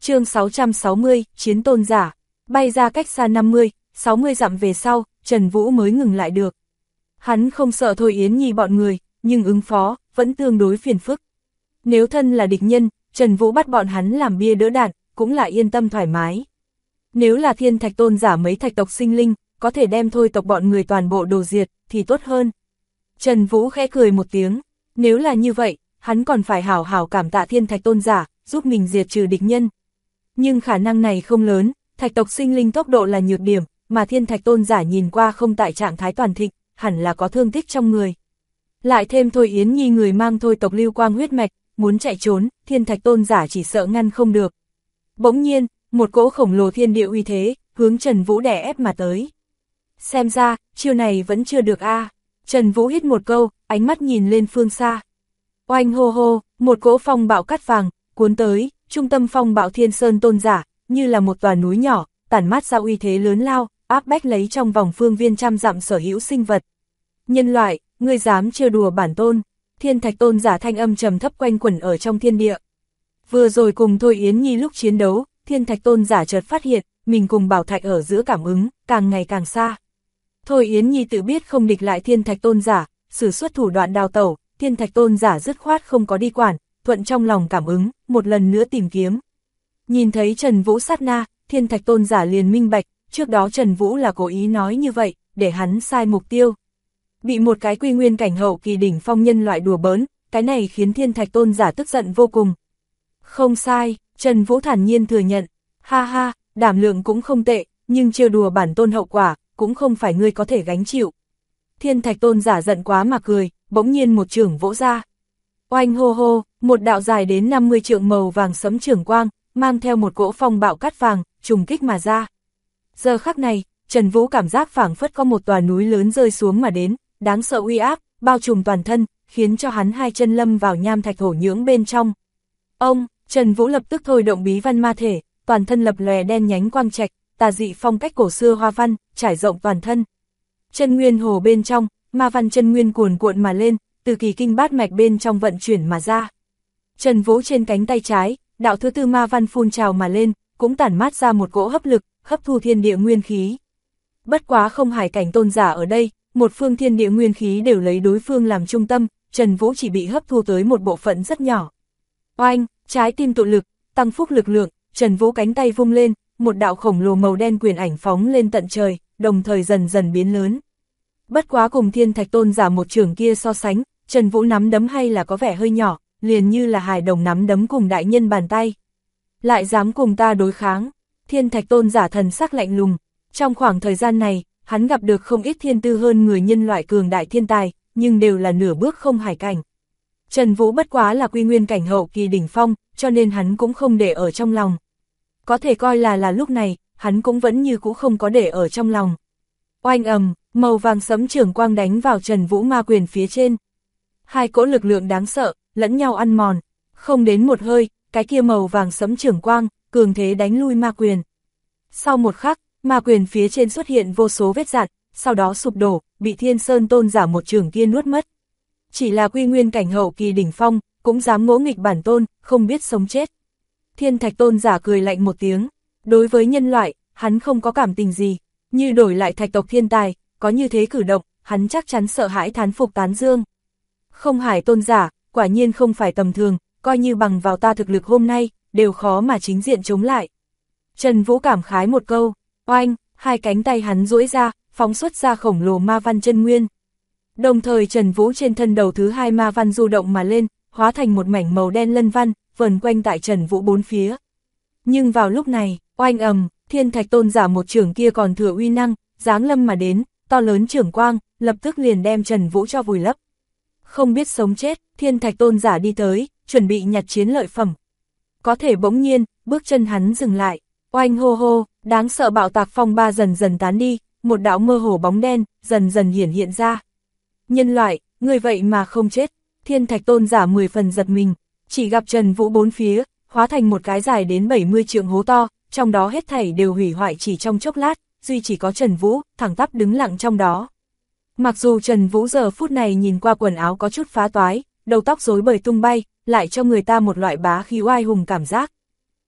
chương 660, Chiến tôn giả. Bay ra cách xa 50, 60 dặm về sau, Trần Vũ mới ngừng lại được. Hắn không sợ Thôi Yến Nhi bọn người, nhưng ứng phó, vẫn tương đối phiền phức. Nếu thân là địch nhân, Trần Vũ bắt bọn hắn làm bia đỡ đạn, cũng là yên tâm thoải mái. Nếu là thiên thạch tôn giả mấy thạch tộc sinh linh, có thể đem Thôi tộc bọn người toàn bộ đồ diệt, thì tốt hơn. Trần Vũ khẽ cười một tiếng, nếu là như vậy, hắn còn phải hảo hảo cảm tạ thiên thạch tôn giả, giúp mình diệt trừ địch nhân. Nhưng khả năng này không lớn, thạch tộc sinh linh tốc độ là nhược điểm, mà thiên thạch tôn giả nhìn qua không tại trạng thái toàn thịnh, hẳn là có thương tích trong người. Lại thêm Thôi Yến Nhi người mang Thôi tộc lưu quang huyết mạch, muốn chạy trốn, thiên thạch tôn giả chỉ sợ ngăn không được. Bỗng nhiên, một cỗ khổng lồ thiên địa uy thế, hướng Trần Vũ đè ép mà tới. Xem ra, chiêu này vẫn chưa được a. Trần Vũ hít một câu, ánh mắt nhìn lên phương xa. Oanh hô hô, một cỗ phong bạo cắt vàng, cuốn tới, trung tâm phong bạo Thiên Sơn tôn giả, như là một tòa núi nhỏ, tản mát ra uy thế lớn lao, áp bách lấy trong vòng phương viên trăm dặm sở hữu sinh vật. Nhân loại, ngươi dám trêu đùa bản tôn? Thiên thạch tôn giả thanh âm trầm thấp quanh quẩn ở trong thiên địa. Vừa rồi cùng Thôi Yến Nhi lúc chiến đấu, thiên thạch tôn giả chợt phát hiện, mình cùng bảo thạch ở giữa cảm ứng, càng ngày càng xa. Thôi Yến Nhi tự biết không địch lại thiên thạch tôn giả, sử xuất thủ đoạn đào tẩu, thiên thạch tôn giả dứt khoát không có đi quản, thuận trong lòng cảm ứng, một lần nữa tìm kiếm. Nhìn thấy Trần Vũ sát na, thiên thạch tôn giả liền minh bạch, trước đó Trần Vũ là cố ý nói như vậy, để hắn sai mục tiêu. Bị một cái quy nguyên cảnh hậu kỳ đỉnh phong nhân loại đùa bỡn, cái này khiến thiên thạch tôn giả tức giận vô cùng. Không sai, Trần Vũ thản nhiên thừa nhận, ha ha, đảm lượng cũng không tệ, nhưng trêu đùa bản tôn hậu quả, cũng không phải ngươi có thể gánh chịu. Thiên thạch tôn giả giận quá mà cười, bỗng nhiên một chưởng vỗ ra. Oanh hô hô, một đạo dài đến 50 trượng màu vàng sẫm chưởng quang, mang theo một cỗ phong bạo cát vàng, trùng kích mà ra. Giờ khắc này, Trần Vũ cảm giác phảng phất có một tòa núi lớn rơi xuống mà đến, đáng sợ uy áp, bao trùm toàn thân, khiến cho hắn hai chân lâm vào nham thạch thổ nhưỡng bên trong. Ông, Trần Vũ lập tức thôi động bí văn ma thể, toàn thân lập lòe đen nhánh quang trạch, tà dị phong cách cổ xưa hoa văn, trải rộng toàn thân. Chân nguyên hồ bên trong, ma văn chân nguyên cuồn cuộn mà lên, từ kỳ kinh bát mạch bên trong vận chuyển mà ra. Trần Vũ trên cánh tay trái, đạo thứ tư ma văn phun trào mà lên, cũng tản mát ra một cỗ hấp lực, hấp thu thiên địa nguyên khí. Bất quá không hải cảnh tôn giả ở đây, một phương thiên địa nguyên khí đều lấy đối phương làm trung tâm, Trần Vũ chỉ bị hấp thu tới một bộ phận rất nhỏ. Oanh, trái tim tụ lực, tăng phúc lực lượng, Trần Vũ cánh tay vung lên, một đạo khổng lồ màu đen quyền ảnh phóng lên tận trời, đồng thời dần dần biến lớn. Bất quá cùng thiên thạch tôn giả một chưởng kia so sánh, Trần Vũ nắm đấm hay là có vẻ hơi nhỏ, liền như là hài đồng nắm đấm cùng đại nhân bàn tay. Lại dám cùng ta đối kháng, thiên thạch tôn giả thần sắc lạnh lùng. Trong khoảng thời gian này, hắn gặp được không ít thiên tư hơn người nhân loại cường đại thiên tài, nhưng đều là nửa bước không hải cảnh. Trần Vũ bất quá là quy nguyên cảnh hậu kỳ đỉnh phong, cho nên hắn cũng không để ở trong lòng. Có thể coi là lúc này, hắn cũng vẫn như cũ không có để ở trong lòng. Oanh ầm, màu vàng sẫm chưởng quang đánh vào Trần Vũ ma quyền phía trên. Hai cỗ lực lượng đáng sợ, lẫn nhau ăn mòn, không đến một hơi, cái kia màu vàng sẫm chưởng quang, cường thế đánh lui ma quyền. Sau một khắc, ma quyền phía trên xuất hiện vô số vết rạn, sau đó sụp đổ, bị Thiên Sơn tôn giả một chưởng kia nuốt mất. Chỉ là quy nguyên cảnh hậu kỳ đỉnh phong, cũng dám ngỗ nghịch bản tôn, không biết sống chết. Thiên thạch tôn giả cười lạnh một tiếng, đối với nhân loại, hắn không có cảm tình gì, như đổi lại thạch tộc thiên tài, có như thế cử động, hắn chắc chắn sợ hãi thán phục tán dương. Không hải tôn giả, quả nhiên không phải tầm thường, coi như bằng vào ta thực lực hôm nay, đều khó mà chính diện chống lại. Trần Vũ cảm khái một câu, oanh, hai cánh tay hắn duỗi ra, phóng xuất ra khổng lồ ma văn chân nguyên. Đồng thời Trần Vũ trên thân đầu thứ hai ma văn du động mà lên, hóa thành một mảnh màu đen lân văn, vần quanh tại Trần Vũ bốn phía. Nhưng vào lúc này, oanh ầm, thiên thạch tôn giả một chưởng kia còn thừa uy năng, giáng lâm mà đến, to lớn chưởng quang, lập tức liền đem Trần Vũ cho vùi lấp. Không biết sống chết, thiên thạch tôn giả đi tới, chuẩn bị nhặt chiến lợi phẩm. Có thể bỗng nhiên, bước chân hắn dừng lại, oanh hô hô, đáng sợ bạo tạc phong ba dần dần tán đi, một đạo mơ hồ bóng đen, dần dần hiện ra. Nhân loại, người vậy mà không chết, thiên thạch tôn giả 10 phần giật mình, chỉ gặp Trần Vũ bốn phía, hóa thành một cái dài đến 70 trượng hố to, trong đó hết thảy đều hủy hoại chỉ trong chốc lát, duy chỉ có Trần Vũ, thẳng tắp đứng lặng trong đó. Mặc dù Trần Vũ giờ phút này nhìn qua quần áo có chút phá toái, đầu tóc rối bời tung bay, lại cho người ta một loại bá khí oai hùng cảm giác.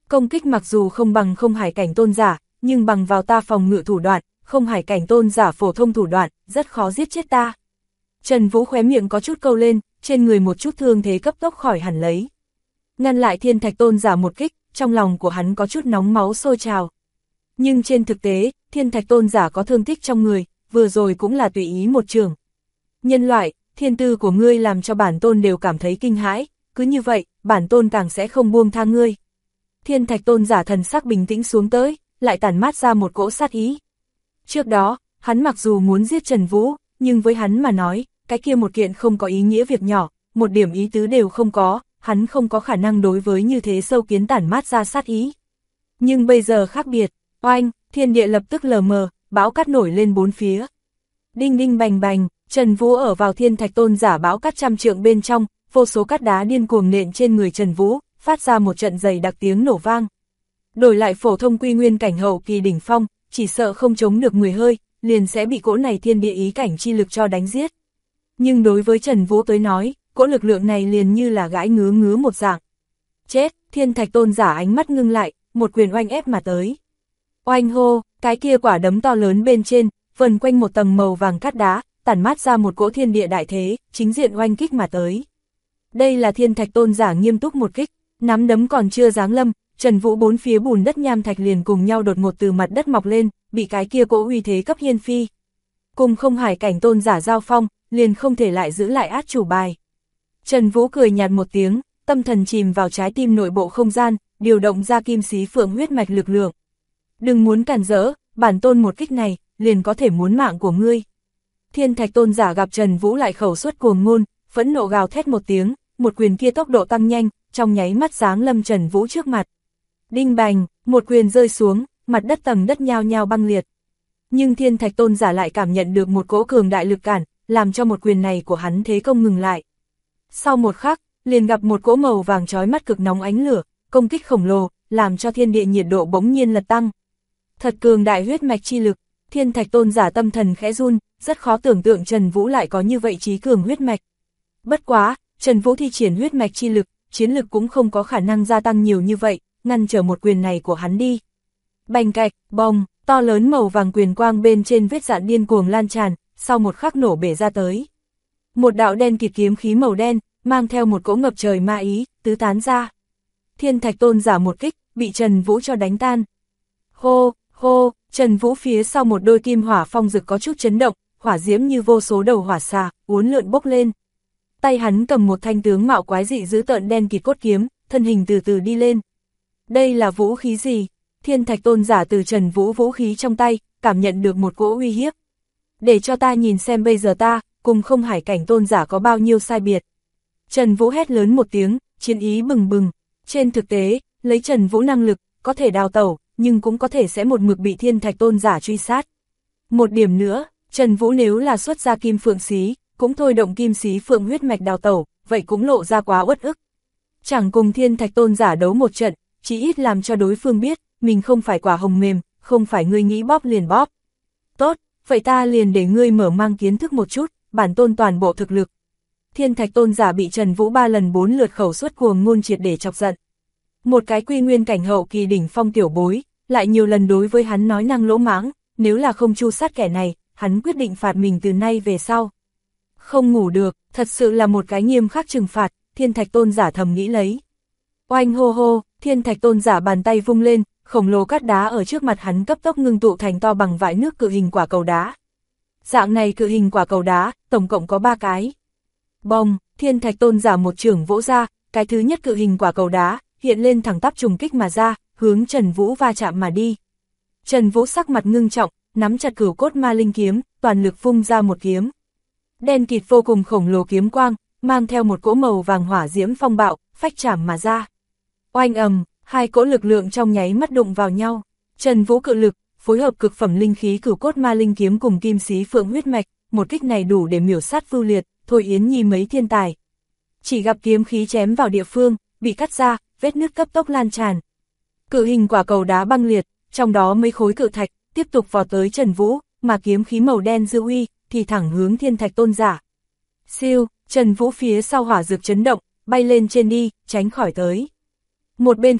Công kích mặc dù không bằng không hải cảnh tôn giả, nhưng bằng vào ta phòng ngự thủ đoạn, không hải cảnh tôn giả phổ thông thủ đoạn, rất khó giết chết ta. Trần Vũ khóe miệng có chút câu lên, trên người một chút thương thế cấp tốc khỏi hẳn lấy. Ngăn lại thiên thạch tôn giả một kích, trong lòng của hắn có chút nóng máu sôi trào. Nhưng trên thực tế, thiên thạch tôn giả có thương tích trong người, vừa rồi cũng là tùy ý một trường. Nhân loại, thiên tư của ngươi làm cho bản tôn đều cảm thấy kinh hãi, cứ như vậy, bản tôn càng sẽ không buông tha ngươi. Thiên thạch tôn giả thần sắc bình tĩnh xuống tới, lại tản mát ra một cỗ sát ý. Trước đó, hắn mặc dù muốn giết Trần Vũ, nhưng với hắn mà nói, cái kia một kiện không có ý nghĩa việc nhỏ, một điểm ý tứ đều không có, hắn không có khả năng đối với như thế sâu kiến tản mát ra sát ý. Nhưng bây giờ khác biệt, oanh, thiên địa lập tức lờ mờ, bão cát nổi lên bốn phía. Đinh đinh bành bành, Trần Vũ ở vào thiên thạch tôn giả bão cát trăm trượng bên trong, vô số cát đá điên cuồng nện trên người Trần Vũ, phát ra một trận dày đặc tiếng nổ vang. Đổi lại phổ thông quy nguyên cảnh hậu kỳ đỉnh phong, chỉ sợ không chống được 10 hơi, liền sẽ bị cỗ này thiên địa ý cảnh chi lực cho đánh giết. Nhưng đối với Trần Vũ tới nói, cỗ lực lượng này liền như là gãi ngứa ngứa một dạng. Chết, thiên thạch tôn giả ánh mắt ngưng lại, một quyền oanh ép mà tới. Oanh hô, cái kia quả đấm to lớn bên trên, vần quanh một tầng màu vàng cát đá, tản mát ra một cỗ thiên địa đại thế, chính diện oanh kích mà tới. Đây là thiên thạch tôn giả nghiêm túc một kích, nắm đấm còn chưa giáng lâm, Trần Vũ bốn phía bùn đất nham thạch liền cùng nhau đột ngột từ mặt đất mọc lên, bị cái kia cỗ uy thế cấp hiên phi. Cùng không hải cảnh tôn giả giao phong, liền không thể lại giữ lại át chủ bài. Trần Vũ cười nhạt một tiếng, tâm thần chìm vào trái tim nội bộ không gian, điều động ra kim xí phượng huyết mạch lực lượng. Đừng muốn cản rỡ, bản tôn một kích này, liền có thể muốn mạng của ngươi. Thiên thạch tôn giả gặp Trần Vũ lại khẩu suất cuồng ngôn, phẫn nộ gào thét một tiếng, một quyền kia tốc độ tăng nhanh, trong nháy mắt giáng lâm Trần Vũ trước mặt. Đinh bành, một quyền rơi xuống, mặt đất tầng đất nhao nhao băng liệt. Nhưng thiên thạch tôn giả lại cảm nhận được một cỗ cường đại lực cản, làm cho một quyền này của hắn thế công ngừng lại. Sau một khắc, liền gặp một cỗ màu vàng chói mắt cực nóng ánh lửa, công kích khổng lồ, làm cho thiên địa nhiệt độ bỗng nhiên lật tăng. Thật cường đại huyết mạch chi lực, thiên thạch tôn giả tâm thần khẽ run, rất khó tưởng tượng Trần Vũ lại có như vậy trí cường huyết mạch. Bất quá, Trần Vũ thi triển huyết mạch chi lực, chiến lực cũng không có khả năng gia tăng nhiều như vậy, ngăn trở một quyền này của hắn đi. Bành cạch, bong, to lớn màu vàng quyền quang bên trên vết dạn điên cuồng lan tràn, sau một khắc nổ bể ra tới. Một đạo đen kịt kiếm khí màu đen, mang theo một cỗ ngập trời ma ý, tứ tán ra. Thiên thạch tôn giả một kích, bị Trần Vũ cho đánh tan. Hô, hô, Trần Vũ phía sau một đôi kim hỏa phong rực có chút chấn động, hỏa diễm như vô số đầu hỏa xà, uốn lượn bốc lên. Tay hắn cầm một thanh tướng mạo quái dị dữ tợn đen kịt cốt kiếm, thân hình từ từ đi lên. Đây là vũ khí gì? Thiên thạch tôn giả từ Trần Vũ vũ khí trong tay, cảm nhận được một cỗ uy hiếp. Để cho ta nhìn xem bây giờ ta, cùng không hải cảnh tôn giả có bao nhiêu sai biệt. Trần Vũ hét lớn một tiếng, chiến ý bừng bừng. Trên thực tế, lấy Trần Vũ năng lực, có thể đào tẩu, nhưng cũng có thể sẽ một mực bị thiên thạch tôn giả truy sát. Một điểm nữa, Trần Vũ nếu là xuất ra kim phượng xí, cũng thôi động kim xí phượng huyết mạch đào tẩu, vậy cũng lộ ra quá uất ức. Chẳng cùng thiên thạch tôn giả đấu một trận, chỉ ít làm cho đối phương biết, mình không phải quả hồng mềm, không phải ngươi nghĩ bóp liền bóp. Tốt, vậy ta liền để ngươi mở mang kiến thức một chút, bản tôn toàn bộ thực lực. Thiên thạch tôn giả bị Trần Vũ 3 lần 4 lượt khẩu suất cuồng ngôn triệt để chọc giận. Một cái quy nguyên cảnh hậu kỳ đỉnh phong tiểu bối, lại nhiều lần đối với hắn nói năng lỗ mãng, nếu là không tru sát kẻ này, hắn quyết định phạt mình từ nay về sau. Không ngủ được, thật sự là một cái nghiêm khắc trừng phạt, thiên thạch tôn giả thầm nghĩ lấy. Oanh hô hô, thiên thạch tôn giả bàn tay vung lên, khổng lồ cát đá ở trước mặt hắn cấp tốc ngưng tụ thành to bằng vại nước cự hình quả cầu đá. Dạng này cự hình quả cầu đá, tổng cộng có 3 cái. Bông, thiên thạch tôn giả một chưởng vỗ ra, cái thứ nhất cự hình quả cầu đá, hiện lên thẳng tắp trùng kích mà ra, hướng Trần Vũ va chạm mà đi. Trần Vũ sắc mặt ngưng trọng, nắm chặt cửu cốt ma linh kiếm, toàn lực vung ra một kiếm. Đen kịt vô cùng khổng lồ kiếm quang, mang theo một cỗ màu vàng hỏa diễm phong bạo, phách chạm mà ra. Oanh ầm, hai cỗ lực lượng trong nháy mắt đụng vào nhau. Trần Vũ cự lực, phối hợp cực phẩm linh khí cửu cốt ma linh kiếm cùng kim xí phượng huyết mạch, một kích này đủ để miểu sát Vưu Liệt, Thôi Yến Nhi mấy thiên tài. Chỉ gặp kiếm khí chém vào địa phương, bị cắt ra, vết nứt cấp tốc lan tràn. Cự hình quả cầu đá băng liệt, trong đó mấy khối cự thạch, tiếp tục vọt tới Trần Vũ, mà kiếm khí màu đen dư uy, thì thẳng hướng thiên thạch tôn giả. Siêu, Trần Vũ phía sau hỏa dược chấn động, bay lên trên đi, tránh khỏi tới. Một bên khác,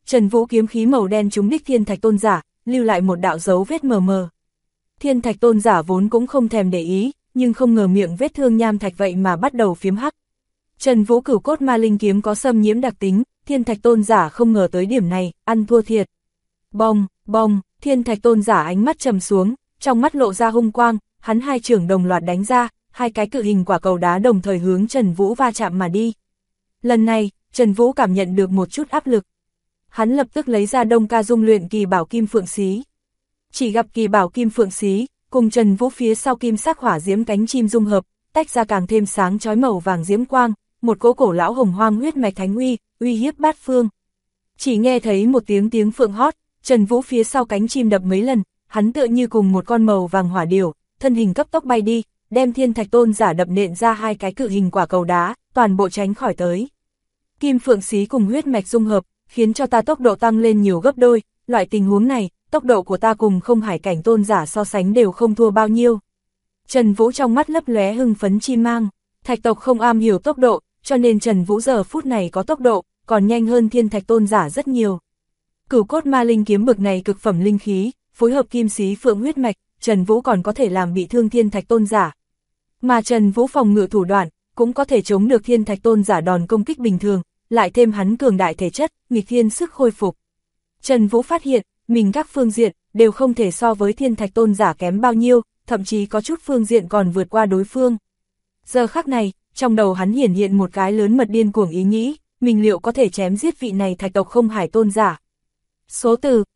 Trần Vũ kiếm khí màu đen trúng đích Thiên Thạch Tôn giả, lưu lại một đạo dấu vết mờ mờ. Thiên Thạch Tôn giả vốn cũng không thèm để ý, nhưng không ngờ miệng vết thương nham thạch vậy mà bắt đầu phiếm hắc. Trần Vũ Cửu Cốt Ma Linh kiếm có xâm nhiễm đặc tính, Thiên Thạch Tôn giả không ngờ tới điểm này, ăn thua thiệt. Bong, bong, Thiên Thạch Tôn giả ánh mắt trầm xuống, trong mắt lộ ra hung quang, hắn hai chưởng đồng loạt đánh ra, hai cái cự hình quả cầu đá đồng thời hướng Trần Vũ va chạm mà đi. Lần này, Trần Vũ cảm nhận được một chút áp lực. Hắn lập tức lấy ra Đông Ca Dung luyện kỳ bảo kim phượng xí. Chỉ gặp kỳ bảo kim phượng xí, cùng Trần Vũ phía sau kim sắc hỏa diễm cánh chim dung hợp, tách ra càng thêm sáng chói màu vàng diễm quang, một cỗ cổ lão hồng hoang huyết mạch thánh uy, uy hiếp bát phương. Chỉ nghe thấy một tiếng phượng hót, Trần Vũ phía sau cánh chim đập mấy lần, hắn tựa như cùng một con màu vàng hỏa điểu, thân hình cấp tốc bay đi, đem Thiên Thạch Tôn giả đập nện ra hai cái cự hình quả cầu đá, toàn bộ tránh khỏi tới. Kim phượng xí cùng huyết mạch dung hợp, khiến cho ta tốc độ tăng lên nhiều gấp đôi, loại tình huống này, tốc độ của ta cùng không hải cảnh tôn giả so sánh đều không thua bao nhiêu. Trần Vũ trong mắt lấp lóe hưng phấn chi mang, thạch tộc không am hiểu tốc độ, cho nên Trần Vũ giờ phút này có tốc độ, còn nhanh hơn Thiên Thạch Tôn giả rất nhiều. Cửu Cốt Ma Linh kiếm bực này cực phẩm linh khí, phối hợp kim xí phượng huyết mạch, Trần Vũ còn có thể làm bị thương Thiên Thạch Tôn giả. Mà Trần Vũ phòng ngự thủ đoạn, cũng có thể chống được Thiên Thạch Tôn giả đòn công kích bình thường, lại thêm hắn cường đại thể chất, nghịch thiên sức khôi phục. Trần Vũ phát hiện, mình các phương diện, đều không thể so với Thiên Thạch Tôn giả kém bao nhiêu, thậm chí có chút phương diện còn vượt qua đối phương. Giờ khắc này, trong đầu hắn hiển hiện một cái lớn mật điên cuồng ý nghĩ, mình liệu có thể chém giết vị này thạch tộc không hải tôn giả. Số từ,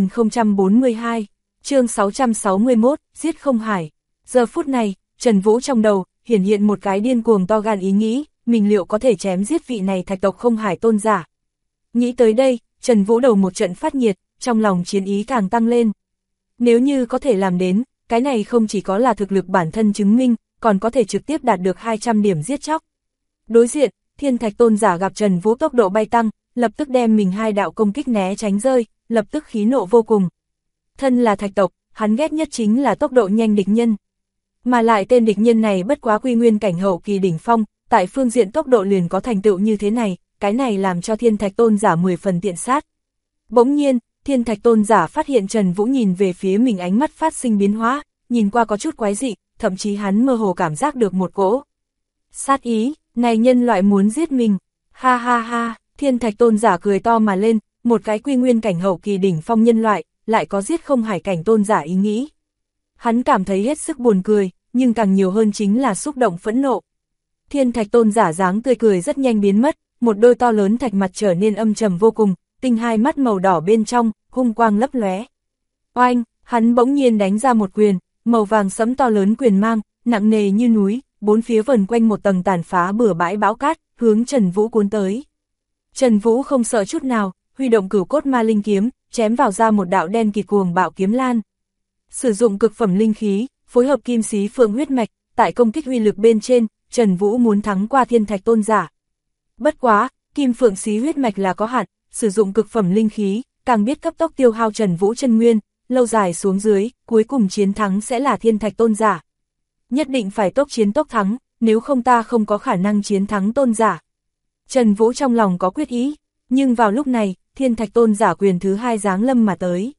3042, chương 661, giết không hải. Giờ phút này, Trần Vũ trong đầu, hiển hiện một cái điên cuồng to gan ý nghĩ, mình liệu có thể chém giết vị này thạch tộc không hải tôn giả. Nghĩ tới đây, Trần Vũ đầu một trận phát nhiệt, trong lòng chiến ý càng tăng lên. Nếu như có thể làm đến, cái này không chỉ có là thực lực bản thân chứng minh, còn có thể trực tiếp đạt được 200 điểm giết chóc. Đối diện, Thiên Thạch Tôn giả gặp Trần Vũ tốc độ bay tăng, lập tức đem mình hai đạo công kích né tránh rơi, lập tức khí nộ vô cùng. Thân là thạch tộc, hắn ghét nhất chính là tốc độ nhanh địch nhân. Mà lại tên địch nhân này bất quá quy nguyên cảnh hậu kỳ đỉnh phong, tại phương diện tốc độ liền có thành tựu như thế này, cái này làm cho Thiên Thạch Tôn giả 10 phần tiện sát. Bỗng nhiên, Thiên Thạch Tôn giả phát hiện Trần Vũ nhìn về phía mình ánh mắt phát sinh biến hóa, nhìn qua có chút quái dị, thậm chí hắn mơ hồ cảm giác được một cỗ sát ý, này nhân loại muốn giết mình. Ha ha ha, Thiên Thạch Tôn giả cười to mà lên, một cái quy nguyên cảnh hậu kỳ đỉnh phong nhân loại, lại có giết không hải cảnh tôn giả ý nghĩ. Hắn cảm thấy hết sức buồn cười, nhưng càng nhiều hơn chính là xúc động phẫn nộ. Thiên Thạch Tôn giả dáng tươi cười rất nhanh biến mất, một đôi to lớn thạch mặt trở nên âm trầm vô cùng, tinh hai mắt màu đỏ bên trong, hung quang lấp lóe. Oanh, hắn bỗng nhiên đánh ra một quyền, màu vàng sẫm to lớn quyền mang, nặng nề như núi, bốn phía vần quanh một tầng tàn phá bừa bãi bão cát, hướng Trần Vũ cuốn tới. Trần Vũ không sợ chút nào, huy động Cửu Cốt Ma Linh kiếm, chém vào ra một đạo đen kịt cuồng bạo kiếm lan. Sử dụng cực phẩm linh khí, phối hợp kim xí phượng huyết mạch, tại công kích uy lực bên trên, Trần Vũ muốn thắng qua Thiên Thạch Tôn giả. Bất quá, kim phượng xí huyết mạch là có hạn, sử dụng cực phẩm linh khí, càng biết cấp tốc tiêu hao Trần Vũ chân nguyên, lâu dài xuống dưới, cuối cùng chiến thắng sẽ là Thiên Thạch Tôn giả. Nhất định phải tốc chiến tốc thắng, nếu không ta không có khả năng chiến thắng tôn giả. Trần Vũ trong lòng có quyết ý, nhưng vào lúc này, Thiên Thạch Tôn giả quyền thứ hai giáng lâm mà tới.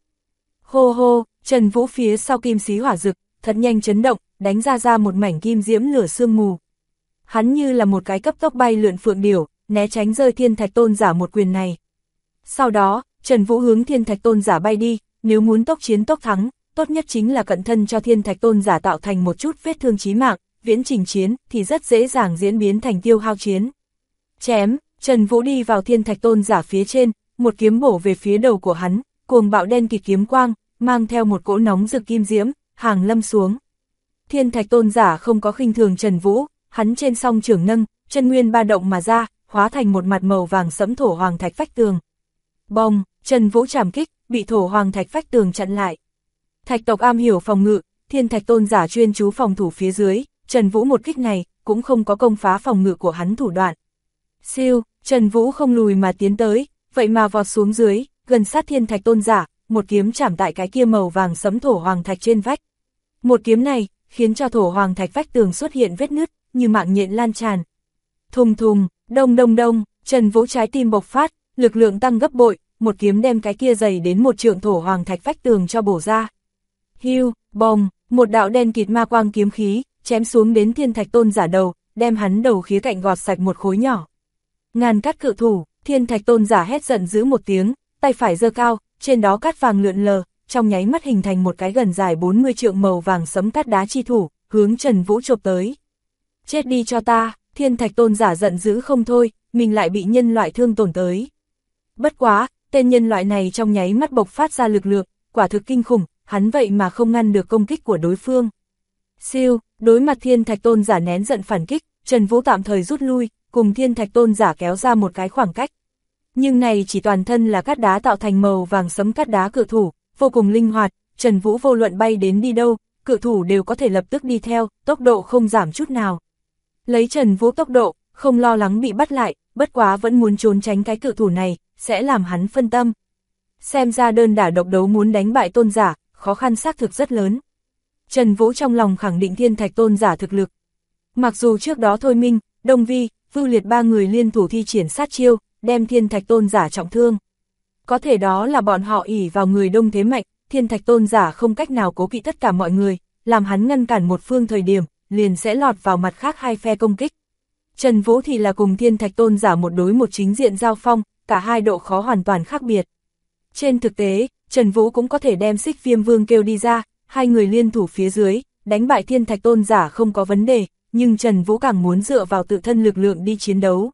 Hô hô, Trần Vũ phía sau kim xí hỏa rực, thật nhanh chấn động, đánh ra một mảnh kim diễm lửa sương mù. Hắn như là một cái cấp tốc bay lượn phượng điểu, né tránh rơi Thiên Thạch Tôn giả một quyền này. Sau đó, Trần Vũ hướng Thiên Thạch Tôn giả bay đi, nếu muốn tốc chiến tốc thắng, tốt nhất chính là cận thân cho Thiên Thạch Tôn giả tạo thành một chút vết thương chí mạng, viễn trình chiến thì rất dễ dàng diễn biến thành tiêu hao chiến. Chém, Trần Vũ đi vào Thiên Thạch Tôn giả phía trên, một kiếm bổ về phía đầu của hắn, cuồng bạo đen kịt kiếm quang, mang theo một cỗ nóng rực kim diễm, hàng lâm xuống. Thiên Thạch Tôn giả không có khinh thường Trần Vũ, hắn trên song trưởng nâng, chân nguyên ba động mà ra, hóa thành một mặt màu vàng sẫm thổ hoàng thạch phách tường. Bong, Trần Vũ trảm kích, bị thổ hoàng thạch phách tường chặn lại. Thạch tộc am hiểu phòng ngự, Thiên Thạch Tôn giả chuyên chú phòng thủ phía dưới, Trần Vũ một kích này, cũng không có công phá phòng ngự của hắn thủ đoạn. Siêu, Trần Vũ không lùi mà tiến tới, vậy mà vọt xuống dưới, gần sát Thiên Thạch Tôn giả, một kiếm chạm tại cái kia màu vàng sẫm thổ hoàng thạch trên vách. Một kiếm này, khiến cho thổ hoàng thạch vách tường xuất hiện vết nứt, như mạng nhện lan tràn. Thùng thùng, đông đông đông, Trần Vũ trái tim bộc phát, lực lượng tăng gấp bội, một kiếm đem cái kia dày đến một trượng thổ hoàng thạch vách tường cho bổ ra. Hiu, bồng, một đạo đen kịt ma quang kiếm khí, chém xuống đến Thiên Thạch Tôn giả đầu, đem hắn đầu khía cạnh gọt sạch một khối nhỏ. Ngàn cát cự thủ, Thiên Thạch Tôn giả hét giận dữ một tiếng, tay phải giơ cao, trên đó cát vàng lượn lờ, trong nháy mắt hình thành một cái gần dài 40 trượng màu vàng sẫm cát đá chi thủ, hướng Trần Vũ chộp tới. Chết đi cho ta, Thiên Thạch Tôn giả giận dữ không thôi, mình lại bị nhân loại thương tổn tới. Bất quá, tên nhân loại này trong nháy mắt bộc phát ra lực lượng, quả thực kinh khủng, hắn vậy mà không ngăn được công kích của đối phương. Siêu, đối mặt Thiên Thạch Tôn giả nén giận phản kích, Trần Vũ tạm thời rút lui, cùng Thiên Thạch Tôn giả kéo ra một cái khoảng cách. Nhưng này chỉ toàn thân là cát đá tạo thành màu vàng sẫm cát đá cự thủ, vô cùng linh hoạt, Trần Vũ vô luận bay đến đi đâu, cự thủ đều có thể lập tức đi theo, tốc độ không giảm chút nào. Lấy Trần Vũ tốc độ, không lo lắng bị bắt lại, bất quá vẫn muốn trốn tránh cái cự thủ này, sẽ làm hắn phân tâm. Xem ra đơn đả độc đấu muốn đánh bại tôn giả, khó khăn xác thực rất lớn. Trần Vũ trong lòng khẳng định Thiên Thạch Tôn giả thực lực. Mặc dù trước đó Thôi Minh, Đông Vi, Vưu Liệt ba người liên thủ thi triển sát chiêu, đem Thiên Thạch Tôn giả trọng thương. Có thể đó là bọn họ ỷ vào người đông thế mạnh, Thiên Thạch Tôn giả không cách nào cố kỵ tất cả mọi người, làm hắn ngăn cản một phương thời điểm, liền sẽ lọt vào mặt khác hai phe công kích. Trần Vũ thì là cùng Thiên Thạch Tôn giả một đối một chính diện giao phong, cả hai độ khó hoàn toàn khác biệt. Trên thực tế, Trần Vũ cũng có thể đem Xích Viêm Vương kêu đi ra, hai người liên thủ phía dưới, đánh bại Thiên Thạch Tôn giả không có vấn đề, nhưng Trần Vũ càng muốn dựa vào tự thân lực lượng đi chiến đấu.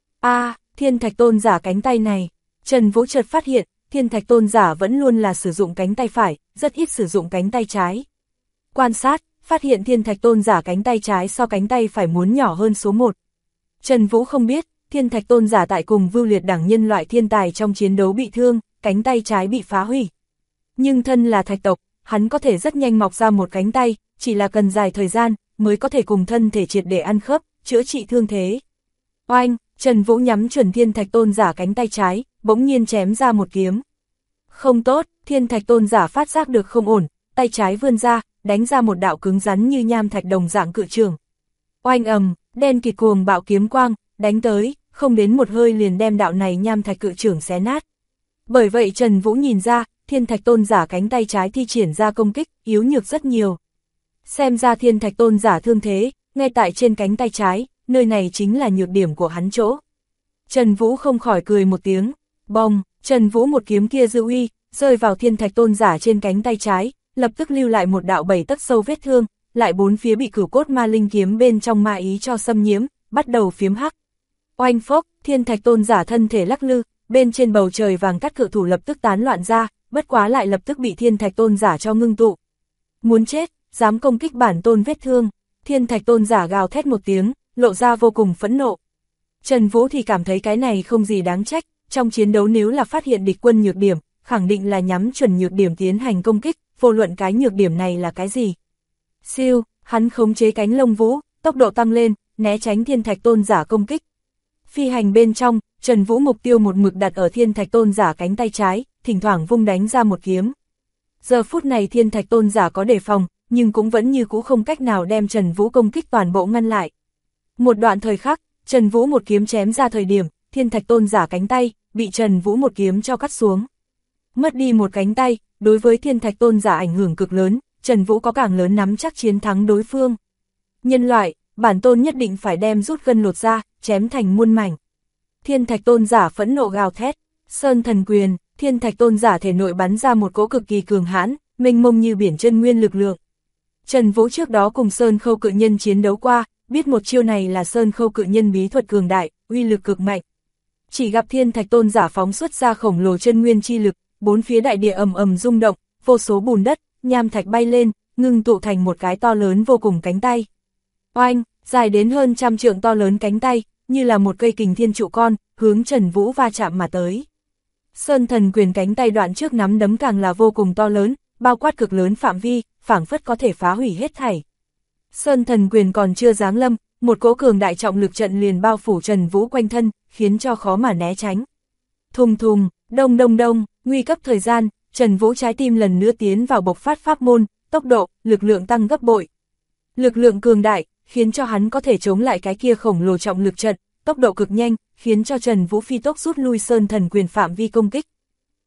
Thiên Thạch Tôn giả cánh tay này, Trần Vũ chợt phát hiện, Thiên Thạch Tôn giả vẫn luôn là sử dụng cánh tay phải, rất ít sử dụng cánh tay trái. Quan sát, phát hiện Thiên Thạch Tôn giả cánh tay trái so cánh tay phải muốn nhỏ hơn số 1. Trần Vũ không biết, Thiên Thạch Tôn giả tại cùng Vưu Liệt đẳng nhân loại thiên tài trong chiến đấu bị thương, cánh tay trái bị phá hủy. Nhưng thân là thạch tộc, hắn có thể rất nhanh mọc ra một cánh tay, chỉ là cần dài thời gian, mới có thể cùng thân thể triệt để ăn khớp, chữa trị thương thế. Oanh, Trần Vũ nhắm chuẩn Thiên Thạch Tôn giả cánh tay trái, bỗng nhiên chém ra một kiếm. Không tốt, Thiên Thạch Tôn giả phát giác được không ổn, tay trái vươn ra, đánh ra một đạo cứng rắn như nham thạch đồng dạng cự trường. Oanh ầm, đen kịt cuồng bạo kiếm quang, đánh tới, không đến một hơi liền đem đạo này nham thạch cự trường xé nát. Bởi vậy Trần Vũ nhìn ra, Thiên Thạch Tôn giả cánh tay trái thi triển ra công kích, yếu nhược rất nhiều. Xem ra Thiên Thạch Tôn giả thương thế, ngay tại trên cánh tay trái, nơi này chính là nhược điểm của hắn chỗ. Trần Vũ không khỏi cười một tiếng, bong, Trần Vũ một kiếm kia dư uy, rơi vào Thiên Thạch Tôn giả trên cánh tay trái, lập tức lưu lại một đạo 7 tấc sâu vết thương, lại bốn phía bị Cửu Cốt Ma Linh kiếm bên trong ma ý cho xâm nhiễm, bắt đầu phiếm hắc. Oanh phốc, Thiên Thạch Tôn giả thân thể lắc lư, bên trên bầu trời vàng cắt cự thủ lập tức tán loạn ra, bất quá lại lập tức bị Thiên Thạch Tôn giả cho ngưng tụ. Muốn chết, dám công kích bản tôn vết thương, Thiên Thạch Tôn giả gào thét một tiếng, lộ ra vô cùng phẫn nộ. Trần Vũ thì cảm thấy cái này không gì đáng trách, trong chiến đấu nếu là phát hiện địch quân nhược điểm, khẳng định là nhắm chuẩn nhược điểm tiến hành công kích, vô luận cái nhược điểm này là cái gì. Siêu, hắn khống chế cánh lông vũ, tốc độ tăng lên, né tránh Thiên Thạch Tôn giả công kích. Phi hành bên trong, Trần Vũ mục tiêu một mực đặt ở Thiên Thạch Tôn giả cánh tay trái, thỉnh thoảng vung đánh ra một kiếm. Giờ phút này Thiên Thạch Tôn giả có đề phòng, nhưng cũng vẫn như cũ không cách nào đem Trần Vũ công kích toàn bộ ngăn lại. Một đoạn thời khắc, Trần Vũ một kiếm chém ra thời điểm, Thiên Thạch Tôn giả cánh tay, bị Trần Vũ một kiếm cho cắt xuống. Mất đi một cánh tay, đối với Thiên Thạch Tôn giả ảnh hưởng cực lớn, Trần Vũ có càng lớn nắm chắc chiến thắng đối phương. Nhân loại, bản tôn nhất định phải đem rút gân lột ra, chém thành muôn mảnh. Thiên Thạch Tôn giả phẫn nộ gào thét, Sơn Thần Quyền, Thiên Thạch Tôn giả thể nội bắn ra một cỗ cực kỳ cường hãn, mênh mông như biển chân nguyên lực lượng. Trần Vũ trước đó cùng Sơn Khâu Cự Nhân chiến đấu qua, biết một chiêu này là Sơn Khâu Cự Nhân bí thuật cường đại, uy lực cực mạnh. Chỉ gặp Thiên Thạch Tôn giả phóng xuất ra khổng lồ chân nguyên chi lực, bốn phía đại địa ầm ầm rung động, vô số bùn đất, nham thạch bay lên, ngưng tụ thành một cái to lớn vô cùng cánh tay. Oanh, dài đến hơn 100 trượng to lớn cánh tay, như là một cây kình thiên trụ con, hướng Trần Vũ va chạm mà tới. Sơn Thần Quyền cánh tay đoạn trước nắm đấm càng là vô cùng to lớn, bao quát cực lớn phạm vi, phảng phất có thể phá hủy hết thảy. Sơn Thần Quyền còn chưa giáng lâm, một cỗ cường đại trọng lực trận liền bao phủ Trần Vũ quanh thân, khiến cho khó mà né tránh. Thùng thùng, đông đông đông, nguy cấp thời gian, Trần Vũ trái tim lần nữa tiến vào bộc phát pháp môn, tốc độ, lực lượng tăng gấp bội. Lực lượng cường đại, khiến cho hắn có thể chống lại cái kia khổng lồ trọng lực trận, tốc độ cực nhanh, khiến cho Trần Vũ phi tốc rút lui Sơn Thần Quyền phạm vi công kích.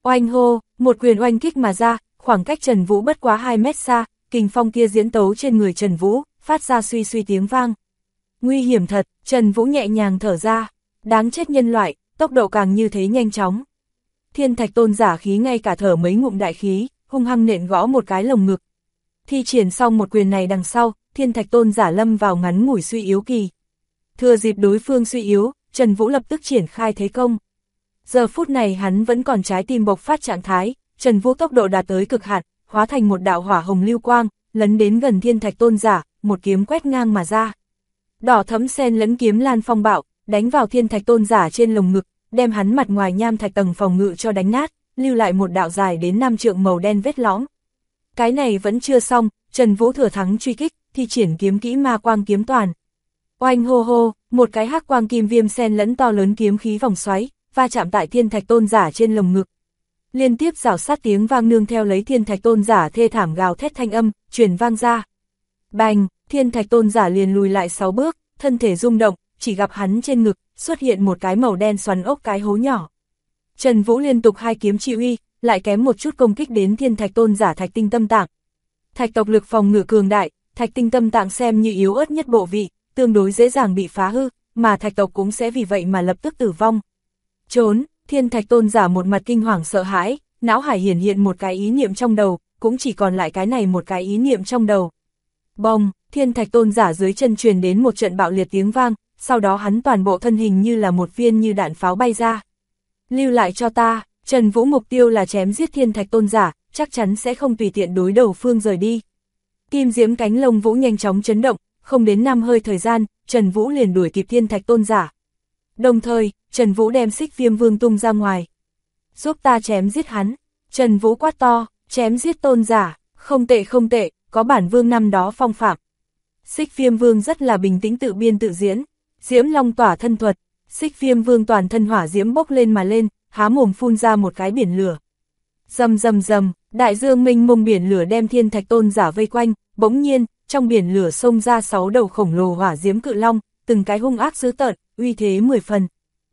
Oanh hô, một quyền oanh kích mà ra, khoảng cách Trần Vũ bất quá 2 mét xa, kình phong kia diễn tấu trên người Trần Vũ, phát ra suy suy tiếng vang. Nguy hiểm thật, Trần Vũ nhẹ nhàng thở ra, đáng chết nhân loại, tốc độ càng như thế nhanh chóng. Thiên Thạch Tôn giả khí ngay cả thở mấy ngụm đại khí, hung hăng nện gõ một cái lồng ngực. Thi triển xong một quyền này đằng sau, Thiên Thạch Tôn giả lâm vào ngắn ngủi suy yếu kỳ. Thừa dịp đối phương suy yếu, Trần Vũ lập tức triển khai thế công. Giờ phút này hắn vẫn còn trái tim bộc phát trạng thái, Trần Vũ tốc độ đạt tới cực hạn, hóa thành một đạo hỏa hồng lưu quang, lấn đến gần Thiên Thạch Tôn giả, một kiếm quét ngang mà ra. Đỏ thẫm xen lẫn kiếm lan phong bạo, đánh vào Thiên Thạch Tôn giả trên lồng ngực, đem hắn mặt ngoài nham thạch tầng phòng ngự cho đánh nát, lưu lại một đạo dài đến 5 trượng màu đen vết lõm. Cái này vẫn chưa xong, Trần Vũ thừa thắng truy kích, thi triển kiếm kỹ ma quang kiếm toàn. Oanh hô hô, một cái hắc quang kim viêm xen lẫn to lớn kiếm khí vòng xoáy, va chạm tại Thiên Thạch Tôn giả trên lồng ngực. Liên tiếp rào sát tiếng vang nương theo lấy Thiên Thạch Tôn giả thê thảm gào thét thanh âm, truyền vang ra. Bành, Thiên Thạch Tôn giả liền lùi lại 6 bước, thân thể rung động, chỉ gặp hắn trên ngực, xuất hiện một cái màu đen xoắn ốc cái hố nhỏ. Trần Vũ liên tục 2 kiếm trị uy, lại kém một chút công kích đến Thiên Thạch Tôn giả Thạch Tinh Tâm Tạng. Thạch tộc lực phòng ngự cường đại, Thạch Tinh Tâm Tạng xem như yếu ớt nhất bộ vị, tương đối dễ dàng bị phá hư, mà Thạch tộc cũng sẽ vì vậy mà lập tức tử vong. Trốn, Thiên Thạch Tôn giả một mặt kinh hoàng sợ hãi, não hải hiển hiện một cái ý niệm trong đầu, cũng chỉ còn lại cái này một cái ý niệm trong đầu. Bông, Thiên Thạch Tôn giả dưới chân truyền đến một trận bạo liệt tiếng vang, sau đó hắn toàn bộ thân hình như là một viên như đạn pháo bay ra. Lưu lại cho ta, Trần Vũ mục tiêu là chém giết Thiên Thạch Tôn giả, chắc chắn sẽ không tùy tiện đối đầu phương rời đi. Kim diễm cánh lông Vũ nhanh chóng chấn động, không đến 5 hơi thời gian, Trần Vũ liền đuổi kịp Thiên Thạch Tôn giả. Đồng thời, Trần Vũ đem Xích Viêm Vương tung ra ngoài. Giúp ta chém giết hắn, Trần Vũ quát to, chém giết tôn giả, không tệ không tệ, có bản vương năm đó phong phạm. Xích Viêm Vương rất là bình tĩnh tự biên tự diễn, Diễm Long tỏa thân thuật, Xích Viêm Vương toàn thân hỏa diễm bốc lên mà lên, há mồm phun ra một cái biển lửa. Rầm rầm rầm, đại dương mênh mông biển lửa đem Thiên Thạch Tôn giả vây quanh, bỗng nhiên, trong biển lửa xông ra 6 đầu khổng lồ hỏa diễm cự long, từng cái hung ác dữ tợn, uy thế 10 phần.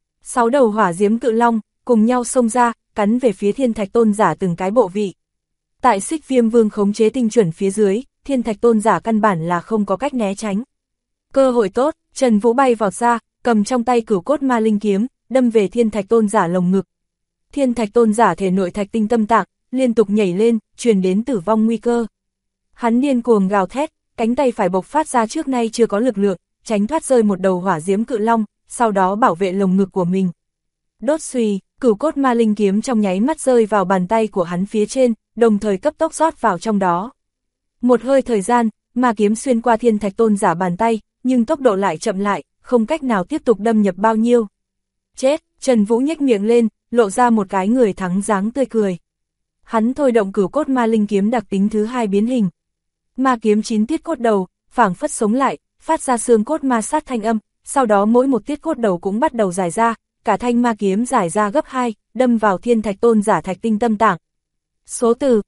6 đầu hỏa diễm cự long cùng nhau xông ra, cắn về phía Thiên Thạch Tôn giả từng cái bộ vị. Tại Xích Viêm Vương khống chế tinh chuẩn phía dưới, Thiên Thạch Tôn giả căn bản là không có cách né tránh. Cơ hội tốt, Trần Vũ bay vọt ra, cầm trong tay Cửu Cốt Ma Linh kiếm, đâm về Thiên Thạch Tôn giả lồng ngực. Thiên Thạch Tôn giả thể nội Thạch Tinh Tâm Tạng liên tục nhảy lên, truyền đến tử vong nguy cơ. Hắn điên cuồng gào thét, cánh tay phải bộc phát ra trước nay chưa có lực lượng, tránh thoát rơi một đầu hỏa diễm cự long, sau đó bảo vệ lồng ngực của mình. Đốt xùy, Cửu Cốt Ma Linh kiếm trong nháy mắt rơi vào bàn tay của hắn phía trên, đồng thời cấp tốc rót vào trong đó. Một hơi thời gian, ma kiếm xuyên qua Thiên Thạch Tôn giả bàn tay, nhưng tốc độ lại chậm lại, không cách nào tiếp tục đâm nhập bao nhiêu. Chết, Trần Vũ nhếch miệng lên, lộ ra một cái người thắng dáng tươi cười. Hắn thôi động Cửu Cốt Ma Linh kiếm đặc tính thứ 2 biến hình. Ma kiếm 9 tiết cốt đầu, phảng phất sống lại, phát ra xương cốt ma sát thanh âm, sau đó mỗi một tiết cốt đầu cũng bắt đầu dài ra, cả thanh ma kiếm giải ra gấp 2, đâm vào Thiên Thạch Tôn giả Thạch Tinh Tâm Tạng. Số từ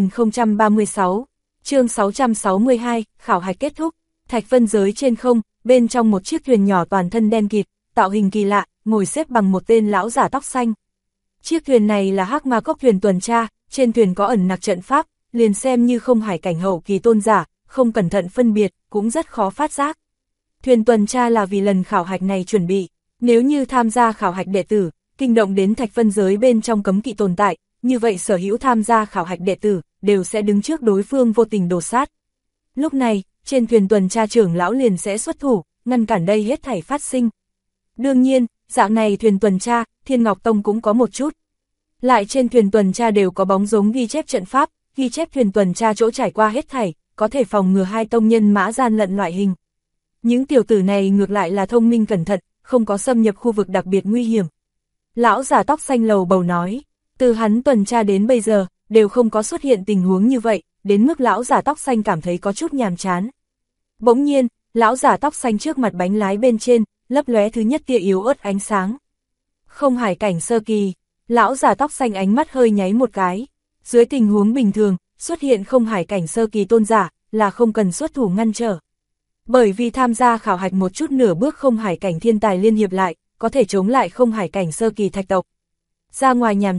3036, chương 662, khảo hạch kết thúc. Thạch Vân giới trên không, bên trong một chiếc thuyền nhỏ toàn thân đen kịt, tạo hình kỳ lạ, ngồi xếp bằng một tên lão giả tóc xanh. Chiếc thuyền này là Hắc Ma Cốc thuyền tuần tra, trên thuyền có ẩn nặc trận pháp, liền xem như không hải cảnh hậu kỳ tôn giả, không cẩn thận phân biệt, cũng rất khó phát giác. Thuyền tuần tra là vì lần khảo hạch này chuẩn bị, nếu như tham gia khảo hạch đệ tử, kinh động đến Thạch Vân giới bên trong cấm kỵ tồn tại, như vậy sở hữu tham gia khảo hạch đệ tử, đều sẽ đứng trước đối phương vô tình đổ sát. Lúc này, trên thuyền tuần tra trưởng lão liền sẽ xuất thủ, ngăn cản đây hết thảy phát sinh. Đương nhiên, dạng này thuyền tuần tra, Thiên Ngọc Tông cũng có một chút. Lại trên thuyền tuần tra đều có bóng dống ghi chép trận pháp, ghi chép thuyền tuần tra chỗ trải qua hết thảy, có thể phòng ngừa hai tông nhân mã gian lận loại hình. Những tiểu tử này ngược lại là thông minh cẩn thận, không có xâm nhập khu vực đặc biệt nguy hiểm. Lão giả tóc xanh lầu bầu nói, từ hắn tuần tra đến bây giờ, đều không có xuất hiện tình huống như vậy, đến mức lão giả tóc xanh cảm thấy có chút nhàm chán. Bỗng nhiên, lão giả tóc xanh trước mặt bánh lái bên trên, lấp lóe thứ nhất tia yếu ớt ánh sáng. Không hải cảnh sơ kỳ, lão giả tóc xanh ánh mắt hơi nháy một cái. Dưới tình huống bình thường, xuất hiện không hải cảnh sơ kỳ tôn giả, là không cần xuất thủ ngăn trở. Bởi vì tham gia khảo hạch một chút nửa bước không hải cảnh thiên tài liên hiệp lại, có thể chống lại không hải cảnh sơ kỳ thạch tộc. Ra ngoài nhàm chán,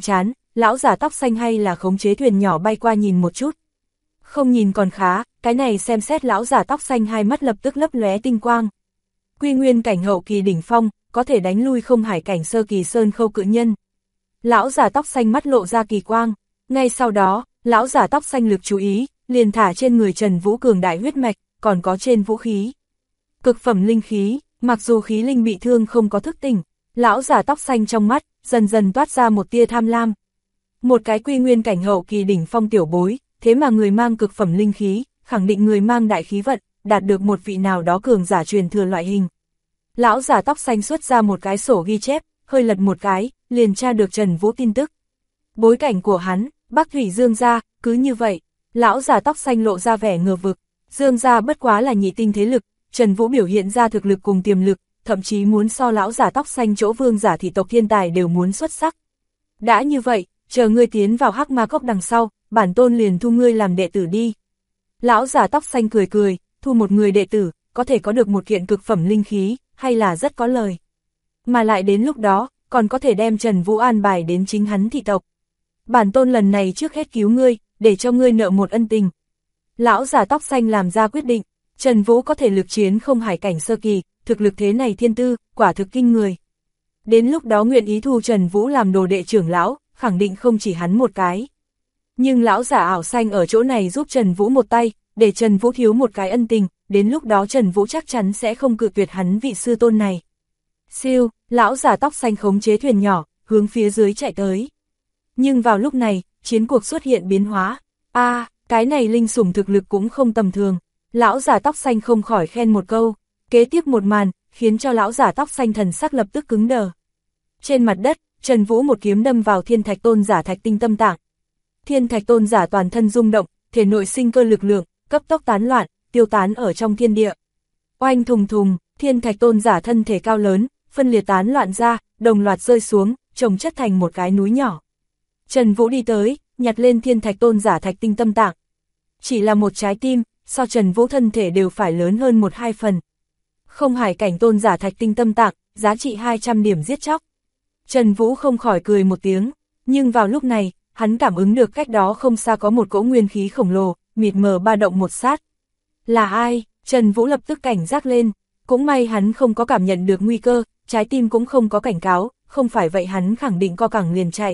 lão giả tóc xanh hay là khống chế thuyền nhỏ bay qua nhìn một chút. Không nhìn còn khá, cái này xem xét lão giả tóc xanh hai mắt lập tức lấp lóe tinh quang. Quy nguyên cảnh hậu kỳ đỉnh phong, có thể đánh lui không hải cảnh sơ kỳ sơn khâu cự nhân. Lão giả tóc xanh mắt lộ ra kỳ quang, ngay sau đó, lão giả tóc xanh lực chú ý, liền thả trên người Trần Vũ cường đại huyết mạch, còn có trên vũ khí. Cực phẩm linh khí, mặc dù khí linh bị thương không có thức tỉnh, lão giả tóc xanh trong mắt, dần dần toát ra một tia tham lam. Một cái quy nguyên cảnh hậu kỳ đỉnh phong tiểu bối, thế mà người mang cực phẩm linh khí, khẳng định người mang đại khí vận, đạt được một vị nào đó cường giả truyền thừa loại hình. Lão giả tóc xanh xuất ra một cái sổ ghi chép, hơi lật một cái, liền tra được Trần Vũ tin tức. Bối cảnh của hắn, Bắc Thủy Dương gia, cứ như vậy, lão giả tóc xanh lộ ra vẻ ngờ vực. Dương gia bất quá là nhị tinh thế lực, Trần Vũ biểu hiện ra thực lực cùng tiềm lực, thậm chí muốn so lão giả tóc xanh chỗ vương giả thị tộc thiên tài đều muốn xuất sắc. Đã như vậy, chờ ngươi tiến vào Hắc Ma Cốc đằng sau, bản tôn liền thu ngươi làm đệ tử đi. Lão giả tóc xanh cười cười, thu một người đệ tử, có thể có được một kiện cực phẩm linh khí, hay là rất có lời. Mà lại đến lúc đó, còn có thể đem Trần Vũ an bài đến chính hắn thị tộc. Bản tôn lần này trước hết cứu ngươi, để cho ngươi nợ một ân tình. Lão giả tóc xanh làm ra quyết định, Trần Vũ có thể lực chiến không hải cảnh sơ kỳ, thực lực thế này thiên tư, quả thực kinh người. Đến lúc đó nguyện ý thu Trần Vũ làm đồ đệ trưởng lão, khẳng định không chỉ hắn một cái. Nhưng lão giả ảo xanh ở chỗ này giúp Trần Vũ một tay, để Trần Vũ thiếu một cái ân tình, đến lúc đó Trần Vũ chắc chắn sẽ không cự tuyệt hắn vị sư tôn này. Siêu, lão giả tóc xanh khống chế thuyền nhỏ, hướng phía dưới chạy tới. Nhưng vào lúc này, chiến cuộc xuất hiện biến hóa. Cái này linh sủng thực lực cũng không tầm thường. Lão giả tóc xanh không khỏi khen một câu. Kế tiếp một màn, khiến cho lão giả tóc xanh thần sắc lập tức cứng đờ. Trên mặt đất, Trần Vũ một kiếm đâm vào thiên thạch tôn giả thạch tinh tâm tạng. Thiên thạch tôn giả toàn thân rung động, thể nội sinh cơ lực lượng, cấp tốc tán loạn, tiêu tán ở trong thiên địa. Oanh thùng thùng, thiên thạch tôn giả thân thể cao lớn, phân liệt tán loạn ra, đồng loạt rơi xuống, chồng chất thành một cái núi nhỏ. Trần Vũ đi tới, nhặt lên thiên thạch tôn giả thạch tinh tâm tạng. Chỉ là một trái tim, so Trần Vũ thân thể đều phải lớn hơn 1-2 phần. Không hải cảnh tôn giả thạch tinh tâm tạng, giá trị 200 điểm giết chóc. Trần Vũ không khỏi cười một tiếng, nhưng vào lúc này, hắn cảm ứng được cách đó không xa có một cỗ nguyên khí khổng lồ, mịt mờ ba động một sát. Là ai? Trần Vũ lập tức cảnh giác lên, cũng may hắn không có cảm nhận được nguy cơ, trái tim cũng không có cảnh cáo, không phải vậy hắn khẳng định co cẳng liền chạy.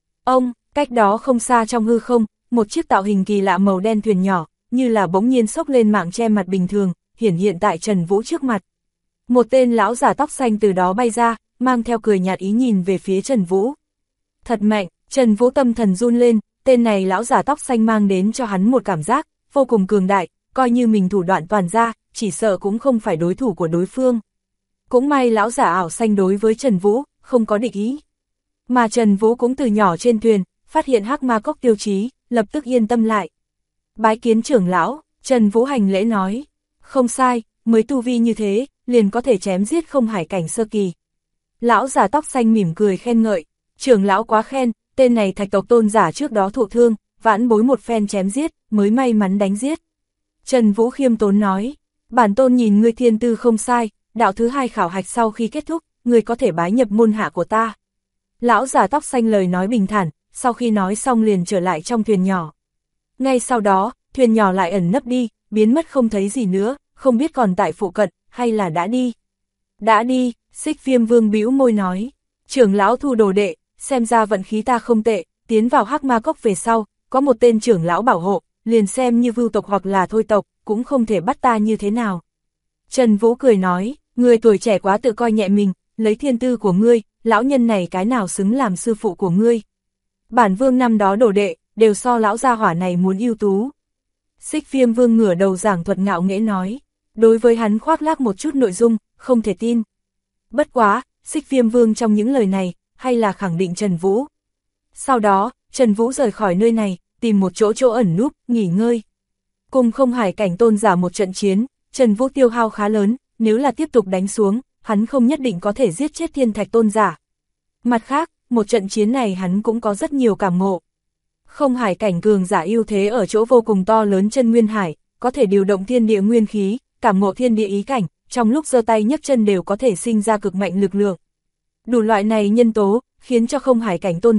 Cách đó không xa trong hư không, một chiếc tạo hình kỳ lạ màu đen thuyền nhỏ, như là bỗng nhiên xốc lên mạng che mặt bình thường, hiện tại Trần Vũ trước mặt. Một tên lão giả tóc xanh từ đó bay ra, mang theo cười nhạt ý nhìn về phía Trần Vũ. Thật mạnh, Trần Vũ tâm thần run lên, tên này lão giả tóc xanh mang đến cho hắn một cảm giác vô cùng cường đại, coi như mình thủ đoạn toàn ra, chỉ sợ cũng không phải đối thủ của đối phương. Cũng may lão giả ảo xanh đối với Trần Vũ không có địch ý. Mà Trần Vũ cũng từ nhỏ trên thuyền, phát hiện Hắc Ma Cốc tiêu chí, lập tức yên tâm lại. Bái kiến trưởng lão, Trần Vũ hành lễ nói. Không sai, mới tu vi như thế, liền có thể chém giết không hải cảnh sơ kỳ. Lão giả tóc xanh mỉm cười khen ngợi, trưởng lão quá khen, tên này thạch tộc tôn giả trước đó thụ thương, vãn bối một phen chém giết, mới may mắn đánh giết. Trần Vũ khiêm tốn nói, bản tôn nhìn ngươi thiên tư không sai, đạo thứ 2 khảo hạch sau khi kết thúc, ngươi có thể bái nhập môn hạ của ta. Lão giả tóc xanh lời nói bình thản, sau khi nói xong liền trở lại trong thuyền nhỏ. Ngay sau đó, thuyền nhỏ lại ẩn nấp đi, biến mất không thấy gì nữa, không biết còn tại phụ cận, hay là đã đi. Đã đi, Xích Viêm Vương bĩu môi nói, trưởng lão thu đồ đệ, xem ra vận khí ta không tệ, tiến vào Hắc Ma Cốc về sau, có một tên trưởng lão bảo hộ, liền xem như Vưu tộc hoặc là Thôi tộc, cũng không thể bắt ta như thế nào. Trần Vũ cười nói, người tuổi trẻ quá tự coi nhẹ mình, lấy thiên tư của ngươi, lão nhân này cái nào xứng làm sư phụ của ngươi. Bản vương năm đó đồ đệ, đều so lão gia hỏa này muốn ưu tú. Xích Viêm Vương ngửa đầu giảng thuật ngạo nghễ nói, đối với hắn khoác lác một chút nội dung, không thể tin. Bất quá, Xích Viêm Vương trong những lời này, hay là khẳng định Trần Vũ. Sau đó, Trần Vũ rời khỏi nơi này, tìm một chỗ ẩn núp, nghỉ ngơi. Cùng không hải cảnh tôn giả một trận chiến, Trần Vũ tiêu hao khá lớn, nếu là tiếp tục đánh xuống, hắn không nhất định có thể giết chết thiên thạch tôn giả. Mặt khác, một trận chiến này hắn cũng có rất nhiều cảm ngộ. Không hải cảnh cường giả ưu thế ở chỗ vô cùng to lớn chân nguyên hải, có thể điều động thiên địa nguyên khí, cảm ngộ thiên địa ý cảnh, trong lúc giơ tay nhấc chân đều có thể sinh ra cực mạnh lực lượng. Đủ loại này nhân tố, khiến cho không hải cảnh tôn giả,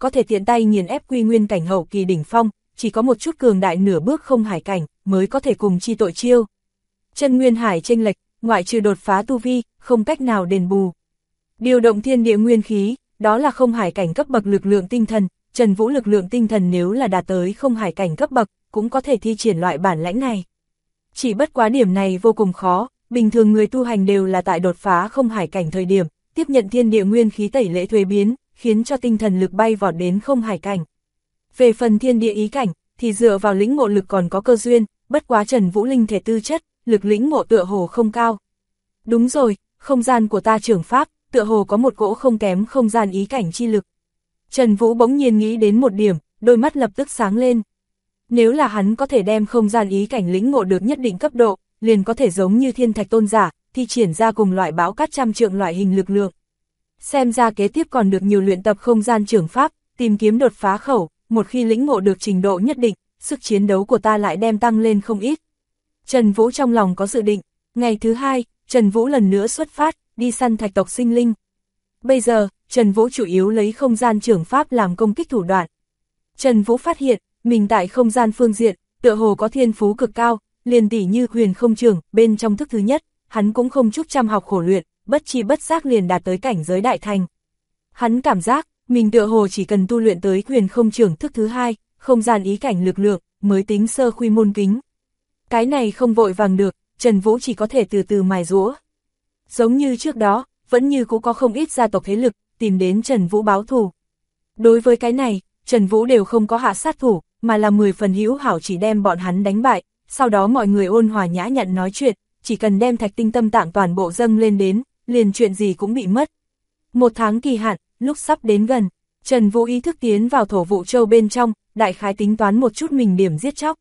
có thể tiện tay nghiền ép quy nguyên cảnh hậu kỳ đỉnh phong, chỉ có một chút cường đại nửa bước không hải cảnh, mới có thể cùng chi tội chiêu. Chân nguyên hải chênh lệch, ngoại trừ đột phá tu vi, không cách nào đền bù. Điều động thiên địa nguyên khí, đó là không hải cảnh cấp bậc lực lượng tinh thần, Trần Vũ lực lượng tinh thần nếu là đạt tới không hải cảnh cấp bậc, cũng có thể thi triển loại bản lãnh này. Chỉ bất quá điểm này vô cùng khó, bình thường người tu hành đều là tại đột phá không hải cảnh thời điểm, tiếp nhận thiên địa nguyên khí tẩy lễ thuế biến, khiến cho tinh thần lực bay vọt đến không hải cảnh. Về phần thiên địa ý cảnh, thì dựa vào lĩnh ngộ lực còn có cơ duyên, bất quá Trần Vũ linh thể tư chất, lực lĩnh ngộ tựa hồ không cao. Đúng rồi, không gian của ta trưởng pháp, tựa hồ có một cỗ không kém không gian ý cảnh chi lực. Trần Vũ bỗng nhiên nghĩ đến một điểm, đôi mắt lập tức sáng lên. Nếu là hắn có thể đem không gian ý cảnh lĩnh ngộ được nhất định cấp độ, liền có thể giống như thiên thạch tôn giả, thi triển ra cùng loại bão cát trăm trượng loại hình lực lượng. Xem ra kế tiếp còn được nhiều luyện tập không gian trưởng pháp, tìm kiếm đột phá khẩu, một khi lĩnh ngộ được trình độ nhất định, sức chiến đấu của ta lại đem tăng lên không ít. Trần Vũ trong lòng có dự định, ngày thứ hai, Trần Vũ lần nữa xuất phát, đi săn thạch tộc sinh linh. Bây giờ, Trần Vũ chủ yếu lấy không gian trưởng pháp làm công kích thủ đoạn. Trần Vũ phát hiện, mình tại không gian phương diện, tựa hồ có thiên phú cực cao, liền tỉ như huyền không trường, bên trong thức thứ nhất, hắn cũng không chút chăm học khổ luyện, bất chi bất giác liền đạt tới cảnh giới đại thành. Hắn cảm giác, mình tựa hồ chỉ cần tu luyện tới huyền không trường thức thứ hai, không gian ý cảnh lực lượng, mới tính sơ khuy môn kính. Cái này không vội vàng được, Trần Vũ chỉ có thể từ từ mài giũa. Giống như trước đó, vẫn như cũng có không ít gia tộc thế lực, tìm đến Trần Vũ báo thù. Đối với cái này, Trần Vũ đều không có hạ sát thủ, mà là 10 phần hữu hảo chỉ đem bọn hắn đánh bại, sau đó mọi người ôn hòa nhã nhặn nói chuyện, chỉ cần đem thạch tinh tâm tạng toàn bộ dâng lên đến, liền chuyện gì cũng bị mất. 1 tháng kỳ hạn, lúc sắp đến gần, Trần Vũ ý thức tiến vào thổ vụ châu bên trong, đại khái tính toán một chút mình điểm giết chóc.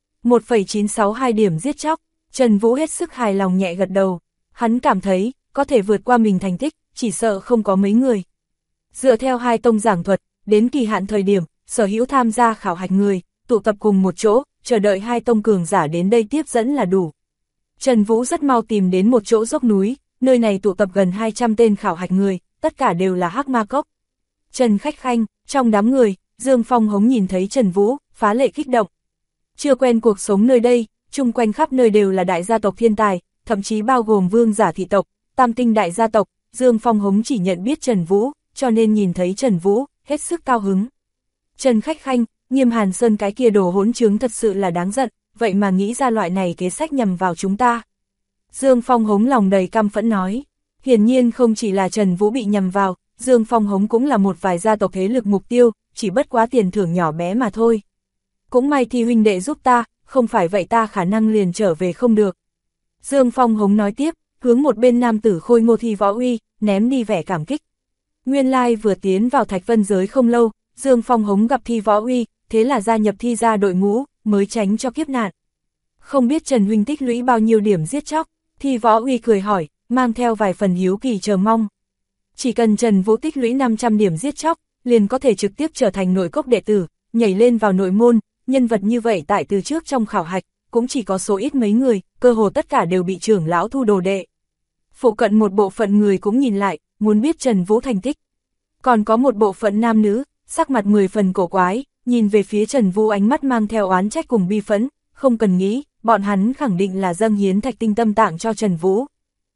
1,962 điểm giết chóc, Trần Vũ hết sức hài lòng nhẹ gật đầu, hắn cảm thấy, có thể vượt qua mình thành tích, chỉ sợ không có mấy người. Dựa theo hai tông giảng thuật, đến kỳ hạn thời điểm, sở hữu tham gia khảo hạch người, tụ tập cùng một chỗ, chờ đợi hai tông cường giả đến đây tiếp dẫn là đủ. Trần Vũ rất mau tìm đến một chỗ dốc núi, nơi này tụ tập gần 200 tên khảo hạch người, tất cả đều là Hắc Ma Cốc. Trần Khách Khanh, trong đám người, Dương Phong Hống nhìn thấy Trần Vũ, phá lệ kích động. Chưa quen cuộc sống nơi đây, chung quanh khắp nơi đều là đại gia tộc thiên tài, thậm chí bao gồm vương giả thị tộc, tam tinh đại gia tộc, Dương Phong Hống chỉ nhận biết Trần Vũ, cho nên nhìn thấy Trần Vũ, hết sức cao hứng. Trần Khách Khanh, Nghiêm Hàn Sơn cái kia đồ hỗn trướng thật sự là đáng giận, vậy mà nghĩ ra loại này kế sách nhằm vào chúng ta. Dương Phong Hống lòng đầy căm phẫn nói, hiển nhiên không chỉ là Trần Vũ bị nhằm vào, Dương Phong Hống cũng là một vài gia tộc thế lực mục tiêu, chỉ bất quá tiền thưởng nhỏ bé mà thôi. Cũng may Thi huynh đệ giúp ta, không phải vậy ta khả năng liền trở về không được. Dương Phong Hống nói tiếp, hướng một bên nam tử khôi ngô Thi Võ Uy, ném đi vẻ cảm kích. Nguyên lai vừa tiến vào Thạch Vân giới không lâu, Dương Phong Hống gặp Thi Võ Uy, thế là gia nhập Thi gia đội ngũ, mới tránh cho kiếp nạn. Không biết Trần huynh tích lũy bao nhiêu điểm giết chóc, Thi Võ Uy cười hỏi, mang theo vài phần hiếu kỳ chờ mong. Chỉ cần Trần Vũ tích lũy 500 điểm giết chóc, liền có thể trực tiếp trở thành nội cốc đệ tử, nhảy lên vào nội môn, nhân vật như vậy tại từ trước trong khảo hạch, cũng chỉ có số ít mấy người, cơ hồ tất cả đều bị trưởng lão thu đồ đệ. Phụ cận một bộ phận người cũng nhìn lại, muốn biết Trần Vũ thành tích. Còn có một bộ phận nam nữ, sắc mặt 10 phần cổ quái, nhìn về phía Trần Vũ ánh mắt mang theo oán trách cùng bi phẫn, không cần nghĩ, bọn hắn khẳng định là dâng hiến thạch tinh tâm tạng cho Trần Vũ.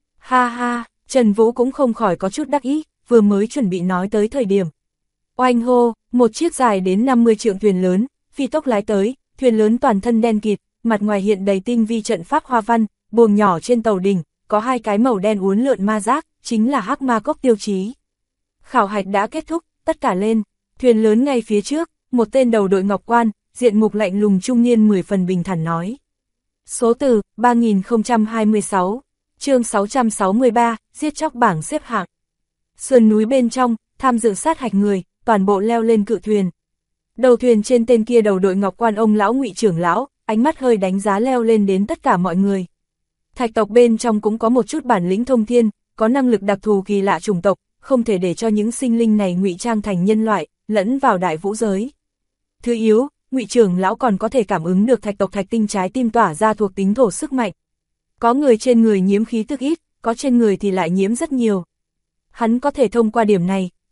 Ha ha, Trần Vũ cũng không khỏi có chút đắc ý, vừa mới chuẩn bị nói tới thời điểm. Oanh hô, một chiếc dài đến 50 trượng thuyền lớn, phi tốc lái tới, thuyền lớn toàn thân đen kịt, mặt ngoài hiện đầy tinh vi trận pháp hoa văn, buồng nhỏ trên tàu đỉnh, có 2 cái màu đen uốn lượn ma giác, chính là Hắc Ma Cốc tiêu chí. Khảo hạch đã kết thúc, tất cả lên, thuyền lớn ngay phía trước, một tên đầu đội ngọc quan, diện mục lạnh lùng trung niên 10 phần bình thản nói. Số từ, 3026, chương 663, giết chóc bảng xếp hạng. Sườn núi bên trong, tham dự sát hạch người, toàn bộ leo lên cự thuyền. Đầu thuyền trên tên kia đầu đội ngọc quan ông lão Ngụy trưởng lão, ánh mắt hơi đánh giá leo lên đến tất cả mọi người. Thạch tộc bên trong cũng có một chút bản lĩnh thông thiên, có năng lực đặc thù kỳ lạ chủng tộc, không thể để cho những sinh linh này ngụy trang thành nhân loại, lẫn vào đại vũ giới. Thứ yếu, Ngụy trưởng lão còn có thể cảm ứng được thạch tộc thạch tinh trái tim tỏa ra thuộc tính thổ sức mạnh. Có người trên người nhiễm khí tức ít, có trên người thì lại nhiễm rất nhiều. Hắn có thể thông qua điểm này,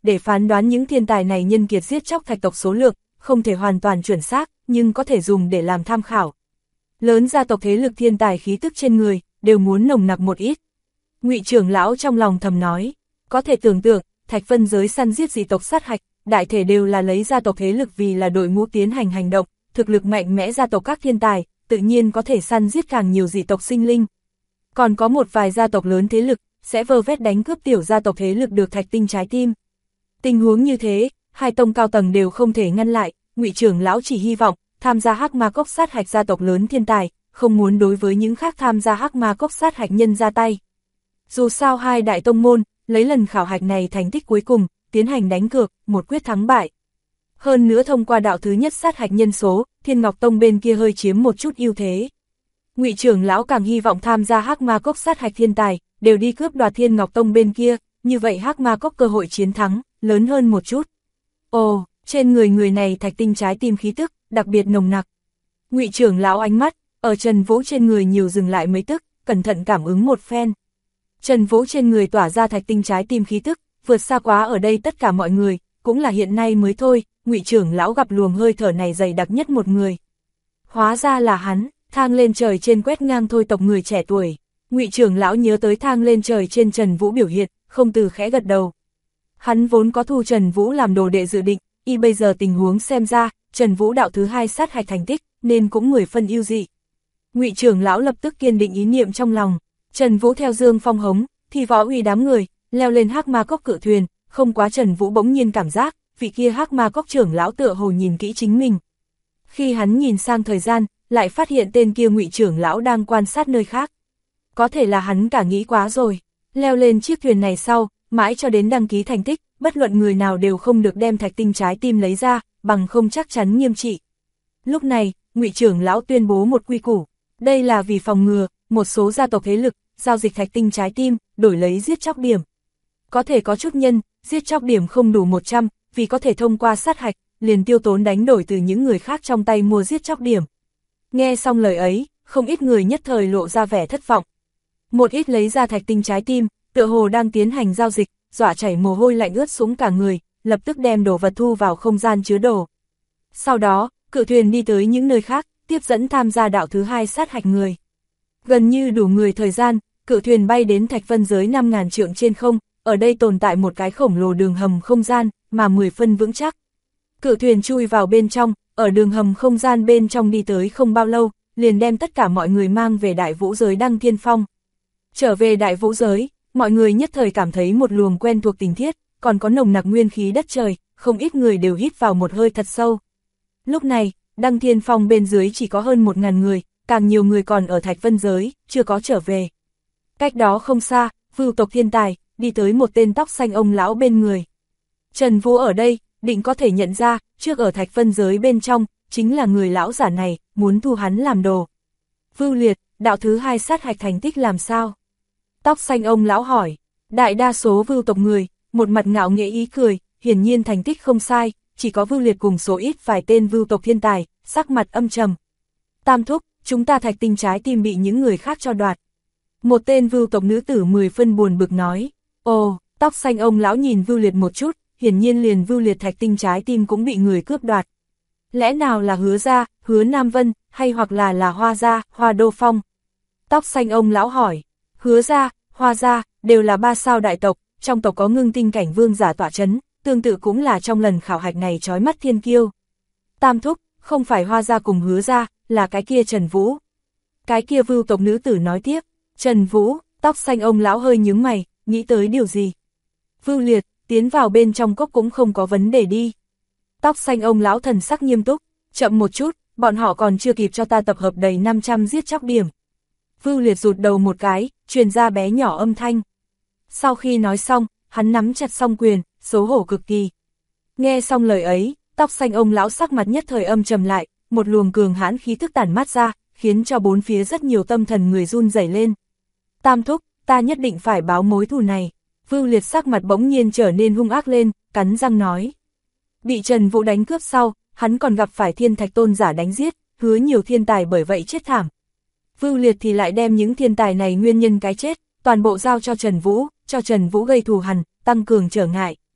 để phán đoán những thiên tài này nhân kiệt giết chóc thạch tộc số lượng, không thể hoàn toàn chuẩn xác, nhưng có thể dùng để làm tham khảo. Lớn gia tộc thế lực thiên tài khí tức trên người, đều muốn nồng nặc một ít. Ngụy trưởng lão trong lòng thầm nói, có thể tưởng tượng, Thạch Vân giới săn giết dị tộc sát hạch, đại thể đều là lấy gia tộc thế lực vì là đội ngũ tiến hành hành động, thực lực mạnh mẽ gia tộc các thiên tài, tự nhiên có thể săn giết càng nhiều dị tộc sinh linh. Còn có một vài gia tộc lớn thế lực, sẽ vơ vét đánh cướp tiểu gia tộc thế lực được thạch tinh trái tim. Tình huống như thế, hai tông cao tầng đều không thể ngăn lại, Ngụy trưởng lão chỉ hy vọng, tham gia Hắc Ma Cốc sát hạch gia tộc lớn thiên tài, không muốn đối với những khác tham gia Hắc Ma Cốc sát hạch nhân ra tay. Dù sao hai đại tông môn, lấy lần khảo hạch này thành tích cuối cùng, tiến hành đánh cược, một quyết thắng bại. Hơn nữa thông qua đạo thứ nhất sát hạch nhân số, Thiên Ngọc Tông bên kia hơi chiếm một chút ưu thế. Ngụy trưởng lão càng hy vọng tham gia Hắc Ma Cốc sát hạch thiên tài, đều đi cướp đoạt Thiên Ngọc Tông bên kia, như vậy Hắc Ma Cốc cơ hội chiến thắng, lớn hơn một chút. Ồ, trên người này thạch tinh trái tim khí tức, đặc biệt nồng nặc. Ngụy trưởng lão ánh mắt, ở Trần Vũ trên người nhiều dừng lại mấy tức, cẩn thận cảm ứng một phen. Trần Vũ trên người tỏa ra thạch tinh trái tim khí tức, vượt xa quá ở đây tất cả mọi người, cũng là hiện nay mới thôi, Ngụy trưởng lão gặp luồng hơi thở này dày đặc nhất một người. Hóa ra là hắn, thang lên trời trên quét ngang thôi tộc người trẻ tuổi. Ngụy trưởng lão nhớ tới thang lên trời trên Trần Vũ biểu hiện, không từ khẽ gật đầu. Hắn vốn có thu Trần Vũ làm đồ đệ dự định, y bây giờ tình huống xem ra, Trần Vũ đạo thứ hai sát hạch thành tích, nên cũng 10 phân ưu dị. Ngụy trưởng lão lập tức kiên định ý niệm trong lòng, Trần Vũ theo Dương Phong hống, thì võ uy đám người, leo lên Hắc Ma Cốc cự thuyền, không quá Trần Vũ bỗng nhiên cảm giác, vị kia Hắc Ma Cốc trưởng lão tựa hồ nhìn kỹ chính mình. Khi hắn nhìn sang thời gian, lại phát hiện tên kia Ngụy trưởng lão đang quan sát nơi khác. Có thể là hắn cả nghĩ quá rồi, leo lên chiếc thuyền này sau, mãi cho đến đăng ký thành tích, bất luận người nào đều không được đem thạch tinh trái tim lấy ra, bằng không chắc chắn nghiêm trị. Lúc này, Ngụy trưởng lão tuyên bố một quy củ, đây là vì phòng ngừa, một số gia tộc thế lực, giao dịch thạch tinh trái tim, đổi lấy giết chóc điểm. Có thể có chút nhân, giết chóc điểm không đủ 100, vì có thể thông qua sát hạch, liền tiêu tốn đánh đổi từ những người khác trong tay mua giết chóc điểm. Nghe xong lời ấy, không ít người nhất thời lộ ra vẻ thất vọng. Một ít lấy ra thạch tinh trái tim, tựa hồ đang tiến hành giao dịch, dọa chảy mồ hôi lạnh ướt xuống cả người, lập tức đem đồ vật thu vào không gian chứa đồ. Sau đó, cự thuyền đi tới những nơi khác, tiếp dẫn tham gia đạo thứ hai sát hạch người. Gần như đủ người thời gian, cự thuyền bay đến Thạch Vân giới 5.000 trượng trên không, ở đây tồn tại một cái khổng lồ đường hầm không gian, mà 10 phân vững chắc. Cự thuyền chui vào bên trong, ở đường hầm không gian bên trong đi tới không bao lâu, liền đem tất cả mọi người mang về Đại Vũ giới Đăng Thiên Phong. Trở về Đại Vũ giới, mọi người nhất thời cảm thấy một luồng quen thuộc tình thiết, còn có nồng nặc nguyên khí đất trời, không ít người đều hít vào một hơi thật sâu. Lúc này, Đăng Thiên Phong bên dưới chỉ có hơn 1.000 người, càng nhiều người còn ở Thạch Vân giới, chưa có trở về. Cách đó không xa, Vưu tộc thiên tài, đi tới một tên tóc xanh ông lão bên người. Trần Vũ ở đây, định có thể nhận ra, trước ở Thạch Vân giới bên trong, chính là người lão giả này, muốn thu hắn làm đồ. Vưu Liệt, đạo thứ hai sát hạch thành tích làm sao? Tóc xanh ông lão hỏi, đại đa số Vưu tộc người, một mặt ngạo nghễ ý cười, hiển nhiên thành tích không sai, chỉ có Vưu Liệt cùng số ít vài tên Vưu tộc thiên tài, sắc mặt âm trầm. Tam thúc, chúng ta thạch tinh trái tim bị những người khác cho đoạt. Một tên Vưu tộc nữ tử 10 phân buồn bực nói, ồ, tóc xanh ông lão nhìn Vưu Liệt một chút, hiển nhiên liền Vưu Liệt thạch tinh trái tim cũng bị người cướp đoạt. Lẽ nào là Hứa gia, Hứa Nam Vân, hay hoặc là Hoa gia, Hoa Đô Phong? Tóc xanh ông lão hỏi, Hứa gia, Hoa gia, đều là 3 sao đại tộc, trong tộc có ngưng tinh cảnh vương giả tọa chấn, tương tự cũng là trong lần khảo hạch này chói mắt thiên kiêu. Tam thúc, không phải Hoa gia cùng Hứa gia, là cái kia Trần Vũ. Cái kia Vưu tộc nữ tử nói tiếp, Trần Vũ, tóc xanh ông lão hơi nhướng mày, nghĩ tới điều gì? Vưu Liệt, tiến vào bên trong cốc cũng không có vấn đề đi. Tóc xanh ông lão thần sắc nghiêm túc, chậm một chút, bọn họ còn chưa kịp cho ta tập hợp đầy 500 giết chóc điểm. Vưu Liệt rụt đầu một cái, truyền ra bé nhỏ âm thanh. Sau khi nói xong, hắn nắm chặt song quyền, xấu hổ cực kỳ. Nghe xong lời ấy, tóc xanh ông lão sắc mặt nhất thời âm trầm lại, một luồng cường hãn khí thức tản mát ra, khiến cho bốn phía rất nhiều tâm thần người run rẩy lên. Tam thúc, ta nhất định phải báo mối thù này. Vưu Liệt sắc mặt bỗng nhiên trở nên hung ác lên, cắn răng nói. Bị Trần Vũ đánh cướp sau, hắn còn gặp phải thiên thạch tôn giả đánh giết, hứa nhiều thiên tài bởi vậy chết thảm. Vưu Liệt thì lại đem những thiên tài này nguyên nhân cái chết, toàn bộ giao cho Trần Vũ gây thù hằn, tăng cường trở ngại.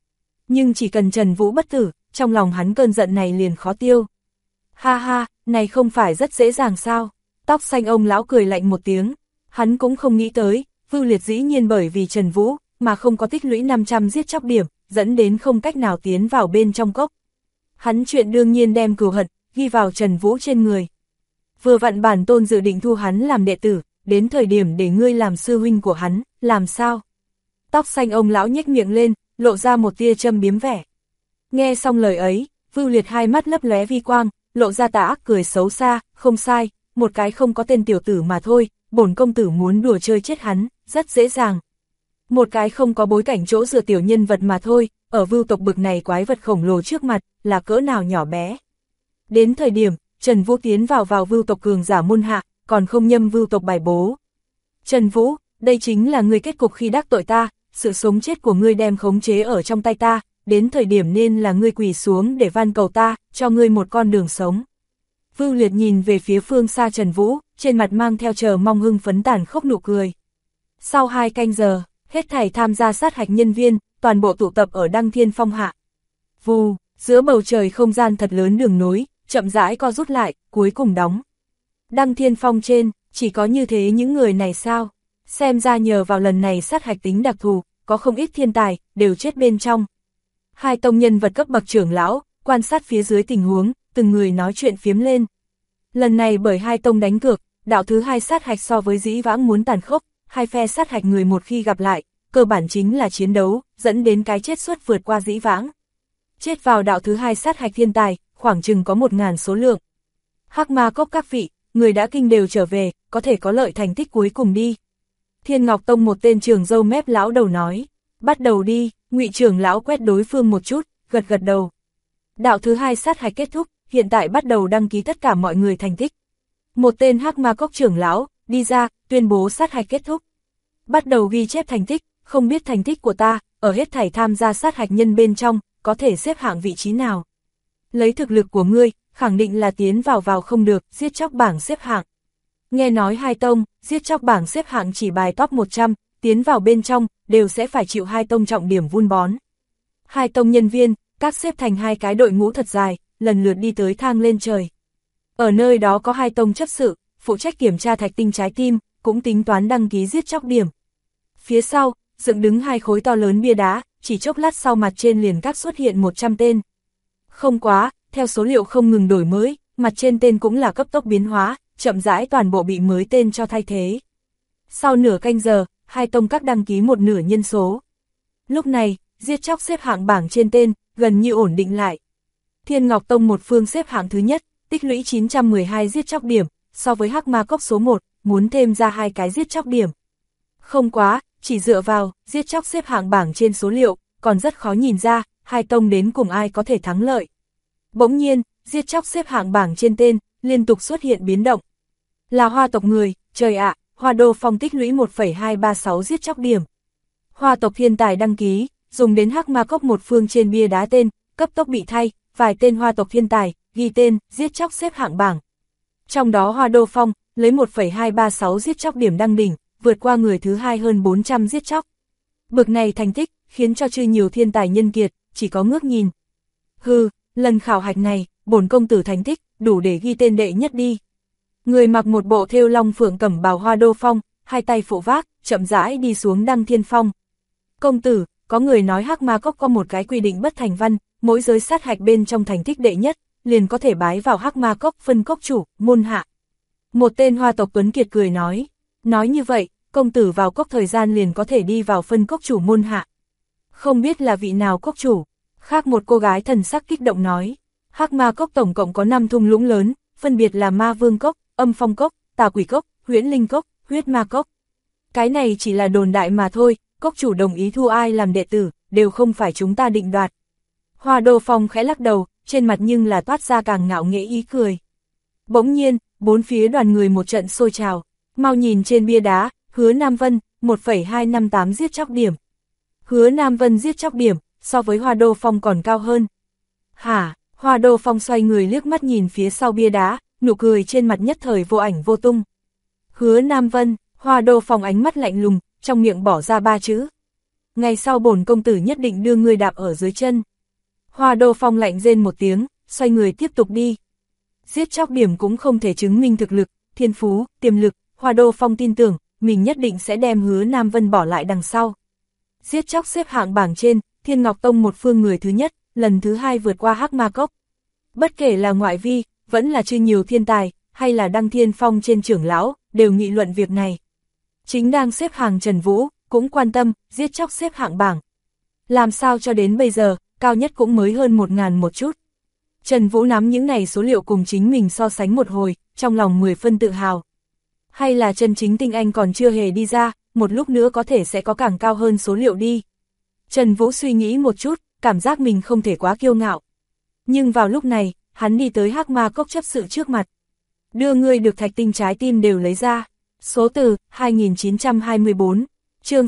nhưng chỉ cần Trần Vũ bất tử, trong lòng hắn cơn giận này liền khó tiêu. Ha ha, này không phải rất dễ dàng sao? Tóc xanh ông lão cười lạnh một tiếng, hắn cũng không nghĩ tới, Vưu Liệt dĩ nhiên bởi vì Trần Vũ, mà không có tích lũy 500 giết chóc điểm, dẫn đến không cách nào tiến vào bên trong cốc. Hắn chuyện đương nhiên đem cừu hận, ghi vào Trần Vũ trên người. Vừa vặn bản tôn dự định thu hắn làm đệ tử, đến thời điểm để ngươi làm sư huynh của hắn, làm sao? Tóc xanh ông lão nhếch miệng lên, lộ ra một tia châm biếm vẻ. Nghe xong lời ấy, Vưu Liệt hai mắt lấp lóe vi quang, lộ ra tà ác cười xấu xa, không sai, một cái không có tên tiểu tử mà thôi, bổn công tử muốn đùa chơi chết hắn, rất dễ dàng. Một cái không có bối cảnh chỗ dựa tiểu nhân vật mà thôi, ở Vưu tộc bực này quái vật khổng lồ trước mặt, là cỡ nào nhỏ bé. Đến thời điểm, Trần Vũ tiến vào Vưu tộc cường giả môn hạ, còn không nhâm Vưu tộc bài bố. Trần Vũ, đây chính là ngươi kết cục khi đắc tội ta, sự sống chết của ngươi đem khống chế ở trong tay ta, đến thời điểm nên là ngươi quỳ xuống để van cầu ta, cho ngươi một con đường sống. Vưu Liệt nhìn về phía phương xa Trần Vũ, trên mặt mang theo chờ mong hưng phấn tàn khốc nụ cười. Sau 2 canh giờ, hết thảy tham gia sát hạch nhân viên, toàn bộ tụ tập ở Đăng Thiên Phong hạ. Vù, giữa bầu trời không gian thật lớn đường nối, chậm rãi co rút lại, cuối cùng đóng. Đăng Thiên Phong trên, chỉ có như thế những người này sao? Xem ra nhờ vào lần này sát hạch tính đặc thù, có không ít thiên tài, đều chết bên trong. 2 tông nhân vật cấp bậc trưởng lão, quan sát phía dưới tình huống, từng người nói chuyện phiếm lên. Lần này bởi 2 tông đánh cược, đạo thứ 2 sát hạch so với dĩ vãng muốn tàn khốc, 2 phe sát hạch người một khi gặp lại, cơ bản chính là chiến đấu, dẫn đến cái chết suất vượt qua dĩ vãng. Chết vào đạo thứ 2 sát hạch thiên tài, khoảng chừng có 1000 số lượng. Hắc Ma Cốc các vị, người đã kinh đều trở về, có thể có lợi thành tích cuối cùng đi. Thiên Ngọc Tông một tên trưởng râu mép lão đầu nói, bắt đầu đi. Ngụy trưởng lão quét đối phương một chút, gật gật đầu. Đạo thứ 2 sát hạch kết thúc, hiện tại bắt đầu đăng ký tất cả mọi người thành tích. Một tên Hắc Ma Cốc trưởng lão đi ra, tuyên bố sát hạch kết thúc. Bắt đầu ghi chép thành tích, không biết thành tích của ta, ở hết thảy tham gia sát hạch nhân bên trong, có thể xếp hạng vị trí nào. Lấy thực lực của ngươi, khẳng định là tiến vào không được, giết chóc bảng xếp hạng. Nghe nói 2 tông, giết chóc bảng xếp hạng chỉ bài top 100, tiến vào bên trong, đều sẽ phải chịu 2 tông trọng điểm vun bón. 2 tông nhân viên, các xếp thành 2 cái đội ngũ thật dài, lần lượt đi tới thang lên trời. Ở nơi đó có 2 tông chấp sự, phụ trách kiểm tra thạch tinh trái tim, cũng tính toán đăng ký giết chóc điểm. Phía sau, dựng đứng 2 khối to lớn bia đá, chỉ chốc lát sau mặt trên liền các xuất hiện 100 tên. Không quá, theo số liệu không ngừng đổi mới, mặt trên tên cũng là cấp tốc biến hóa, chậm rãi toàn bộ bị mới tên cho thay thế. Sau nửa canh giờ, 2 tông các đăng ký một nửa nhân số. Lúc này, giết chóc xếp hạng bảng trên tên, gần như ổn định lại. Thiên Ngọc Tông một phương xếp hạng thứ nhất, tích lũy 912 giết chóc điểm, so với Hắc Ma Cốc số 1, muốn thêm ra 2 cái giết chóc điểm. Không quá, chỉ dựa vào, giết chóc xếp hạng bảng trên số liệu, còn rất khó nhìn ra, 2 tông đến cùng ai có thể thắng lợi. Bỗng nhiên, giết chóc xếp hạng bảng trên tên, liên tục xuất hiện biến động. Là Hoa tộc người, trời ạ! Hoa Đô Phong tích lũy 1,236 giết chóc điểm. Hoa tộc thiên tài đăng ký, dùng đến Hắc Ma Cốc một phương trên bia đá tên, cấp tốc bị thay, vài tên hoa tộc thiên tài, ghi tên, giết chóc xếp hạng bảng. Trong đó Hoa Đô Phong, lấy 1,236 giết chóc điểm đăng đỉnh, vượt qua người thứ 2 hơn 400 giết chóc. Bực này thành tích, khiến cho chư nhiều thiên tài nhân kiệt, chỉ có ngước nhìn. Hừ, lần khảo hạch này, bổn công tử thành tích, đủ để ghi tên đệ nhất đi. Người mặc một bộ thêu long phượng cẩm bào Hoa Đô Phong, 2 tay phụ vác, chậm rãi đi xuống Đăng Thiên Phong. Công tử, có người nói Hắc Ma Cốc có một cái quy định bất thành văn, mỗi giới sát hạch bên trong thành tích đệ nhất, liền có thể bái vào Hắc Ma Cốc phân cốc chủ, môn hạ. Một tên hoa tộc tuấn kiệt cười nói như vậy, công tử vào cốc thời gian liền có thể đi vào phân cốc chủ môn hạ. Không biết là vị nào cốc chủ, khác một cô gái thần sắc kích động nói. Hắc Ma Cốc tổng cộng có 5 thung lũng lớn, phân biệt là Ma Vương Cốc, Âm Phong Cốc, Tà Quỷ Cốc, Huyễn Linh Cốc, Huyết Ma Cốc. Cái này chỉ là đồn đại mà thôi, cốc chủ đồng ý thu ai làm đệ tử, đều không phải chúng ta định đoạt. Hoa Đô Phong khẽ lắc đầu, trên mặt nhưng là toát ra càng ngạo nghễ ý cười. Bỗng nhiên, bốn phía đoàn người một trận sôi trào, mau nhìn trên bia đá, Hứa Nam Vân, 1,258 giết chóc điểm. Hứa Nam Vân giết chóc điểm, so với Hoa Đô Phong còn cao hơn. Hả? Hoa Đô Phong xoay người liếc mắt nhìn phía sau bia đá, nụ cười trên mặt nhất thời vô ảnh vô tung. Hứa Nam Vân, Hoa Đô Phong ánh mắt lạnh lùng, trong miệng bỏ ra 3 chữ. ngày sau bổn công tử nhất định đưa ngươi đạp ở dưới chân. Hoa Đô Phong lạnh rên một tiếng, xoay người tiếp tục đi. Giết chóc điểm cũng không thể chứng minh thực lực, thiên phú, tiềm lực, Hoa Đô Phong tin tưởng, mình nhất định sẽ đem Hứa Nam Vân bỏ lại đằng sau. Giết chóc xếp hạng bảng trên, Thiên Ngọc Tông một phương người thứ nhất, lần thứ hai vượt qua Hắc Ma Cốc. Bất kể là ngoại vi, vẫn là chưa nhiều thiên tài, hay là Đăng Thiên Phong trên trưởng lão, đều nghị luận việc này. Chính đang xếp hàng Trần Vũ, cũng quan tâm, giết chóc xếp hạng bảng. Làm sao cho đến bây giờ, cao nhất cũng mới hơn 1.000 một chút. Trần Vũ nắm những này số liệu cùng chính mình so sánh một hồi, trong lòng 10 phân tự hào. Hay là chân chính tinh anh còn chưa hề đi ra, một lúc nữa có thể sẽ có càng cao hơn số liệu đi. Trần Vũ suy nghĩ một chút, cảm giác mình không thể quá kiêu ngạo. Nhưng vào lúc này, hắn đi tới Hắc Ma Cốc chấp sự trước mặt. Đưa ngươi được thạch tinh trái tim đều lấy ra. Số từ, 2924, chương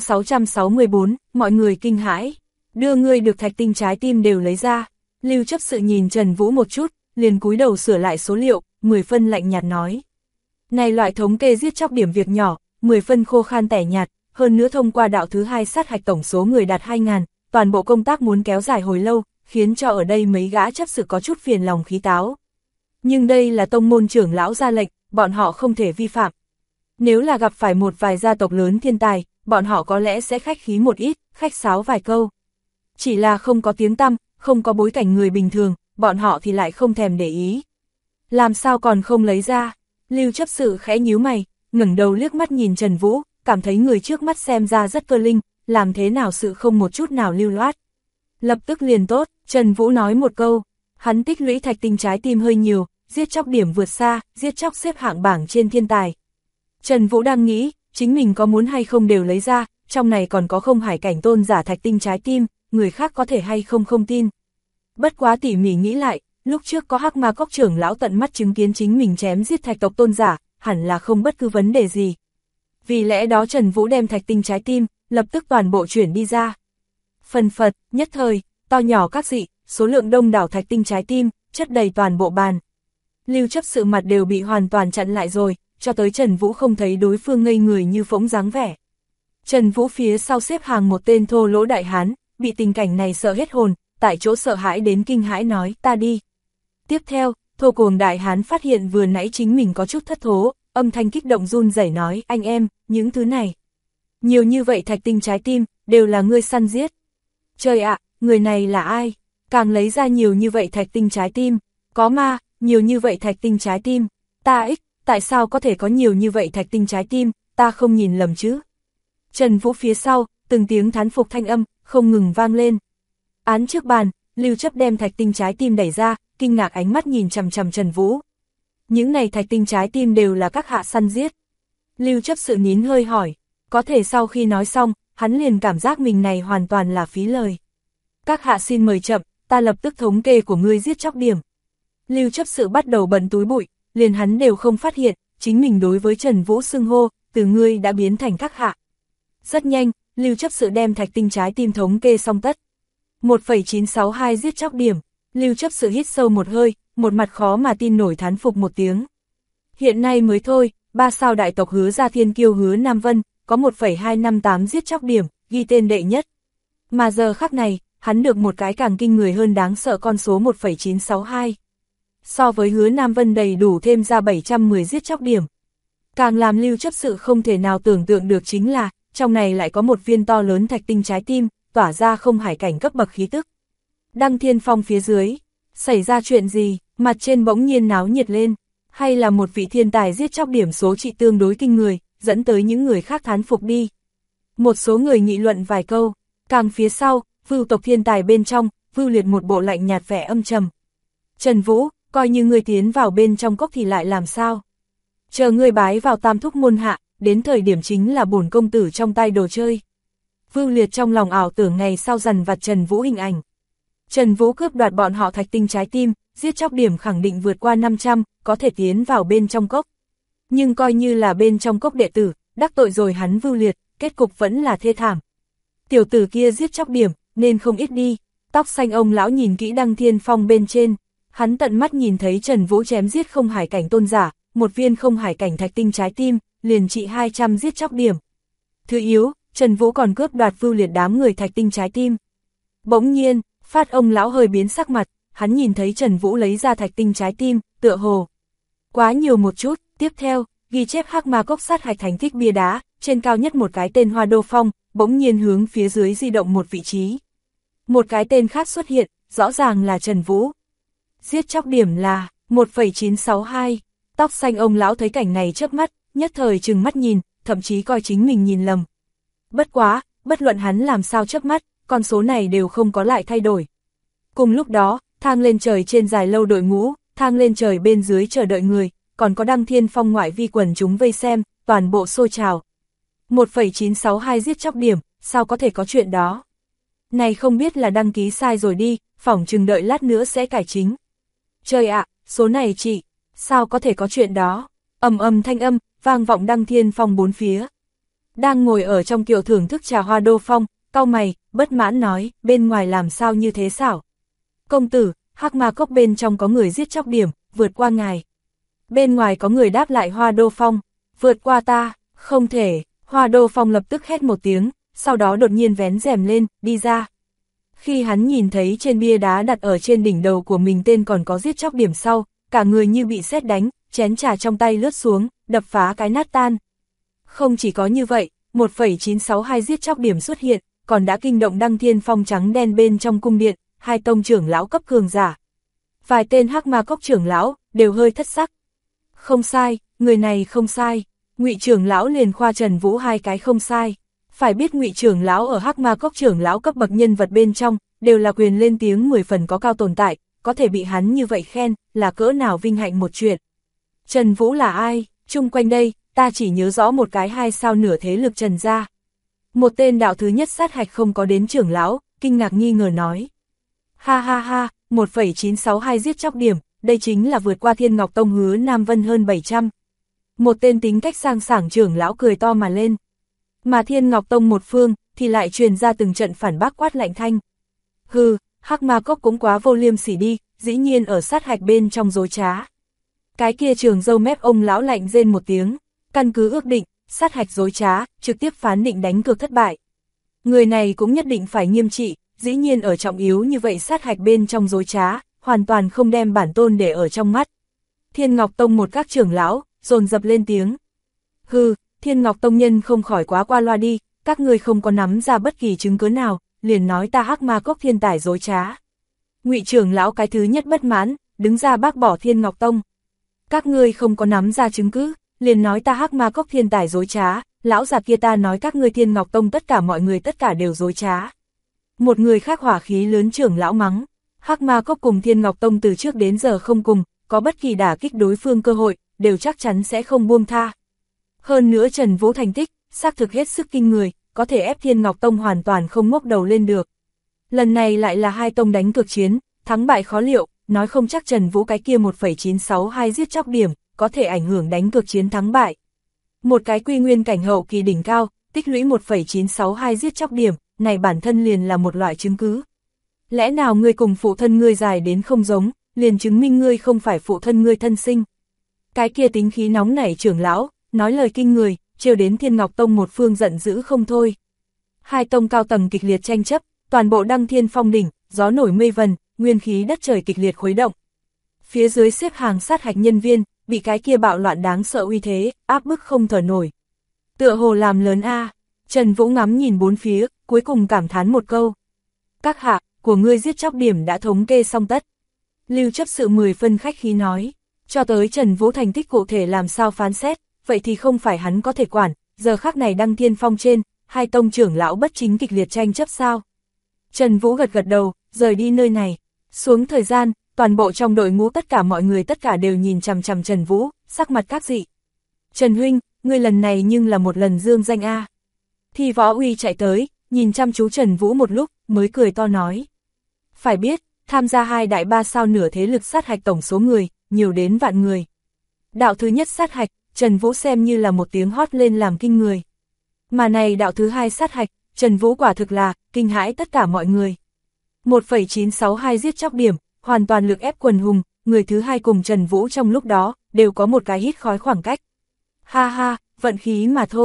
664, mọi người kinh hãi. Đưa ngươi được thạch tinh trái tim đều lấy ra. Lưu chấp sự nhìn Trần Vũ một chút, liền cúi đầu sửa lại số liệu, 10 phân lạnh nhạt nói. Này loại thống kê giết chóc điểm việc nhỏ, 10 phân khô khan tẻ nhạt, hơn nữa thông qua đạo thứ hai sát hạch tổng số người đạt 2.000, toàn bộ công tác muốn kéo dài hồi lâu, khiến cho ở đây mấy gã chấp sự có chút phiền lòng khí táo. Nhưng đây là tông môn trưởng lão ra lệnh, bọn họ không thể vi phạm. Nếu là gặp phải một vài gia tộc lớn thiên tài, bọn họ có lẽ sẽ khách khí một ít, khách sáo vài câu. Chỉ là không có tiếng tăm, không có bối cảnh người bình thường, bọn họ thì lại không thèm để ý. Làm sao còn không lấy ra? Lưu chấp sự khẽ nhíu mày, ngẩng đầu liếc mắt nhìn Trần Vũ, cảm thấy người trước mắt xem ra rất cơ linh, làm thế nào sự không một chút nào lưu loát. Lập tức liền tốt, Trần Vũ nói một câu, hắn tích lũy thạch tinh trái tim hơi nhiều, giết chóc điểm vượt xa, giết chóc xếp hạng bảng trên thiên tài. Trần Vũ đang nghĩ, chính mình có muốn hay không đều lấy ra, trong này còn có không hải cảnh tôn giả thạch tinh trái tim, người khác có thể hay không không tin. Bất quá tỉ mỉ nghĩ lại, lúc trước có Hắc Ma Cốc trưởng lão tận mắt chứng kiến chính mình chém giết thạch tộc tôn giả, hẳn là không bất cứ vấn đề gì. Vì lẽ đó Trần Vũ đem thạch tinh trái tim, lập tức toàn bộ chuyển đi ra. Phần phật, nhất thời, to nhỏ các dị, số lượng đông đảo thạch tinh trái tim, chất đầy toàn bộ bàn. Lưu chấp sự mặt đều bị hoàn toàn chặn lại rồi, cho tới Trần Vũ không thấy đối phương ngây người như phỗng dáng vẻ. Trần Vũ phía sau xếp hàng một tên thô lỗ đại hán, bị tình cảnh này sợ hết hồn, tại chỗ sợ hãi đến kinh hãi nói ta đi. Tiếp theo, thô cuồng đại hán phát hiện vừa nãy chính mình có chút thất thố, âm thanh kích động run rẩy nói anh em, những thứ này. Nhiều như vậy thạch tinh trái tim, đều là ngươi săn giết. Trời ạ, người này là ai? Càng lấy ra nhiều như vậy thạch tinh trái tim, có ma, nhiều như vậy thạch tinh trái tim, tại sao có thể có nhiều như vậy thạch tinh trái tim, ta không nhìn lầm chứ? Trần Vũ phía sau, từng tiếng thán phục thanh âm, không ngừng vang lên. Án trước bàn, Lưu chấp đem thạch tinh trái tim đẩy ra, kinh ngạc ánh mắt nhìn chằm chằm Trần Vũ. Những này thạch tinh trái tim đều là các hạ săn giết. Lưu chấp sự nín hơi hỏi, có thể sau khi nói xong, hắn liền cảm giác mình này hoàn toàn là phí lời. Các hạ xin mời chậm, ta lập tức thống kê của ngươi giết chóc điểm. Lưu chấp sự bắt đầu bận túi bụi, liền hắn đều không phát hiện, chính mình đối với Trần Vũ xưng hô, từ ngươi đã biến thành các hạ. Rất nhanh, Lưu chấp sự đem thạch tinh trái tim thống kê xong tất. 1,962 giết chóc điểm, Lưu chấp sự hít sâu một hơi, một mặt khó mà tin nổi thán phục một tiếng. Hiện nay mới thôi, 3 sao đại tộc Hứa Gia Thiên Kiêu Hứa Nam Vân, có 1,258 giết chóc điểm, ghi tên đệ nhất. Mà giờ khắc này, hắn được một cái càng kinh người hơn đáng sợ con số 1,962. So với Hứa Nam Vân đầy đủ thêm ra 710 giết chóc điểm. Càng làm Lưu chấp sự không thể nào tưởng tượng được chính là, trong này lại có một viên to lớn thạch tinh trái tim, tỏa ra không hải cảnh cấp bậc khí tức. Đăng Thiên Phong phía dưới, xảy ra chuyện gì, mặt trên bỗng nhiên náo nhiệt lên, hay là một vị thiên tài giết chóc điểm số trị tương đối kinh người, dẫn tới những người khác thán phục đi. Một số người nghị luận vài câu, càng phía sau, Vưu tộc thiên tài bên trong, Vưu Liệt một bộ lạnh nhạt vẻ âm trầm. Trần Vũ, coi như ngươi tiến vào bên trong cốc thì lại làm sao? Chờ ngươi bái vào tam thúc môn hạ, đến thời điểm chính là bổn công tử trong tay đồ chơi. Vưu Liệt trong lòng ảo tưởng ngày sau dằn vặt Trần Vũ hình ảnh. Trần Vũ cướp đoạt bọn họ thạch tinh trái tim, giết chóc điểm khẳng định vượt qua 500, có thể tiến vào bên trong cốc. Nhưng coi như là bên trong cốc đệ tử, đắc tội rồi hắn Vưu Liệt, kết cục vẫn là thê thảm. Tiểu tử kia giết chóc điểm, nên không ít đi. Tóc xanh ông lão nhìn kỹ Đăng Thiên Phong bên trên, hắn tận mắt nhìn thấy Trần Vũ chém giết không hải cảnh tôn giả, một viên không hải cảnh thạch tinh trái tim, liền trị 200 giết chóc điểm. Thứ yếu, Trần Vũ còn cướp đoạt Vưu Liệt đám người Thạch Tinh trái tim. Bỗng nhiên, Phát ông lão hơi biến sắc mặt, hắn nhìn thấy Trần Vũ lấy ra Thạch Tinh trái tim, tựa hồ quá nhiều một chút. Tiếp theo, ghi chép Hắc Ma Cốc sát hạch thành tích bia đá, trên cao nhất một cái tên Hoa Đô Phong, bỗng nhiên hướng phía dưới di động một vị trí. Một cái tên khác xuất hiện, rõ ràng là Trần Vũ. Giết chóc điểm là 1,962. Tóc xanh ông lão thấy cảnh này chớp mắt, nhất thời trừng mắt nhìn, thậm chí coi chính mình nhìn lầm. Bất quá, bất luận hắn làm sao chớp mắt, con số này đều không có lại thay đổi. Cùng lúc đó, thang lên trời trên dài lâu đội ngũ, thang lên trời bên dưới chờ đợi người, còn có Đăng Thiên Phong ngoại vi quần chúng vây xem, toàn bộ xôi trào. 1,962 giết chóc điểm, sao có thể có chuyện đó? Này không biết là đăng ký sai rồi đi, phỏng chừng đợi lát nữa sẽ cải chính. Trời ạ, số này chị, sao có thể có chuyện đó? Ầm ầm thanh âm, vang vọng Đăng Thiên Phong bốn phía. Đang ngồi ở trong kiệu thưởng thức trà Hoa Đô Phong, cau mày, bất mãn nói, bên ngoài làm sao như thế xảo? Công tử, Hắc Ma Cốc bên trong có người giết chóc điểm, vượt qua ngài. Bên ngoài có người đáp lại Hoa Đô Phong, vượt qua ta, không thể. Hoa Đô Phong lập tức hét một tiếng, sau đó đột nhiên vén rèm lên, đi ra. Khi hắn nhìn thấy trên bia đá đặt ở trên đỉnh đầu của mình tên còn có giết chóc điểm sau, cả người như bị sét đánh, chén trà trong tay lướt xuống, đập phá cái nát tan. Không chỉ có như vậy, 1,962 giết chóc điểm xuất hiện, còn đã kinh động Đăng Thiên Phong trắng đen bên trong cung điện, hai tông trưởng lão cấp cường giả. Vài tên Hắc Ma Cốc trưởng lão đều hơi thất sắc. Không sai, người này không sai. Ngụy trưởng lão liền khoa Trần Vũ hai cái không sai. Phải biết Ngụy trưởng lão ở Hắc Ma Cốc trưởng lão cấp bậc nhân vật bên trong, đều là quyền lên tiếng 10 phần có cao tồn tại, có thể bị hắn như vậy khen, là cỡ nào vinh hạnh một chuyện. Trần Vũ là ai? Chung quanh đây, ta chỉ nhớ rõ một cái 2 sao nửa thế lực Trần gia. Một tên đạo thứ nhất sát hạch không có đến trưởng lão, kinh ngạc nghi ngờ nói. Ha ha ha, 1,962 giết chóc điểm, đây chính là vượt qua Thiên Ngọc Tông Hứa Nam Vân hơn 700. Một tên tính cách sang sảng trưởng lão cười to mà lên. Mà Thiên Ngọc Tông một phương, thì lại truyền ra từng trận phản bác quát lạnh thanh. Hừ, Hắc Ma Cốc cũng quá vô liêm sỉ đi, dĩ nhiên ở sát hạch bên trong dối trá. Cái kia trường râu mép ông lão lạnh rên một tiếng, căn cứ ước định, sát hạch dối trá, trực tiếp phán định đánh cược thất bại. Người này cũng nhất định phải nghiêm trị, dĩ nhiên ở trọng yếu như vậy sát hạch bên trong dối trá, hoàn toàn không đem bản tôn để ở trong mắt. Thiên Ngọc Tông một các trưởng lão, dồn dập lên tiếng. Hừ, Thiên Ngọc Tông nhân không khỏi quá qua loa đi, các ngươi không có nắm ra bất kỳ chứng cứ nào, liền nói ta Hắc Ma Cốc thiên tài dối trá. Ngụy trưởng lão cái thứ nhất bất mãn, đứng ra bác bỏ Thiên Ngọc Tông. Các ngươi không có nắm ra chứng cứ, liền nói ta Hắc Ma Cốc thiên tài dối trá, lão già kia ta nói các ngươi Thiên Ngọc Tông tất cả mọi người tất cả đều dối trá. Một người khác hỏa khí lớn trưởng lão mắng, Hắc Ma Cốc cùng Thiên Ngọc Tông từ trước đến giờ không cùng, có bất kỳ đả kích đối phương cơ hội, đều chắc chắn sẽ không buông tha. Hơn nữa Trần Vũ thành tích, xác thực hết sức kinh người, có thể ép Thiên Ngọc Tông hoàn toàn không ngóc đầu lên được. Lần này lại là hai tông đánh cược chiến, thắng bại khó liệu, nói không chắc Trần Vũ cái kia 1,962 giết chóc điểm, có thể ảnh hưởng đánh cược chiến thắng bại. Một cái quy nguyên cảnh hậu kỳ đỉnh cao, tích lũy 1,962 giết chóc điểm, này bản thân liền là một loại chứng cứ. Lẽ nào ngươi cùng phụ thân ngươi dài đến không giống, liền chứng minh ngươi không phải phụ thân ngươi thân sinh. Cái kia tính khí nóng nảy trưởng lão, nói lời kinh người, trêu đến Thiên Ngọc Tông một phương giận dữ không thôi. Hai tông cao tầng kịch liệt tranh chấp, toàn bộ Đăng Thiên Phong đỉnh, gió nổi mây vần, nguyên khí đất trời kịch liệt khuấy động. Phía dưới xếp hàng sát hạch nhân viên, bị cái kia bạo loạn đáng sợ uy thế, áp bức không thở nổi. Tựa hồ làm lớn a. Trần Vũ ngắm nhìn bốn phía, cuối cùng cảm thán một câu. Các hạ, của ngươi giết chóc điểm đã thống kê xong tất. Lưu chấp sự 10 phân khách khí nói, cho tới Trần Vũ thành tích cụ thể làm sao phán xét, vậy thì không phải hắn có thể quản, giờ khắc này Đăng Thiên Phong trên, hai tông trưởng lão bất chính kịch liệt tranh chấp sao. Trần Vũ gật gật đầu, rời đi nơi này, xuống thời gian, toàn bộ trong đội ngũ tất cả mọi người tất cả đều nhìn chằm chằm Trần Vũ, sắc mặt các dị. Trần huynh, ngươi lần này nhưng là một lần dương danh a. Thì Võ Uy chạy tới, nhìn chăm chú Trần Vũ một lúc, mới cười to nói. Phải biết, tham gia 2 đại 3 sao nửa thế lực sát hạch tổng số người, nhiều đến vạn người. Đạo thứ nhất sát hạch, Trần Vũ xem như là một tiếng hót lên làm kinh người. Mà này đạo thứ hai sát hạch, Trần Vũ quả thực là, kinh hãi tất cả mọi người. 1,962 giết chóc điểm, hoàn toàn lực ép quần hùng, người thứ hai cùng Trần Vũ trong lúc đó, đều có một cái hít khói khoảng cách. Ha ha, vận khí mà thôi.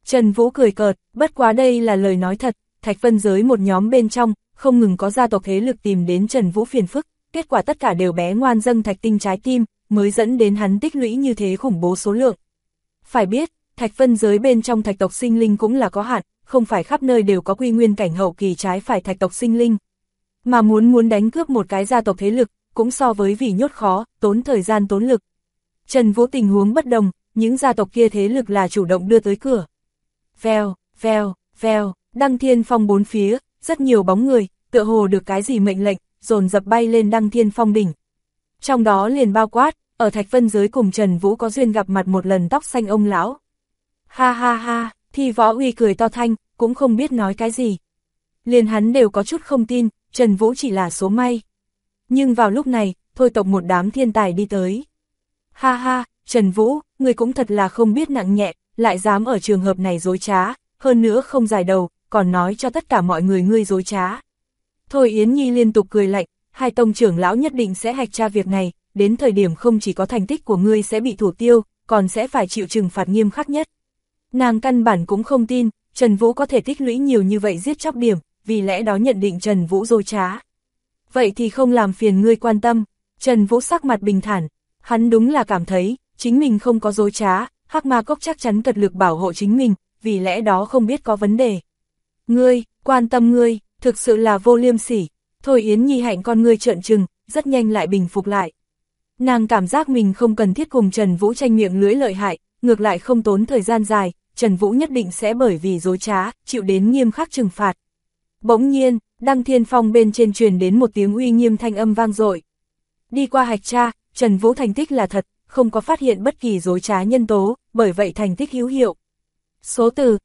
Trần Vũ cười cợt, bất quá đây là lời nói thật, Thạch Vân giới một nhóm bên trong, không ngừng có gia tộc thế lực tìm đến Trần Vũ phiền phức, kết quả tất cả đều bé ngoan dâng Thạch Tinh trái tim, mới dẫn đến hắn tích lũy như thế khủng bố số lượng. Phải biết, Thạch Vân giới bên trong thạch tộc sinh linh cũng là có hạn, không phải khắp nơi đều có quy nguyên cảnh hậu kỳ trái phải thạch tộc sinh linh. Mà muốn đánh cướp một cái gia tộc thế lực, cũng so với vì nhốt khó, tốn thời gian tốn lực. Trần Vũ tình huống bất đồng, những gia tộc kia thế lực là chủ động đưa tới cửa. Vèo, vèo, vèo, Đăng Thiên Phong bốn phía, rất nhiều bóng người, tựa hồ được cái gì mệnh lệnh, dồn dập bay lên Đăng Thiên Phong đỉnh. Trong đó liền bao quát, ở Thạch Vân giới cùng Trần Vũ có duyên gặp mặt một lần tóc xanh ông lão. Ha ha ha, Thi Võ Uy cười to thanh, cũng không biết nói cái gì. Liền hắn đều có chút không tin, Trần Vũ chỉ là số may. Nhưng vào lúc này, thôi tộc một đám thiên tài đi tới. Ha ha, Trần Vũ, người cũng thật là không biết nặng nhẹ, lại dám ở trường hợp này dối trá, hơn nữa không dài đầu, còn nói cho tất cả mọi người ngươi dối trá. Thôi Yến Nhi liên tục cười lạnh, hai tông trưởng lão nhất định sẽ hạch tra việc này, đến thời điểm không chỉ có thành tích của ngươi sẽ bị thủ tiêu, còn sẽ phải chịu trừng phạt nghiêm khắc nhất. Nàng căn bản cũng không tin, Trần Vũ có thể tích lũy nhiều như vậy giết chóc điểm, vì lẽ đó nhận định Trần Vũ dối trá. Vậy thì không làm phiền ngươi quan tâm, Trần Vũ sắc mặt bình thản, hắn đúng là cảm thấy, chính mình không có dối trá, Hắc Ma Cốc chắc chắn cật lực bảo hộ chính mình, vì lẽ đó không biết có vấn đề. Ngươi, quan tâm ngươi, thực sự là vô liêm sỉ. Thôi Yến Nhi hạnh con ngươi trợn trừng, rất nhanh lại bình phục lại. Nàng cảm giác mình không cần thiết cùng Trần Vũ tranh miệng lưỡi lợi hại, ngược lại không tốn thời gian dài, Trần Vũ nhất định sẽ bởi vì dối trá, chịu đến nghiêm khắc trừng phạt. Bỗng nhiên, Đăng Thiên Phong bên trên truyền đến một tiếng uy nghiêm thanh âm vang dội. Đi qua hạch tra, Trần Vũ thành tích là thật, không có phát hiện bất kỳ dối trá nhân tố, bởi vậy thành tích hữu hiệu. Số từ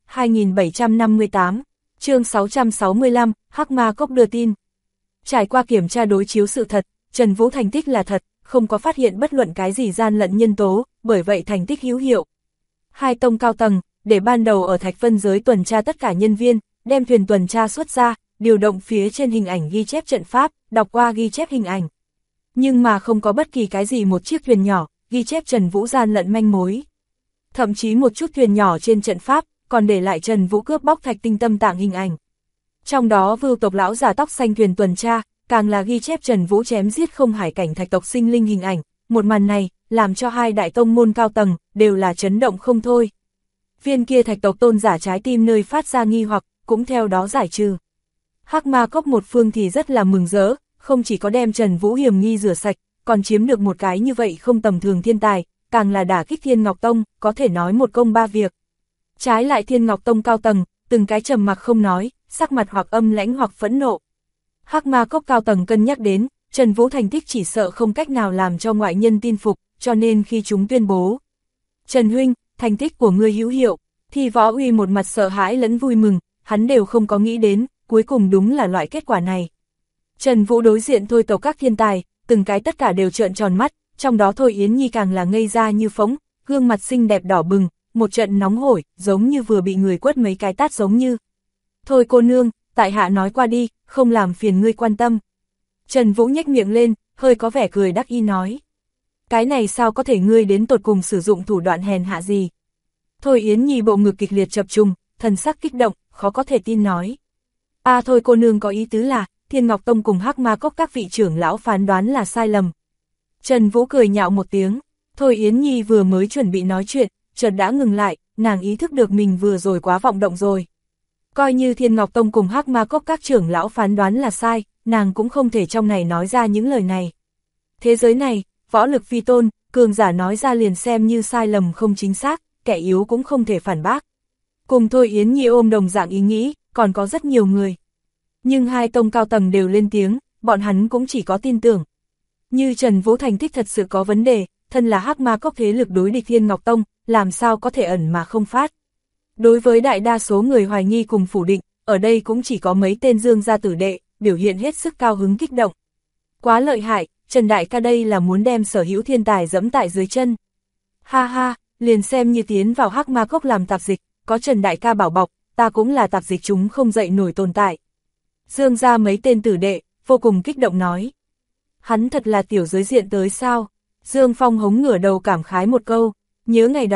2758, chương 665, Hắc Ma Cốc đưa tin. Trải qua kiểm tra đối chiếu sự thật, Trần Vũ thành tích là thật, không có phát hiện bất luận cái gì gian lận nhân tố, bởi vậy thành tích hữu hiệu. Hai tông cao tầng, để ban đầu ở Thạch Vân giới tuần tra tất cả nhân viên, đem thuyền tuần tra xuất ra, điều động phía trên hình ảnh ghi chép trận pháp, đọc qua ghi chép hình ảnh. Nhưng mà không có bất kỳ cái gì một chiếc thuyền nhỏ, ghi chép Trần Vũ gian lận manh mối. Thậm chí một chút thuyền nhỏ trên trận pháp, còn để lại Trần Vũ cướp bóc Thạch Tinh tâm tạng hình ảnh. Trong đó Vưu tộc lão già tóc xanh thuyền tuần tra, càng là ghi chép Trần Vũ chém giết không hải cảnh thạch tộc sinh linh hình ảnh, một màn này, làm cho hai đại tông môn cao tầng, đều là chấn động không thôi. Viên kia thạch tộc tôn giả trái tim nơi phát ra nghi hoặc, cũng theo đó giải trừ. Hắc Ma Cốc một phương thì rất là mừng rỡ, không chỉ có đem Trần Vũ hiểm nghi rửa sạch, còn chiếm được một cái như vậy không tầm thường thiên tài, càng là đả kích Thiên Ngọc Tông, có thể nói một công ba việc. Trái lại Thiên Ngọc Tông cao tầng, từng cái trầm mặc không nói, sắc mặt hoặc âm lãnh hoặc phẫn nộ. Hắc Ma Cốc cao tầng cân nhắc đến, Trần Vũ thành tích chỉ sợ không cách nào làm cho ngoại nhân tin phục, cho nên khi chúng tuyên bố. Trần huynh, thành tích của ngươi hữu hiệu, thì Võ Uy một mặt sợ hãi lẫn vui mừng, hắn đều không có nghĩ đến, cuối cùng đúng là loại kết quả này. Trần Vũ đối diện thôi tộc các thiên tài, từng cái tất cả đều trợn tròn mắt, trong đó Thôi Yến Nhi càng là ngây ra như phỗng, gương mặt xinh đẹp đỏ bừng, một trận nóng hổi, giống như vừa bị người quất mấy cái tát giống như. Thôi cô nương, tại hạ nói qua đi, không làm phiền ngươi quan tâm. Trần Vũ nhếch miệng lên, hơi có vẻ cười đắc ý nói. Cái này sao có thể ngươi đến tột cùng sử dụng thủ đoạn hèn hạ gì? Thôi Yến Nhi bộ ngực kịch liệt chập trùng, thần sắc kích động, khó có thể tin nói. Thôi cô nương có ý tứ là, Thiên Ngọc Tông cùng Hắc Ma Cốc các vị trưởng lão phán đoán là sai lầm. Trần Vũ cười nhạo một tiếng, Thôi Yến Nhi vừa mới chuẩn bị nói chuyện, chợt đã ngừng lại, nàng ý thức được mình vừa rồi quá vọng động rồi. Coi như Thiên Ngọc Tông cùng Hắc Ma Cốc các trưởng lão phán đoán là sai, nàng cũng không thể trong này nói ra những lời này. Thế giới này, võ lực phi tôn, cường giả nói ra liền xem như sai lầm không chính xác, kẻ yếu cũng không thể phản bác. Cùng Thôi Yến Nhi ôm đồng dạng ý nghĩ, còn có rất nhiều người. Nhưng hai tông cao tầng đều lên tiếng, bọn hắn cũng chỉ có tin tưởng. Như Trần Vũ thành tích thật sự có vấn đề, thân là Hắc Ma Cốc thế lực đối địch Thiên Ngọc Tông, làm sao có thể ẩn mà không phát. Đối với đại đa số người hoài nghi cùng phủ định, ở đây cũng chỉ có mấy tên Dương gia tử đệ, biểu hiện hết sức cao hứng kích động. Quá lợi hại, Trần Đại ca đây là muốn đem sở hữu thiên tài dẫm tại dưới chân. Ha ha, liền xem như tiến vào Hắc Ma Cốc làm tạp dịch, có Trần Đại ca bảo bọc, ta cũng là tạp dịch chúng không dậy nổi tồn tại. Dương gia mấy tên tử đệ, vô cùng kích động nói. Hắn thật là tiểu giới diện tới sao? Dương Phong hống ngửa đầu cảm khái một câu, nhớ ngày đó,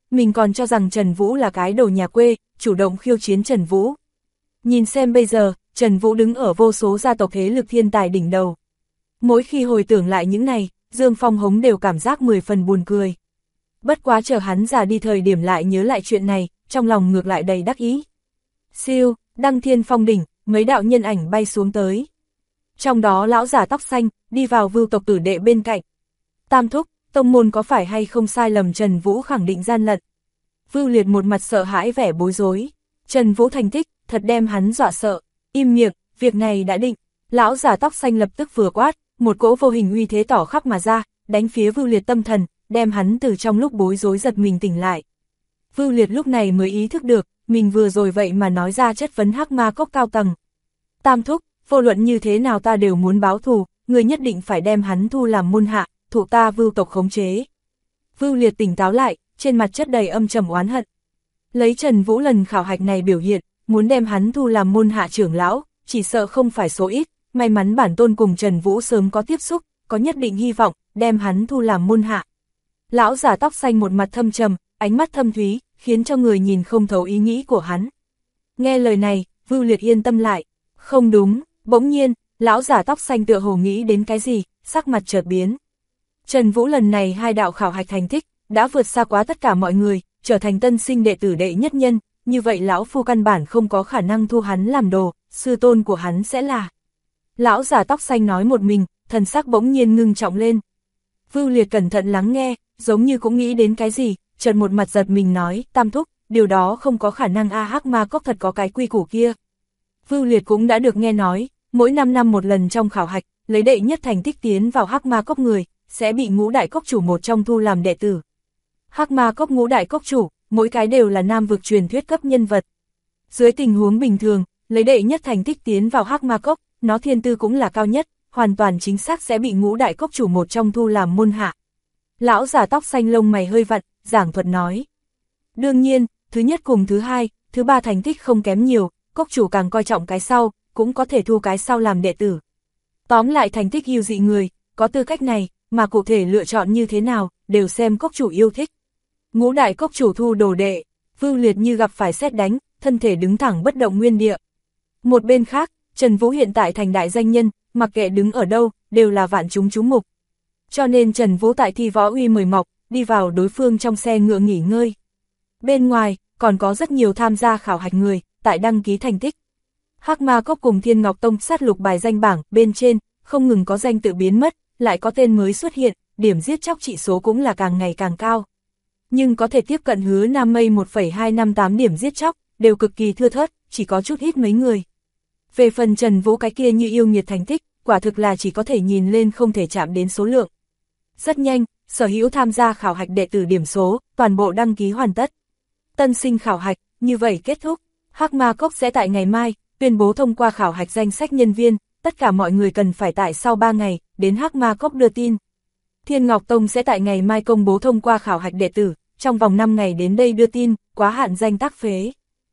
mình còn cho rằng Trần Vũ là cái đồ nhà quê, chủ động khiêu chiến Trần Vũ. Nhìn xem bây giờ, Trần Vũ đứng ở vô số gia tộc thế lực thiên tài đỉnh đầu. Mỗi khi hồi tưởng lại những này, Dương Phong Hống đều cảm giác 10 phần buồn cười. Bất quá chờ hắn già đi thời điểm lại nhớ lại chuyện này, trong lòng ngược lại đầy đắc ý. Siêu, Đăng Thiên Phong đỉnh, mấy đạo nhân ảnh bay xuống tới. Trong đó lão giả tóc xanh, đi vào Vưu tộc tử đệ bên cạnh. Tam thúc, tông môn có phải hay không sai lầm, Trần Vũ khẳng định gian lận. Vưu Liệt một mặt sợ hãi vẻ bối rối. Trần Vũ thành tích, thật đem hắn dọa sợ. Im miệng, việc này đã định. Lão giả tóc xanh lập tức vừa quát, một cỗ vô hình uy thế tỏ khắp mà ra, đánh phía Vưu Liệt tâm thần, đem hắn từ trong lúc bối rối giật mình tỉnh lại. Vưu Liệt lúc này mới ý thức được, mình vừa rồi vậy mà nói ra chất vấn Hắc Ma Cốc cao tầng. Tam thúc, vô luận như thế nào ta đều muốn báo thù, người nhất định phải đem hắn thu làm môn hạ, thụ ta Vưu tộc khống chế. Vưu Liệt tỉnh táo lại, trên mặt chất đầy âm trầm oán hận. Lấy Trần Vũ lần khảo hạch này biểu hiện, muốn đem hắn thu làm môn hạ trưởng lão, chỉ sợ không phải số ít, may mắn bản tôn cùng Trần Vũ sớm có tiếp xúc, có nhất định hy vọng, đem hắn thu làm môn hạ. Lão giả tóc xanh một mặt thâm trầm, ánh mắt thâm thúy, khiến cho người nhìn không thấu ý nghĩ của hắn. Nghe lời này, Vưu Liệt yên tâm lại. Không đúng, bỗng nhiên, lão giả tóc xanh tựa hồ nghĩ đến cái gì, sắc mặt chợt biến. Trần Vũ lần này 2 đạo khảo hạch thành tích, đã vượt xa quá tất cả mọi người, trở thành tân sinh đệ tử đệ nhất nhân, như vậy lão phu căn bản không có khả năng thu hắn làm đồ, sư tôn của hắn sẽ là. Lão giả tóc xanh nói một mình, thần sắc bỗng nhiên ngưng trọng lên. Vưu Liệt cẩn thận lắng nghe, giống như cũng nghĩ đến cái gì, chợt một mặt giật mình nói, Tam thúc, điều đó không có khả năng. Hắc Ma Cốc thật có cái quy củ kia. Vưu Liệt cũng đã được nghe nói, mỗi 5 năm một lần trong khảo hạch, lấy đệ nhất thành tích tiến vào Hắc Ma Cốc người, sẽ bị Ngũ Đại Cốc chủ một trong thu làm đệ tử. Hắc Ma Cốc Ngũ Đại Cốc chủ, mỗi cái đều là nam vực truyền thuyết cấp nhân vật. Dưới tình huống bình thường, lấy đệ nhất thành tích tiến vào Hắc Ma Cốc, nó thiên tư cũng là cao nhất, hoàn toàn chính xác sẽ bị Ngũ Đại Cốc chủ một trong thu làm môn hạ. Lão giả tóc xanh lông mày hơi vặn, giảng thuật nói. Đương nhiên, thứ nhất cùng thứ hai, thứ ba thành tích không kém nhiều, cốc chủ càng coi trọng cái sau, cũng có thể thu cái sau làm đệ tử. Tóm lại thành tích yêu dị người, có tư cách này, mà cụ thể lựa chọn như thế nào, đều xem cốc chủ yêu thích. Ngũ Đại Cốc chủ thu đồ đệ, Vưu Liệt như gặp phải sét đánh, thân thể đứng thẳng bất động nguyên địa. Một bên khác, Trần Vũ hiện tại thành đại danh nhân, mặc kệ đứng ở đâu, đều là vạn chúng chú mục. Cho nên Trần Vũ tại Thi Võ Uy mời mọc, đi vào đối phương trong xe ngựa nghỉ ngơi. Bên ngoài, còn có rất nhiều tham gia khảo hạch người, tại đăng ký thành tích. Hắc Ma Cốc cùng Thiên Ngọc Tông sát lục bài danh bảng, bên trên, không ngừng có danh tự biến mất, lại có tên mới xuất hiện, điểm giết chóc trị số cũng là càng ngày càng cao. Nhưng có thể tiếp cận Hứa Nam Mây 1,258 điểm giết chóc, đều cực kỳ thưa thớt, chỉ có chút ít mấy người. Về phần Trần Vũ cái kia như yêu nghiệt thành tích, quả thực là chỉ có thể nhìn lên không thể chạm đến số lượng. Rất nhanh, sở hữu tham gia khảo hạch đệ tử điểm số, toàn bộ đăng ký hoàn tất. Tân sinh khảo hạch, như vậy kết thúc. Hắc Ma Cốc sẽ tại ngày mai, tuyên bố thông qua khảo hạch danh sách nhân viên, tất cả mọi người cần phải tại sau 3 ngày, đến Hắc Ma Cốc đưa tin. Thiên Ngọc Tông sẽ tại ngày mai công bố thông qua khảo hạch đệ tử, trong vòng 5 ngày đến đây đưa tin, quá hạn danh tác phế.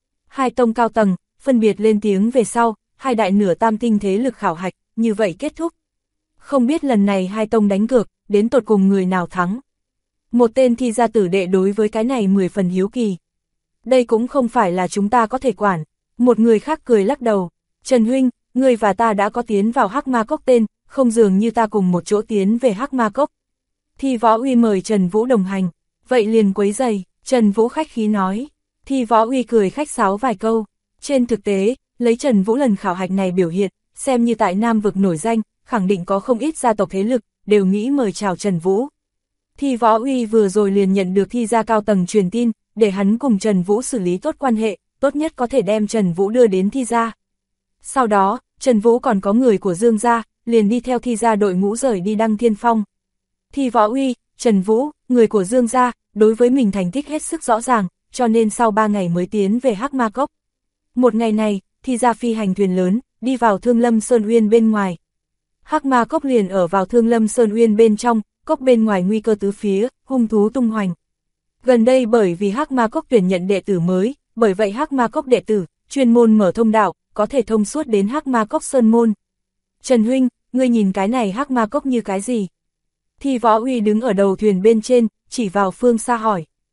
2 tông cao tầng, phân biệt lên tiếng về sau, 2 đại nửa tam tinh thế lực khảo hạch, như vậy kết thúc. Không biết lần này 2 tông đánh cược, đến tột cùng người nào thắng. Một tên thi gia tử đệ đối với cái này 10 phần hiếu kỳ. Đây cũng không phải là chúng ta có thể quản. Một người khác cười lắc đầu. Trần huynh, ngươi và ta đã có tiến vào Hắc Ma Cốc tên, không dường như ta cùng một chỗ tiến về Hắc Ma Cốc. Thi Võ Uy mời Trần Vũ đồng hành. Vậy liền quấy giày, Trần Vũ khách khí nói. Thi Võ Uy cười khách sáo vài câu. Trên thực tế, lấy Trần Vũ lần khảo hạch này biểu hiện, xem như tại Nam vực nổi danh, khẳng định có không ít gia tộc thế lực, đều nghĩ mời chào Trần Vũ. Thi Võ Uy vừa rồi liền nhận được thi gia cao tầng truyền tin, để hắn cùng Trần Vũ xử lý tốt quan hệ, tốt nhất có thể đem Trần Vũ đưa đến thi gia. Sau đó, Trần Vũ còn có người của Dương gia, liền đi theo thi gia đội ngũ rời đi Đăng Thiên Phong. Thi Võ Uy, Trần Vũ, người của Dương gia, đối với mình thành tích hết sức rõ ràng, cho nên sau 3 ngày mới tiến về Hắc Ma Cốc. Một ngày này, thi gia phi hành thuyền lớn, đi vào Thương Lâm Sơn Uyên bên ngoài. Hắc Ma Cốc liền ở vào Thương Lâm Sơn Uyên bên trong, cốc bên ngoài nguy cơ tứ phía, hung thú tung hoành. Gần đây bởi vì Hắc Ma Cốc tuyển nhận đệ tử mới, bởi vậy Hắc Ma Cốc đệ tử, chuyên môn mở thông đạo, có thể thông suốt đến Hắc Ma Cốc Sơn Môn. Trần huynh, ngươi nhìn cái này Hắc Ma Cốc như cái gì? Thi Võ Uy đứng ở đầu thuyền bên trên, chỉ vào phương xa hỏi.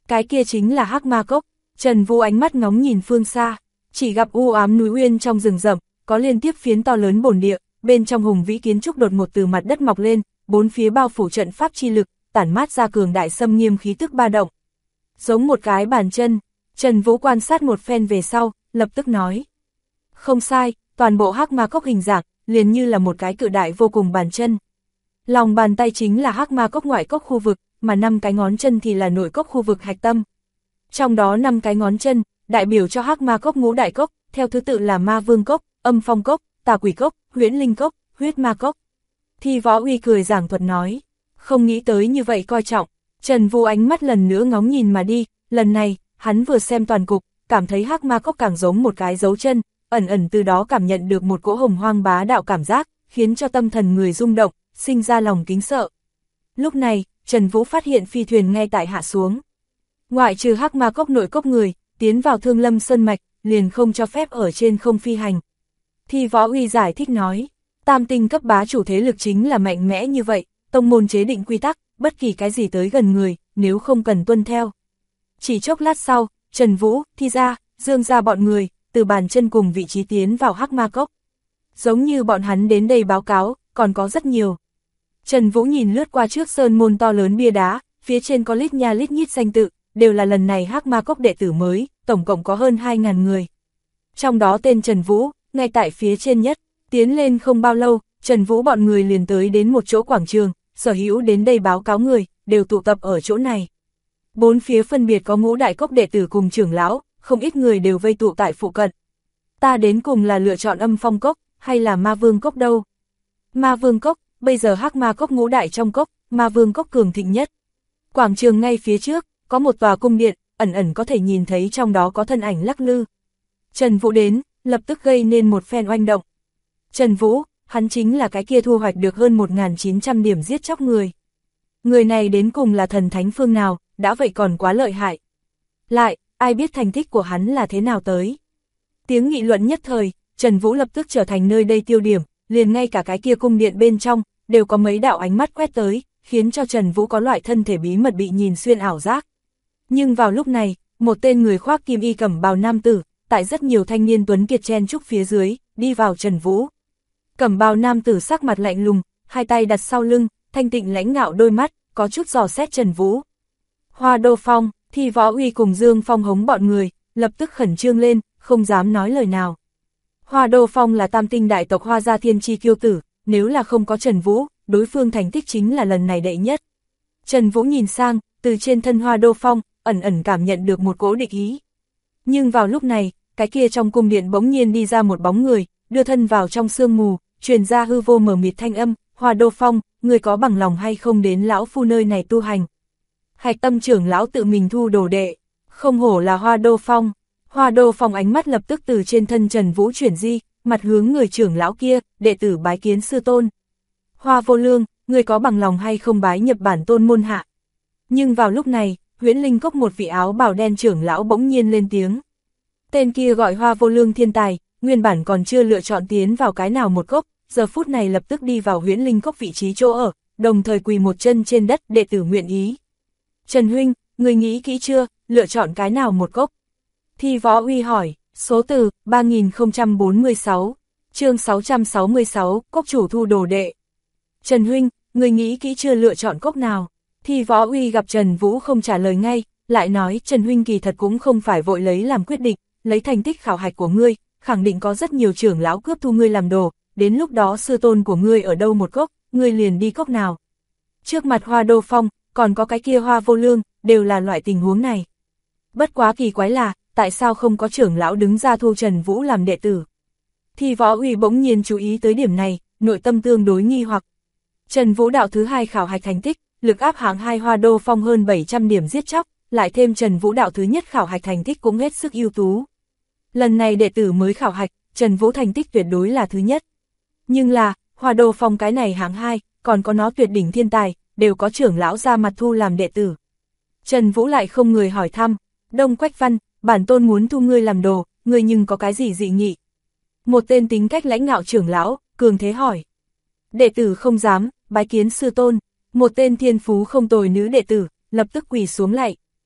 Cái kia chính là Hắc Ma Cốc. Trần Vũ ánh mắt ngóng nhìn phương xa, chỉ gặp u ám núi uyên trong rừng rậm, có liên tiếp phiến to lớn bồn địa, bên trong hùng vĩ kiến trúc đột ngột từ mặt đất mọc lên, bốn phía bao phủ trận pháp chi lực, tản mát ra cường đại xâm nghiêm khí tức ba động. Giống một cái bàn chân, Trần Vũ quan sát một phen về sau, lập tức nói. Không sai, toàn bộ Hắc Ma Cốc hình dạng, liền như là một cái cự đại vô cùng bàn chân. Lòng bàn tay chính là Hắc Ma Cốc ngoại cốc khu vực, mà 5 cái ngón chân thì là nội cốc khu vực hạch tâm. Trong đó 5 cái ngón chân, đại biểu cho Hắc Ma Cốc ngũ đại cốc, theo thứ tự là Ma Vương Cốc, Âm Phong Cốc, Tà Quỷ Cốc, Huyễn Linh Cốc, Huyết Ma Cốc. Thi Võ Uy cười giảng thuật nói, không nghĩ tới như vậy coi trọng. Trần Vũ ánh mắt lần nữa ngóng nhìn mà đi, lần này, hắn vừa xem toàn cục, cảm thấy Hắc Ma Cốc càng giống một cái dấu chân, ẩn ẩn từ đó cảm nhận được một cỗ hồng hoang bá đạo cảm giác, khiến cho tâm thần người rung động, sinh ra lòng kính sợ. Lúc này, Trần Vũ phát hiện phi thuyền ngay tại hạ xuống. Ngoại trừ Hắc Ma Cốc nội cốc người, tiến vào Thương Lâm Sơn Mạch, liền không cho phép ở trên không phi hành. Thi Võ Uy giải thích nói, tam tinh cấp bá chủ thế lực chính là mạnh mẽ như vậy, tông môn chế định quy tắc, bất kỳ cái gì tới gần người, nếu không cần tuân theo. Chỉ chốc lát sau, Trần Vũ, Thi Gia, Dương Gia bọn người, từ bàn chân cùng vị trí tiến vào Hắc Ma Cốc. Giống như bọn hắn đến đây báo cáo, còn có rất nhiều. Trần Vũ nhìn lướt qua trước sơn môn to lớn bia đá, phía trên có lít nha lít nhít danh tự, đều là lần này Hắc Ma Cốc đệ tử mới, tổng cộng có hơn 2.000 người. Trong đó tên Trần Vũ, ngay tại phía trên nhất, tiến lên không bao lâu, Trần Vũ bọn người liền tới đến một chỗ quảng trường, sở hữu đến đây báo cáo người, đều tụ tập ở chỗ này. Bốn phía phân biệt có ngũ đại cốc đệ tử cùng trưởng lão, không ít người đều vây tụ tại phụ cận. Ta đến cùng là lựa chọn Âm Phong Cốc, hay là Ma Vương Cốc đâu? Ma Vương Cốc, bây giờ Hắc Ma Cốc ngũ đại trong cốc, Ma Vương Cốc cường thịnh nhất. Quảng trường ngay phía trước, có một tòa cung điện, ẩn ẩn có thể nhìn thấy trong đó có thân ảnh lắc lư. Trần Vũ đến, lập tức gây nên một phen oanh động. Trần Vũ, hắn chính là cái kia thu hoạch được hơn 1.900 điểm giết chóc người. Người này đến cùng là thần thánh phương nào, đã vậy còn quá lợi hại. Lại, ai biết thành tích của hắn là thế nào tới. Tiếng nghị luận nhất thời, Trần Vũ lập tức trở thành nơi đây tiêu điểm, liền ngay cả cái kia cung điện bên trong, đều có mấy đạo ánh mắt quét tới, khiến cho Trần Vũ có loại thân thể bí mật bị nhìn xuyên ảo giác. Nhưng vào lúc này, một tên người khoác kim y cẩm bào nam tử, tại rất nhiều thanh niên tuấn kiệt chen chúc phía dưới, đi vào Trần Vũ. Cẩm bào nam tử sắc mặt lạnh lùng, hai tay đặt sau lưng, thanh tịnh lãnh ngạo đôi mắt, có chút dò xét Trần Vũ. Hoa Đô Phong, Thi Võ Uy cùng Dương Phong hống bọn người, lập tức khẩn trương lên, không dám nói lời nào. Hoa Đô Phong là tam tinh đại tộc Hoa gia thiên chi kiêu tử, nếu là không có Trần Vũ, đối phương thành tích chính là lần này đệ nhất. Trần Vũ nhìn sang, từ trên thân Hoa Đô Phong, ẩn ẩn cảm nhận được một cỗ địch ý. Nhưng vào lúc này, cái kia trong cung điện bỗng nhiên đi ra một bóng người, đưa thân vào trong sương mù, truyền ra hư vô mờ mịt thanh âm, Hoa Đô Phong, người có bằng lòng hay không đến lão phu nơi này tu hành. Hạch Tâm trưởng lão tự mình thu đồ đệ, không hổ là Hoa Đô Phong. Hoa Đô Phong ánh mắt lập tức từ trên thân Trần Vũ chuyển di, mặt hướng người trưởng lão kia, đệ tử bái kiến sư tôn. Hoa Vô Lương, người có bằng lòng hay không bái nhập bản tôn môn hạ. Nhưng vào lúc này, Huyễn Linh Cốc một vị áo bào đen trưởng lão bỗng nhiên lên tiếng. Tên kia gọi Hoa Vô Lương thiên tài, nguyên bản còn chưa lựa chọn tiến vào cái nào một cốc, giờ phút này lập tức đi vào Huyễn Linh Cốc vị trí chỗ ở, đồng thời quỳ một chân trên đất, đệ tử nguyện ý. Trần huynh, người nghĩ kỹ chưa, lựa chọn cái nào một cốc? Thi Võ Uy hỏi, số từ 3046, chương 666, cốc chủ thu đồ đệ. Trần huynh, người nghĩ kỹ chưa, lựa chọn cốc nào? Thi Võ Uy gặp Trần Vũ không trả lời ngay, lại nói Trần huynh kỳ thật cũng không phải vội lấy làm quyết định, lấy thành tích khảo hạch của ngươi, khẳng định có rất nhiều trưởng lão cướp thu ngươi làm đồ, đến lúc đó sư tôn của ngươi ở đâu một cốc, ngươi liền đi cốc nào. Trước mặt Hoa Đô Phong, còn có cái kia Hoa Vô Lương, đều là loại tình huống này. Bất quá kỳ quái là, tại sao không có trưởng lão đứng ra thu Trần Vũ làm đệ tử? Thi Võ Uy bỗng nhiên chú ý tới điểm này, nội tâm tương đối nghi hoặc. Trần Vũ đạo thứ hai khảo hạch thành tích, lực áp hạng 2 Hoa Đô Phong hơn 700 điểm giết chóc, lại thêm Trần Vũ đạo thứ nhất khảo hạch thành tích cũng hết sức ưu tú. Lần này đệ tử mới khảo hạch, Trần Vũ thành tích tuyệt đối là thứ nhất. Nhưng là, Hoa Đô Phong cái này hạng 2, còn có nó tuyệt đỉnh thiên tài, đều có trưởng lão ra mặt thu làm đệ tử. Trần Vũ lại không người hỏi thăm, Đông Quách Văn, bản tôn muốn thu ngươi làm đồ, ngươi nhưng có cái gì dị nghị? Một tên tính cách lãnh ngạo trưởng lão, cường thế hỏi. Đệ tử không dám, bái kiến sư tôn. Một tên thiên phú không tồi nữ đệ tử, lập tức quỳ xuống lạy.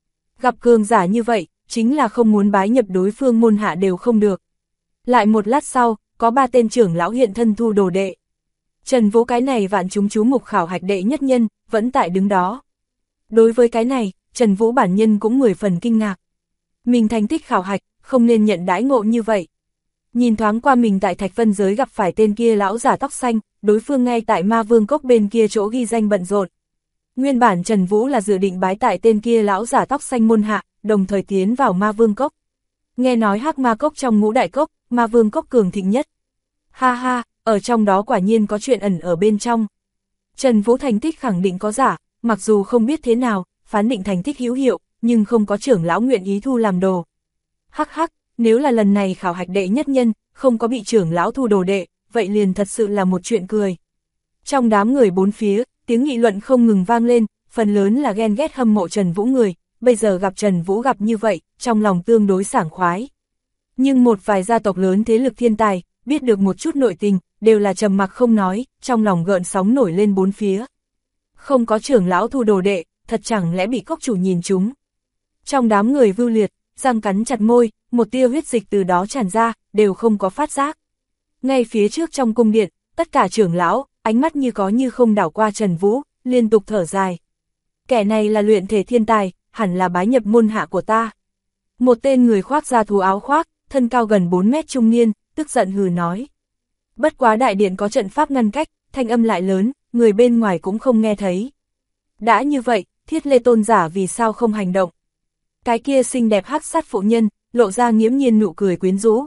Gặp cường giả như vậy, chính là không muốn bái nhập đối phương môn hạ đều không được. Lại một lát sau, có 3 tên trưởng lão hiện thân thu đồ đệ. Trần Vũ cái này vạn chúng chú mục khảo hạch đệ nhất nhân, vẫn tại đứng đó. Đối với cái này, Trần Vũ bản nhân cũng 10 phần kinh ngạc. Mình thành tích khảo hạch, không nên nhận đãi ngộ như vậy. Nhìn thoáng qua mình tại Thạch Vân giới gặp phải tên kia lão giả tóc xanh, đối phương ngay tại Ma Vương Cốc bên kia chỗ ghi danh bận rộn. Nguyên bản Trần Vũ là dự định bái tại tên kia lão giả tóc xanh môn hạ, đồng thời tiến vào Ma Vương Cốc. Nghe nói Hắc Ma Cốc trong ngũ đại cốc, Ma Vương Cốc cường thịnh nhất. Ha ha, ở trong đó quả nhiên có chuyện ẩn ở bên trong. Trần Vũ thành tích khẳng định có giả, mặc dù không biết thế nào, phán định thành tích hữu hiệu, nhưng không có trưởng lão nguyện ý thu làm đồ. Hắc hắc, nếu là lần này khảo hạch đệ nhất nhân, không có bị trưởng lão thu đồ đệ, vậy liền thật sự là một chuyện cười. Trong đám người bốn phía, tiếng nghị luận không ngừng vang lên, phần lớn là ghen ghét hâm mộ Trần Vũ người, bây giờ gặp Trần Vũ gặp như vậy, trong lòng tương đối sảng khoái. Nhưng một vài gia tộc lớn thế lực thiên tài, biết được một chút nội tình, đều là trầm mặc không nói, trong lòng gợn sóng nổi lên bốn phía. Không có trưởng lão thu đồ đệ, thật chẳng lẽ bị cốc chủ nhìn chúng. Trong đám người vưu liệt, răng cắn chặt môi, một tia huyết dịch từ đó tràn ra, đều không có phát giác. Ngay phía trước trong cung điện, tất cả trưởng lão, ánh mắt như có như không đảo qua Trần Vũ, liên tục thở dài. Kẻ này là luyện thể thiên tài, hẳn là bái nhập môn hạ của ta. Một tên người khoác da thú áo khoác, thân cao gần 4 mét trung niên, tức giận hừ nói. Bất quá đại điện có trận pháp ngăn cách, thanh âm lại lớn, người bên ngoài cũng không nghe thấy. Đã như vậy, Thiết Lê tôn giả vì sao không hành động? Cái kia xinh đẹp hắc sát phụ nhân, lộ ra nghiễm nhiên nụ cười quyến rũ.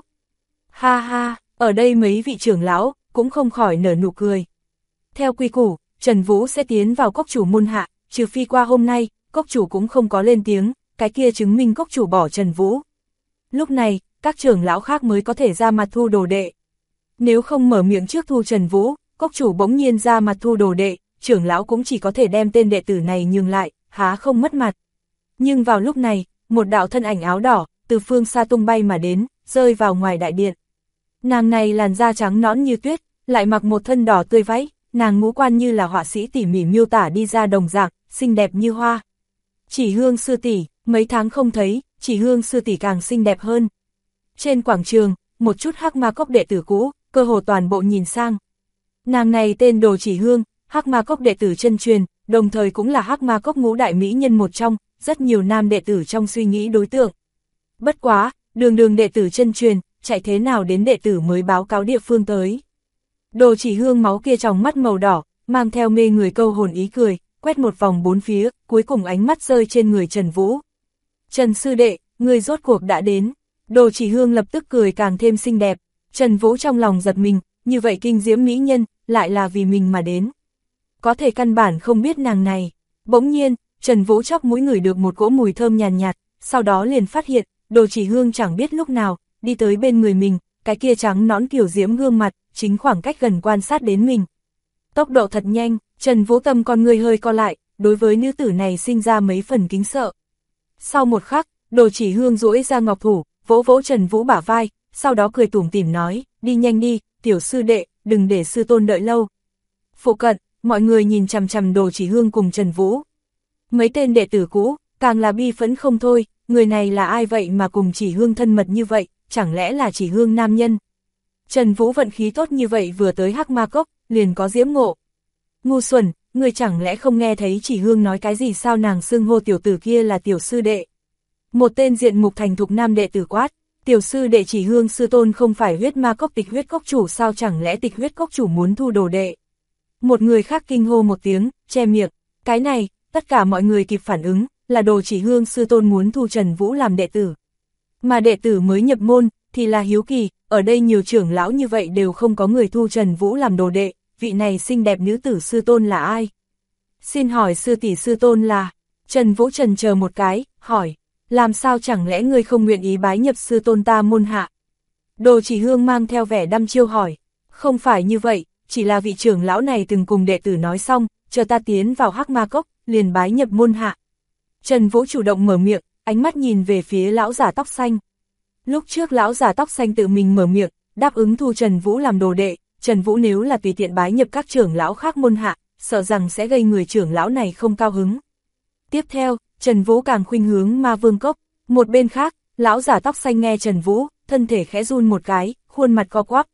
Ha ha, ở đây mấy vị trưởng lão, cũng không khỏi nở nụ cười. Theo quy củ, Trần Vũ sẽ tiến vào cốc chủ môn hạ, trừ phi qua hôm nay, cốc chủ cũng không có lên tiếng, cái kia chứng minh cốc chủ bỏ Trần Vũ. Lúc này, các trưởng lão khác mới có thể ra mặt thu đồ đệ. Nếu không mở miệng trước thu Trần Vũ, cốc chủ bỗng nhiên ra mặt thu đồ đệ, trưởng lão cũng chỉ có thể đem tên đệ tử này nhường lại, há không mất mặt. Nhưng vào lúc này, một đạo thân ảnh áo đỏ, từ phương xa tung bay mà đến, rơi vào ngoài đại điện. Nàng này làn da trắng nõn như tuyết, lại mặc một thân đỏ tươi váy, nàng ngũ quan như là họa sĩ tỉ mỉ miêu tả đi ra đồng dạng, xinh đẹp như hoa. Chỉ Hương sư tỷ, mấy tháng không thấy, Chỉ Hương sư tỷ càng xinh đẹp hơn. Trên quảng trường, một chút Hắc Ma Cốc đệ tử cũ, cơ hồ toàn bộ nhìn sang. Nàng này tên Đồ Chỉ Hương, Hắc Ma Cốc đệ tử chân truyền, đồng thời cũng là Hắc Ma Cốc ngũ đại mỹ nhân một trong, rất nhiều nam đệ tử trong suy nghĩ đối tượng. Bất quá, đường đệ tử chân truyền, chạy thế nào đến đệ tử mới báo cáo địa phương tới. Đồ Chỉ Hương máu kia trong mắt màu đỏ, mang theo mê người câu hồn ý cười, quét một vòng bốn phía, cuối cùng ánh mắt rơi trên người Trần Vũ. Trần sư đệ, người rốt cuộc đã đến. Đồ Chỉ Hương lập tức cười càng thêm xinh đẹp. Trần Vũ trong lòng giật mình, như vậy kinh diễm mỹ nhân, lại là vì mình mà đến. Có thể căn bản không biết nàng này. Bỗng nhiên, Trần Vũ chóp mũi ngửi được một cỗ mùi thơm nhàn nhạt, sau đó liền phát hiện, Đồ Chỉ Hương chẳng biết lúc nào, đi tới bên người mình, cái kia trắng nõn kiểu diễm gương mặt, chính khoảng cách gần quan sát đến mình. Tốc độ thật nhanh, Trần Vũ tâm con người hơi co lại, đối với nữ tử này sinh ra mấy phần kính sợ. Sau một khắc, Đồ Chỉ Hương duỗi ra ngọc thủ, vỗ vỗ Trần Vũ bả vai, sau đó cười tủm tỉm nói, đi nhanh đi, tiểu sư đệ, đừng để sư tôn đợi lâu. Phụ cận, mọi người nhìn chằm chằm Đồ Chỉ Hương cùng Trần Vũ. Mấy tên đệ tử cũ, càng là bi phẫn không thôi, người này là ai vậy mà cùng Chỉ Hương thân mật như vậy, chẳng lẽ là Chỉ Hương nam nhân. Trần Vũ vận khí tốt như vậy vừa tới Hắc Ma Cốc, liền có diễm ngộ. Ngu xuẩn, người chẳng lẽ không nghe thấy Chỉ Hương nói cái gì sao nàng xưng hô tiểu tử kia là tiểu sư đệ. Một tên diện mục thành thục nam đệ tử quát, tiểu sư đệ Chỉ Hương sư tôn không phải huyết ma cốc Tịch Huyết Cốc chủ sao chẳng lẽ Tịch Huyết Cốc chủ muốn thu đồ đệ. Một người khác kinh hô một tiếng, che miệng, cái này, tất cả mọi người kịp phản ứng, là Đồ Chỉ Hương sư tôn muốn thu Trần Vũ làm đệ tử. Mà đệ tử mới nhập môn, thì là hiếu kỳ, ở đây nhiều trưởng lão như vậy đều không có người thu Trần Vũ làm đồ đệ, vị này xinh đẹp nữ tử sư tôn là ai? Xin hỏi sư tỷ sư tôn là... Trần Vũ chần chờ một cái, hỏi, làm sao chẳng lẽ ngươi không nguyện ý bái nhập sư tôn ta môn hạ? Đồ Chỉ Hương mang theo vẻ đăm chiêu hỏi, không phải như vậy, chỉ là vị trưởng lão này từng cùng đệ tử nói xong, chờ ta tiến vào Hắc Ma Cốc, liền bái nhập môn hạ. Trần Vũ chủ động mở miệng, ánh mắt nhìn về phía lão giả tóc xanh. Lúc trước lão giả tóc xanh tự mình mở miệng, đáp ứng thu Trần Vũ làm đồ đệ, Trần Vũ nếu là tùy tiện bái nhập các trưởng lão khác môn hạ, sợ rằng sẽ gây người trưởng lão này không cao hứng. Tiếp theo, Trần Vũ càng khuynh hướng Ma Vương Cốc. Một bên khác, lão giả tóc xanh nghe Trần Vũ, thân thể khẽ run một cái, khuôn mặt co quắp.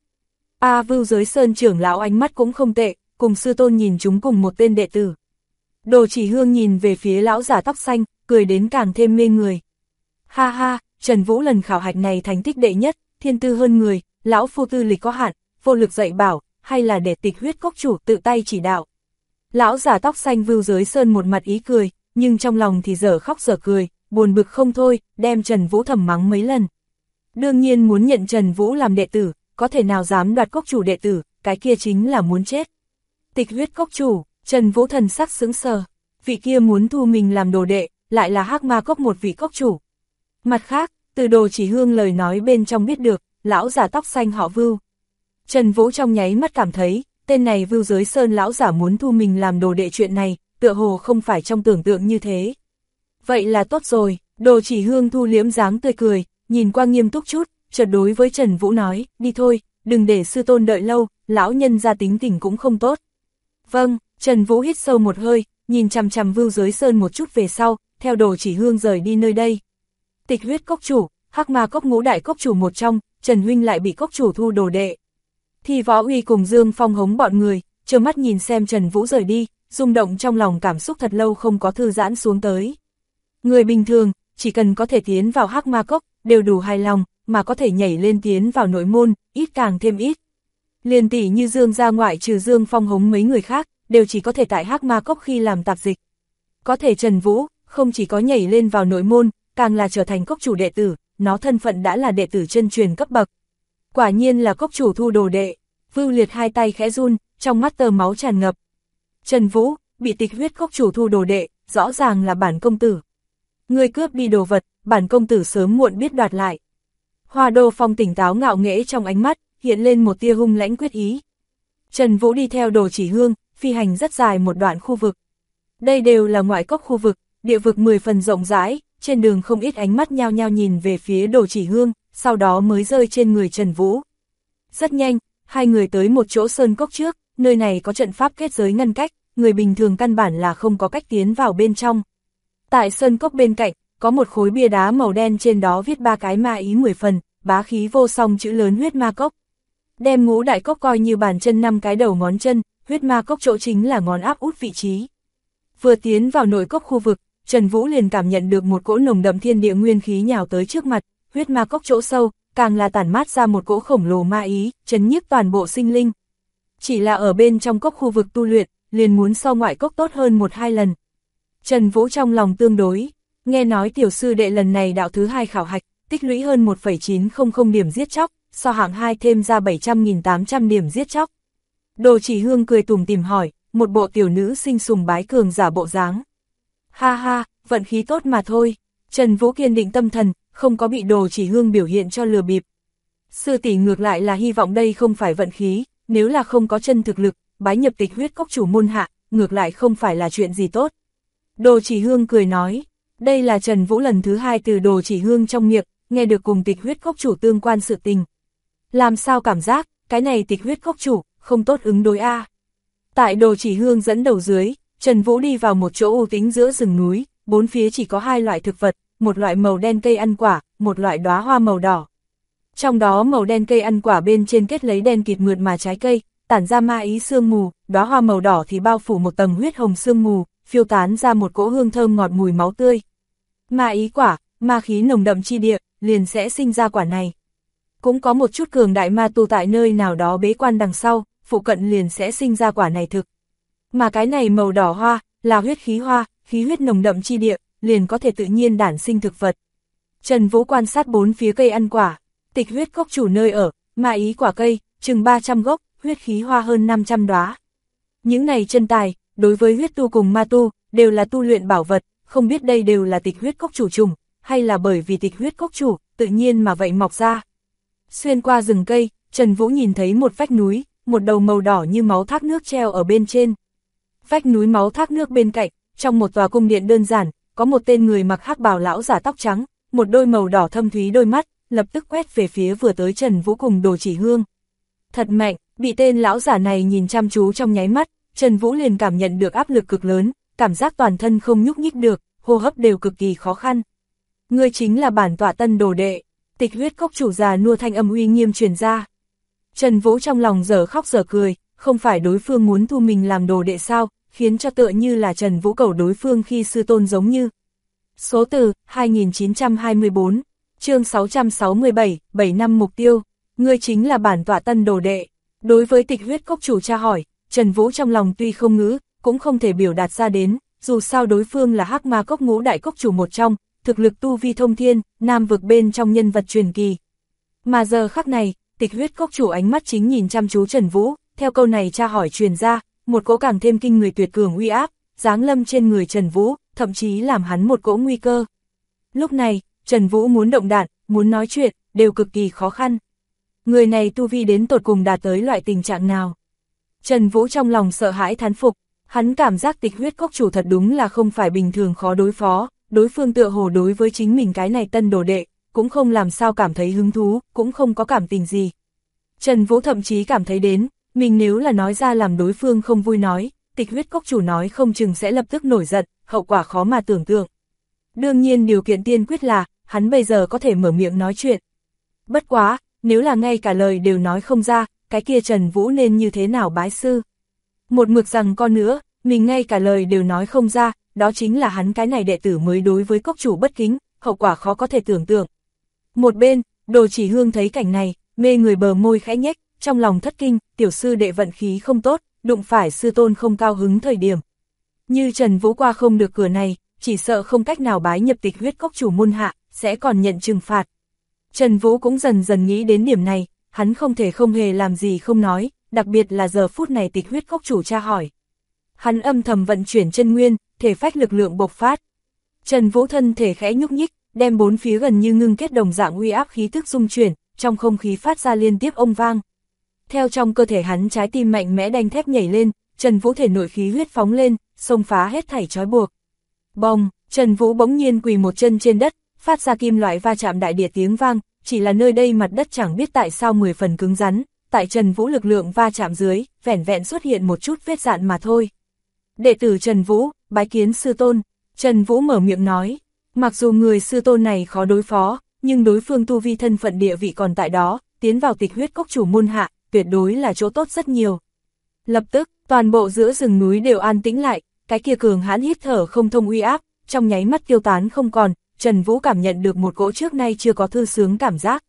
Vưu Giới Sơn trưởng lão ánh mắt cũng không tệ, cùng sư tôn nhìn chúng cùng một tên đệ tử. Đồ Chỉ Hương nhìn về phía lão giả tóc xanh, cười đến càng thêm mê người. Ha ha, Trần Vũ lần khảo hạch này thành tích đệ nhất, thiên tư hơn người, lão phu tư lịch có hạn, vô lực dạy bảo, hay là để Tịch Huyết Cốc chủ tự tay chỉ đạo. Lão giả tóc xanh Vưu Giới Sơn một mặt ý cười, nhưng trong lòng thì dở khóc dở cười, buồn bực không thôi, đem Trần Vũ thầm mắng mấy lần. Đương nhiên muốn nhận Trần Vũ làm đệ tử, có thể nào dám đoạt cốc chủ đệ tử, cái kia chính là muốn chết. Tịch Huyết Cốc chủ, Trần Vũ thần sắc sững sờ, vị kia muốn thu mình làm đồ đệ, lại là Hắc Ma Cốc một vị cốc chủ. Mặt khác, từ Đồ Chỉ Hương lời nói bên trong biết được, lão giả tóc xanh họ Vưu. Trần Vũ trong nháy mắt cảm thấy, tên này Vưu Giới Sơn lão giả muốn thu mình làm đồ đệ chuyện này, tựa hồ không phải trong tưởng tượng như thế. Vậy là tốt rồi, Đồ Chỉ Hương thu liễm dáng tươi cười, nhìn qua nghiêm túc chút, chợt đối với Trần Vũ nói, đi thôi, đừng để sư tôn đợi lâu, lão nhân gia tính tình cũng không tốt. Vâng, Trần Vũ hít sâu một hơi, nhìn chằm chằm Vưu Giới Sơn một chút về sau, theo Đồ Chỉ Hương rời đi nơi đây. Tịch Huyết Cốc chủ, Hắc Ma Cốc ngũ đại cốc chủ một trong, Trần huynh lại bị cốc chủ thu đồ đệ. Thì Võ Uy cùng Dương Phong hống bọn người, trơ mắt nhìn xem Trần Vũ rời đi, rung động trong lòng cảm xúc thật lâu không có thư giãn xuống tới. Người bình thường, chỉ cần có thể tiến vào Hắc Ma Cốc, đều đủ hài lòng, mà có thể nhảy lên tiến vào nội môn, ít càng thêm ít. Liền tỷ như Dương gia ngoại trừ Dương Phong hống mấy người khác, đều chỉ có thể tại Hắc Ma Cốc khi làm tạp dịch. Có thể Trần Vũ, không chỉ có nhảy lên vào nội môn, càng là trở thành cốc chủ đệ tử, nó thân phận đã là đệ tử chân truyền cấp bậc. Quả nhiên là cốc chủ thu đồ đệ. Vưu Liệt hai tay khẽ run, trong mắt tơ máu tràn ngập. Trần Vũ, bị Tịch Huyết Cốc chủ thu đồ đệ, rõ ràng là bản công tử. Người cướp đi đồ vật, bản công tử sớm muộn biết đoạt lại. Hoa Đô Phong tỉnh táo ngạo nghễ trong ánh mắt, hiện lên một tia hung lãnh quyết ý. Trần Vũ đi theo Đồ Chỉ Hương, phi hành rất dài một đoạn khu vực. Đây đều là ngoại cốc khu vực, địa vực 10 phần rộng rãi, trên đường không ít ánh mắt nhao nhao nhìn về phía Đồ Chỉ Hương, sau đó mới rơi trên người Trần Vũ. Rất nhanh, hai người tới một chỗ sơn cốc trước, nơi này có trận pháp kết giới ngăn cách, người bình thường căn bản là không có cách tiến vào bên trong. Tại sơn cốc bên cạnh, có một khối bia đá màu đen trên đó viết 3 cái ma ý 10 phần, bá khí vô song chữ lớn Huyết Ma Cốc. Đem ngũ đại cốc coi như bàn chân 5 cái đầu ngón chân, Huyết Ma Cốc chỗ chính là ngón áp út vị trí. Vừa tiến vào nội cốc khu vực, Trần Vũ liền cảm nhận được một cỗ nồng đậm thiên địa nguyên khí nhào tới trước mặt, Huyết Ma Cốc chỗ sâu, càng là tản mát ra một cỗ khổng lồ ma ý, chấn nhiếp toàn bộ sinh linh. Chỉ là ở bên trong cốc khu vực tu luyện, liền muốn so ngoại cốc tốt hơn 1-2 lần. Trần Vũ trong lòng tương đối, nghe nói tiểu sư đệ lần này đạo thứ 2 khảo hạch, tích lũy hơn 1,900 điểm giết chóc, so hạng 2 thêm ra 700.800 điểm giết chóc. Đồ Chỉ Hương cười tủm tỉm hỏi, một bộ tiểu nữ sinh sùng bái cường giả bộ dáng. Ha ha, vận khí tốt mà thôi. Trần Vũ kiên định tâm thần, không có bị Đồ Chỉ Hương biểu hiện cho lừa bịp. Sư tỷ ngược lại là hy vọng đây không phải vận khí, nếu là không có chân thực lực, bái nhập Tịch Huyết Cốc chủ môn hạ, ngược lại không phải là chuyện gì tốt. Đồ Chỉ Hương cười nói, đây là Trần Vũ lần thứ 2 từ Đồ Chỉ Hương trong miệng, nghe được cùng Tịch Huyết Cốc chủ tương quan sự tình. Làm sao cảm giác, cái này Tịch Huyết Cốc chủ, không tốt ứng đối a. Tại Đồ Chỉ Hương dẫn đầu dưới, Trần Vũ đi vào một chỗ u tĩnh giữa rừng núi, bốn phía chỉ có 2 loại thực vật, một loại màu đen cây ăn quả, một loại đóa hoa màu đỏ. Trong đó màu đen cây ăn quả bên trên kết lấy đen kịt mượt mà trái cây, tản ra ma ý sương mù, đóa hoa màu đỏ thì bao phủ một tầng huyết hồng sương mù, phiêu tán ra một cỗ hương thơm ngọt mùi máu tươi. Ma ý quả, ma khí nồng đậm chi địa, liền sẽ sinh ra quả này. Cũng có một chút cường đại ma tu tại nơi nào đó bế quan đằng sau, phụ cận liền sẽ sinh ra quả này thực. Mà cái này màu đỏ hoa, là huyết khí hoa, khí huyết nồng đậm chi địa, liền có thể tự nhiên đản sinh thực vật. Trần Vũ quan sát bốn phía cây ăn quả, Tịch Huyết Cốc chủ nơi ở, ma ý quả cây, chừng 300 gốc, huyết khí hoa hơn 500 đóa. Những này chân tài, đối với huyết tu cùng ma tu, đều là tu luyện bảo vật, không biết đây đều là Tịch Huyết Cốc chủ trùng, hay là bởi vì Tịch Huyết Cốc chủ, tự nhiên mà vậy mọc ra. Xuyên qua rừng cây, Trần Vũ nhìn thấy một vách núi, một đầu màu đỏ như máu thác nước treo ở bên trên. Vách núi máu thác nước bên cạnh, trong một tòa cung điện đơn giản, có một tên người mặc hắc bào lão giả tóc trắng, một đôi màu đỏ thâm thúy đôi mắt, lập tức quét về phía vừa tới Trần Vũ cùng Đồ Chỉ Hương. Thật mạnh, bị tên lão giả này nhìn chăm chú trong nháy mắt, Trần Vũ liền cảm nhận được áp lực cực lớn, cảm giác toàn thân không nhúc nhích được, hô hấp đều cực kỳ khó khăn. Ngươi chính là bản tọa tân đồ đệ, Tịch Huyết Cốc chủ già nua thanh âm uy nghiêm truyền ra. Trần Vũ trong lòng dở khóc dở cười, không phải đối phương muốn thu mình làm đồ đệ sao, khiến cho tựa như là Trần Vũ cầu đối phương khi sư tôn giống như. Số từ, 2924, chương 667, 7 năm mục tiêu, ngươi chính là bản tọa tân đồ đệ. Đối với Tịch Huyết Cốc chủ tra hỏi, Trần Vũ trong lòng tuy không ngữ, cũng không thể biểu đạt ra đến, dù sao đối phương là Hắc Ma Cốc ngũ đại cốc chủ một trong, thực lực tu vi thông thiên, nam vực bên trong nhân vật truyền kỳ. Mà giờ khắc này, Tịch Huyết Cốc chủ ánh mắt chính nhìn chăm chú Trần Vũ, theo câu này tra hỏi truyền ra, một cỗ càng thêm kinh người tuyệt cường uy áp, giáng lâm trên người Trần Vũ, thậm chí làm hắn một cỗ nguy cơ. Lúc này, Trần Vũ muốn động đạn, muốn nói chuyện, đều cực kỳ khó khăn. Người này tu vi đến tột cùng đạt tới loại tình trạng nào? Trần Vũ trong lòng sợ hãi thán phục, hắn cảm giác Tịch Huyết Cốc chủ thật đúng là không phải bình thường khó đối phó, đối phương tựa hồ đối với chính mình cái này tân đồ đệ, cũng không làm sao cảm thấy hứng thú, cũng không có cảm tình gì. Trần Vũ thậm chí cảm thấy đến, mình nếu là nói ra làm đối phương không vui nói, Tịch Huyết Cốc chủ nói không chừng sẽ lập tức nổi giận, hậu quả khó mà tưởng tượng. Đương nhiên điều kiện tiên quyết là, hắn bây giờ có thể mở miệng nói chuyện. Bất quá, nếu là ngay cả lời đều nói không ra, cái kia Trần Vũ nên như thế nào bái sư? Một mực rằng con nữa, mình ngay cả lời đều nói không ra, đó chính là hắn cái này đệ tử mới đối với cốc chủ bất kính, hậu quả khó có thể tưởng tượng. Một bên, Đồ Chỉ Hương thấy cảnh này, mê người bờ môi khẽ nhếch, trong lòng thất kinh, tiểu sư đệ vận khí không tốt, đụng phải sư tôn không cao hứng thời điểm. Như Trần Vũ qua không được cửa này, chỉ sợ không cách nào bái nhập Tịch Huyết Cốc chủ môn hạ, sẽ còn nhận trừng phạt. Trần Vũ cũng dần dần nghĩ đến điểm này, hắn không thể không hề làm gì không nói, đặc biệt là giờ phút này Tịch Huyết Cốc chủ tra hỏi. Hắn âm thầm vận chuyển chân nguyên, thể phách lực lượng bộc phát. Trần Vũ thân thể khẽ nhúc nhích, đem bốn phía gần như ngưng kết đồng dạng uy áp khí tức dung chuyển, trong không khí phát ra liên tiếp ông vang. Theo trong cơ thể hắn trái tim mạnh mẽ đanh thép nhảy lên, Trần Vũ thể nội khí huyết phóng lên, xông phá hết thảy trói buộc. Bong, Trần Vũ bỗng nhiên quỳ một chân trên đất, phát ra kim loại va chạm đại địa tiếng vang, chỉ là nơi đây mặt đất chẳng biết tại sao 10 phần cứng rắn, tại Trần Vũ lực lượng va chạm dưới, vẻn vẹn xuất hiện một chút vết dạn mà thôi. Đệ tử Trần Vũ, bái kiến sư tôn, Trần Vũ mở miệng nói, mặc dù người sư tôn này khó đối phó, nhưng đối phương tu vi thân phận địa vị còn tại đó, tiến vào Tịch Huyết Cốc chủ môn hạ, tuyệt đối là chỗ tốt rất nhiều. Lập tức, toàn bộ giữa rừng núi đều an tĩnh lại, cái kia cường hãn hít thở không thông uy áp, trong nháy mắt tiêu tán không còn, Trần Vũ cảm nhận được một cỗ trước nay chưa có thư sướng cảm giác.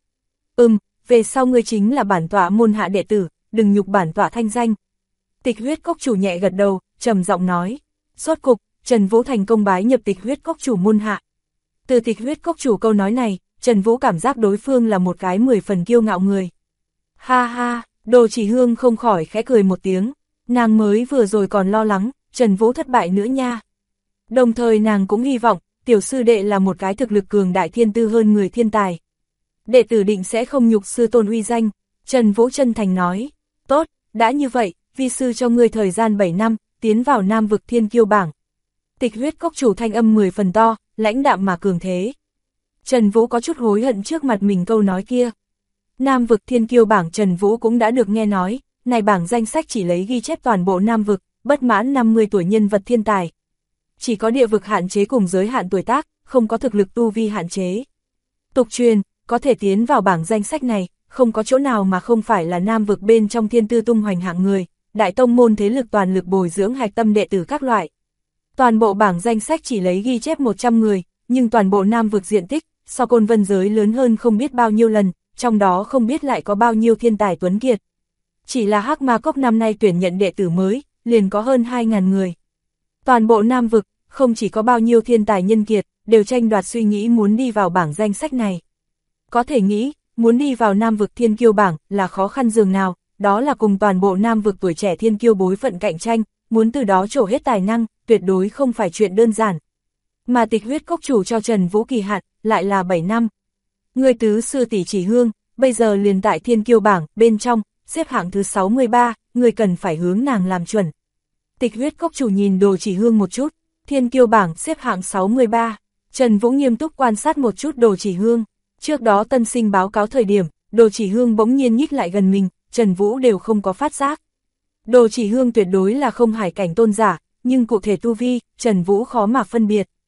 Về sau ngươi chính là bản tọa môn hạ đệ tử, đừng nhục bản tọa thanh danh. Tịch Huyết Cốc chủ nhẹ gật đầu, trầm giọng nói. Rốt cục, Trần Vũ thành công bái nhập Tịch Huyết Cốc chủ môn hạ. Từ Tịch Huyết Cốc chủ câu nói này, Trần Vũ cảm giác đối phương là một cái 10 phần kiêu ngạo người. Ha ha, Đồ Chỉ Hương không khỏi khẽ cười một tiếng, nàng mới vừa rồi còn lo lắng, Trần Vũ thất bại nữa nha. Đồng thời nàng cũng hy vọng, tiểu sư đệ là một cái thực lực cường đại thiên tư hơn người thiên tài. Đệ tử định sẽ không nhục sư tôn uy danh, Trần Vũ chân thành nói. Tốt, đã như vậy, vi sư cho ngươi thời gian 7 năm, tiến vào Nam vực thiên kiêu bảng. Tịch Huyết Cốc chủ thanh âm 10 phần to, lãnh đạm mà cường thế. Trần Vũ có chút hối hận trước mặt mình câu nói kia. Nam vực thiên kiêu bảng Trần Vũ cũng đã được nghe nói, này bảng danh sách chỉ lấy ghi chép toàn bộ Nam vực, bất mãn 50 tuổi nhân vật thiên tài. Chỉ có địa vực hạn chế cùng giới hạn tuổi tác, không có thực lực tu vi hạn chế. Tục truyền, có thể tiến vào bảng danh sách này, không có chỗ nào mà không phải là Nam vực bên trong thiên tư tung hoành hạng người, đại tông môn thế lực toàn lực bồi dưỡng hạch tâm đệ tử các loại. Toàn bộ bảng danh sách chỉ lấy ghi chép 100 người, nhưng toàn bộ Nam vực diện tích, so Côn Vân giới lớn hơn không biết bao nhiêu lần, trong đó không biết lại có bao nhiêu thiên tài tuấn kiệt. Chỉ là Hắc Ma Cốc năm nay tuyển nhận đệ tử mới, liền có hơn 2.000 người. Toàn bộ Nam vực, không chỉ có bao nhiêu thiên tài nhân kiệt, đều tranh đoạt suy nghĩ muốn đi vào bảng danh sách này. Có thể nghĩ, muốn đi vào Nam vực thiên kiêu bảng là khó khăn dường nào, đó là cùng toàn bộ Nam vực tuổi trẻ thiên kiêu bối phận cạnh tranh, muốn từ đó trổ hết tài năng, tuyệt đối không phải chuyện đơn giản. Mà Tịch Huyết Cốc chủ cho Trần Vũ kỳ hạn, lại là 7 năm. Người tứ sư tỷ Chỉ Hương, bây giờ liền tại thiên kiêu bảng, bên trong, xếp hạng thứ 63, người cần phải hướng nàng làm chuẩn. Tịch Huyết Cốc chủ nhìn Đồ Chỉ Hương một chút, thiên kiêu bảng xếp hạng 63, Trần Vũ nghiêm túc quan sát một chút Đồ Chỉ Hương. Trước đó tân sinh báo cáo thời điểm, Đồ Chỉ Hương bỗng nhiên nhích lại gần mình, Trần Vũ đều không có phát giác. Đồ Chỉ Hương tuyệt đối là không hải cảnh tôn giả, nhưng cụ thể tu vi, Trần Vũ khó mà phân biệt.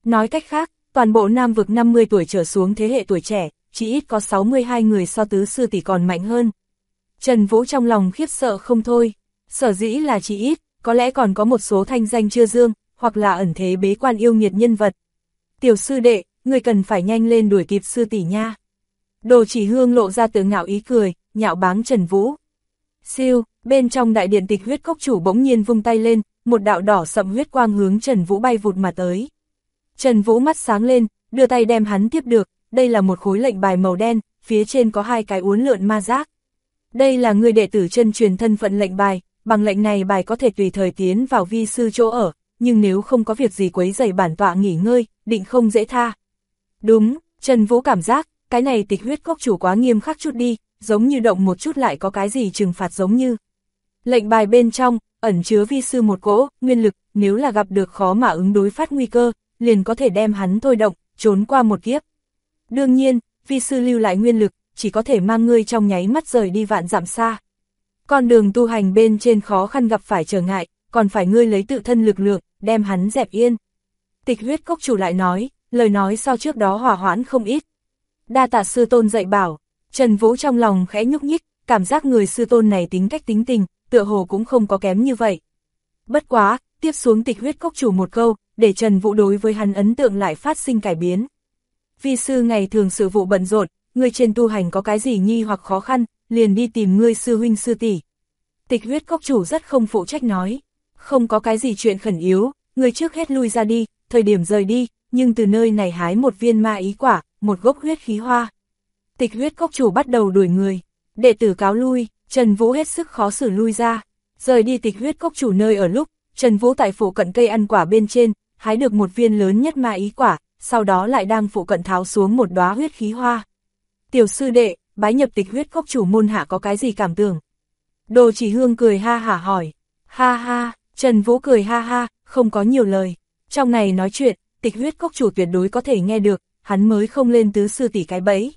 Nói cách khác, toàn bộ Nam vực 50 tuổi trở xuống thế hệ tuổi trẻ, chỉ ít có 62 người so tứ sư tỷ còn mạnh hơn. Trần Vũ trong lòng khiếp sợ không thôi, sở dĩ là chỉ ít, có lẽ còn có một số thanh danh chưa dương, hoặc là ẩn thế bế quan yêu nghiệt nhân vật. Tiểu sư đệ, người cần phải nhanh lên đuổi kịp sư tỷ nha. Đồ Chỉ Hương lộ ra tự ngạo ý cười, nhạo báng Trần Vũ. Siêu, bên trong đại điện Tịch Huyết Cốc chủ bỗng nhiên vung tay lên, một đạo đỏ sậm huyết quang hướng Trần Vũ bay vụt mà tới. Trần Vũ mắt sáng lên, đưa tay đem hắn tiếp được, đây là một khối lệnh bài màu đen, phía trên có 2 cái uốn lượn ma giác. Đây là người đệ tử chân truyền thân phận lệnh bài, bằng lệnh này bài có thể tùy thời tiến vào vi sư chỗ ở, nhưng nếu không có việc gì quấy rầy bản tọa nghỉ ngơi, định không dễ tha. Đúng, Trần Vũ cảm giác, cái này Tịch Huyết Cốc chủ quá nghiêm khắc chút đi, giống như động một chút lại có cái gì trừng phạt giống như. Lệnh bài bên trong, ẩn chứa vi sư một cỗ, nguyên lực, nếu là gặp được khó mà ứng đối phát nguy cơ, liền có thể đem hắn thôi động, trốn qua một kiếp. Đương nhiên, vi sư lưu lại nguyên lực, chỉ có thể mang ngươi trong nháy mắt rời đi vạn dặm xa. Con đường tu hành bên trên khó khăn gặp phải trở ngại, còn phải ngươi lấy tự thân lực lượng, đem hắn dẹp yên. Tịch Huyết Cốc chủ lại nói, lời nói sau trước đó hỏa hoãn không ít. Đa tạ sư tôn dạy bảo, Trần Vũ trong lòng khẽ nhúc nhích, cảm giác người sư tôn này tính cách tính tình, tựa hồ cũng không có kém như vậy. Bất quá, tiếp xuống Tịch Huyết Cốc chủ một câu, để Trần Vũ đối với hắn ấn tượng lại phát sinh cải biến. Vi sư ngày thường sự vụ bận rộn, ngươi trên tu hành có cái gì nghi hoặc khó khăn, liền đi tìm ngươi sư huynh sư tỷ. Tịch Huyết Cốc chủ rất không phụ trách nói, không có cái gì chuyện khẩn yếu, ngươi trước hết lui ra đi, thời điểm rời đi, nhưng từ nơi này hái một viên ma ý quả, một gốc huyết khí hoa. Tịch Huyết Cốc chủ bắt đầu đuổi người, đệ tử cáo lui, Trần Vũ hết sức khó xử lui ra, rời đi Tịch Huyết Cốc chủ nơi ở lúc, Trần Vũ tại phụ cận cây ăn quả bên trên, hái được một viên lớn nhất ma ý quả, sau đó lại đang phụ cận tháo xuống một đóa huyết khí hoa. Tiểu sư đệ, bái nhập Tịch Huyết Cốc chủ môn hạ có cái gì cảm tưởng? Đồ Chỉ Hương cười ha hả hỏi. Ha ha, Trần Vũ cười ha ha, không có nhiều lời. Trong này nói chuyện, Tịch Huyết Cốc chủ tuyệt đối có thể nghe được, hắn mới không lên tứ sư tỷ cái bẫy.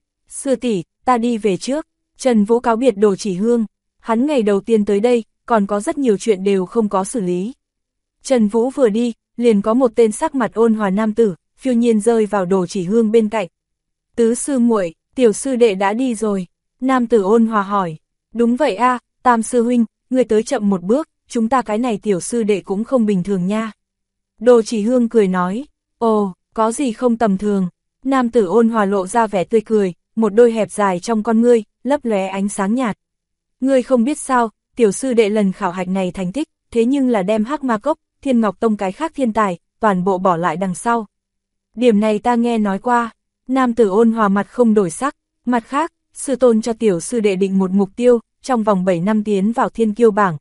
Sư tỷ, ta đi về trước. Trần Vũ cáo biệt Đồ Chỉ Hương. Hắn ngày đầu tiên tới đây, còn có rất nhiều chuyện đều không có xử lý. Trần Vũ vừa đi, liền có một tên sắc mặt ôn hòa nam tử, phiêu nhiên rơi vào Đồ Chỉ Hương bên cạnh. Tứ sư muội, tiểu sư đệ đã đi rồi. Nam tử ôn hòa hỏi. Đúng vậy a, Tam sư huynh, người tới chậm một bước, chúng ta cái này tiểu sư đệ cũng không bình thường nha. Đồ Chỉ Hương cười nói. Ồ, có gì không tầm thường. Nam tử ôn hòa lộ ra vẻ tươi cười, một đôi hẹp dài trong con ngươi, lấp lóe ánh sáng nhạt. Ngươi không biết sao, tiểu sư đệ lần khảo hạch này thành tích, thế nhưng là đem Hắc Ma Cốc, Thiên Ngọc Tông cái khác thiên tài, toàn bộ bỏ lại đằng sau. Điểm này ta nghe nói qua. Nam tử ôn hòa mặt không đổi sắc, mặt khác, sư tôn cho tiểu sư đệ định một mục tiêu, trong vòng 7 năm tiến vào thiên kiêu bảng.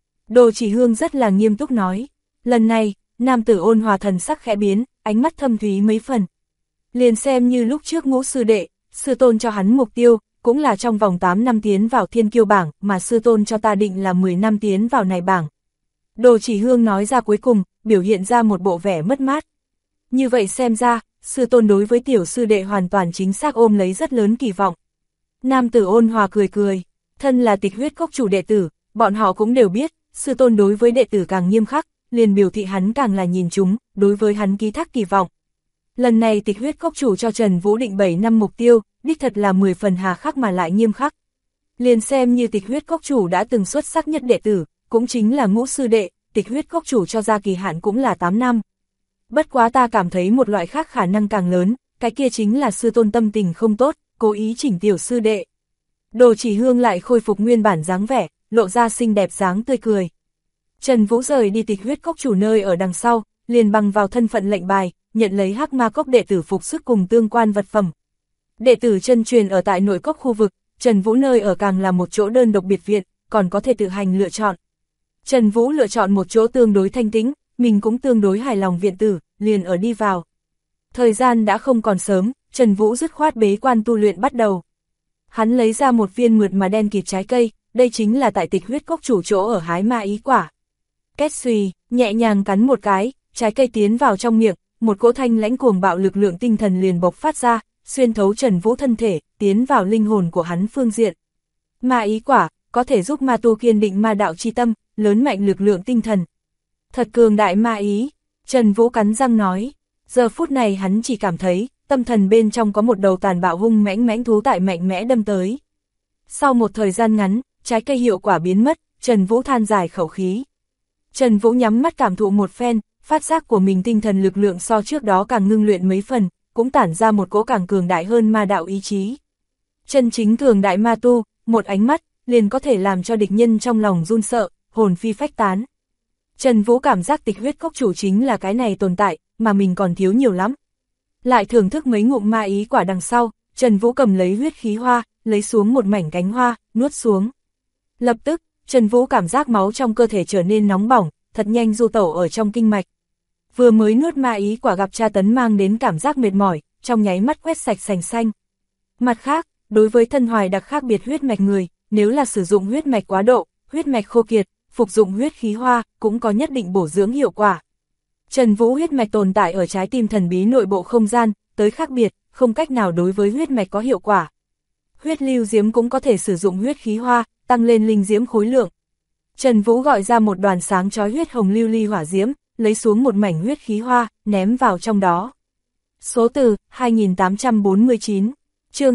Đồ Chỉ Hương rất là nghiêm túc nói. Lần này, nam tử ôn hòa thần sắc khẽ biến, ánh mắt thâm thúy mấy phần. Liền xem như lúc trước Ngũ sư đệ, sư tôn cho hắn mục tiêu, cũng là trong vòng 8 năm tiến vào thiên kiêu bảng, mà sư tôn cho ta định là 10 năm tiến vào này bảng. Đồ Chỉ Hương nói ra cuối cùng, biểu hiện ra một bộ vẻ mất mát. Như vậy xem ra, sư tôn đối với tiểu sư đệ hoàn toàn chính xác ôm lấy rất lớn kỳ vọng. Nam tử ôn hòa cười cười, thân là Tịch Huyết Cốc chủ đệ tử, bọn họ cũng đều biết, sư tôn đối với đệ tử càng nghiêm khắc, liền biểu thị hắn càng là nhìn chúng, đối với hắn ký thác kỳ vọng. Lần này Tịch Huyết Cốc chủ cho Trần Vũ định 7 năm mục tiêu, đích thật là 10 phần hà khắc mà lại nghiêm khắc. Liền xem như Tịch Huyết Cốc chủ đã từng xuất sắc nhất đệ tử, cũng chính là Ngũ sư đệ, Tịch Huyết Cốc chủ cho ra kỳ hạn cũng là 8 năm. Bất quá ta cảm thấy một loại khác khả năng càng lớn, cái kia chính là sư tôn tâm tình không tốt, cố ý chỉnh tiểu sư đệ. Đồ Chỉ Hương lại khôi phục nguyên bản dáng vẻ, lộ ra xinh đẹp dáng tươi cười. Trần Vũ rời đi Tịch Huyết Cốc chủ nơi ở đằng sau, liền bằng vào thân phận lệnh bài, nhận lấy Hắc Ma Cốc đệ tử phục sức cùng tương quan vật phẩm. Đệ tử chân truyền ở tại nội cốc khu vực, Trần Vũ nơi ở càng là một chỗ đơn độc biệt viện, còn có thể tự hành lựa chọn. Trần Vũ lựa chọn một chỗ tương đối thanh tĩnh, mình cũng tương đối hài lòng viện tử, liền ở đi vào. Thời gian đã không còn sớm, Trần Vũ dứt khoát bế quan tu luyện bắt đầu. Hắn lấy ra một viên mượt mà đen kịt trái cây, đây chính là tại Tịch Huyết Cốc chủ chỗ ở hái ma ý quả. Két xùy, nhẹ nhàng cắn một cái, trái cây tiến vào trong miệng, một cỗ thanh lãnh cuồng bạo lực lượng tinh thần liền bộc phát ra, xuyên thấu Trần Vũ thân thể, tiến vào linh hồn của hắn phương diện. Ma ý quả, có thể giúp ma tu kiên định ma đạo chi tâm, lớn mạnh lực lượng tinh thần. Thật cường đại ma ý, Trần Vũ cắn răng nói. Giờ phút này hắn chỉ cảm thấy, tâm thần bên trong có một đầu tàn bạo hung mãnh thú tại mạnh mẽ đâm tới. Sau một thời gian ngắn, trái cây hiệu quả biến mất, Trần Vũ than dài khẩu khí. Trần Vũ nhắm mắt cảm thụ một phen, phát giác của mình tinh thần lực lượng so trước đó càng ngưng luyện mấy phần, cũng tản ra một cỗ càng cường đại hơn ma đạo ý chí. Chân chính cường đại ma tu, một ánh mắt, liền có thể làm cho địch nhân trong lòng run sợ, hồn phi phách tán. Trần Vũ cảm giác Tịch huyết cốc chủ chính là cái này tồn tại, mà mình còn thiếu nhiều lắm. Lại thưởng thức mấy ngụm ma ý quả đằng sau, Trần Vũ cầm lấy huyết khí hoa, lấy xuống một mảnh cánh hoa, nuốt xuống. Lập tức, Trần Vũ cảm giác máu trong cơ thể trở nên nóng bỏng, thật nhanh du tẩu ở trong kinh mạch. Vừa mới nuốt ma ý quả gặp tra tấn mang đến cảm giác mệt mỏi, trong nháy mắt quét sạch sành xanh. Mặt khác, đối với thân hoài đặc khác biệt huyết mạch người, nếu là sử dụng huyết mạch quá độ, huyết mạch khô kiệt, phục dụng huyết khí hoa, cũng có nhất định bổ dưỡng hiệu quả. Trần Vũ huyết mạch tồn tại ở trái tim thần bí nội bộ không gian, tới khác biệt, không cách nào đối với huyết mạch có hiệu quả. Huyết lưu diễm cũng có thể sử dụng huyết khí hoa, tăng lên linh diễm khối lượng. Trần Vũ gọi ra một đoàn sáng chói huyết hồng lưu ly hỏa diễm, lấy xuống một mảnh huyết khí hoa, ném vào trong đó. Số từ 2849, chương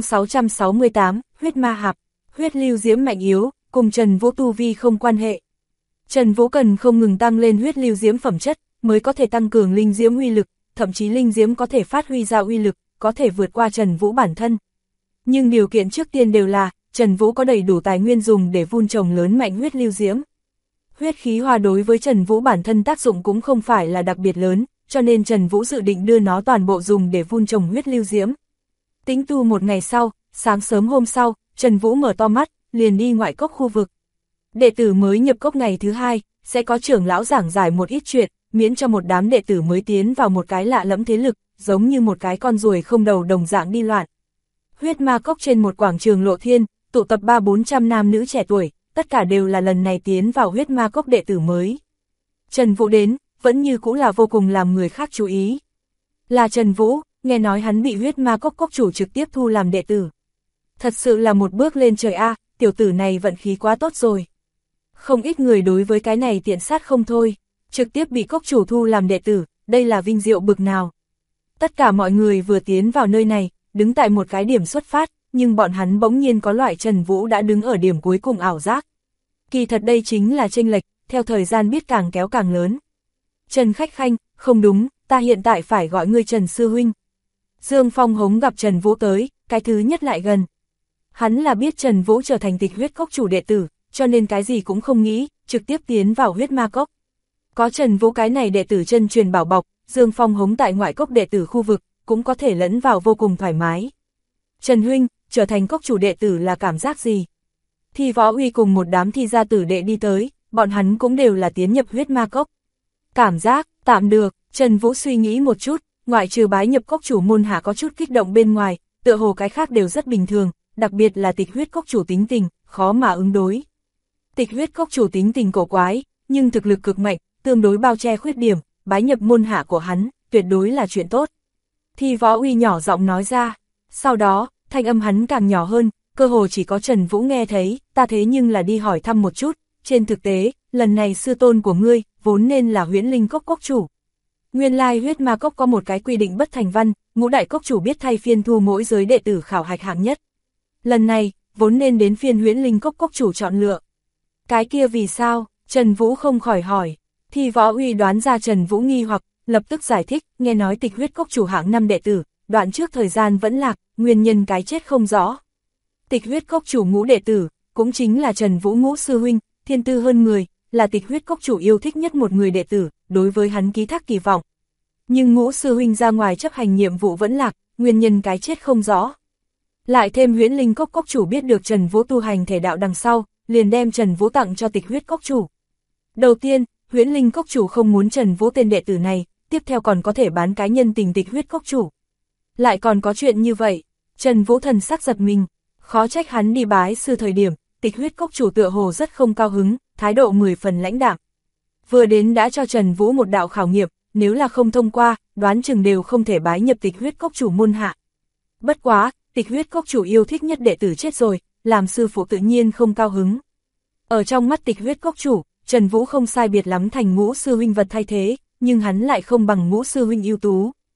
668, huyết ma hạp, huyết lưu diễm mạnh yếu, cùng Trần Vũ tu vi không quan hệ. Trần Vũ cần không ngừng tăng lên huyết lưu diễm phẩm chất, mới có thể tăng cường linh diễm uy lực, thậm chí linh diễm có thể phát huy ra uy lực, có thể vượt qua Trần Vũ bản thân. Nhưng điều kiện trước tiên đều là, Trần Vũ có đầy đủ tài nguyên dùng để vun trồng lớn mạnh huyết lưu diễm. Huyết khí hoa đối với Trần Vũ bản thân tác dụng cũng không phải là đặc biệt lớn, cho nên Trần Vũ dự định đưa nó toàn bộ dùng để vun trồng huyết lưu diễm. Tính tu một ngày sau, sáng sớm hôm sau, Trần Vũ mở to mắt, liền đi ngoại cốc khu vực. Đệ tử mới nhập cốc ngày thứ hai, sẽ có trưởng lão giảng giải một ít chuyện, miễn cho một đám đệ tử mới tiến vào một cái lạ lẫm thế lực, giống như một cái con ruồi không đầu đồng dạng đi loạn. Huyết ma cốc trên một quảng trường lộ thiên, tụ tập 300-400 nam nữ trẻ tuổi, tất cả đều là lần này tiến vào huyết ma cốc đệ tử mới. Trần Vũ đến, vẫn như cũ là vô cùng làm người khác chú ý. Là Trần Vũ, nghe nói hắn bị huyết ma cốc cốc chủ trực tiếp thu làm đệ tử. Thật sự là một bước lên trời a, tiểu tử này vận khí quá tốt rồi. Không ít người đối với cái này tiện sát không thôi, trực tiếp bị cốc chủ thu làm đệ tử, đây là vinh diệu bực nào. Tất cả mọi người vừa tiến vào nơi này, đứng tại một cái điểm xuất phát, nhưng bọn hắn bỗng nhiên có loại Trần Vũ đã đứng ở điểm cuối cùng ảo giác. Kỳ thật đây chính là chênh lệch, theo thời gian biết càng kéo càng lớn. Trần Khách Khanh, không đúng, ta hiện tại phải gọi ngươi Trần Sư Huynh. Dương Phong Hống gặp Trần Vũ tới, cái thứ nhất lại gần. Hắn là biết Trần Vũ trở thành Tịch huyết cốc chủ đệ tử, cho nên cái gì cũng không nghĩ, trực tiếp tiến vào huyết ma cốc. Có Trần Vũ cái này đệ tử chân truyền bảo bọc, Dương Phong Hống tại ngoại cốc đệ tử khu vực, cũng có thể lẫn vào vô cùng thoải mái. Trần Huynh, trở thành cốc chủ đệ tử là cảm giác gì? Thi Võ Uy cùng một đám thi gia tử đệ đi tới, bọn hắn cũng đều là tiến nhập huyết ma cốc. Cảm giác, tạm được, Trần Vũ suy nghĩ một chút, ngoại trừ bái nhập cốc chủ môn hạ có chút kích động bên ngoài, tựa hồ cái khác đều rất bình thường, đặc biệt là Tịch huyết cốc chủ tính tình, khó mà ứng đối. Tịch huyết cốc chủ tính tình cổ quái, nhưng thực lực cực mạnh, tương đối bao che khuyết điểm, bái nhập môn hạ của hắn, tuyệt đối là chuyện tốt. Thi Võ Uy nhỏ giọng nói ra, sau đó, thanh âm hắn càng nhỏ hơn, cơ hồ chỉ có Trần Vũ nghe thấy, ta thế nhưng là đi hỏi thăm một chút, trên thực tế, lần này sư tôn của ngươi, vốn nên là Huyễn Linh cốc cốc chủ. Nguyên lai huyết ma cốc có một cái quy định bất thành văn, ngũ đại cốc chủ biết thay phiên thu mỗi giới đệ tử khảo hạch hạng nhất. Lần này, vốn nên đến phiên Huyễn Linh cốc cốc chủ chọn lựa. Cái kia vì sao? Trần Vũ không khỏi hỏi. Thi Võ Uy đoán ra Trần Vũ nghi hoặc, lập tức giải thích, nghe nói Tịch huyết cốc chủ hạng 5 đệ tử, đoạn trước thời gian vẫn lạc, nguyên nhân cái chết không rõ. Tịch huyết cốc chủ ngũ đệ tử, cũng chính là Trần Vũ ngũ sư huynh, thiên tư hơn người, là Tịch huyết cốc chủ yêu thích nhất một người đệ tử, đối với hắn ký thác kỳ vọng. Nhưng ngũ sư huynh ra ngoài chấp hành nhiệm vụ vẫn lạc, nguyên nhân cái chết không rõ. Lại thêm Huyễn Linh cốc cốc chủ biết được Trần Vũ tu hành thể đạo đằng sau, liền đem Trần Vũ tặng cho Tịch huyết cốc chủ. Đầu tiên, Huyễn Linh cốc chủ không muốn Trần Vũ tên đệ tử này, tiếp theo còn có thể bán cái nhân tình Tịch huyết cốc chủ. Lại còn có chuyện như vậy, Trần Vũ thần sắc giật mình, khó trách hắn đi bái sư thời điểm, Tịch huyết cốc chủ tựa hồ rất không cao hứng, thái độ 10 phần lãnh đạm. Vừa đến đã cho Trần Vũ một đạo khảo nghiệm, nếu là không thông qua, đoán chừng đều không thể bái nhập Tịch huyết cốc chủ môn hạ. Bất quá, Tịch huyết cốc chủ yêu thích nhất đệ tử chết rồi, làm sư phụ tự nhiên không cao hứng. Ở trong mắt Tịch huyết cốc chủ, Trần Vũ không sai biệt lắm thành ngũ sư huynh vật thay thế, nhưng hắn lại không bằng ngũ sư huynh ưu tú.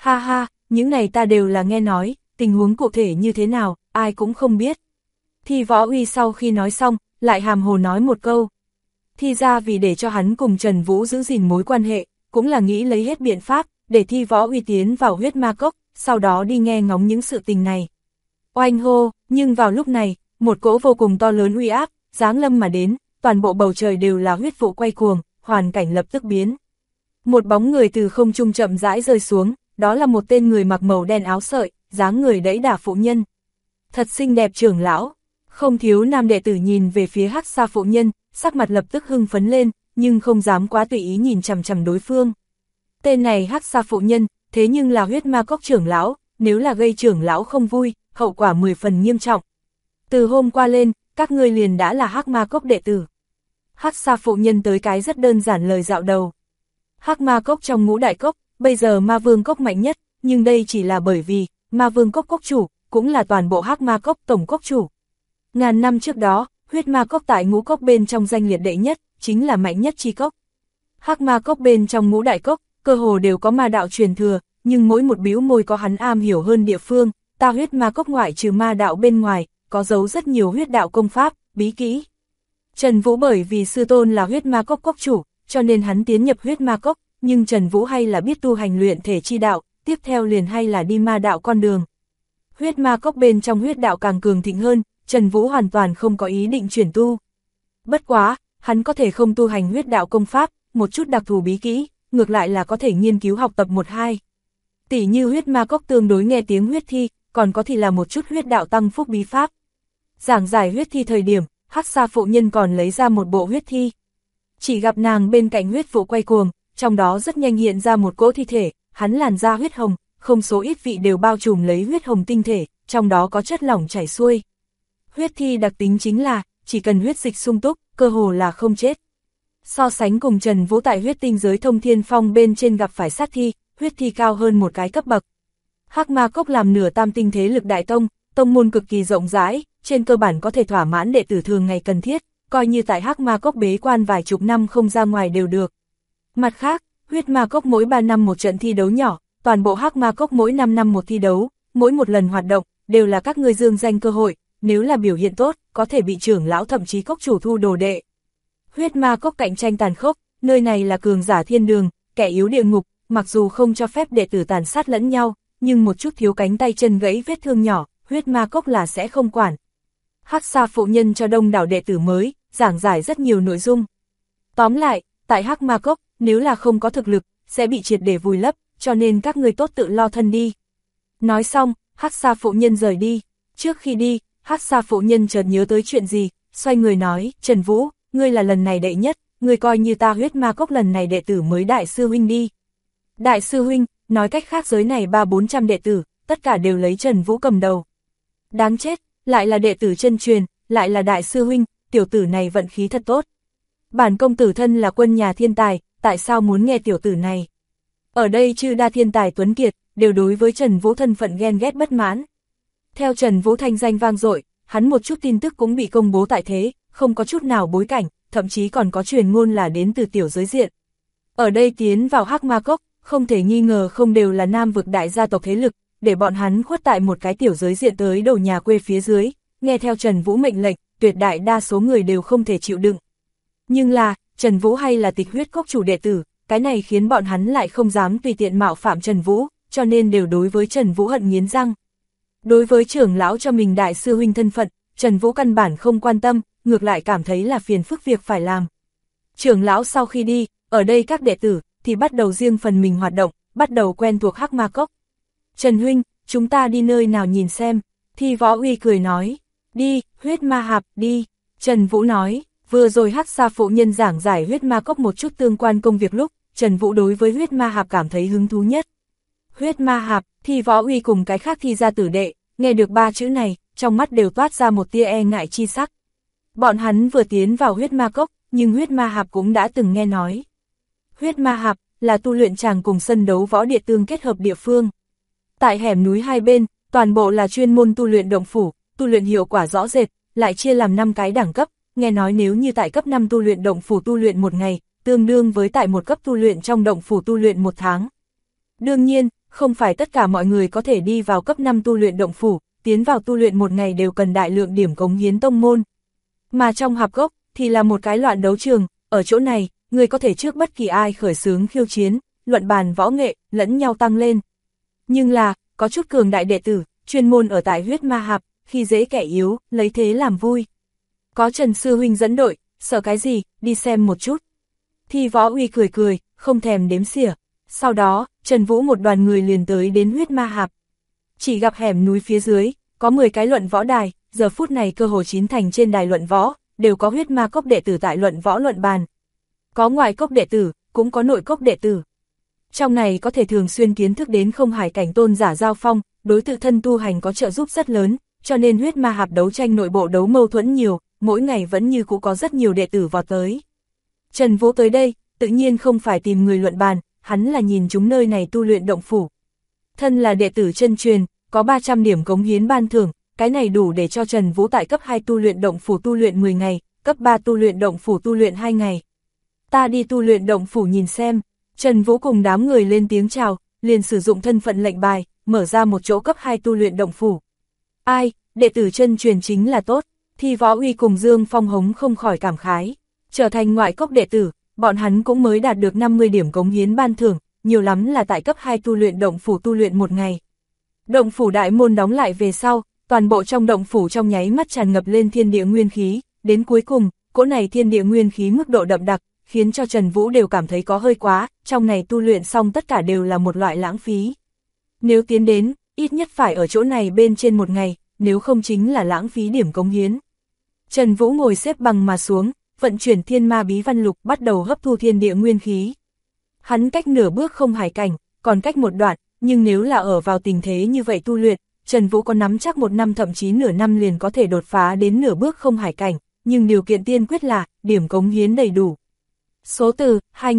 Ha ha, những này ta đều là nghe nói, tình huống cụ thể như thế nào, ai cũng không biết. Thi Võ Uy sau khi nói xong, lại hàm hồ nói một câu. Thi ra vì để cho hắn cùng Trần Vũ giữ gìn mối quan hệ, cũng là nghĩ lấy hết biện pháp, để Thi Võ Uy tiến vào huyết ma cốc, sau đó đi nghe ngóng những sự tình này. Oanh hô, nhưng vào lúc này, một cỗ vô cùng to lớn uy áp, giáng lâm mà đến, toàn bộ bầu trời đều là huyết vụ quay cuồng, hoàn cảnh lập tức biến. Một bóng người từ không trung chậm rãi rơi xuống, đó là một tên người mặc màu đen áo sợi, dáng người đẫy đà phụ nhân. Thật xinh đẹp trưởng lão, không thiếu nam đệ tử nhìn về phía Hắc Sa phụ nhân, sắc mặt lập tức hưng phấn lên, nhưng không dám quá tùy ý nhìn chằm chằm đối phương. Tên này Hắc Sa phụ nhân, thế nhưng là huyết ma cốc trưởng lão, nếu là gây trưởng lão không vui, hậu quả 10 phần nghiêm trọng. Từ hôm qua lên, các ngươi liền đã là Hắc ma cốc đệ tử. Hắc Sa phụ nhân tới cái rất đơn giản lời dạo đầu. Hắc ma cốc trong ngũ đại cốc, bây giờ ma vương cốc mạnh nhất, nhưng đây chỉ là bởi vì, ma vương cốc cốc chủ, cũng là toàn bộ Hắc ma cốc tổng cốc chủ. Ngàn năm trước đó, huyết ma cốc tại ngũ cốc bên trong danh liệt đệ nhất, chính là mạnh nhất chi cốc. Hắc ma cốc bên trong ngũ đại cốc, cơ hồ đều có ma đạo truyền thừa, nhưng mỗi một bĩu môi có hắn am hiểu hơn địa phương, ta huyết ma cốc ngoại trừ ma đạo bên ngoài, có giấu rất nhiều huyết đạo công pháp, bí kỹ. Trần Vũ bởi vì sư tôn là huyết ma cốc cốc chủ, cho nên hắn tiến nhập huyết ma cốc, nhưng Trần Vũ hay là biết tu hành luyện thể chi đạo, tiếp theo liền hay là đi ma đạo con đường. Huyết ma cốc bên trong huyết đạo càng cường thịnh hơn, Trần Vũ hoàn toàn không có ý định chuyển tu. Bất quá, hắn có thể không tu hành huyết đạo công pháp, một chút đặc thù bí kỹ, ngược lại là có thể nghiên cứu học tập một hai. Tỷ như huyết ma cốc tương đối nghe tiếng huyết thi, còn có thì là một chút huyết đạo tăng phúc bí pháp. Giảng giải huyết thi thời điểm, Hắc Sa phụ nhân còn lấy ra một bộ huyết thi. Chỉ gặp nàng bên cạnh huyết vụ quay cuồng, trong đó rất nhanh hiện ra một cỗ thi thể, hắn làn da huyết hồng, không số ít vị đều bao trùm lấy huyết hồng tinh thể, trong đó có chất lỏng chảy xuôi. Huyết thi đặc tính chính là, chỉ cần huyết dịch sung túc, cơ hồ là không chết. So sánh cùng Trần Vũ tại huyết tinh giới Thông Thiên Phong bên trên gặp phải sát thi, huyết thi cao hơn một cái cấp bậc. Hắc ma cốc làm nửa tam tinh thế lực đại tông, tông môn cực kỳ rộng rãi, trên cơ bản có thể thỏa mãn đệ tử thường ngày cần thiết, coi như tại Hắc ma cốc bế quan vài chục năm không ra ngoài đều được. Mặt khác, huyết ma cốc mỗi 3 năm một trận thi đấu nhỏ, toàn bộ Hắc ma cốc mỗi 5 năm một thi đấu, mỗi một lần hoạt động, đều là các ngươi dương danh cơ hội, nếu là biểu hiện tốt, có thể bị trưởng lão thậm chí cốc chủ thu đồ đệ. Huyết ma cốc cạnh tranh tàn khốc, nơi này là cường giả thiên đường, kẻ yếu địa ngục, mặc dù không cho phép đệ tử tàn sát lẫn nhau, nhưng một chút thiếu cánh tay chân gãy vết thương nhỏ, huyết ma cốc là sẽ không quản. Hắc Sa phụ nhân cho đông đảo đệ tử mới, giảng giải rất nhiều nội dung. Tóm lại, tại Hắc ma cốc, nếu là không có thực lực, sẽ bị triệt để vùi lấp, cho nên các ngươi tốt tự lo thân đi. Nói xong, Hắc Sa phụ nhân rời đi. Trước khi đi, Hắc Sa phụ nhân chợt nhớ tới chuyện gì, xoay người nói, Trần Vũ, ngươi là lần này đệ nhất, ngươi coi như ta huyết ma cốc lần này đệ tử mới đại sư huynh đi. Đại sư huynh, nói cách khác giới này 300-400 đệ tử, tất cả đều lấy Trần Vũ cầm đầu. Đáng chết, lại là đệ tử chân truyền, lại là đại sư huynh, tiểu tử này vận khí thật tốt. Bản công tử thân là quân nhà thiên tài, tại sao muốn nghe tiểu tử này? Ở đây chư đa thiên tài tuấn kiệt, đều đối với Trần Vũ thân phận ghen ghét bất mãn. Theo Trần Vũ thanh danh vang dội, hắn một chút tin tức cũng bị công bố tại thế, không có chút nào bối cảnh, thậm chí còn có truyền ngôn là đến từ tiểu giới diện. Ở đây tiến vào Hắc ma cốc, không thể nghi ngờ không đều là nam vực đại gia tộc thế lực, để bọn hắn khuất tại một cái tiểu giới diện tới đầu nhà quê phía dưới, nghe theo Trần Vũ mệnh lệnh, tuyệt đại đa số người đều không thể chịu đựng. Nhưng là, Trần Vũ hay là tịch huyết cốc chủ đệ tử, cái này khiến bọn hắn lại không dám tùy tiện mạo phạm Trần Vũ, cho nên đều đối với Trần Vũ hận nghiến răng. Đối với trưởng lão cho mình đại sư huynh thân phận, Trần Vũ căn bản không quan tâm, ngược lại cảm thấy là phiền phức việc phải làm. Trưởng lão sau khi đi, ở đây các đệ tử thì bắt đầu riêng phần mình hoạt động, bắt đầu quen thuộc Hắc ma cốc. Trần huynh, chúng ta đi nơi nào nhìn xem, Thi Võ Uy cười nói, đi, huyết ma hạp, đi. Trần Vũ nói, vừa rồi Hắc Sa phụ nhân giảng giải huyết ma cốc một chút tương quan công việc lúc, Trần Vũ đối với huyết ma hạp cảm thấy hứng thú nhất. Huyết ma hạp, Thi Võ Uy cùng cái khác thi gia tử đệ, nghe được 3 chữ này, trong mắt đều toát ra một tia e ngại chi sắc. Bọn hắn vừa tiến vào huyết ma cốc, nhưng huyết ma hạp cũng đã từng nghe nói. Huyết ma hạp là tu luyện tràng cùng sân đấu võ địa tương kết hợp địa phương. Tại hẻm núi hai bên, toàn bộ là chuyên môn tu luyện động phủ, tu luyện hiệu quả rõ rệt, lại chia làm 5 cái đẳng cấp, nghe nói nếu như tại cấp 5 tu luyện động phủ tu luyện một ngày, tương đương với tại một cấp tu luyện trong động phủ tu luyện một tháng. Đương nhiên, không phải tất cả mọi người có thể đi vào cấp 5 tu luyện động phủ, tiến vào tu luyện một ngày đều cần đại lượng điểm cống hiến tông môn. Mà trong hạp gốc, thì là một cái loạn đấu trường, ở chỗ này, người có thể trước bất kỳ ai khởi xướng khiêu chiến, luận bàn võ nghệ, lẫn nhau tăng lên. Nhưng là, có chút cường đại đệ tử, chuyên môn ở tại huyết ma hạp, khi dễ kẻ yếu, lấy thế làm vui. Có Trần Sư Huynh dẫn đội, sợ cái gì, đi xem một chút. Thi Võ Uy cười cười, không thèm đếm xỉa. Sau đó, Trần Vũ một đoàn người liền tới đến huyết ma hạp. Chỉ gặp hẻm núi phía dưới, có 10 cái luận võ đài, giờ phút này cơ hồ chín thành trên đài luận võ, đều có huyết ma cốc đệ tử tại luận võ luận bàn. Có ngoại cốc đệ tử, cũng có nội cốc đệ tử. Trong này có thể thường xuyên kiến thức đến không hải cảnh tôn giả giao phong, đối tự thân tu hành có trợ giúp rất lớn, cho nên huyết ma hạp đấu tranh nội bộ đấu mâu thuẫn nhiều, mỗi ngày vẫn như cũ có rất nhiều đệ tử vào tới. Trần Vũ tới đây, tự nhiên không phải tìm người luận bàn, hắn là nhìn chúng nơi này tu luyện động phủ. Thân là đệ tử chân truyền, có 300 điểm cống hiến ban thưởng, cái này đủ để cho Trần Vũ tại cấp 2 tu luyện động phủ tu luyện 10 ngày, cấp 3 tu luyện động phủ tu luyện 2 ngày. Ta đi tu luyện động phủ nhìn xem. Trần Vũ cùng đám người lên tiếng chào, liền sử dụng thân phận lệnh bài, mở ra một chỗ cấp 2 tu luyện động phủ. Ai, đệ tử chân truyền chính là tốt, Thi Võ Uy cùng Dương Phong Hống không khỏi cảm khái. Trở thành ngoại cốc đệ tử, bọn hắn cũng mới đạt được 50 điểm cống hiến ban thưởng, nhiều lắm là tại cấp 2 tu luyện động phủ tu luyện một ngày. Động phủ đại môn đóng lại về sau, toàn bộ trong động phủ trong nháy mắt tràn ngập lên thiên địa nguyên khí, đến cuối cùng, cỗ này thiên địa nguyên khí mức độ đậm đặc, khiến cho Trần Vũ đều cảm thấy có hơi quá, trong này tu luyện xong tất cả đều là một loại lãng phí. Nếu tiến đến, ít nhất phải ở chỗ này bên trên một ngày, nếu không chính là lãng phí điểm cống hiến. Trần Vũ ngồi xếp bằng mà xuống, vận chuyển thiên ma bí văn lục bắt đầu hấp thu thiên địa nguyên khí. Hắn cách nửa bước không hải cảnh, còn cách một đoạn, nhưng nếu là ở vào tình thế như vậy tu luyện, Trần Vũ có nắm chắc một năm thậm chí nửa năm liền có thể đột phá đến nửa bước không hải cảnh, nhưng điều kiện tiên quyết là điểm cống hiến đầy đủ. Số từ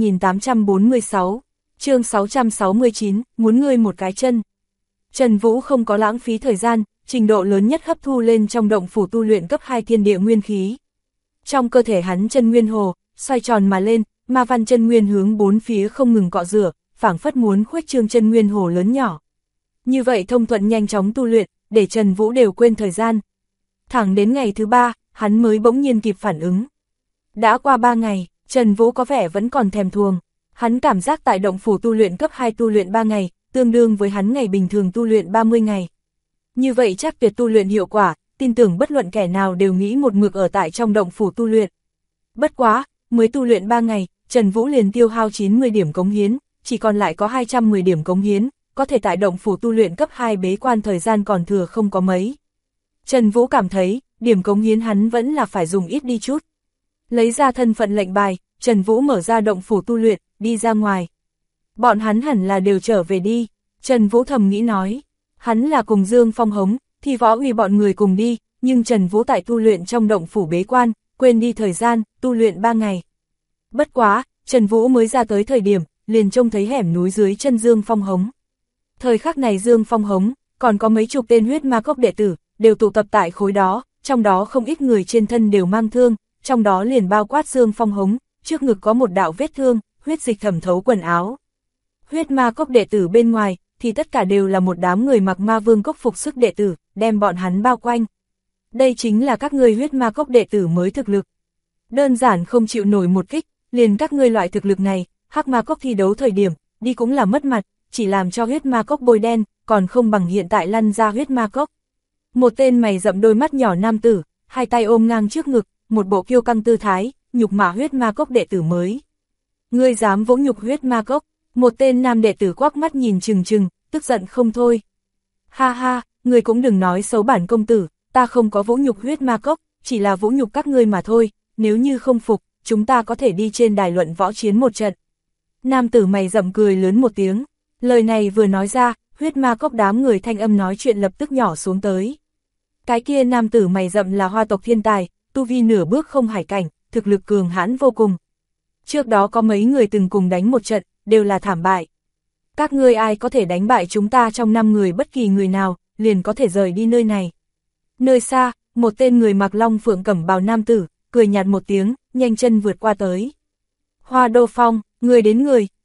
2846, chương 669, muốn ngươi một cái chân. Trần Vũ không có lãng phí thời gian, trình độ lớn nhất hấp thu lên trong động phủ tu luyện cấp 2 thiên địa nguyên khí. Trong cơ thể hắn chân nguyên hồ, xoay tròn mà lên, ma văn chân nguyên hướng bốn phía không ngừng cọ rửa, phảng phất muốn khuếch trương chân nguyên hồ lớn nhỏ. Như vậy thông thuận nhanh chóng tu luyện, để Trần Vũ đều quên thời gian. Thẳng đến ngày thứ 3, hắn mới bỗng nhiên kịp phản ứng. Đã qua 3 ngày, Trần Vũ có vẻ vẫn còn thèm thuồng. Hắn cảm giác tại động phủ tu luyện cấp 2 tu luyện 3 ngày, tương đương với hắn ngày bình thường tu luyện 30 ngày. Như vậy chắc tuyệt tu luyện hiệu quả, tin tưởng bất luận kẻ nào đều nghĩ một mực ở tại trong động phủ tu luyện. Bất quá, mới tu luyện 3 ngày, Trần Vũ liền tiêu hao 90 điểm cống hiến, chỉ còn lại có 210 điểm cống hiến, có thể tại động phủ tu luyện cấp 2 bế quan thời gian còn thừa không có mấy. Trần Vũ cảm thấy, điểm cống hiến hắn vẫn là phải dùng ít đi chút. Lấy ra thân phận lệnh bài, Trần Vũ mở ra động phủ tu luyện, đi ra ngoài. Bọn hắn hẳn là đều trở về đi, Trần Vũ thầm nghĩ nói. Hắn là cùng Dương Phong Hống, Thi Võ Uy bọn người cùng đi, nhưng Trần Vũ tại tu luyện trong động phủ bế quan, quên đi thời gian, tu luyện 3 ngày. Bất quá, Trần Vũ mới ra tới thời điểm, liền trông thấy hẻm núi dưới chân Dương Phong Hống. Thời khắc này Dương Phong Hống, còn có mấy chục tên huyết ma cốc đệ tử, đều tụ tập tại khối đó, trong đó không ít người trên thân đều mang thương, trong đó liền bao quát Dương Phong Hống, trước ngực có một đạo vết thương, huyết dịch thẩm thấu quần áo. Huyết ma cốc đệ tử bên ngoài, thì tất cả đều là một đám người mặc ma vương cốc phục sức đệ tử, đem bọn hắn bao quanh. Đây chính là các ngươi huyết ma cốc đệ tử mới thực lực. Đơn giản không chịu nổi một kích, liền các ngươi loại thực lực này, hắc ma cốc thi đấu thời điểm, đi cũng là mất mặt, chỉ làm cho huyết ma cốc bôi đen, còn không bằng hiện tại lăn ra huyết ma cốc. Một tên mày rậm đôi mắt nhỏ nam tử, hai tay ôm ngang trước ngực, một bộ kiêu căng tư thái, nhục mạ huyết ma cốc đệ tử mới. Ngươi dám vỗ nhục huyết ma cốc? Một tên nam đệ tử quắc mắt nhìn chừng chừng, tức giận không thôi. Ha ha, ngươi cũng đừng nói xấu bản công tử, ta không có vỗ nhục huyết ma cốc, chỉ là vỗ nhục các ngươi mà thôi, nếu như không phục, chúng ta có thể đi trên đài luận võ chiến một trận. Nam tử mày rậm cười lớn một tiếng, lời này vừa nói ra, huyết ma cốc đám người thanh âm nói chuyện lập tức nhỏ xuống tới. Cái kia nam tử mày rậm là hoa tộc thiên tài, tu vi nửa bước không hải cảnh, thực lực cường hãn vô cùng. Trước đó có mấy người từng cùng đánh một trận, đều là thảm bại. Các ngươi ai có thể đánh bại chúng ta trong 5 người bất kỳ người nào, liền có thể rời đi nơi này. Nơi xa, một tên người mặc long phượng cẩm bào nam tử, cười nhạt một tiếng, nhanh chân vượt qua tới. Hoa Đô Phong, người đến người,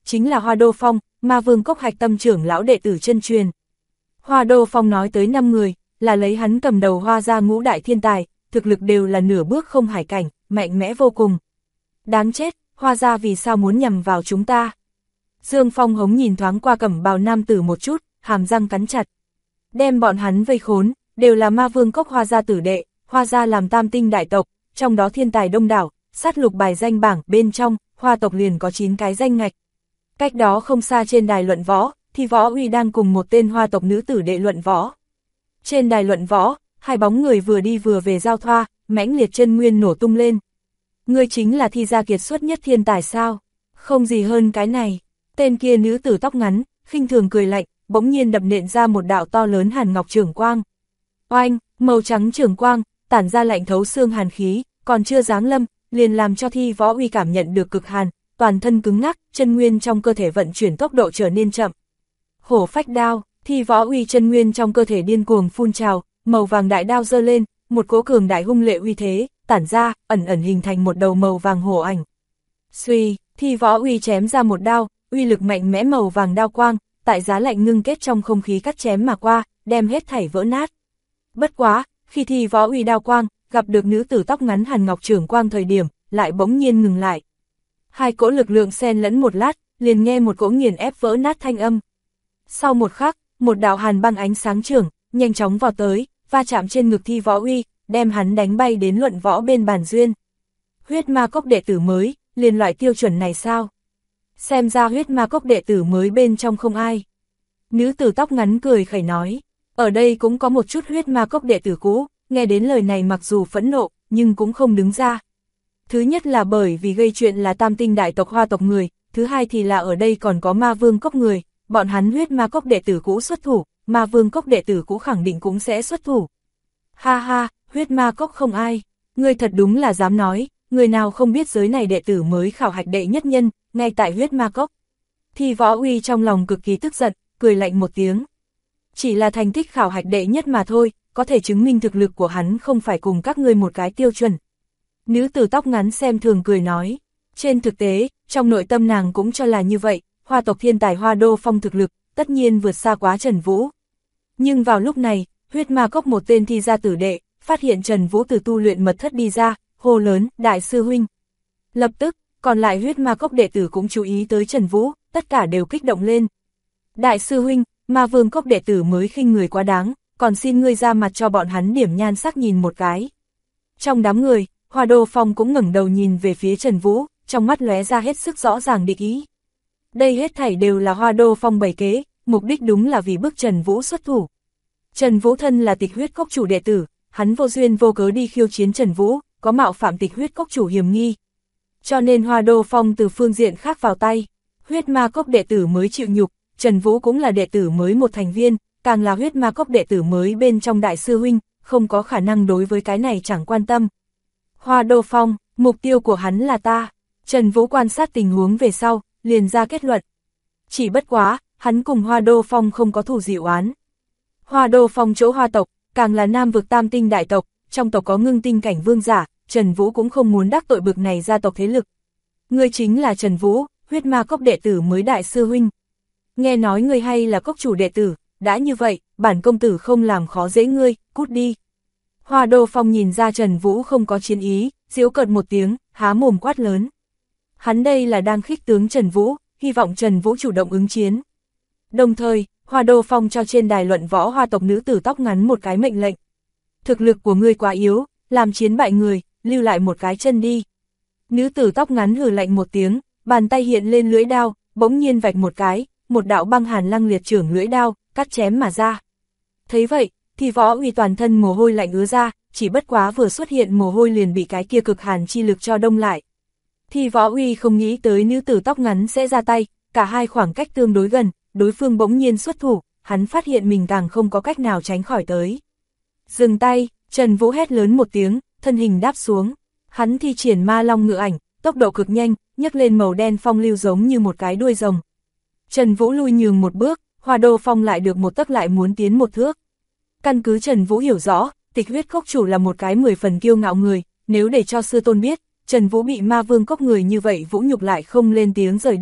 chính là Hoa Đô Phong, Ma Vương Cốc hạch tâm trưởng lão đệ tử chân truyền. Hoa Đô Phong nói tới 5 người, là lấy hắn cầm đầu Hoa gia ngũ đại thiên tài, thực lực đều là nửa bước không hải cảnh, mạnh mẽ vô cùng. Đáng chết, Hoa gia vì sao muốn nhằm vào chúng ta? Dương Phong hống nhìn thoáng qua cẩm bào nam tử một chút, hàm răng cắn chặt. Đem bọn hắn vây khốn, đều là Ma Vương Cốc Hoa gia tử đệ, Hoa gia làm tam tinh đại tộc, trong đó thiên tài đông đảo, sát lục bài danh bảng bên trong, Hoa tộc liền có 9 cái danh ngạch. Cách đó không xa trên đài luận võ, thì Võ Uy đang cùng một tên Hoa tộc nữ tử đệ luận võ. Trên đài luận võ, hai bóng người vừa đi vừa về giao thoa, mãnh liệt chân nguyên nổ tung lên. Ngươi chính là thi gia kiệt xuất nhất thiên tài sao? Không gì hơn cái này. Tên kia nữ tử tóc ngắn, khinh thường cười lạnh, bỗng nhiên đập nện ra một đạo to lớn hàn ngọc trường quang. Oanh, màu trắng trường quang, tản ra lạnh thấu xương hàn khí, còn chưa giáng lâm, liền làm cho Thi Võ Uy cảm nhận được cực hàn, toàn thân cứng ngắc, chân nguyên trong cơ thể vận chuyển tốc độ trở nên chậm. Hổ phách đao, Thi Võ Uy chân nguyên trong cơ thể điên cuồng phun trào, màu vàng đại đao giơ lên, một cỗ cường đại hung lệ uy thế, tản ra, ẩn ẩn hình thành một đầu màu vàng hổ ảnh. Suy, Thi Võ Uy chém ra một đao, uy lực mạnh mẽ màu vàng đao quang, tại giá lạnh ngưng kết trong không khí cắt chém mà qua, đem hết thảy vỡ nát. Bất quá, khi Thi Võ Uy đao quang gặp được nữ tử tóc ngắn hàn ngọc trường quang thời điểm, lại bỗng nhiên ngừng lại. Hai cỗ lực lượng xen lẫn một lát, liền nghe một cỗ nghiền ép vỡ nát thanh âm. Sau một khắc, một đạo hàn băng ánh sáng trưởng, nhanh chóng vào tới, va chạm trên ngực Thi Võ Uy, đem hắn đánh bay đến luận võ bên bàn duyên. Huyết ma cốc đệ tử mới, liền loại tiêu chuẩn này sao? Xem ra huyết ma cốc đệ tử mới bên trong không ai. Nữ tử tóc ngắn cười khẩy nói, ở đây cũng có một chút huyết ma cốc đệ tử cũ, nghe đến lời này mặc dù phẫn nộ, nhưng cũng không đứng ra. Thứ nhất là bởi vì gây chuyện là tam tinh đại tộc Hoa tộc người, thứ hai thì là ở đây còn có Ma Vương Cốc người, bọn hắn huyết ma cốc đệ tử cũ xuất thủ, Ma Vương Cốc đệ tử cũ khẳng định cũng sẽ xuất thủ. Ha ha, huyết ma cốc không ai, ngươi thật đúng là dám nói, người nào không biết giới này đệ tử mới khảo hạch đệ nhất nhân, ngay tại huyết ma cốc. Thi Võ Uy trong lòng cực kỳ tức giận, cười lạnh một tiếng. Chỉ là thành tích khảo hạch đệ nhất mà thôi, có thể chứng minh thực lực của hắn không phải cùng các ngươi một cái tiêu chuẩn. Nữ tử tóc ngắn xem thường cười nói, trên thực tế, trong nội tâm nàng cũng cho là như vậy, Hoa tộc thiên tài Hoa Đô Phong thực lực, tất nhiên vượt xa quá Trần Vũ. Nhưng vào lúc này, huyết ma cốc một tên thi gia tử đệ, phát hiện Trần Vũ từ tu luyện mật thất đi ra, hô lớn, đại sư huynh. Lập tức, còn lại huyết ma cốc đệ tử cũng chú ý tới Trần Vũ, tất cả đều kích động lên. Đại sư huynh, Ma Vương Cốc đệ tử mới khinh người quá đáng, còn xin ngươi ra mặt cho bọn hắn điểm nhan sắc nhìn một cái. Trong đám người, Hoa Đô Phong cũng ngẩng đầu nhìn về phía Trần Vũ, trong mắt lóe ra hết sức rõ ràng địch ý. Đây hết thảy đều là Hoa Đô Phong bày kế, mục đích đúng là vì bức Trần Vũ xuất thủ. Trần Vũ thân là Tịch Huyết Cốc chủ đệ tử, hắn vô duyên vô cớ đi khiêu chiến Trần Vũ, có mạo phạm Tịch Huyết Cốc chủ hiểm nghi. Cho nên Hoa Đô Phong từ phương diện khác vào tay, huyết ma cốc đệ tử mới chịu nhục, Trần Vũ cũng là đệ tử mới một thành viên, càng là huyết ma cốc đệ tử mới bên trong đại sư huynh, không có khả năng đối với cái này chẳng quan tâm. Hoa Đô Phong, mục tiêu của hắn là ta. Trần Vũ quan sát tình huống về sau, liền ra kết luận. Chỉ bất quá, hắn cùng Hoa Đô Phong không có thù dị oán. Hoa Đô Phong chỗ Hoa tộc, càng là nam vực tam tinh đại tộc, trong tộc có ngưng tinh cảnh vương giả, Trần Vũ cũng không muốn đắc tội bực này gia tộc thế lực. Ngươi chính là Trần Vũ, huyết ma cốc đệ tử mới đại sư huynh. Nghe nói ngươi hay là cốc chủ đệ tử, đã như vậy, bản công tử không làm khó dễ ngươi, cút đi. Hoa Đô Phong nhìn ra Trần Vũ không có chiến ý, giễu cợt một tiếng, há mồm quát lớn. Hắn đây là đang khích tướng Trần Vũ, hy vọng Trần Vũ chủ động ứng chiến. Đồng thời, Hoa Đô Phong cho trên đài luận võ Hoa tộc nữ tử tóc ngắn một cái mệnh lệnh. Thực lực của ngươi quá yếu, làm chiến bại người, lưu lại một cái chân đi. Nữ tử tóc ngắn hừ lạnh một tiếng, bàn tay hiện lên lưỡi đao, bỗng nhiên vạch một cái, một đạo băng hàn lăng liệt chưởng lưỡi đao, cắt chém mà ra. Thấy vậy, thì Võ Uy toàn thân mồ hôi lạnh ứa ra, chỉ bất quá vừa xuất hiện mồ hôi liền bị cái kia cực hàn chi lực cho đông lại. Thì Võ Uy không nghĩ tới nữ tử tóc ngắn sẽ ra tay, cả hai khoảng cách tương đối gần, đối phương bỗng nhiên xuất thủ, hắn phát hiện mình càng không có cách nào tránh khỏi tới. Dừng tay, Trần Vũ hét lớn một tiếng, thân hình đáp xuống, hắn thi triển ma long ngự ảnh, tốc độ cực nhanh, nhấc lên màu đen phong lưu giống như một cái đuôi rồng. Trần Vũ lui nhường một bước, Hoa Đô Phong lại được một tấc lại muốn tiến một thước. Căn cứ Trần Vũ hiểu rõ, Tịch Huyết Cốc chủ là một cái 10 phần kiêu ngạo người, nếu để cho sư tôn biết, Trần Vũ bị Ma Vương Cốc người như vậy vũ nhục lại không lên tiếng rời đi,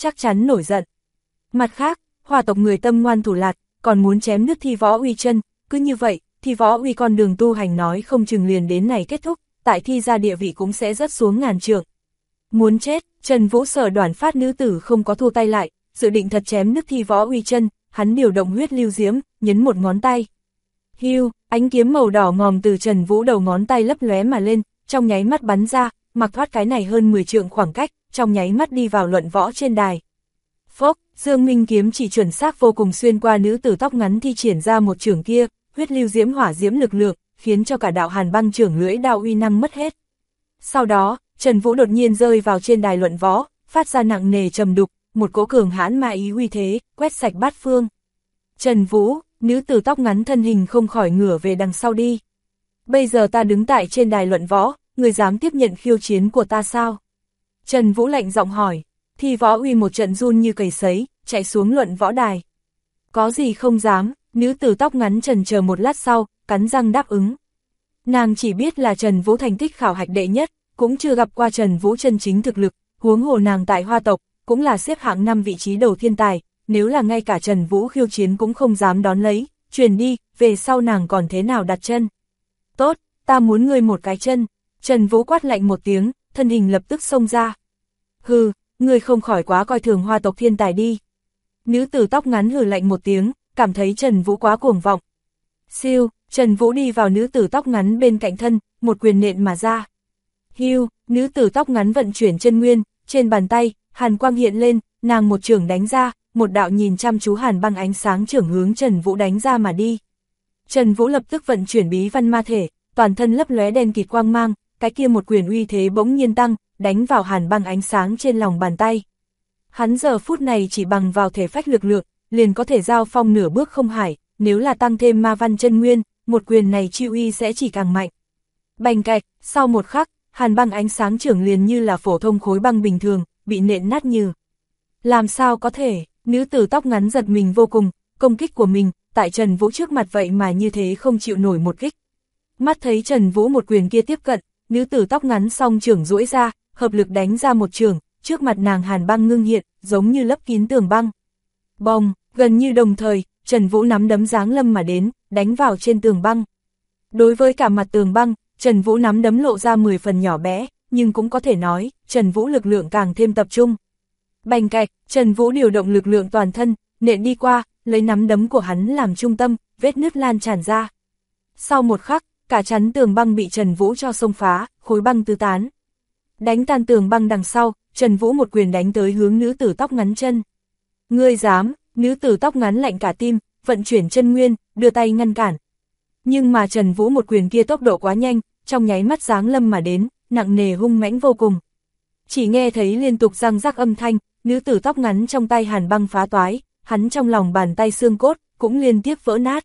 chắc chắn nổi giận. Mặt khác, Hoa tộc người tâm ngoan thủ lạt, còn muốn chém đứt Thi Võ Uy chân, cứ như vậy, Thi Võ Uy con đường tu hành nói không chừng liền đến này kết thúc, tại Thi gia địa vị cũng sẽ rớt xuống ngàn trượng. Muốn chết, Trần Vũ sợ Đoản Phát nữ tử không có thu tay lại, dự định thật chém đứt Thi Võ Uy chân, hắn điều động huyết lưu diễm, nhấn một ngón tay. Hưu, ánh kiếm màu đỏ ngòm từ Trần Vũ đầu ngón tay lấp lóe mà lên, trong nháy mắt bắn ra, mặc thoát cái này hơn 10 trượng khoảng cách, trong nháy mắt đi vào luận võ trên đài. Phốc, Dương Minh kiếm chỉ chuẩn xác vô cùng xuyên qua nữ tử tóc ngắn thi triển ra một chưởng kia, huyết lưu diễm hỏa diễm lực lượng, khiến cho cả đạo Hàn Băng chưởng lưỡi đao uy năng mất hết. Sau đó, Trần Vũ đột nhiên rơi vào trên đài luận võ, phát ra nặng nề trầm đục, một cỗ cường hãn mà ý uy thế, quét sạch bát phương. Trần Vũ, nữ tử tóc ngắn thân hình không khỏi ngửa về đằng sau đi. Bây giờ ta đứng tại trên đài luận võ, người dám tiếp nhận khiêu chiến của ta sao? Trần Vũ lạnh giọng hỏi. Thi Võ Uy một trận run như cầy sấy, chạy xuống luận võ đài. Có gì không dám, nữ tử tóc ngắn chần chờ một lát sau, cắn răng đáp ứng. Nàng chỉ biết là Trần Vũ thành tích khảo hạch đệ nhất, cũng chưa gặp qua Trần Vũ chân chính thực lực, huống hồ nàng tại Hoa tộc, cũng là xếp hạng 5 vị trí đầu thiên tài, nếu là ngay cả Trần Vũ khiêu chiến cũng không dám đón lấy, truyền đi, về sau nàng còn thế nào đặt chân. Tốt, ta muốn ngươi một cái chân, Trần Vũ quát lạnh một tiếng, thân hình lập tức xông ra. Hừ, ngươi không khỏi quá coi thường Hoa tộc thiên tài đi. Nữ tử tóc ngắn hừ lạnh một tiếng, cảm thấy Trần Vũ quá cuồng vọng. Siêu, Trần Vũ đi vào nữ tử tóc ngắn bên cạnh thân, một quyền nện mà ra. Hưu, nữ tử tóc ngắn vận chuyển chân nguyên, trên bàn tay, hàn quang hiện lên, nàng một chưởng đánh ra, một đạo nhìn chăm chú hàn băng ánh sáng chưởng hướng Trần Vũ đánh ra mà đi. Trần Vũ lập tức vận chuyển bí văn ma thể, toàn thân lấp lóe đen kịt quang mang, cái kia một quyền uy thế bỗng nhiên tăng, đánh vào hàn băng ánh sáng trên lòng bàn tay. Hắn giờ phút này chỉ bằng vào thể phách lực lượng, liền có thể giao phong nửa bước không hải, nếu là tăng thêm ma văn chân nguyên, một quyền này chi uy sẽ chỉ càng mạnh. Bành cạch, sau một khắc, hàn băng ánh sáng chưởng liền như là phổ thông khối băng bình thường, bị nện nát như. Làm sao có thể, nữ tử tóc ngắn giật mình vô cùng, công kích của mình, tại Trần Vũ trước mặt vậy mà như thế không chịu nổi một kích. Mắt thấy Trần Vũ một quyền kia tiếp cận, nữ tử tóc ngắn song chưởng duỗi ra, hợp lực đánh ra một chưởng, trước mặt nàng hàn băng ngưng hiện, giống như lấp kín tường băng. Bồng, gần như đồng thời, Trần Vũ nắm đấm giáng lâm mà đến, đánh vào trên tường băng. Đối với cả mặt tường băng, Trần Vũ nắm đấm lộ ra 10 phần nhỏ bé, nhưng cũng có thể nói, Trần Vũ lực lượng càng thêm tập trung. Bành cạch, Trần Vũ điều động lực lượng toàn thân, nện đi qua, lấy nắm đấm của hắn làm trung tâm, vết nứt lan tràn ra. Sau một khắc, cả chắn tường băng bị Trần Vũ cho xông phá, khối băng tứ tán. Đánh tan tường băng đằng sau, Trần Vũ một quyền đánh tới hướng nữ tử tóc ngắn chân. Ngươi dám, nữ tử tóc ngắn lạnh cả tim, vận chuyển chân nguyên, đưa tay ngăn cản. Nhưng mà Trần Vũ một quyền kia tốc độ quá nhanh, trong nháy mắt giáng lâm mà đến, nặng nề hung mãnh vô cùng. Chỉ nghe thấy liên tục răng rắc âm thanh, nữ tử tóc ngắn trong tay hàn băng phá toái, hắn trong lòng bàn tay xương cốt, cũng liên tiếp vỡ nát.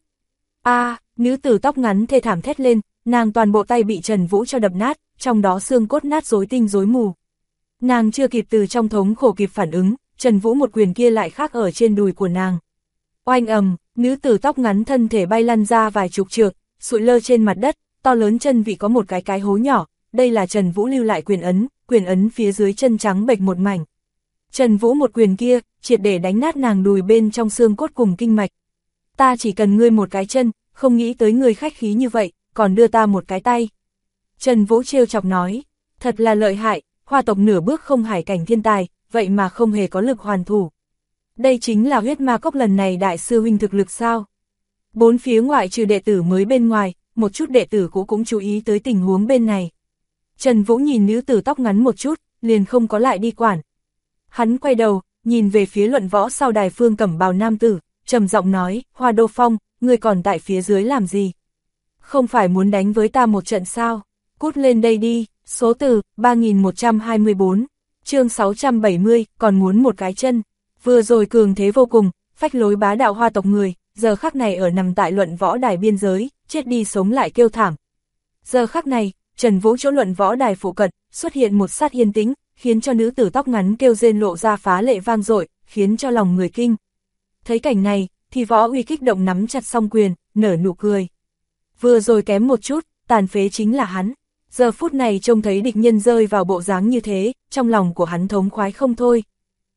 Nữ tử tóc ngắn thê thảm thét lên, nàng toàn bộ tay bị Trần Vũ cho đập nát, trong đó xương cốt nát rối tinh rối mù. Nàng chưa kịp từ trong thống khổ kịp phản ứng, Trần Vũ một quyền kia lại khác ở trên đùi của nàng. Oanh ầm, nữ tử tóc ngắn thân thể bay lăn ra vài chục trượng, sụi lơ trên mặt đất, to lớn chân vị có một cái hố nhỏ, đây là Trần Vũ lưu lại quyền ấn phía dưới chân trắng bệch một mảnh. Trần Vũ một quyền kia, triệt để đánh nát nàng đùi bên trong xương cốt cùng kinh mạch. Ta chỉ cần ngươi một cái chân, không nghĩ tới ngươi khách khí như vậy, còn đưa ta một cái tay. Trần Vũ trêu chọc nói, thật là lợi hại, Hoa tộc nửa bước không hải cảnh thiên tài, vậy mà không hề có lực hoàn thủ. Đây chính là huyết ma cốc lần này đại sư huynh thực lực sao? Bốn phía ngoại trừ đệ tử mới bên ngoài, một chút đệ tử cũ cũng chú ý tới tình huống bên này. Trần Vũ nhìn nữ tử tóc ngắn một chút, liền không có lại đi quản. Hắn quay đầu, nhìn về phía luận võ sau đài phương cẩm bào nam tử, trầm giọng nói, Hoa Đô Phong, ngươi còn tại phía dưới làm gì? Không phải muốn đánh với ta một trận sao? Cút lên đây đi, số từ, 3124, chương 670, còn muốn một cái chân. Vừa rồi cường thế vô cùng, phách lối bá đạo Hoa tộc người, giờ khắc này ở nằm tại luận võ đài biên giới, chết đi sống lại kêu thảm. Giờ khắc này, Trần Vũ chỗ luận võ đài phụ cận, xuất hiện một sát yên tĩnh, khiến cho nữ tử tóc ngắn kêu rên lộ ra phá lệ vang dội, khiến cho lòng người kinh. Thấy cảnh này, thì Võ Uy kích động nắm chặt song quyền, nở nụ cười. Vừa rồi kém một chút, tàn phế chính là hắn. Giờ phút này trông thấy địch nhân rơi vào bộ dáng như thế, trong lòng của hắn thống khoái không thôi.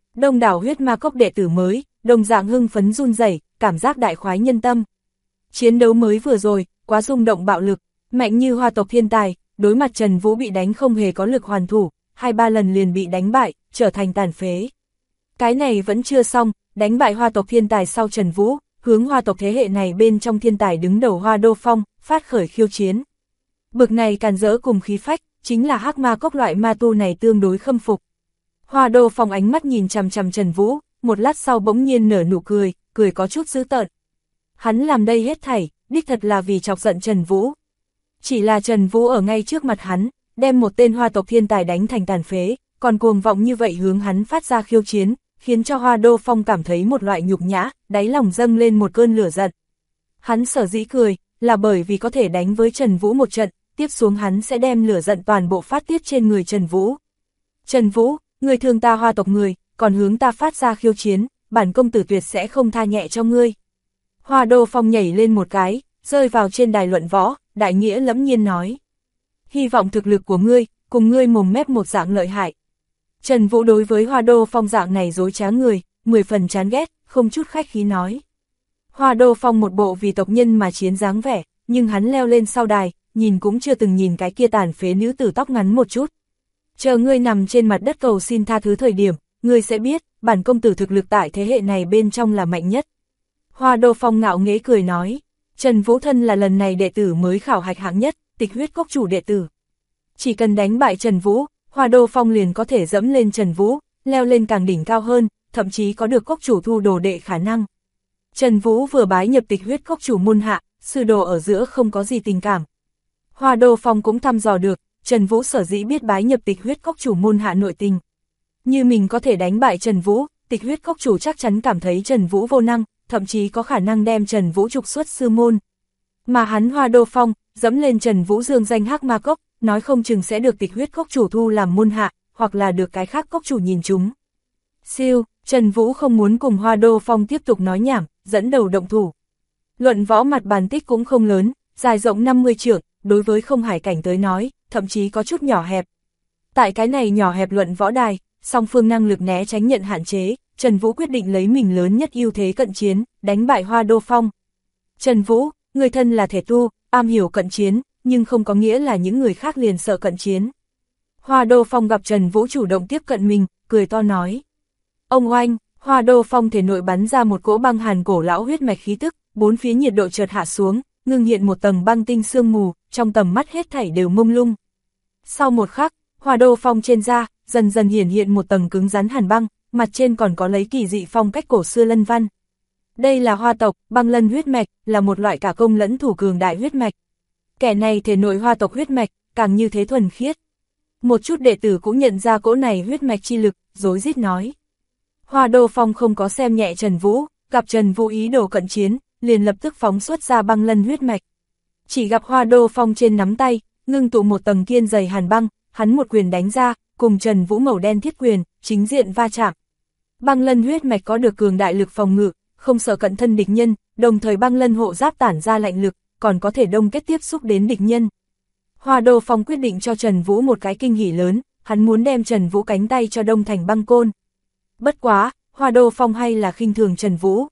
Đông đảo huyết ma cốc đệ tử mới, đồng dạng hưng phấn run rẩy, cảm giác đại khoái nhân tâm. Chiến đấu mới vừa rồi, quá rung động bạo lực, mạnh như Hoa tộc thiên tài, đối mặt Trần Vũ bị đánh không hề có lực hoàn thủ, 2-3 lần liền bị đánh bại, trở thành tàn phế. Cái này vẫn chưa xong, đánh bại Hoa tộc thiên tài sau Trần Vũ, hướng Hoa tộc thế hệ này bên trong thiên tài đứng đầu Hoa Đô Phong, phát khởi khiêu chiến. Bực này càn rỡ cùng khí phách, chính là hắc ma cốc loại ma tu này tương đối khâm phục. Hoa Đô Phong ánh mắt nhìn chằm chằm Trần Vũ, một lát sau bỗng nhiên nở nụ cười, cười có chút dữ tợn. Hắn làm đây hết thảy, đích thật là vì chọc giận Trần Vũ. Chỉ là Trần Vũ ở ngay trước mặt hắn, đem một tên Hoa tộc thiên tài đánh thành tàn phế, còn cuồng vọng như vậy hướng hắn phát ra khiêu chiến, khiến cho Hoa Đô Phong cảm thấy một loại nhục nhã, đáy lòng dâng lên một cơn lửa giận. Hắn sở dĩ cười, là bởi vì có thể đánh với Trần Vũ một trận, tiếp xuống hắn sẽ đem lửa giận toàn bộ phát tiết trên người Trần Vũ. Trần Vũ, người thương ta Hoa tộc người, còn hướng ta phát ra khiêu chiến, bản công tử tuyệt sẽ không tha nhẹ cho ngươi. Hoa Đô Phong nhảy lên một cái, rơi vào trên đài luận võ, đại nghĩa lẫm nhiên nói. Hy vọng thực lực của ngươi, cùng ngươi mồm mép một dạng lợi hại. Trần Vũ đối với Hoa Đô Phong dạng này dối trá người, 10 phần chán ghét, không chút khách khí nói. Hoa Đô Phong một bộ vì tộc nhân mà chiến dáng vẻ, nhưng hắn leo lên sau đài, nhìn cũng chưa từng nhìn cái kia tàn phế nữ tử tóc ngắn một chút. Chờ ngươi nằm trên mặt đất cầu xin tha thứ thời điểm, ngươi sẽ biết, bản công tử thực lực tại thế hệ này bên trong là mạnh nhất. Hoa Đô Phong ngạo nghễ cười nói, Trần Vũ thân là lần này đệ tử mới khảo hạch hạng nhất, tịch huyết cốc chủ đệ tử. Chỉ cần đánh bại Trần Vũ, Hoa Đô Phong liền có thể dẫm lên Trần Vũ, leo lên càng đỉnh cao hơn, thậm chí có được cốc chủ thu đồ đệ khả năng. Trần Vũ vừa bái nhập tịch huyết cốc chủ môn hạ, sư đồ ở giữa không có gì tình cảm. Hoa Đô Phong cũng thăm dò được, Trần Vũ sở dĩ biết bái nhập tịch huyết cốc chủ môn hạ nội tình. Như mình có thể đánh bại Trần Vũ, tịch huyết cốc chủ chắc chắn cảm thấy Trần Vũ vô năng, thậm chí có khả năng đem Trần Vũ trục xuất sư môn. Mà hắn Hoa Đô Phong, dẫm lên Trần Vũ dương danh hắc ma cốc, nói không chừng sẽ được tịch huyết cốc chủ thu làm môn hạ, hoặc là được cái khác cốc chủ nhìn chúng. Siêu, Trần Vũ không muốn cùng Hoa Đô Phong tiếp tục nói nhảm, dẫn đầu động thủ. Luận võ mặt bàn tích cũng không lớn, dài rộng 50 trượng, đối với không hải cảnh tới nói, thậm chí có chút nhỏ hẹp. Tại cái này nhỏ hẹp luận võ đài, song phương năng lực né tránh nhận hạn chế, Trần Vũ quyết định lấy mình lớn nhất ưu thế cận chiến, đánh bại Hoa Đô Phong. Trần Vũ, người thân là thể tu, am hiểu cận chiến, nhưng không có nghĩa là những người khác liền sợ cận chiến. Hoa Đô Phong gặp Trần Vũ chủ động tiếp cận mình, cười to nói. Ông oanh, Hoa Đô Phong thể nội bắn ra một cỗ băng hàn cổ lão huyết mạch khí tức, bốn phía nhiệt độ chợt hạ xuống, ngưng hiện một tầng băng tinh sương mù, trong tầm mắt hết thảy đều mông lung. Sau một khắc, Hoa Đô Phong trên da, dần dần hiển hiện một tầng cứng rắn hàn băng, mặt trên còn có lấy kỳ dị phong cách cổ xưa lân văn. Đây là Hoa tộc, băng lân huyết mạch, là một loại cả công lẫn thủ cường đại huyết mạch. Kẻ này thể nội Hoa tộc huyết mạch, càng như thế thuần khiết. Một chút đệ tử cũng nhận ra cỗ này huyết mạch chi lực, rối rít nói. Hoa Đô Phong không có xem nhẹ Trần Vũ, gặp Trần Vũ ý đồ cận chiến, liền lập tức phóng xuất ra băng lân huyết mạch. Chỉ gặp Hoa Đô Phong trên nắm tay, ngưng tụ một tầng kiên dày hàn băng, hắn một quyền đánh ra, cùng Trần Vũ màu đen thiết quyền, chính diện va chạm. Băng lân huyết mạch có được cường đại lực phòng ngự, không sợ cận thân địch nhân, đồng thời băng lân hộ giáp tản ra lạnh lực, còn có thể đông kết tiếp xúc đến địch nhân. Hoa Đô Phong quyết định cho Trần Vũ một cái kinh hỉ lớn, hắn muốn đem Trần Vũ cánh tay cho đông thành băng côn. Bất quá, Hoa Đô Phong hay là khinh thường Trần Vũ.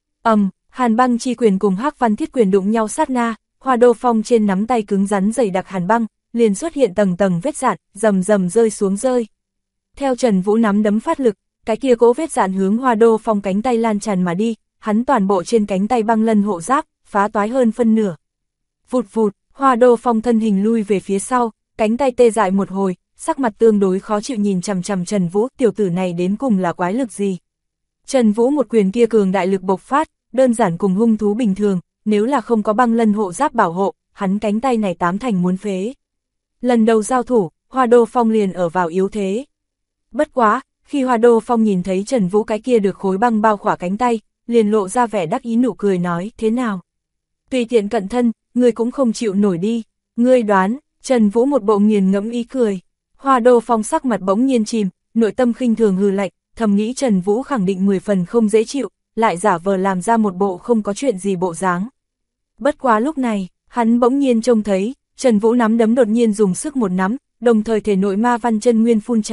Hàn băng chi quyền cùng hắc văn thiết quyền đụng nhau sát na, Hoa Đô Phong trên nắm tay cứng rắn dày đặc hàn băng, liền xuất hiện tầng tầng vết rạn, rầm rầm rơi xuống rơi. Theo Trần Vũ nắm đấm phát lực, cái kia cỗ vết rạn hướng Hoa Đô Phong cánh tay lan tràn mà đi, hắn toàn bộ trên cánh tay băng lân hộ giáp, phá toái hơn phân nửa. Vụt vụt, Hoa Đô Phong thân hình lui về phía sau, cánh tay tê dại một hồi, sắc mặt tương đối khó chịu nhìn chằm chằm Trần Vũ, tiểu tử này đến cùng là quái lực gì. Trần Vũ một quyền kia cường đại lực bộc phát, đơn giản cùng hung thú bình thường, nếu là không có băng lân hộ giáp bảo hộ, hắn cánh tay này tám thành muốn phế. Lần đầu giao thủ, Hoa Đô Phong liền ở vào yếu thế. Bất quá, khi Hoa Đô Phong nhìn thấy Trần Vũ cái kia được khối băng bao khỏa cánh tay, liền lộ ra vẻ đắc ý nụ cười nói, thế nào? Tùy tiện cận thân, ngươi cũng không chịu nổi đi, ngươi đoán, Trần Vũ một bộ nghiền ngẫm ý cười. Hoa Đô Phong sắc mặt bỗng nhiên chìm, nội tâm khinh thường hừ lạnh, thầm nghĩ Trần Vũ khẳng định 10 phần không dễ chịu, lại giả vờ làm ra một bộ không có chuyện gì bộ dáng. Bất quá lúc này, hắn bỗng nhiên trông thấy, Trần Vũ nắm đấm đột nhiên dùng sức một nắm, đồng thời thể nội ma văn chân nguyên phun trào,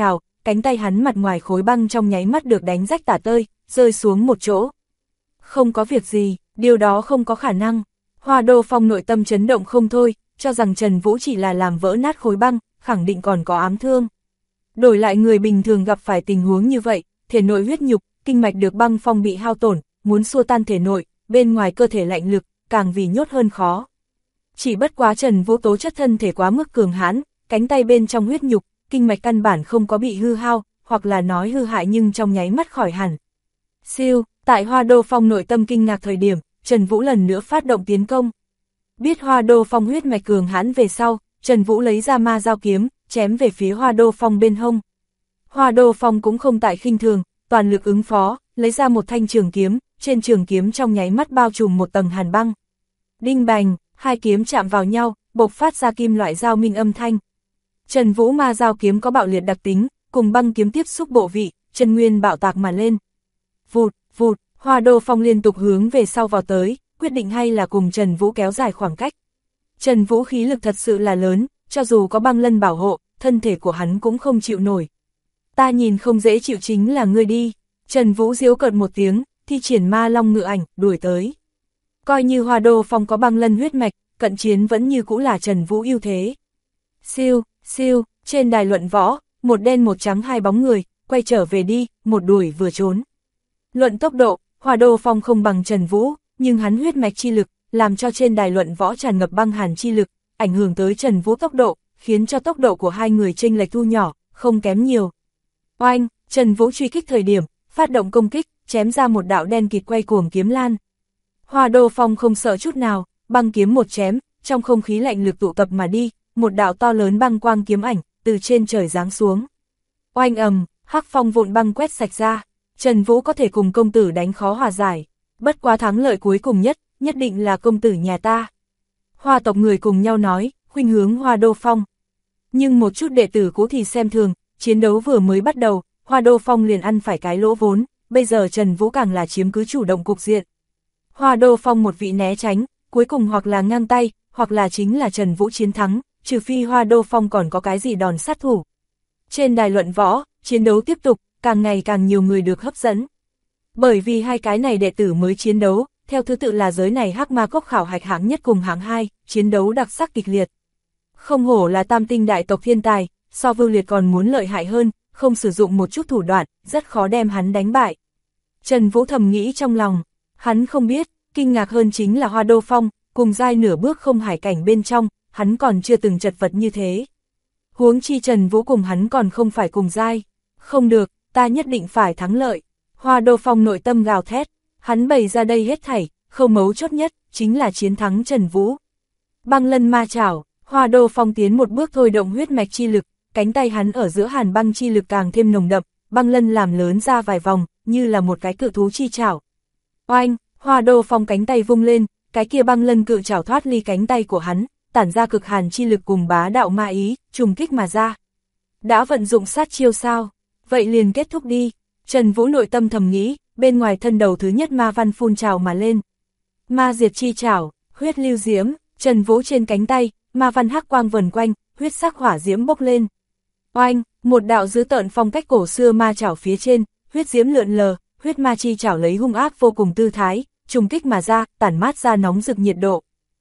cánh tay hắn mặt ngoài khối băng trong nháy mắt được đánh rách tả tơi, rơi xuống một chỗ. Không có việc gì, điều đó không có khả năng. Hoa Đô Phong nội tâm chấn động không thôi, cho rằng Trần Vũ chỉ là làm vỡ nát khối băng, khẳng định còn có ám thương. Đổi lại người bình thường gặp phải tình huống như vậy, thể nội huyết nhục, kinh mạch được băng phong bị hao tổn, muốn xua tan thể nội, bên ngoài cơ thể lạnh lực, càng vì nhốt hơn khó. Chỉ bất quá Trần Vũ tố chất thân thể quá mức cường hãn, cánh tay bên trong huyết nhục, kinh mạch căn bản không có bị hư hao, hoặc là nói hư hại nhưng trong nháy mắt khỏi hẳn. Siêu, tại Hoa Đô Phong nội tâm kinh ngạc thời điểm, Trần Vũ lần nữa phát động tiến công. Biết Hoa Đô Phong huyết mạch cường hãn về sau, Trần Vũ lấy ra ma dao kiếm, chém về phía Hoa Đô Phong bên hông. Hoa Đô Phong cũng không tại khinh thường, toàn lực ứng phó, lấy ra một thanh trường kiếm, trên trường kiếm trong nháy mắt bao trùm một tầng hàn băng. Đinh bành, hai kiếm chạm vào nhau, bộc phát ra kim loại dao minh âm thanh. Trần Vũ ma dao kiếm có bạo liệt đặc tính, cùng băng kiếm tiếp xúc bộ vị, chân nguyên bạo tạc mà lên. Vụt, vụt, Hoa Đô Phong liên tục hướng về sau vào tới, quyết định hay là cùng Trần Vũ kéo dài khoảng cách. Trần Vũ khí lực thật sự là lớn, cho dù có băng lân bảo hộ, thân thể của hắn cũng không chịu nổi. Ta nhìn không dễ chịu chính là ngươi đi. Trần Vũ giễu cợt một tiếng, thi triển ma long ngự ảnh, đuổi tới. Coi như Hoa Đô Phong có băng lân huyết mạch, cận chiến vẫn như cũ là Trần Vũ ưu thế. Siêu, siêu, trên đài luận võ, một đen một trắng hai bóng người, quay trở về đi, một đuổi vừa trốn. Luận tốc độ, Hoa Đô Phong không bằng Trần Vũ, nhưng hắn huyết mạch chi lực, làm cho trên đài luận võ tràn ngập băng hàn chi lực, ảnh hưởng tới Trần Vũ tốc độ, khiến cho tốc độ của hai người chênh lệch thu nhỏ, không kém nhiều. Oanh, Trần Vũ truy kích thời điểm, phát động công kích, chém ra một đạo đen kịt quay cuồng kiếm lan. Hoa Đô Phong không sợ chút nào, băng kiếm một chém, trong không khí lạnh lực tụ tập mà đi, một đạo to lớn băng quang kiếm ảnh, từ trên trời giáng xuống. Oanh ầm, hắc phong vụn băng quét sạch ra, Trần Vũ có thể cùng công tử đánh khó hòa giải, bất quá thắng lợi cuối cùng nhất định là công tử nhà ta. Hoa tộc người cùng nhau nói, khuynh hướng Hoa Đô Phong. Nhưng một chút đệ tử cũ thì xem thường, chiến đấu vừa mới bắt đầu, Hoa Đô Phong liền ăn phải cái lỗ vốn, bây giờ Trần Vũ càng là chiếm cứ chủ động cục diện. Hoa Đô Phong một vị né tránh, cuối cùng hoặc là ngang tay, hoặc là chính là Trần Vũ chiến thắng, trừ phi Hoa Đô Phong còn có cái gì đòn sát thủ. Trên đài luận võ, chiến đấu tiếp tục, càng ngày càng nhiều người được hấp dẫn. Bởi vì hai cái này đệ tử mới chiến đấu, theo thứ tự là giới này Hắc Ma Cốc khảo hạch hạng nhất cùng hạng 2, chiến đấu đặc sắc kịch liệt. Không hổ là tam tinh đại tộc thiên tài, so Vưu Liệt còn muốn lợi hại hơn, không sử dụng một chút thủ đoạn, rất khó đem hắn đánh bại. Trần Vũ thầm nghĩ trong lòng, hắn không biết, kinh ngạc hơn chính là Hoa Đô Phong, cùng giai nửa bước không hải cảnh bên trong, hắn còn chưa từng chật vật như thế. Huống chi Trần Vũ cùng hắn còn không phải cùng giai. Không được, ta nhất định phải thắng lợi. Hoa Đô Phong nội tâm gào thét, hắn bày ra đây hết thảy, khâu mấu chốt nhất, chính là chiến thắng Trần Vũ. Băng lân ma chảo, Hoa Đô Phong tiến một bước thôi động huyết mạch chi lực, cánh tay hắn ở giữa hàn băng chi lực càng thêm nồng đậm, băng lân làm lớn ra vài vòng, như là một cái cự thú chi chảo. Oanh, Hoa Đô Phong cánh tay vung lên, cái kia băng lân cự chảo thoát ly cánh tay của hắn, tản ra cực hàn chi lực cùng bá đạo ma ý, trùng kích mà ra. Đã vận dụng sát chiêu sao? Vậy liền kết thúc đi. Trần Vũ nội tâm thầm nghĩ, bên ngoài thân đầu thứ nhất ma văn phun trào mà lên. Ma diệt chi chảo, huyết lưu diễm, Trần Vũ trên cánh tay, ma văn hắc quang vần quanh, huyết sắc hỏa diễm bốc lên. Oanh, một đạo dữ tợn phong cách cổ xưa ma chảo phía trên, huyết diễm lượn lờ, huyết ma chi chảo lấy hung ác vô cùng tư thái, trùng kích mà ra, tản mát ra nóng rực nhiệt độ.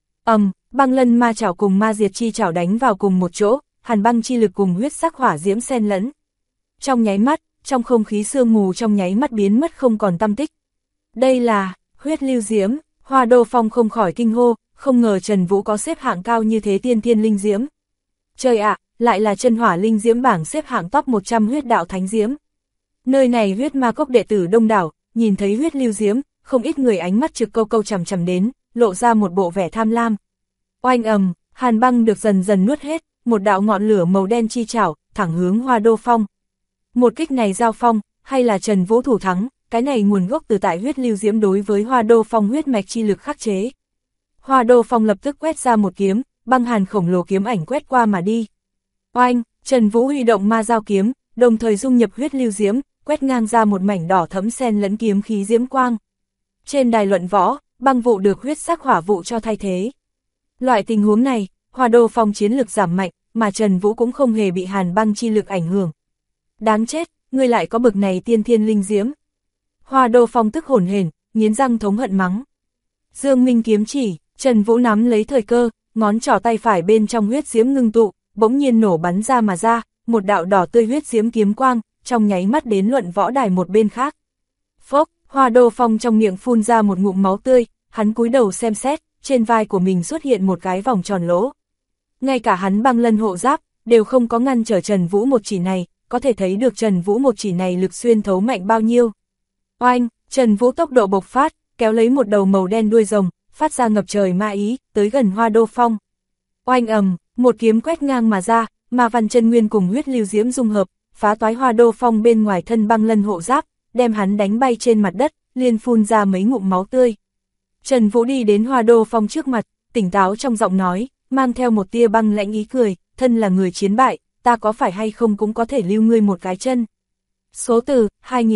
Băng lân ma chảo cùng ma diệt chi chảo đánh vào cùng một chỗ, hàn băng chi lực cùng huyết sắc hỏa diễm xen lẫn. Trong nháy mắt, trong không khí sương mù trong nháy mắt biến mất không còn tăm tích. Đây là huyết lưu diễm, Hoa Đô Phong không khỏi kinh hô, không ngờ Trần Vũ có xếp hạng cao như thế tiên thiên linh diễm. Trời ạ, lại là chân hỏa linh diễm bảng xếp hạng top 100 huyết đạo thánh diễm. Nơi này huyết ma cốc đệ tử đông đảo, nhìn thấy huyết lưu diễm, không ít người ánh mắt trực câu câu chằm chằm đến, lộ ra một bộ vẻ tham lam. Oanh ầm, hàn băng được dần dần nuốt hết, một đạo ngọn lửa màu đen chi chảo, thẳng hướng Hoa Đô Phong. Một kích này giao phong, hay là Trần Vũ thủ thắng, cái này nguồn gốc từ tại huyết lưu diễm đối với Hoa Đô Phong huyết mạch chi lực khắc chế. Hoa Đô Phong lập tức quét ra một kiếm, băng hàn khổng lồ kiếm ảnh quét qua mà đi. Oanh, Trần Vũ huy động ma dao kiếm, đồng thời dung nhập huyết lưu diễm, quét ngang ra một mảnh đỏ thẫm xen lẫn kiếm khí diễm quang. Trên đài luận võ, băng vụ được huyết sắc hỏa vụ cho thay thế. Loại tình huống này, Hoa Đô Phong chiến lực giảm mạnh, mà Trần Vũ cũng không hề bị hàn băng chi lực ảnh hưởng. đáng chết, ngươi lại có bực này tiên thiên linh diễm. Hoa Đô Phong tức hổn hển, nghiến răng thống hận mắng. Dương Minh kiếm chỉ, Trần Vũ nắm lấy thời cơ, ngón trỏ tay phải bên trong huyết diễm ngưng tụ, bỗng nhiên nổ bắn ra mà ra, một đạo đỏ tươi huyết diễm kiếm quang, trong nháy mắt đến luận võ đài một bên khác. Phốc, Hoa Đô Phong trong miệng phun ra một ngụm máu tươi, hắn cúi đầu xem xét, trên vai của mình xuất hiện một cái vòng tròn lỗ. Ngay cả hắn băng lân hộ giáp, đều không có ngăn trở Trần Vũ một chỉ này, có thể thấy được Trần Vũ một chỉ này lực xuyên thấu mạnh bao nhiêu. Oanh, Trần Vũ tốc độ bộc phát, kéo lấy một đầu màu đen đuôi rồng, phát ra ngập trời ma ý, tới gần Hoa Đô Phong. Oanh ầm, một kiếm quét ngang mà ra, ma văn chân nguyên cùng huyết lưu diễm dung hợp, phá toái Hoa Đô Phong bên ngoài thân băng lân hộ giáp, đem hắn đánh bay trên mặt đất, liền phun ra mấy ngụm máu tươi. Trần Vũ đi đến Hoa Đô Phong trước mặt, tỉnh táo trong giọng nói, mang theo một tia băng lãnh ý cười, thân là người chiến bại, ta có phải hay không cũng có thể lưu ngươi một cái chân. Số từ,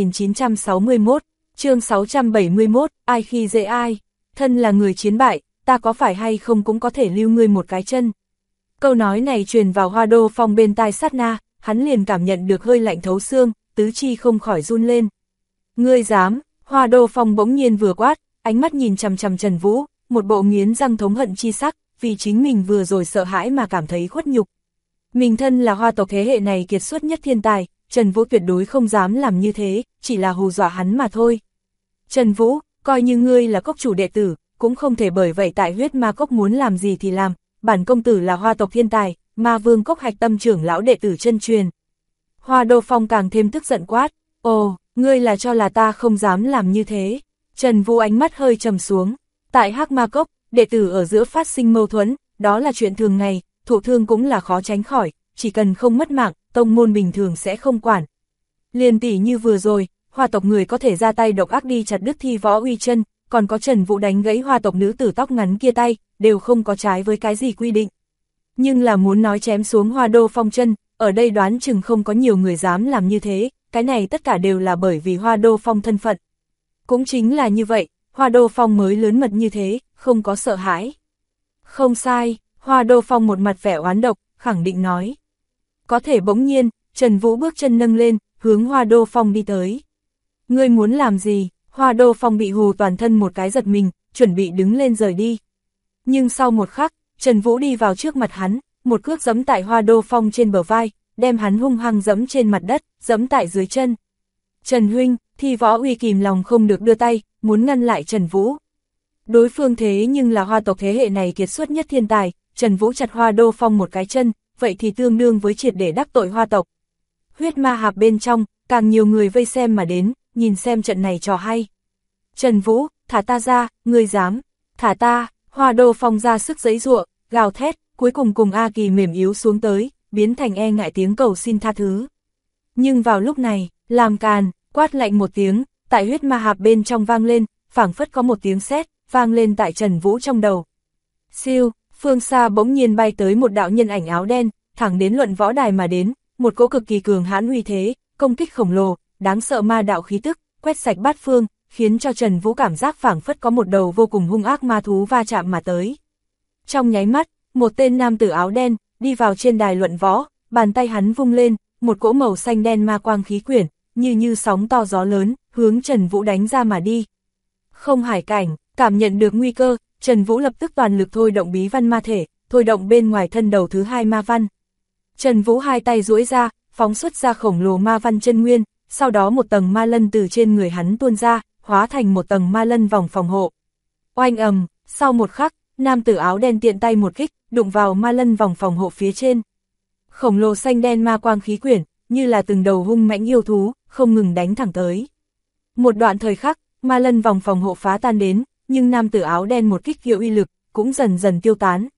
2961, chương 671, ai khi dễ ai, thân là người chiến bại, ta có phải hay không cũng có thể lưu ngươi một cái chân. Câu nói này truyền vào Hoa Đô Phong bên tai sát na, hắn liền cảm nhận được hơi lạnh thấu xương, tứ chi không khỏi run lên. Ngươi dám, Hoa Đô Phong bỗng nhiên vừa quát, ánh mắt nhìn chằm chằm Trần Vũ, một bộ nghiến răng thống hận chi sắc, vì chính mình vừa rồi sợ hãi mà cảm thấy khuất nhục. Mình thân là Hoa tộc thế hệ này kiệt xuất nhất thiên tài, Trần Vũ tuyệt đối không dám làm như thế, chỉ là hù dọa hắn mà thôi. Trần Vũ, coi như ngươi là cốc chủ đệ tử, cũng không thể bởi vậy tại huyết ma cốc muốn làm gì thì làm, bản công tử là Hoa tộc thiên tài, ma vương cốc hạch tâm trưởng lão đệ tử chân truyền. Hoa Đô Phong càng thêm tức giận quát, ồ, ngươi là cho là ta không dám làm như thế. Trần Vũ ánh mắt hơi trầm xuống, tại hắc ma cốc, đệ tử ở giữa phát sinh mâu thuẫn, đó là chuyện thường ngày, thụ thương cũng là khó tránh khỏi, chỉ cần không mất mạng, tông môn bình thường sẽ không quản. Liền tỷ như vừa rồi, Hoa tộc người có thể ra tay độc ác đi chặt đứt Thi Võ Uy chân, còn có Trần Vũ đánh gãy Hoa tộc nữ tử tóc ngắn kia tay, đều không có trái với cái gì quy định. Nhưng là muốn nói chém xuống Hoa Đô Phong chân, ở đây đoán chừng không có nhiều người dám làm như thế, cái này tất cả đều là bởi vì Hoa Đô Phong thân phận. Cũng chính là như vậy, Hoa Đô Phong mới lớn mật như thế, không có sợ hãi. Không sai, Hoa Đô Phong một mặt vẻ oán độc, khẳng định nói. Có thể bỗng nhiên, Trần Vũ bước chân nâng lên, hướng Hoa Đô Phong đi tới. Ngươi muốn làm gì? Hoa Đô Phong bị hù toàn thân một cái giật mình, chuẩn bị đứng lên rời đi. Nhưng sau một khắc, Trần Vũ đi vào trước mặt hắn, một cước giẫm tại Hoa Đô Phong trên bờ vai, đem hắn hung hăng giẫm trên mặt đất, giẫm tại dưới chân. Trần huynh, Thi Võ Uy kìm lòng không được đưa tay, muốn ngăn lại Trần Vũ. Đối phương thế nhưng là Hoa tộc thế hệ này kiệt xuất nhất thiên tài, Trần Vũ chặt Hoa Đô Phong một cái chân, vậy thì tương đương với triệt để đắc tội Hoa tộc. Huyết ma hạp bên trong, càng nhiều người vây xem mà đến, nhìn xem trận này trò hay. Trần Vũ, thả ta ra, ngươi dám, thả ta, Hoa Đô Phong ra sức giãy giụa, gào thét, cuối cùng cùng A Kỳ mềm yếu xuống tới, biến thành e ngại tiếng cầu xin tha thứ. Nhưng vào lúc này, làm càn, quát lạnh một tiếng, tại huyết ma hạp bên trong vang lên, phảng phất có một tiếng sét vang lên tại Trần Vũ trong đầu. Siêu, phương xa bỗng nhiên bay tới một đạo nhân ảnh áo đen, thẳng đến luận võ đài mà đến, một cỗ cực kỳ cường hãn uy thế, công kích khổng lồ, đáng sợ ma đạo khí tức, quét sạch bát phương, khiến cho Trần Vũ cảm giác phảng phất có một đầu vô cùng hung ác ma thú va chạm mà tới. Trong nháy mắt, một tên nam tử áo đen đi vào trên đài luận võ, bàn tay hắn vung lên, một cỗ màu xanh đen ma quang khí quyển, như sóng to gió lớn, hướng Trần Vũ đánh ra mà đi. Không hải cảnh, cảm nhận được nguy cơ, Trần Vũ lập tức toàn lực thôi động bí văn ma thể, thôi động bên ngoài thân đầu thứ hai ma văn. Trần Vũ hai tay duỗi ra, phóng xuất ra khổng lồ ma văn chân nguyên, sau đó một tầng ma lân từ trên người hắn tuôn ra, hóa thành một tầng ma lân vòng phòng hộ. Oanh ầm, sau một khắc, nam tử áo đen tiện tay một kích, đụng vào ma lân vòng phòng hộ phía trên. Khổng lồ xanh đen ma quang khí quyển, như là từng đầu hung mãnh yêu thú, không ngừng đánh thẳng tới. Một đoạn thời khắc, ma lân vòng phòng hộ phá tan đến, nhưng nam tử áo đen một kích hiệu uy lực, cũng dần dần tiêu tán.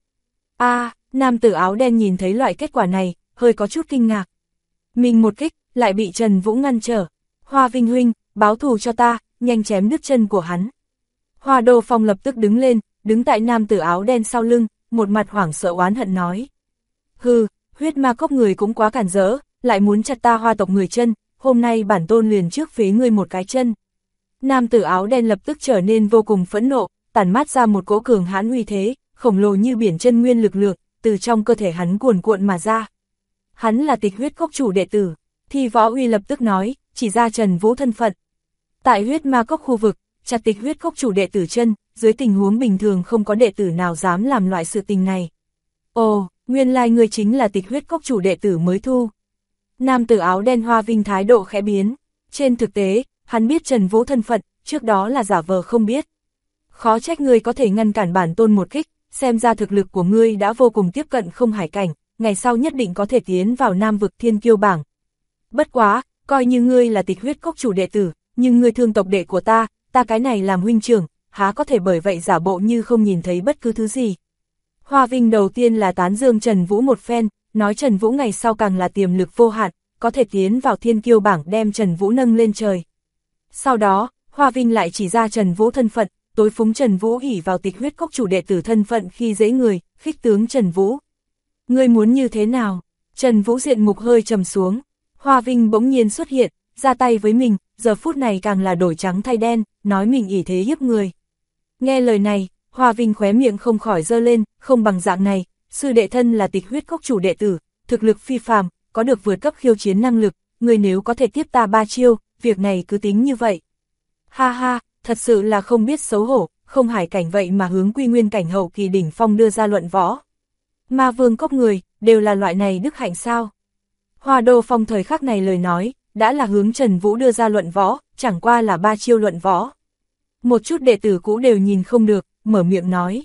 Nam tử áo đen nhìn thấy loại kết quả này, hơi có chút kinh ngạc. Mình một kích, lại bị Trần Vũ ngăn trở. Hoa Vinh huynh, báo thù cho ta, nhanh chém đứt chân của hắn. Hoa Đô Phong lập tức đứng lên, đứng tại nam tử áo đen sau lưng, một mặt hoảng sợ oán hận nói. Hừ, huyết ma cốc người cũng quá cản rỡ, lại muốn chặt ta Hoa tộc người chân, hôm nay bản tôn liền trước phế ngươi một cái chân. Nam tử áo đen lập tức trở nên vô cùng phẫn nộ, tản mát ra một cỗ cường hãn uy thế, khổng lồ như biển chân nguyên lực lượng, từ trong cơ thể hắn cuồn cuộn mà ra. Hắn là Tịch Huyết Cốc chủ đệ tử, Thi Võ Uy lập tức nói, chỉ ra Trần Vũ thân phận. Tại huyết ma cốc khu vực, chặt tịch huyết cốc chủ đệ tử chân, dưới tình huống bình thường không có đệ tử nào dám làm loại sự tình này. Ồ, nguyên lai ngươi chính là tịch huyết cốc chủ đệ tử mới thu. Nam tử áo đen Hoa Vinh thái độ khẽ biến. Trên thực tế, hắn biết Trần Vũ thân phận, trước đó là giả vờ không biết. Khó trách ngươi có thể ngăn cản bản tôn một kích, xem ra thực lực của ngươi đã vô cùng tiếp cận không hải cảnh, ngày sau nhất định có thể tiến vào Nam vực thiên kiêu bảng. Bất quá, coi như ngươi là tịch huyết cốc chủ đệ tử, nhưng ngươi thương tộc đệ của ta cái này làm huynh trưởng, há có thể bởi vậy giả bộ như không nhìn thấy bất cứ thứ gì. Hoa Vinh đầu tiên là tán dương Trần Vũ một phen, nói Trần Vũ ngày sau càng là tiềm lực vô hạn, có thể tiến vào thiên kiêu bảng đem Trần Vũ nâng lên trời. Sau đó, Hoa Vinh lại chỉ ra Trần Vũ thân phận, tối phúng Trần Vũ ỷ vào tịch huyết cốc chủ đệ tử thân phận khi dễ người, khích tướng Trần Vũ. Ngươi muốn như thế nào? Trần Vũ diện mục hơi trầm xuống. Hoa Vinh bỗng nhiên xuất hiện, ra tay với mình, giờ phút này càng là đổi trắng thay đen, nói mình ỷ thế hiếp người. Nghe lời này, Hoa Vinh khóe miệng không khỏi giơ lên, không bằng dạng này, sư đệ thân là tịch huyết cốc chủ đệ tử, thực lực phi phàm, có được vượt cấp khiêu chiến năng lực, người nếu có thể tiếp ta 3 chiêu, việc này cứ tính như vậy. Ha ha, thật sự là không biết xấu hổ, không hải cảnh vậy mà hướng quy nguyên cảnh hậu kỳ đỉnh phong đưa ra luận võ. Ma vương cốc người, đều là loại này đức hạnh sao? Hoa Đô Phong thời khắc này lời nói, đã là hướng Trần Vũ đưa ra luận võ, chẳng qua là 3 chiêu luận võ. Một chút đệ tử cũ đều nhìn không được, mở miệng nói.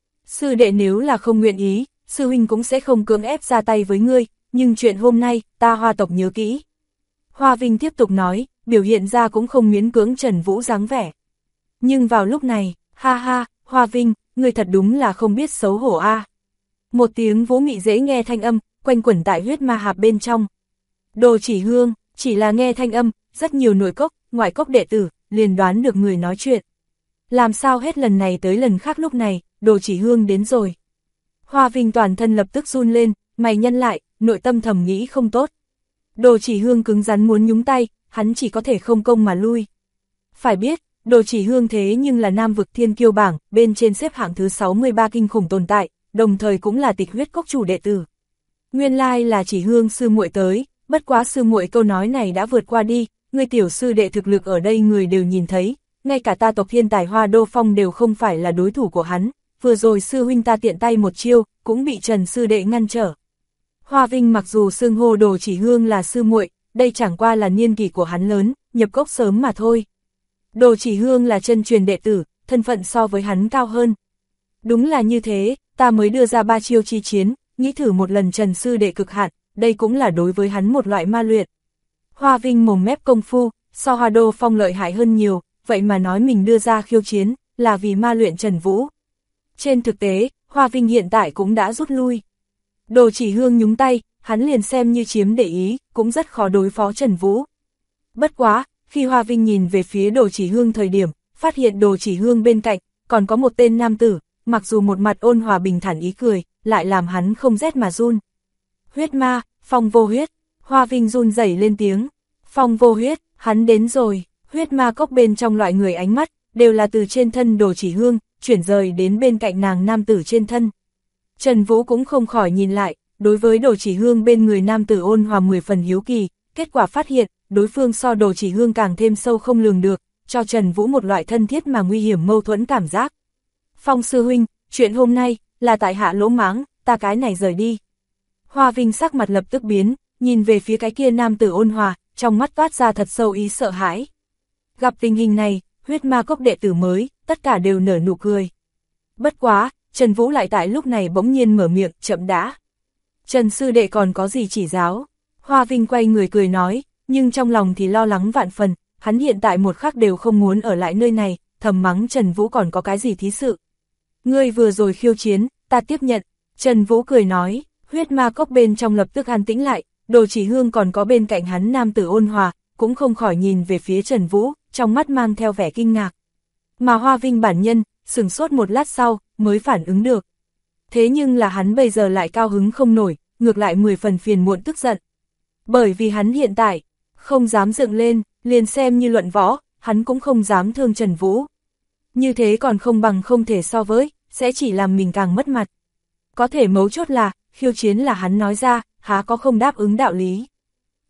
Sư đệ nếu là không nguyện ý, sư huynh cũng sẽ không cưỡng ép ra tay với ngươi, nhưng chuyện hôm nay, ta Hoa tộc nhớ kỹ. Hoa Vinh tiếp tục nói, biểu hiện ra cũng không miễn cưỡng Trần Vũ dáng vẻ. Nhưng vào lúc này, ha ha, Hoa Vinh, ngươi thật đúng là không biết xấu hổ a. Một tiếng vũ mị dễ nghe thanh âm, quanh quẩn tại huyết ma hạp bên trong. Đồ Chỉ Hương, chỉ là nghe thanh âm, rất nhiều nội cốc, ngoại cốc đệ tử, liền đoán được người nói chuyện. Làm sao hết lần này tới lần khác lúc này, Đồ Chỉ Hương đến rồi. Hoa Vinh toàn thân lập tức run lên, mày nhăn lại, nội tâm thầm nghĩ không tốt. Đồ Chỉ Hương cứng rắn muốn nhúng tay, hắn chỉ có thể không công mà lui. Phải biết, Đồ Chỉ Hương thế nhưng là Nam vực thiên kiêu bảng, bên trên xếp hạng thứ 63 kinh khủng tồn tại, đồng thời cũng là tịch huyết cốc chủ đệ tử. Nguyên lai là Chỉ Hương sư muội tới, bất quá sư muội câu nói này đã vượt qua đi, người tiểu sư đệ thực lực ở đây người đều nhìn thấy, ngay cả ta tộc thiên tài Hoa Đô Phong đều không phải là đối thủ của hắn, vừa rồi sư huynh ta tiện tay một chiêu, cũng bị Trần sư đệ ngăn trở. Hoa Vinh mặc dù xưng hô Đồ Chỉ Hương là sư muội, đây chẳng qua là niên kỷ của hắn lớn, nhập cốc sớm mà thôi. Đồ Chỉ Hương là chân truyền đệ tử, thân phận so với hắn cao hơn. Đúng là như thế, ta mới đưa ra 3 chiêu chi chiến, nghĩ thử một lần Trần sư đệ cực hạn, đây cũng là đối với hắn một loại ma luyện. Hoa Vinh mồm mép công phu, so Hoa Đô Phong lợi hại hơn nhiều, vậy mà nói mình đưa ra khiêu chiến, là vì ma luyện Trần Vũ. Trên thực tế, Hoa Vinh hiện tại cũng đã rút lui. Đồ Chỉ Hương nhúng tay, hắn liền xem như chiếm để ý, cũng rất khó đối phó Trần Vũ. Bất quá, khi Hoa Vinh nhìn về phía Đồ Chỉ Hương thời điểm, phát hiện Đồ Chỉ Hương bên cạnh, còn có một tên nam tử, mặc dù một mặt ôn hòa bình thản ý cười, lại làm hắn không rét mà run. Huyết ma, Phong Vô Huyết, Hoa Vinh run rẩy lên tiếng. Phong Vô Huyết, hắn đến rồi. Huyết ma cốc bên trong loại người ánh mắt, đều là từ trên thân Đồ Chỉ Hương, chuyển rời đến bên cạnh nàng nam tử trên thân. Trần Vũ cũng không khỏi nhìn lại, đối với Đồ Chỉ Hương bên người nam tử ôn hòa 10 phần hiếu kỳ, kết quả phát hiện, đối phương so Đồ Chỉ Hương càng thêm sâu không lường được, cho Trần Vũ một loại thân thiết mà nguy hiểm mâu thuẫn cảm giác. Phong sư huynh, chuyện hôm nay, là tại hạ lỗ mãng, ta cái này rời đi. Hoa Vinh sắc mặt lập tức biến, nhìn về phía cái kia nam tử ôn hòa, trong mắt toát ra thật sâu ý sợ hãi. Gặp tình hình này, huyết ma cốc đệ tử mới, tất cả đều nở nụ cười. Bất quá, Trần Vũ lại tại lúc này bỗng nhiên mở miệng, chậm đã. Trần sư đệ còn có gì chỉ giáo? Hoa Vinh quay người cười nói, nhưng trong lòng thì lo lắng vạn phần, hắn hiện tại một khắc đều không muốn ở lại nơi này, thầm mắng Trần Vũ còn có cái gì thí sự. Ngươi vừa rồi khiêu chiến, ta tiếp nhận. Trần Vũ cười nói, huyết ma cốc bên trong lập tức an tĩnh lại, Đồ Chỉ Hương còn có bên cạnh hắn nam tử ôn hòa, cũng không khỏi nhìn về phía Trần Vũ, trong mắt mang theo vẻ kinh ngạc. Mà Hoa Vinh bản nhân, sửng sốt một lát sau, mới phản ứng được. Thế nhưng là hắn bây giờ lại cao hứng không nổi, ngược lại 10 phần phiền muộn tức giận. Bởi vì hắn hiện tại, không dám dựng lên, liền xem như luận võ, hắn cũng không dám thương Trần Vũ. Như thế còn không bằng không thể so với, sẽ chỉ làm mình càng mất mặt. Có thể mấu chốt là, khiêu chiến là hắn nói ra, há có không đáp ứng đạo lý.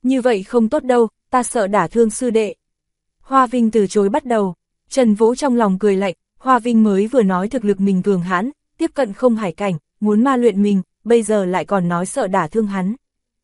Như vậy không tốt đâu, ta sợ đả thương sư đệ. Hoa Vinh từ chối bắt đầu. Trần Vũ trong lòng cười lạnh, Hoa Vinh mới vừa nói thực lực mình cường hãn, tiếp cận không hải cảnh, muốn ma luyện mình, bây giờ lại còn nói sợ đả thương hắn.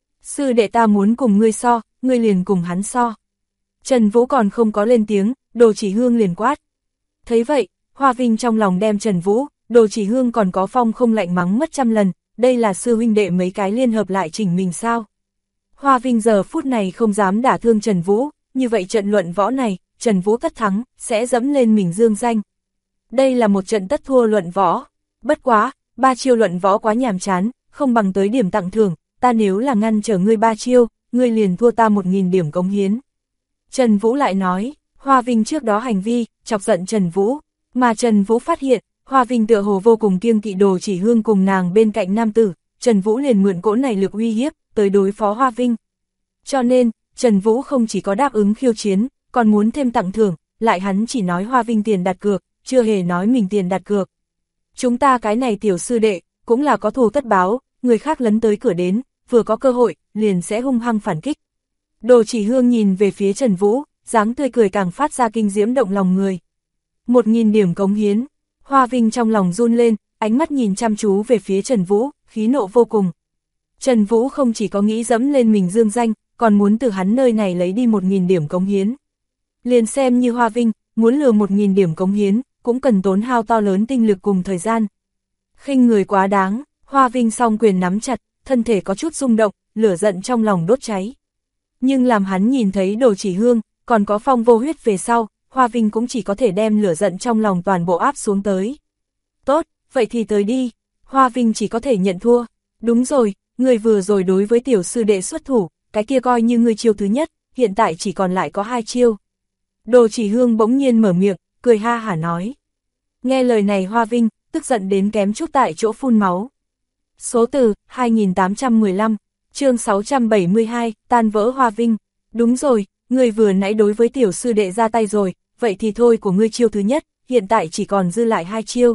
Sư đệ ta muốn cùng ngươi so, ngươi liền cùng hắn so. Trần Vũ còn không có lên tiếng, Đồ Chỉ Hương liền quát. Thấy vậy, Hoa Vinh trong lòng đem Trần Vũ, Đồ Chỉ Hương còn có Phong Không lạnh mắng mất trăm lần, đây là sư huynh đệ mấy cái liên hợp lại chỉnh mình sao. Hoa Vinh giờ phút này không dám đả thương Trần Vũ, như vậy trận luận võ này, Trần Vũ tất thắng, sẽ dẫm lên mình dương danh. Đây là một trận tất thua luận võ, bất quá, 3 chiêu luận võ quá nhàm chán, không bằng tới điểm tặng thưởng, ta nếu là ngăn trở ngươi 3 chiêu, ngươi liền thua ta 1000 điểm cống hiến. Trần Vũ lại nói, Hoa Vinh trước đó hành vi, chọc giận Trần Vũ, mà Trần Vũ phát hiện, Hoa Vinh tựa hồ vô cùng kiêng kỵ Đồ Chỉ Hương cùng nàng bên cạnh nam tử, Trần Vũ liền mượn cỗ này lực uy hiếp, tới đối phó Hoa Vinh. Cho nên, Trần Vũ không chỉ có đáp ứng khiêu chiến, còn muốn thêm tặng thưởng, lại hắn chỉ nói Hoa Vinh tiền đặt cược, chưa hề nói mình tiền đặt cược. Chúng ta cái này tiểu sư đệ, cũng là có thù tất báo, người khác lấn tới cửa đến, vừa có cơ hội, liền sẽ hung hăng phản kích. Đồ Chỉ Hương nhìn về phía Trần Vũ, dáng tươi cười càng phát ra kinh diễm động lòng người. 1000 điểm cống hiến, Hoa Vinh trong lòng run lên, ánh mắt nhìn chăm chú về phía Trần Vũ, khí nộ vô cùng. Trần Vũ không chỉ có nghĩ dẫm lên mình dương danh, còn muốn từ hắn nơi này lấy đi 1000 điểm cống hiến. Liền xem như Hoa Vinh, muốn lừa 1000 điểm cống hiến, cũng cần tốn hao to lớn tinh lực cùng thời gian. Khinh người quá đáng, Hoa Vinh song quyền nắm chặt, thân thể có chút rung động, lửa giận trong lòng đốt cháy. Nhưng làm hắn nhìn thấy Đồ Chỉ Hương, còn có Phong Vô Huyết về sau, Hoa Vinh cũng chỉ có thể đem lửa giận trong lòng toàn bộ áp xuống tới. Tốt, vậy thì tới đi, Hoa Vinh chỉ có thể nhận thua. Đúng rồi, người vừa rồi đối với tiểu sư đệ xuất thủ, cái kia coi như người chiêu thứ nhất, hiện tại chỉ còn lại có 2 chiêu. Đồ Chỉ Hương bỗng nhiên mở miệng, cười ha hả nói. Nghe lời này Hoa Vinh, tức giận đến kém chút tại chỗ phun máu. Số từ, 2815, chương 672, tan vỡ Hoa Vinh. Đúng rồi, người vừa nãy đối với tiểu sư đệ ra tay rồi, vậy thì thôi của ngươi chiêu thứ nhất, hiện tại chỉ còn dư lại 2 chiêu.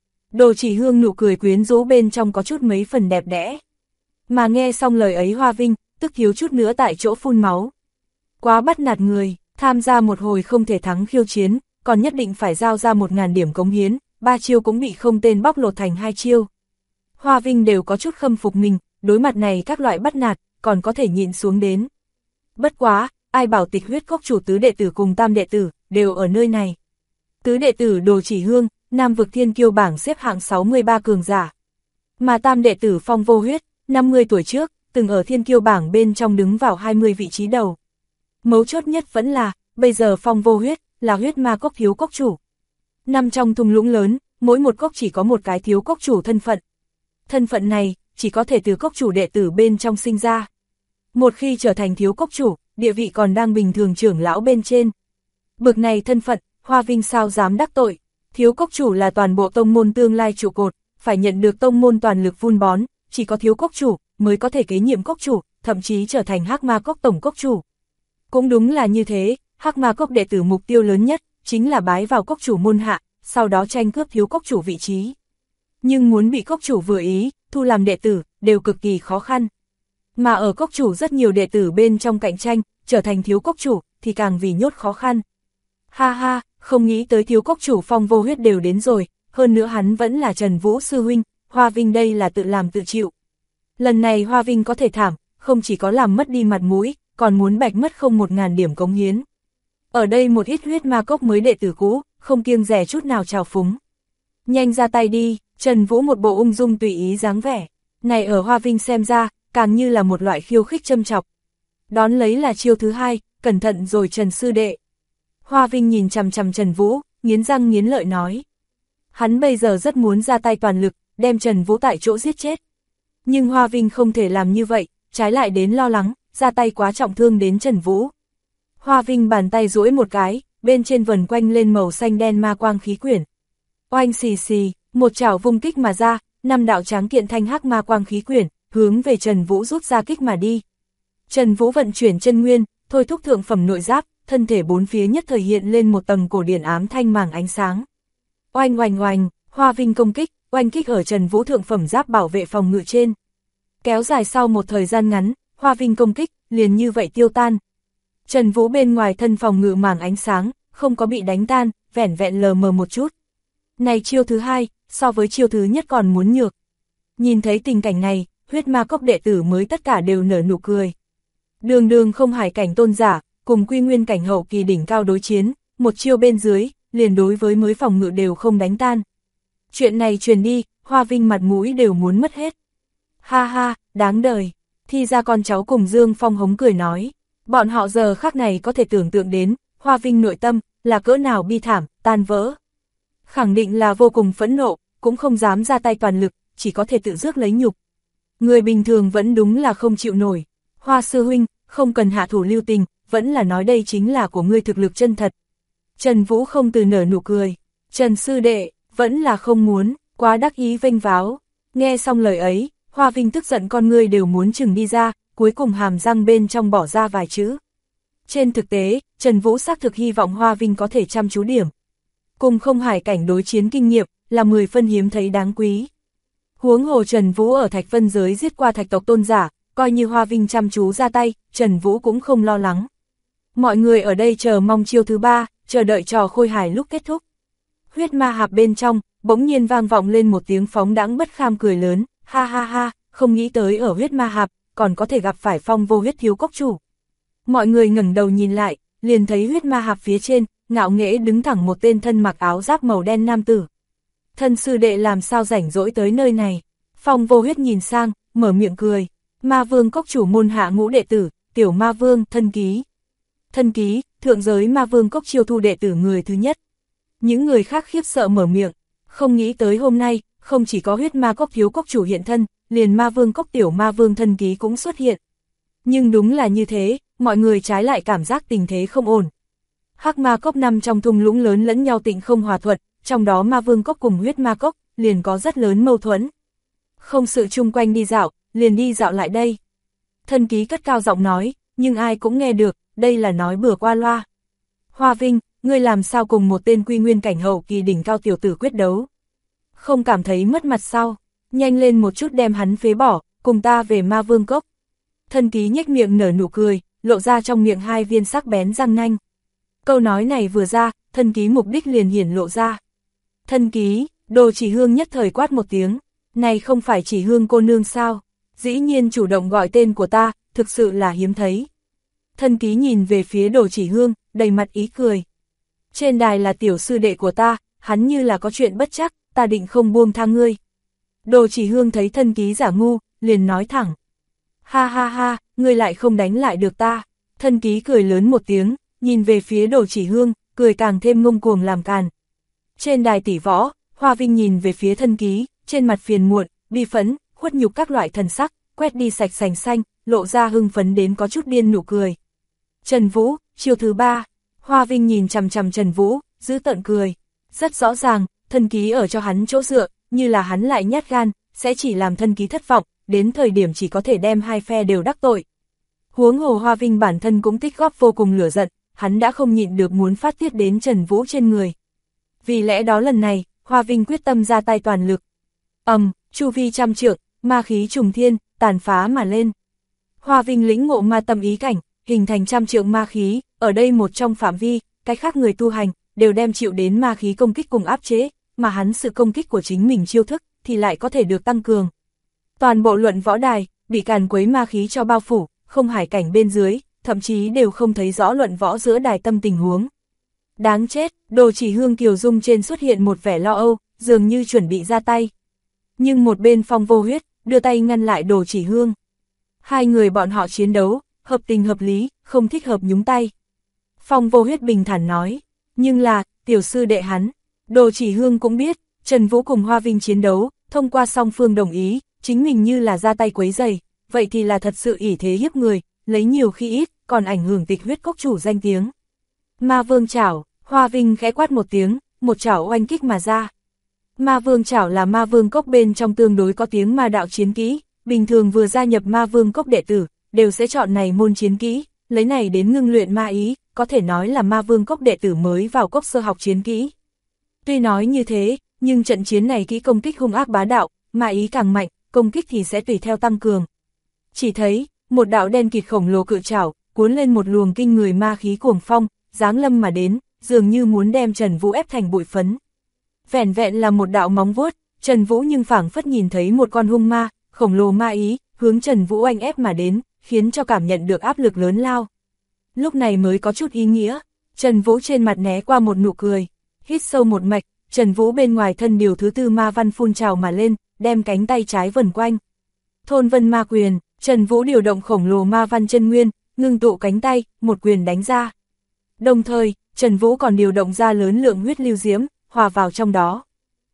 Đồ Chỉ Hương nụ cười quyến rũ bên trong có chút mấy phần đẹp đẽ. Mà nghe xong lời ấy Hoa Vinh, tức thiếu chút nữa tại chỗ phun máu. Quá bắt nạt người, tham gia một hồi không thể thắng khiêu chiến, còn nhất định phải giao ra 1000 điểm cống hiến, 3 chiêu cũng bị không tên bóc lột thành 2 chiêu. Hoa Vinh đều có chút khâm phục mình, đối mặt này các loại bắt nạt, còn có thể nhịn xuống đến. Bất quá, ai bảo Tịch Huyết Cốc chủ tứ đệ tử cùng tam đệ tử, đều ở nơi này. Tứ đệ tử Đồ Chỉ Hương, Nam vực thiên kiêu bảng xếp hạng 63 cường giả. Mà tam đệ tử Phong Vô Huyết, 50 tuổi trước, từng ở thiên kiêu bảng bên trong đứng vào 20 vị trí đầu. Mấu chốt nhất vẫn là, bây giờ Phong Vô Huyết, là huyết ma cốc thiếu cốc chủ. Nằm trong thung lũng lớn, mỗi một cốc chỉ có một cái thiếu cốc chủ thân phận. Thân phận này, chỉ có thể từ cốc chủ đệ tử bên trong sinh ra. Một khi trở thành thiếu cốc chủ, địa vị còn đang bình thường trưởng lão bên trên. Bực này thân phận, Hoa Vinh sao dám đắc tội, thiếu cốc chủ là toàn bộ tông môn tương lai trụ cột, phải nhận được tông môn toàn lực vun bón, chỉ có thiếu cốc chủ mới có thể kế nhiệm cốc chủ, thậm chí trở thành Hắc Ma Cốc tổng cốc chủ. Cũng đúng là như thế, Hắc Ma Cốc đệ tử mục tiêu lớn nhất, chính là bái vào cốc chủ môn hạ, sau đó tranh cướp thiếu cốc chủ vị trí. Nhưng muốn bị cốc chủ vừa ý, thu làm đệ tử, đều cực kỳ khó khăn. Mà ở cốc chủ rất nhiều đệ tử bên trong cạnh tranh, trở thành thiếu cốc chủ, thì càng vì nhốt khó khăn. Ha ha, không nghĩ tới thiếu cốc chủ Phong Vô Huyết đều đến rồi, hơn nữa hắn vẫn là Trần Vũ sư huynh, Hoa Vinh đây là tự làm tự chịu. Lần này Hoa Vinh có thể thảm, không chỉ có làm mất đi mặt mũi, còn muốn bạch mất không 1000 điểm cống hiến. Ở đây một ít huyết ma cốc mới đệ tử cũ, không kiêng dè chút nào trào phúng. Nhanh ra tay đi, Trần Vũ một bộ ung dung tùy ý dáng vẻ. Này ở Hoa Vinh xem ra, càng như là một loại khiêu khích châm chọc. Đón lấy là chiêu thứ 2, cẩn thận rồi Trần sư đệ. Hoa Vinh nhìn chằm chằm Trần Vũ, nghiến răng nghiến lợi nói. Hắn bây giờ rất muốn ra tay toàn lực, đem Trần Vũ tại chỗ giết chết. Nhưng Hoa Vinh không thể làm như vậy, trái lại đến lo lắng, ra tay quá trọng thương đến Trần Vũ. Hoa Vinh bàn tay duỗi một cái, bên trên vần quanh lên màu xanh đen ma quang khí quyển. Oanh xì xì, một chảo vung kích mà ra, 5 đạo tráng kiện thanh hắc ma quang khí quyển, hướng về Trần Vũ rút ra kích mà đi. Trần Vũ vận chuyển chân nguyên, thôi thúc thượng phẩm nội giáp, thân thể bốn phía nhất thời hiện lên một tầng cổ điển ám thanh màng ánh sáng. Oanh oanh oanh, Hoa Vinh công kích, oanh kích ở Trần Vũ thượng phẩm giáp bảo vệ phòng ngự trên. Kéo dài sau một thời gian ngắn, Hoa Vinh công kích, liền như vậy tiêu tan. Trần Vũ bên ngoài thân phòng ngự màng ánh sáng, không có bị đánh tan, vẻn vẹn lờ mờ một chút. Này chiêu thứ hai, so với chiêu thứ nhất còn muốn nhược. Nhìn thấy tình cảnh này, huyết ma cốc đệ tử mới tất cả đều nở nụ cười. Đường đường không hải cảnh tôn giả, cùng quy nguyên cảnh hậu kỳ đỉnh cao đối chiến, một chiêu bên dưới, liền đối với mới phòng ngự đều không đánh tan. Chuyện này truyền đi, Hoa Vinh mặt mũi đều muốn mất hết. Ha ha, đáng đời. Thi ra con cháu cùng Dương Phong hống cười nói. Bọn họ giờ khắc này có thể tưởng tượng đến, Hoa Vinh nội tâm, là cỡ nào bi thảm, tan vỡ. Khẳng định là vô cùng phẫn nộ, cũng không dám ra tay toàn lực, chỉ có thể tự rước lấy nhục. Người bình thường vẫn đúng là không chịu nổi. Hoa sư huynh, không cần hạ thủ lưu tình, vẫn là nói đây chính là của ngươi thực lực chân thật. Trần Vũ không từ nở nụ cười. Trần sư đệ, vẫn là không muốn, quá đắc ý vênh váo. Nghe xong lời ấy, Hoa Vinh tức giận con ngươi đều muốn chừng đi ra, cuối cùng hàm răng bên trong bỏ ra vài chữ. Trên thực tế, Trần Vũ xác thực hy vọng Hoa Vinh có thể chăm chú điểm. Cùng không hải cảnh đối chiến kinh nghiệm, là 10 phân hiếm thấy đáng quý. Huống hồ Trần Vũ ở Thạch Vân giới giết qua thạch tộc tôn giả, coi như Hoa Vinh chăm chú ra tay, Trần Vũ cũng không lo lắng. Mọi người ở đây chờ mong chiêu thứ ba, chờ đợi trò khôi hài lúc kết thúc. Huyết ma hạp bên trong, bỗng nhiên vang vọng lên một tiếng phóng đãng bất kham cười lớn, ha ha ha, không nghĩ tới ở huyết ma hạp, còn có thể gặp phải Phong Vô Huyết thiếu cốc chủ. Mọi người ngẩng đầu nhìn lại, liền thấy huyết ma hạp phía trên, ngạo nghễ đứng thẳng một tên thân mặc áo giáp màu đen nam tử. Thân sư đệ làm sao rảnh rỗi tới nơi này? Phong Vô Huyết nhìn sang, mở miệng cười. Ma vương cốc chủ môn hạ ngũ đệ tử, tiểu ma vương, thân ký. Thân ký, thượng giới ma vương cốc chiêu thu đệ tử người thứ nhất. Những người khác khiếp sợ mở miệng, không nghĩ tới hôm nay, không chỉ có huyết ma cốc thiếu cốc chủ hiện thân, liền ma vương cốc tiểu ma vương thân ký cũng xuất hiện. Nhưng đúng là như thế, mọi người trái lại cảm giác tình thế không ổn. Hắc ma cốc nằm trong thung lũng lớn lẫn nhau tịnh không hòa thuận, trong đó ma vương cốc cùng huyết ma cốc, liền có rất lớn mâu thuẫn. Không sự chung quanh đi dạo, liền đi dạo lại đây. Thân ký cất cao giọng nói, nhưng ai cũng nghe được, đây là nói bừa qua loa. Hoa Vinh, ngươi làm sao cùng một tên quy nguyên cảnh hậu kỳ đỉnh cao tiểu tử quyết đấu? Không cảm thấy mất mặt sao? Nhanh lên một chút đem hắn phế bỏ, cùng ta về ma vương cốc. Thân ký nhếch miệng nở nụ cười, lộ ra trong miệng 2 viên sắc bén răng nanh. Câu nói này vừa ra, thân ký mục đích liền hiển lộ ra. Thân ký, Đồ Chỉ Hương nhất thời quát một tiếng, này không phải Chỉ Hương cô nương sao? Dĩ nhiên chủ động gọi tên của ta, thực sự là hiếm thấy. Thân ký nhìn về phía Đồ Chỉ Hương, đầy mặt ý cười. Trên đài là tiểu sư đệ của ta, hắn như là có chuyện bất chắc, ta định không buông tha ngươi. Đồ Chỉ Hương thấy thân ký giả ngu, liền nói thẳng. Ha ha ha, ngươi lại không đánh lại được ta. Thân ký cười lớn một tiếng, nhìn về phía Đồ Chỉ Hương, cười càng thêm ngông cuồng làm càn. Trên đài tỷ võ, Hoa Vinh nhìn về phía thân ký, trên mặt phiền muộn, bi phẫn, khuất nhục các loại thần sắc, quét đi sạch sành xanh, lộ ra hưng phấn đến có chút điên nụ cười. Trần Vũ, chiêu thứ 3. Hoa Vinh nhìn chằm chằm Trần Vũ, giữ tợn cười. Rất rõ ràng, thân ký ở cho hắn chỗ dựa, như là hắn lại nhát gan, sẽ chỉ làm thân ký thất vọng, đến thời điểm chỉ có thể đem hai phe đều đắc tội. Huống hồ Hoa Vinh bản thân cũng tích góp vô cùng lửa giận, hắn đã không nhịn được muốn phát tiết đến Trần Vũ trên người. Vì lẽ đó lần này, Hoa Vinh quyết tâm ra tay toàn lực. Chu vi trăm trượng, ma khí trùng thiên, tàn phá mà lên. Hoa Vinh lĩnh ngộ ma tâm ý cảnh, hình thành trăm trượng ma khí, ở đây một trong phạm vi, cái khác người tu hành, đều đem chịu đến ma khí công kích cùng áp chế, mà hắn sự công kích của chính mình chiêu thức, thì lại có thể được tăng cường. Toàn bộ luận võ đài, bị càn quấy ma khí cho bao phủ, không hải cảnh bên dưới, thậm chí đều không thấy rõ luận võ giữa đài tâm tình huống. Đáng chết, Đồ Chỉ Hương kiều dung trên xuất hiện một vẻ lo âu, dường như chuẩn bị ra tay. Nhưng một bên Phong Vô Huyết, đưa tay ngăn lại Đồ Chỉ Hương. Hai người bọn họ chiến đấu, hợp tình hợp lý, không thích hợp nhúng tay. Phong Vô Huyết bình thản nói, nhưng là, tiểu sư đệ hắn. Đồ Chỉ Hương cũng biết, Trần Vũ cùng Hoa Vinh chiến đấu, thông qua song phương đồng ý, chính mình như là ra tay quấy rầy, vậy thì là thật sự ỷ thế hiếp người, lấy nhiều khi ít, còn ảnh hưởng Tịch Huyết cốc chủ danh tiếng. Ma Vương Chảo, Hoa Vinh khẽ quát một tiếng, một chảo oanh kích mà ra. Ma Vương Chảo là Ma Vương cốc bên trong tương đối có tiếng ma đạo chiến kỹ, bình thường vừa gia nhập Ma Vương cốc đệ tử, đều sẽ chọn này môn chiến kỹ, lấy này đến ngưng luyện ma ý, có thể nói là Ma Vương cốc đệ tử mới vào cốc sơ học chiến kỹ. Tuy nói như thế, nhưng trận chiến này kỹ công kích hung ác bá đạo, ma ý càng mạnh, công kích thì sẽ tùy theo tăng cường. Chỉ thấy, một đạo đen kịt khổng lồ cự trảo, cuốn lên một luồng kinh người ma khí cuồng phong, giáng lâm mà đến, dường như muốn đem Trần Vũ ép thành bụi phấn. Vẻn vẹn là một đạo móng vuốt, Trần Vũ nhưng phảng phất nhìn thấy một con hung ma, khổng lồ ma ý, hướng Trần Vũ oanh ép mà đến, khiến cho cảm nhận được áp lực lớn lao. Lúc này mới có chút ý nghĩa, Trần Vũ trên mặt né qua một nụ cười, hít sâu một mạch, Trần Vũ bên ngoài thân điều thứ tư ma văn phun trào mà lên, đem cánh tay trái vần quanh. Thôn vân ma quyền, Trần Vũ điều động khổng lồ ma văn chân nguyên, ngưng tụ cánh tay, một quyền đánh ra. Đồng thời, Trần Vũ còn điều động ra lớn lượng huyết lưu diễm, hòa vào trong đó.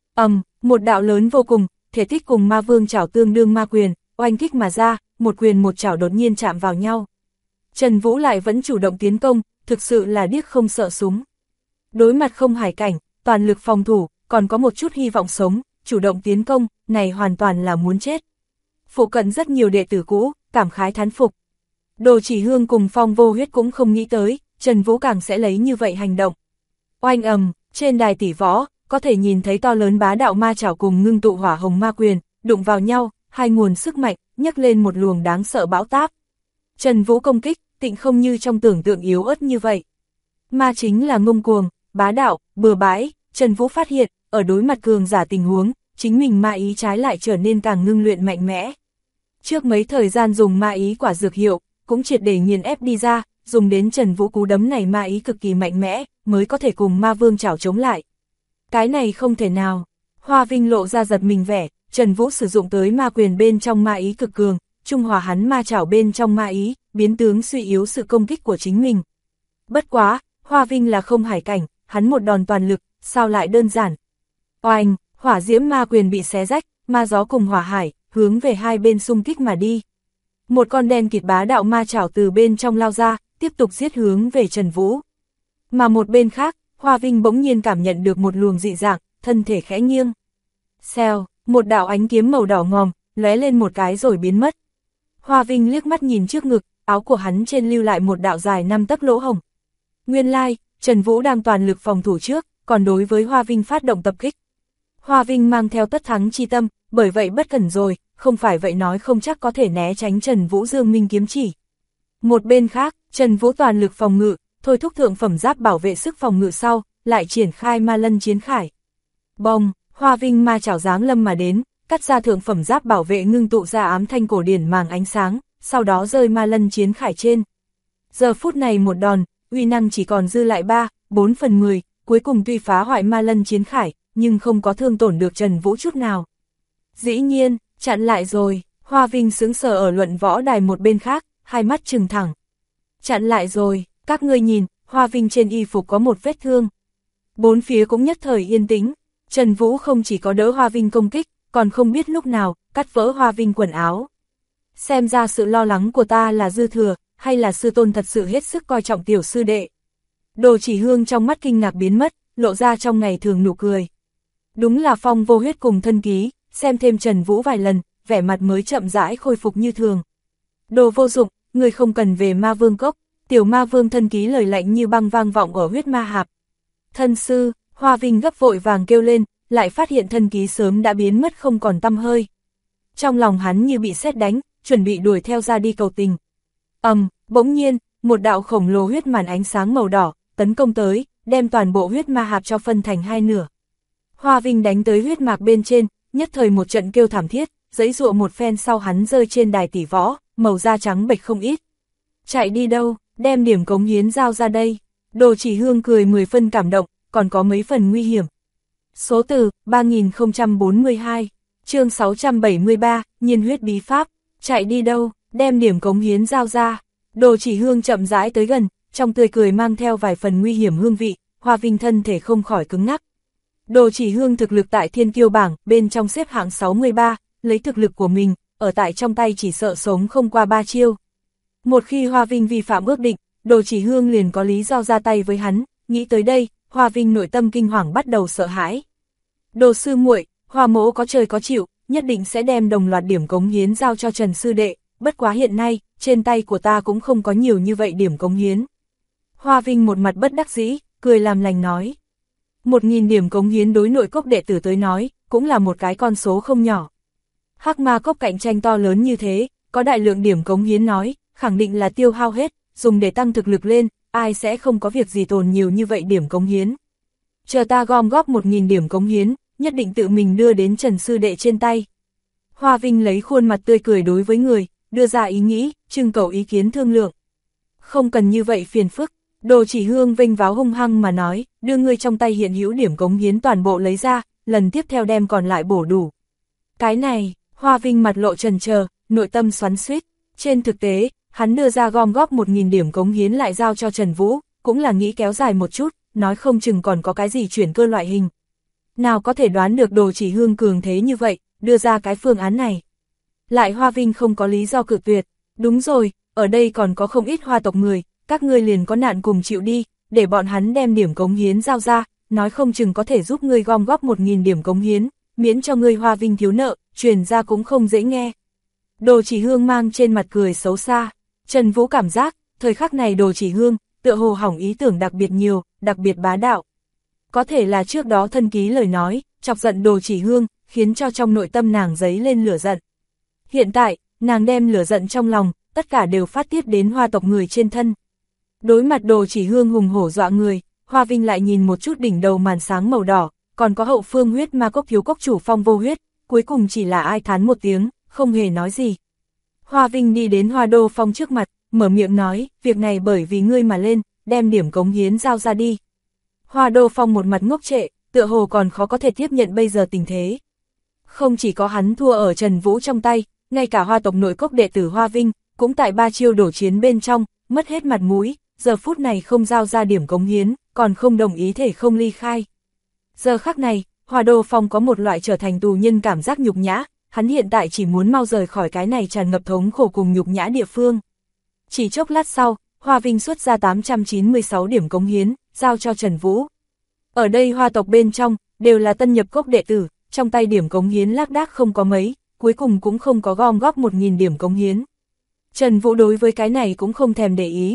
Một đạo lớn vô cùng, thể tích cùng ma vương chảo tương đương ma quyền, oanh kích mà ra, một quyền một chảo đột nhiên chạm vào nhau. Trần Vũ lại vẫn chủ động tiến công, thực sự là điếc không sợ súng. Đối mặt không hải cảnh, toàn lực phòng thủ, còn có một chút hy vọng sống, chủ động tiến công, này hoàn toàn là muốn chết. Phụ cận rất nhiều đệ tử cũ, cảm khái thán phục. Đồ Chỉ Hương cùng Phong Vô Huyết cũng không nghĩ tới, Trần Vũ càng sẽ lấy như vậy hành động. Oanh trên đài tỷ võ, có thể nhìn thấy to lớn bá đạo ma chảo cùng ngưng tụ hỏa hồng ma quyền, đụng vào nhau, hai nguồn sức mạnh, nhấc lên một luồng đáng sợ bão táp. Trần Vũ công kích, tịnh không như trong tưởng tượng yếu ớt như vậy. Ma chính là ngông cuồng, bá đạo, bừa bãi, Trần Vũ phát hiện, ở đối mặt cường giả tình huống, chính mình ma ý trái lại trở nên càng ngưng luyện mạnh mẽ. Trước mấy thời gian dùng ma ý quả dược hiệu, cũng triệt để nghiền ép đi ra, dùng đến Trần Vũ cú đấm này ma ý cực kỳ mạnh mẽ, mới có thể cùng ma vương chảo chống lại. Cái này không thể nào. Hoa Vinh lộ ra giật mình vẻ, Trần Vũ sử dụng tới ma quyền bên trong ma ý cực cường, trung hòa hắn ma chảo bên trong ma ý, biến tướng suy yếu sự công kích của chính mình. Bất quá, Hoa Vinh là không hải cảnh, hắn một đòn toàn lực, sao lại đơn giản. Oanh, hỏa diễm ma quyền bị xé rách, ma gió cùng hỏa hải, hướng về hai bên xung kích mà đi. Một con đen kịt bá đạo ma chảo từ bên trong lao ra, tiếp tục giết hướng về Trần Vũ. Mà một bên khác, Hoa Vinh bỗng nhiên cảm nhận được một luồng dị dạng, thân thể khẽ nghiêng. Xèo, một đạo ánh kiếm màu đỏ ngòm, lóe lên một cái rồi biến mất. Hoa Vinh liếc mắt nhìn trước ngực, áo của hắn trên lưu lại một đạo dài 5 tấc lỗ hổng. Nguyên lai, Trần Vũ đang toàn lực phòng thủ trước, còn đối với Hoa Vinh phát động tập kích. Hoa Vinh mang theo tất thắng chi tâm, bởi vậy bất cẩn rồi, không phải vậy nói không chắc có thể né tránh Trần Vũ dương minh kiếm chỉ. Một bên khác, Trần Vũ toàn lực phòng ngự, thôi thúc thượng phẩm giáp bảo vệ sức phòng ngự sau, lại triển khai ma lân chiến khải. Bông, Hoa Vinh ma chảo giáng lâm mà đến, cắt ra thượng phẩm giáp bảo vệ ngưng tụ ra ám thanh cổ điển màng ánh sáng, sau đó rơi ma lân chiến khải trên. Giờ phút này một đòn, uy năng chỉ còn dư lại 3/4, cuối cùng tuy phá hoại ma lân chiến khải, nhưng không có thương tổn được Trần Vũ chút nào. Dĩ nhiên, chặn lại rồi, Hoa Vinh sững sờ ở luận võ đài một bên khác, hai mắt trừng thẳng. Chặn lại rồi, các ngươi nhìn, Hoa Vinh trên y phục có một vết thương. Bốn phía cũng nhất thời yên tĩnh, Trần Vũ không chỉ có đỡ Hoa Vinh công kích, còn không biết lúc nào, cắt vỡ Hoa Vinh quần áo. Xem ra sự lo lắng của ta là dư thừa, hay là sư tôn thật sự hết sức coi trọng tiểu sư đệ. Đồ Chỉ Hương trong mắt kinh ngạc biến mất, lộ ra trong ngày thường nụ cười. Đúng là Phong Vô Huyết cùng thân ký, xem thêm Trần Vũ vài lần, vẻ mặt mới chậm rãi khôi phục như thường. Đồ vô dụng, người không cần về ma vương cốc, tiểu ma vương thân ký lời lạnh như băng vang vọng ở huyết ma hạp. Thân sư, Hoa Vinh gấp vội vàng kêu lên, lại phát hiện thân ký sớm đã biến mất không còn tăm hơi. Trong lòng hắn như bị sét đánh, chuẩn bị đuổi theo ra đi cầu tình. Bỗng nhiên, một đạo khổng lồ huyết màn ánh sáng màu đỏ, tấn công tới, đem toàn bộ huyết ma hạp cho phân thành hai nửa. Hoa Vinh đánh tới huyết mạc bên trên, nhất thời một trận kêu thảm thiết, giãy giụa một phen sau hắn rơi trên đài tỷ võ, màu da trắng bệch không ít. Chạy đi đâu, đem điểm cống hiến giao ra đây. Đồ Chỉ Hương cười 10 phân cảm động, còn có mấy phần nguy hiểm. Số từ 3042, chương 673, nhiên huyết bí pháp. Chạy đi đâu, đem điểm cống hiến giao ra. Đồ Chỉ Hương chậm rãi tới gần, trong tươi cười mang theo vài phần nguy hiểm hương vị, Hoa Vinh thân thể không khỏi cứng ngắc. Đồ Chỉ Hương thực lực tại thiên kiêu bảng, bên trong xếp hạng 63, lấy thực lực của mình, ở tại trong tay chỉ sợ sống không qua 3 chiêu. Một khi Hoa Vinh vi phạm ước định, Đồ Chỉ Hương liền có lý do ra tay với hắn, nghĩ tới đây, Hoa Vinh nội tâm kinh hoàng bắt đầu sợ hãi. Đồ sư muội, Hoa mỗ có trời có chịu, nhất định sẽ đem đồng loạt điểm cống hiến giao cho Trần sư đệ, bất quá hiện nay, trên tay của ta cũng không có nhiều như vậy điểm cống hiến. Hoa Vinh một mặt bất đắc dĩ, cười làm lành nói. 1000 điểm cống hiến đối nội cốc đệ tử tới nói, cũng là một cái con số không nhỏ. Hắc ma cốc cạnh tranh to lớn như thế, có đại lượng điểm cống hiến nói, khẳng định là tiêu hao hết, dùng để tăng thực lực lên, ai sẽ không có việc gì tồn nhiều như vậy điểm cống hiến. Chờ ta gom góp 1000 điểm cống hiến, nhất định tự mình đưa đến Trần sư đệ trên tay. Hoa Vinh lấy khuôn mặt tươi cười đối với người, đưa ra ý nghĩ, trưng cầu ý kiến thương lượng. Không cần như vậy phiền phức, Đồ Chỉ Hương vênh váo hung hăng mà nói, đưa ngươi trong tay hiện hữu điểm cống hiến toàn bộ lấy ra, lần tiếp theo đem còn lại bổ đủ. Cái này, Hoa Vinh mặt lộ chần chờ, nội tâm xoắn xuýt. Trên thực tế, hắn đưa ra gom góp 1000 điểm cống hiến lại giao cho Trần Vũ, cũng là nghĩ kéo dài một chút, nói không chừng còn có cái gì chuyển cơ loại hình. Nào có thể đoán được Đồ Chỉ Hương cường thế như vậy, đưa ra cái phương án này. Lại Hoa Vinh không có lý do cự tuyệt, đúng rồi, ở đây còn có không ít Hoa tộc người, các ngươi liền có nạn cùng chịu đi, để bọn hắn đem điểm cống hiến giao ra, nói không chừng có thể giúp ngươi gom góp 1000 điểm cống hiến, miễn cho ngươi Hoa Vinh thiếu nợ, truyền ra cũng không dễ nghe. Đồ Chỉ Hương mang trên mặt cười xấu xa, Trần Vũ cảm giác, thời khắc này Đồ Chỉ Hương, tựa hồ hỏng ý tưởng đặc biệt nhiều, đặc biệt bá đạo. Có thể là trước đó thân ký lời nói, chọc giận Đồ Chỉ Hương, khiến cho trong nội tâm nàng dấy lên lửa giận. Hiện tại, nàng đem lửa giận trong lòng, tất cả đều phát tiết đến Hoa tộc người trên thân. Đối mặt Đồ Chỉ Hương hùng hổ dọa người, Hoa Vinh lại nhìn một chút đỉnh đầu màn sáng màu đỏ, còn có hậu phương huyết ma cốc thiếu cốc chủ Phong Vô Huyết, cuối cùng chỉ là ai thán một tiếng, không hề nói gì. Hoa Vinh đi đến Hoa Đô Phong trước mặt, mở miệng nói, việc này bởi vì ngươi mà lên, đem điểm cống hiến giao ra đi. Hoa Đô Phong một mặt ngốc trệ, tựa hồ còn khó có thể tiếp nhận bây giờ tình thế. Không chỉ có hắn thua ở Trần Vũ trong tay, ngay cả Hoa tộc nội cốc đệ tử Hoa Vinh, cũng tại 3 chiêu đổ chiến bên trong, mất hết mặt mũi, giờ phút này không giao ra điểm cống hiến, còn không đồng ý thể không ly khai. Giờ khắc này, Hoa Đô Phong có một loại trở thành tù nhân cảm giác nhục nhã, hắn hiện tại chỉ muốn mau rời khỏi cái này tràn ngập thống khổ cùng nhục nhã địa phương. Chỉ chốc lát sau, Hoa Vinh xuất ra 896 điểm cống hiến, giao cho Trần Vũ. Ở đây Hoa tộc bên trong, đều là tân nhập cốc đệ tử, trong tay điểm cống hiến lác đác không có mấy, cuối cùng cũng không có gom góp 1000 điểm cống hiến. Trần Vũ đối với cái này cũng không thèm để ý,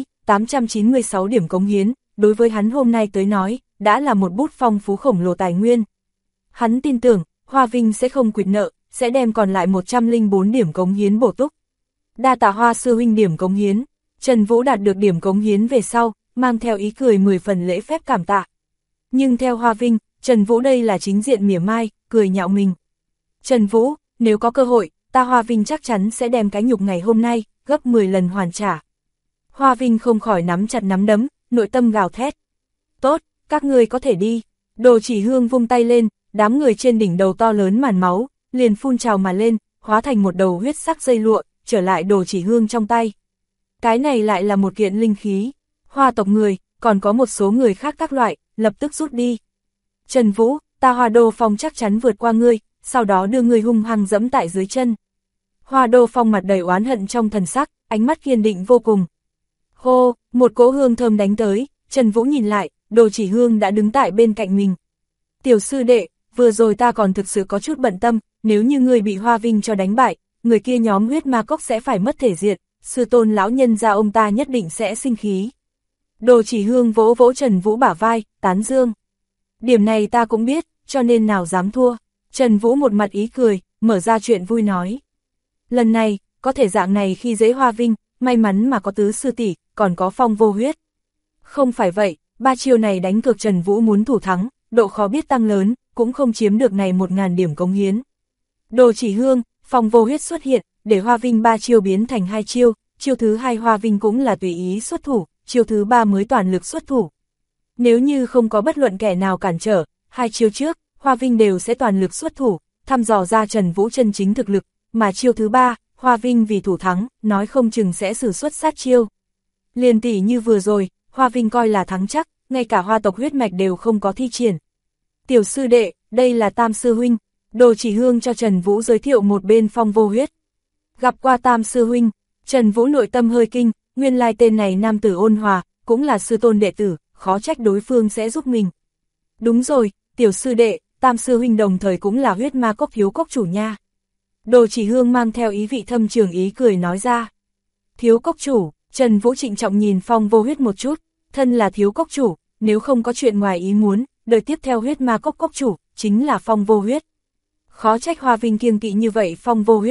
896 điểm cống hiến, đối với hắn hôm nay tới nói, đã là một bút phong phú khổng lồ tài nguyên. Hắn tin tưởng, Hoa Vinh sẽ không quỵt nợ, sẽ đem còn lại 104 điểm cống hiến bổ túc. Đa tạ Hoa sư huynh điểm cống hiến. Trần Vũ đạt được điểm cống hiến về sau, mang theo ý cười 10 phần lễ phép cảm tạ. Nhưng theo Hoa Vinh, Trần Vũ đây là chính diện mỉa mai, cười nhạo mình. Trần Vũ, nếu có cơ hội, ta Hoa Vinh chắc chắn sẽ đem cái nhục ngày hôm nay, gấp 10 lần hoàn trả. Hoa Vinh không khỏi nắm chặt nắm đấm, nội tâm gào thét. Tốt, các ngươi có thể đi. Đồ Chỉ Hương vung tay lên, đám người trên đỉnh đầu to lớn màn máu, liền phun trào mà lên, hóa thành một đầu huyết sắc dây lụa, trở lại Đồ Chỉ Hương trong tay. Cái này lại là một kiện linh khí. Hoa tộc người, còn có một số người khác các loại, lập tức rút đi. Trần Vũ, ta Hoa Đô Phong chắc chắn vượt qua ngươi, sau đó đưa ngươi hung hăng dẫm tại dưới chân. Hoa Đô Phong mặt đầy oán hận trong thần sắc, ánh mắt kiên định vô cùng. Hô, một cỗ hương thơm đánh tới, Trần Vũ nhìn lại, Đồ Chỉ Hương đã đứng tại bên cạnh mình. Tiểu sư đệ, vừa rồi ta còn thực sự có chút bận tâm, nếu như ngươi bị Hoa Vinh cho đánh bại, người kia nhóm huyết ma cốc sẽ phải mất thể diện, sư tôn lão nhân gia ông ta nhất định sẽ sinh khí. Đồ Chỉ Hương vỗ vỗ Trần Vũ bả vai, tán dương. Điểm này ta cũng biết, cho nên nào dám thua. Trần Vũ một mặt ý cười, mở ra chuyện vui nói. Lần này, có thể dạng này khi dễ Hoa Vinh, may mắn mà có tứ sư tỷ, còn có Phong Vô Huyết. Không phải vậy, 3 chiêu này đánh cược Trần Vũ muốn thủ thắng, độ khó biết tăng lớn, cũng không chiếm được này 1000 điểm cống hiến. Đồ Chỉ Hương, Phong Vô Huyết xuất hiện, để Hoa Vinh 3 chiêu biến thành 2 chiêu, chiêu thứ 2 Hoa Vinh cũng là tùy ý xuất thủ, chiêu thứ 3 mới toàn lực xuất thủ. Nếu như không có bất luận kẻ nào cản trở, 2 chiêu trước, Hoa Vinh đều sẽ toàn lực xuất thủ, thăm dò ra Trần Vũ chân chính thực lực, mà chiêu thứ 3, Hoa Vinh vì thủ thắng, nói không chừng sẽ sử xuất sát chiêu. Liền tỷ như vừa rồi, Hoa Vinh coi là thắng chắc, ngay cả Hoa tộc huyết mạch đều không có thi triển. Tiểu sư đệ, đây là Tam sư huynh. Đồ Chỉ Hương cho Trần Vũ giới thiệu một bên Phong Vô Huyết. Gặp qua Tam sư huynh, Trần Vũ nội tâm hơi kinh, nguyên lai tên này nam tử ôn hòa, cũng là sư tôn đệ tử, khó trách đối phương sẽ giúp mình. Đúng rồi, tiểu sư đệ, Tam sư huynh đồng thời cũng là huyết ma cốc thiếu cốc chủ nha. Đồ Chỉ Hương mang theo ý vị thâm trường ý cười nói ra. Thiếu cốc chủ, Trần Vũ trịnh trọng nhìn Phong Vô Huyết một chút, thân là thiếu cốc chủ, nếu không có chuyện ngoài ý muốn, đời tiếp theo huyết ma cốc cốc chủ, chính là Phong Vô Huyết. Khó trách Hoa Vinh kiêng kỵ như vậy Phong Vô Huyết.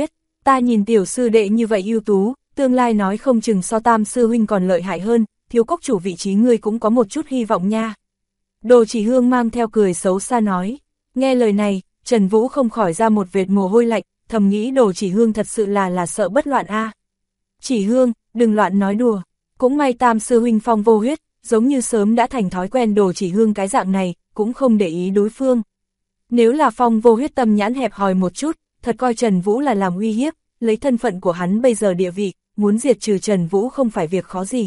Ta nhìn tiểu sư đệ như vậy ưu tú, tương lai nói không chừng so Tam sư huynh còn lợi hại hơn, thiếu cốc chủ vị trí ngươi cũng có một chút hy vọng nha. Đồ Chỉ Hương mang theo cười xấu xa nói. Nghe lời này, Trần Vũ không khỏi ra một vệt mồ hôi lạnh, thầm nghĩ Đồ Chỉ Hương thật sự là sợ bất loạn a. Chỉ Hương, đừng loạn nói đùa. Cũng may Tam sư huynh phong vô huyết, giống như sớm đã thành thói quen Đồ Chỉ Hương cái dạng này, cũng không để ý đối phương. Nếu là phong vô huyết tâm nhãn hẹp hòi một chút, thật coi Trần Vũ là làm uy hiếp, lấy thân phận của hắn bây giờ địa vị, muốn diệt trừ Trần Vũ không phải việc khó gì.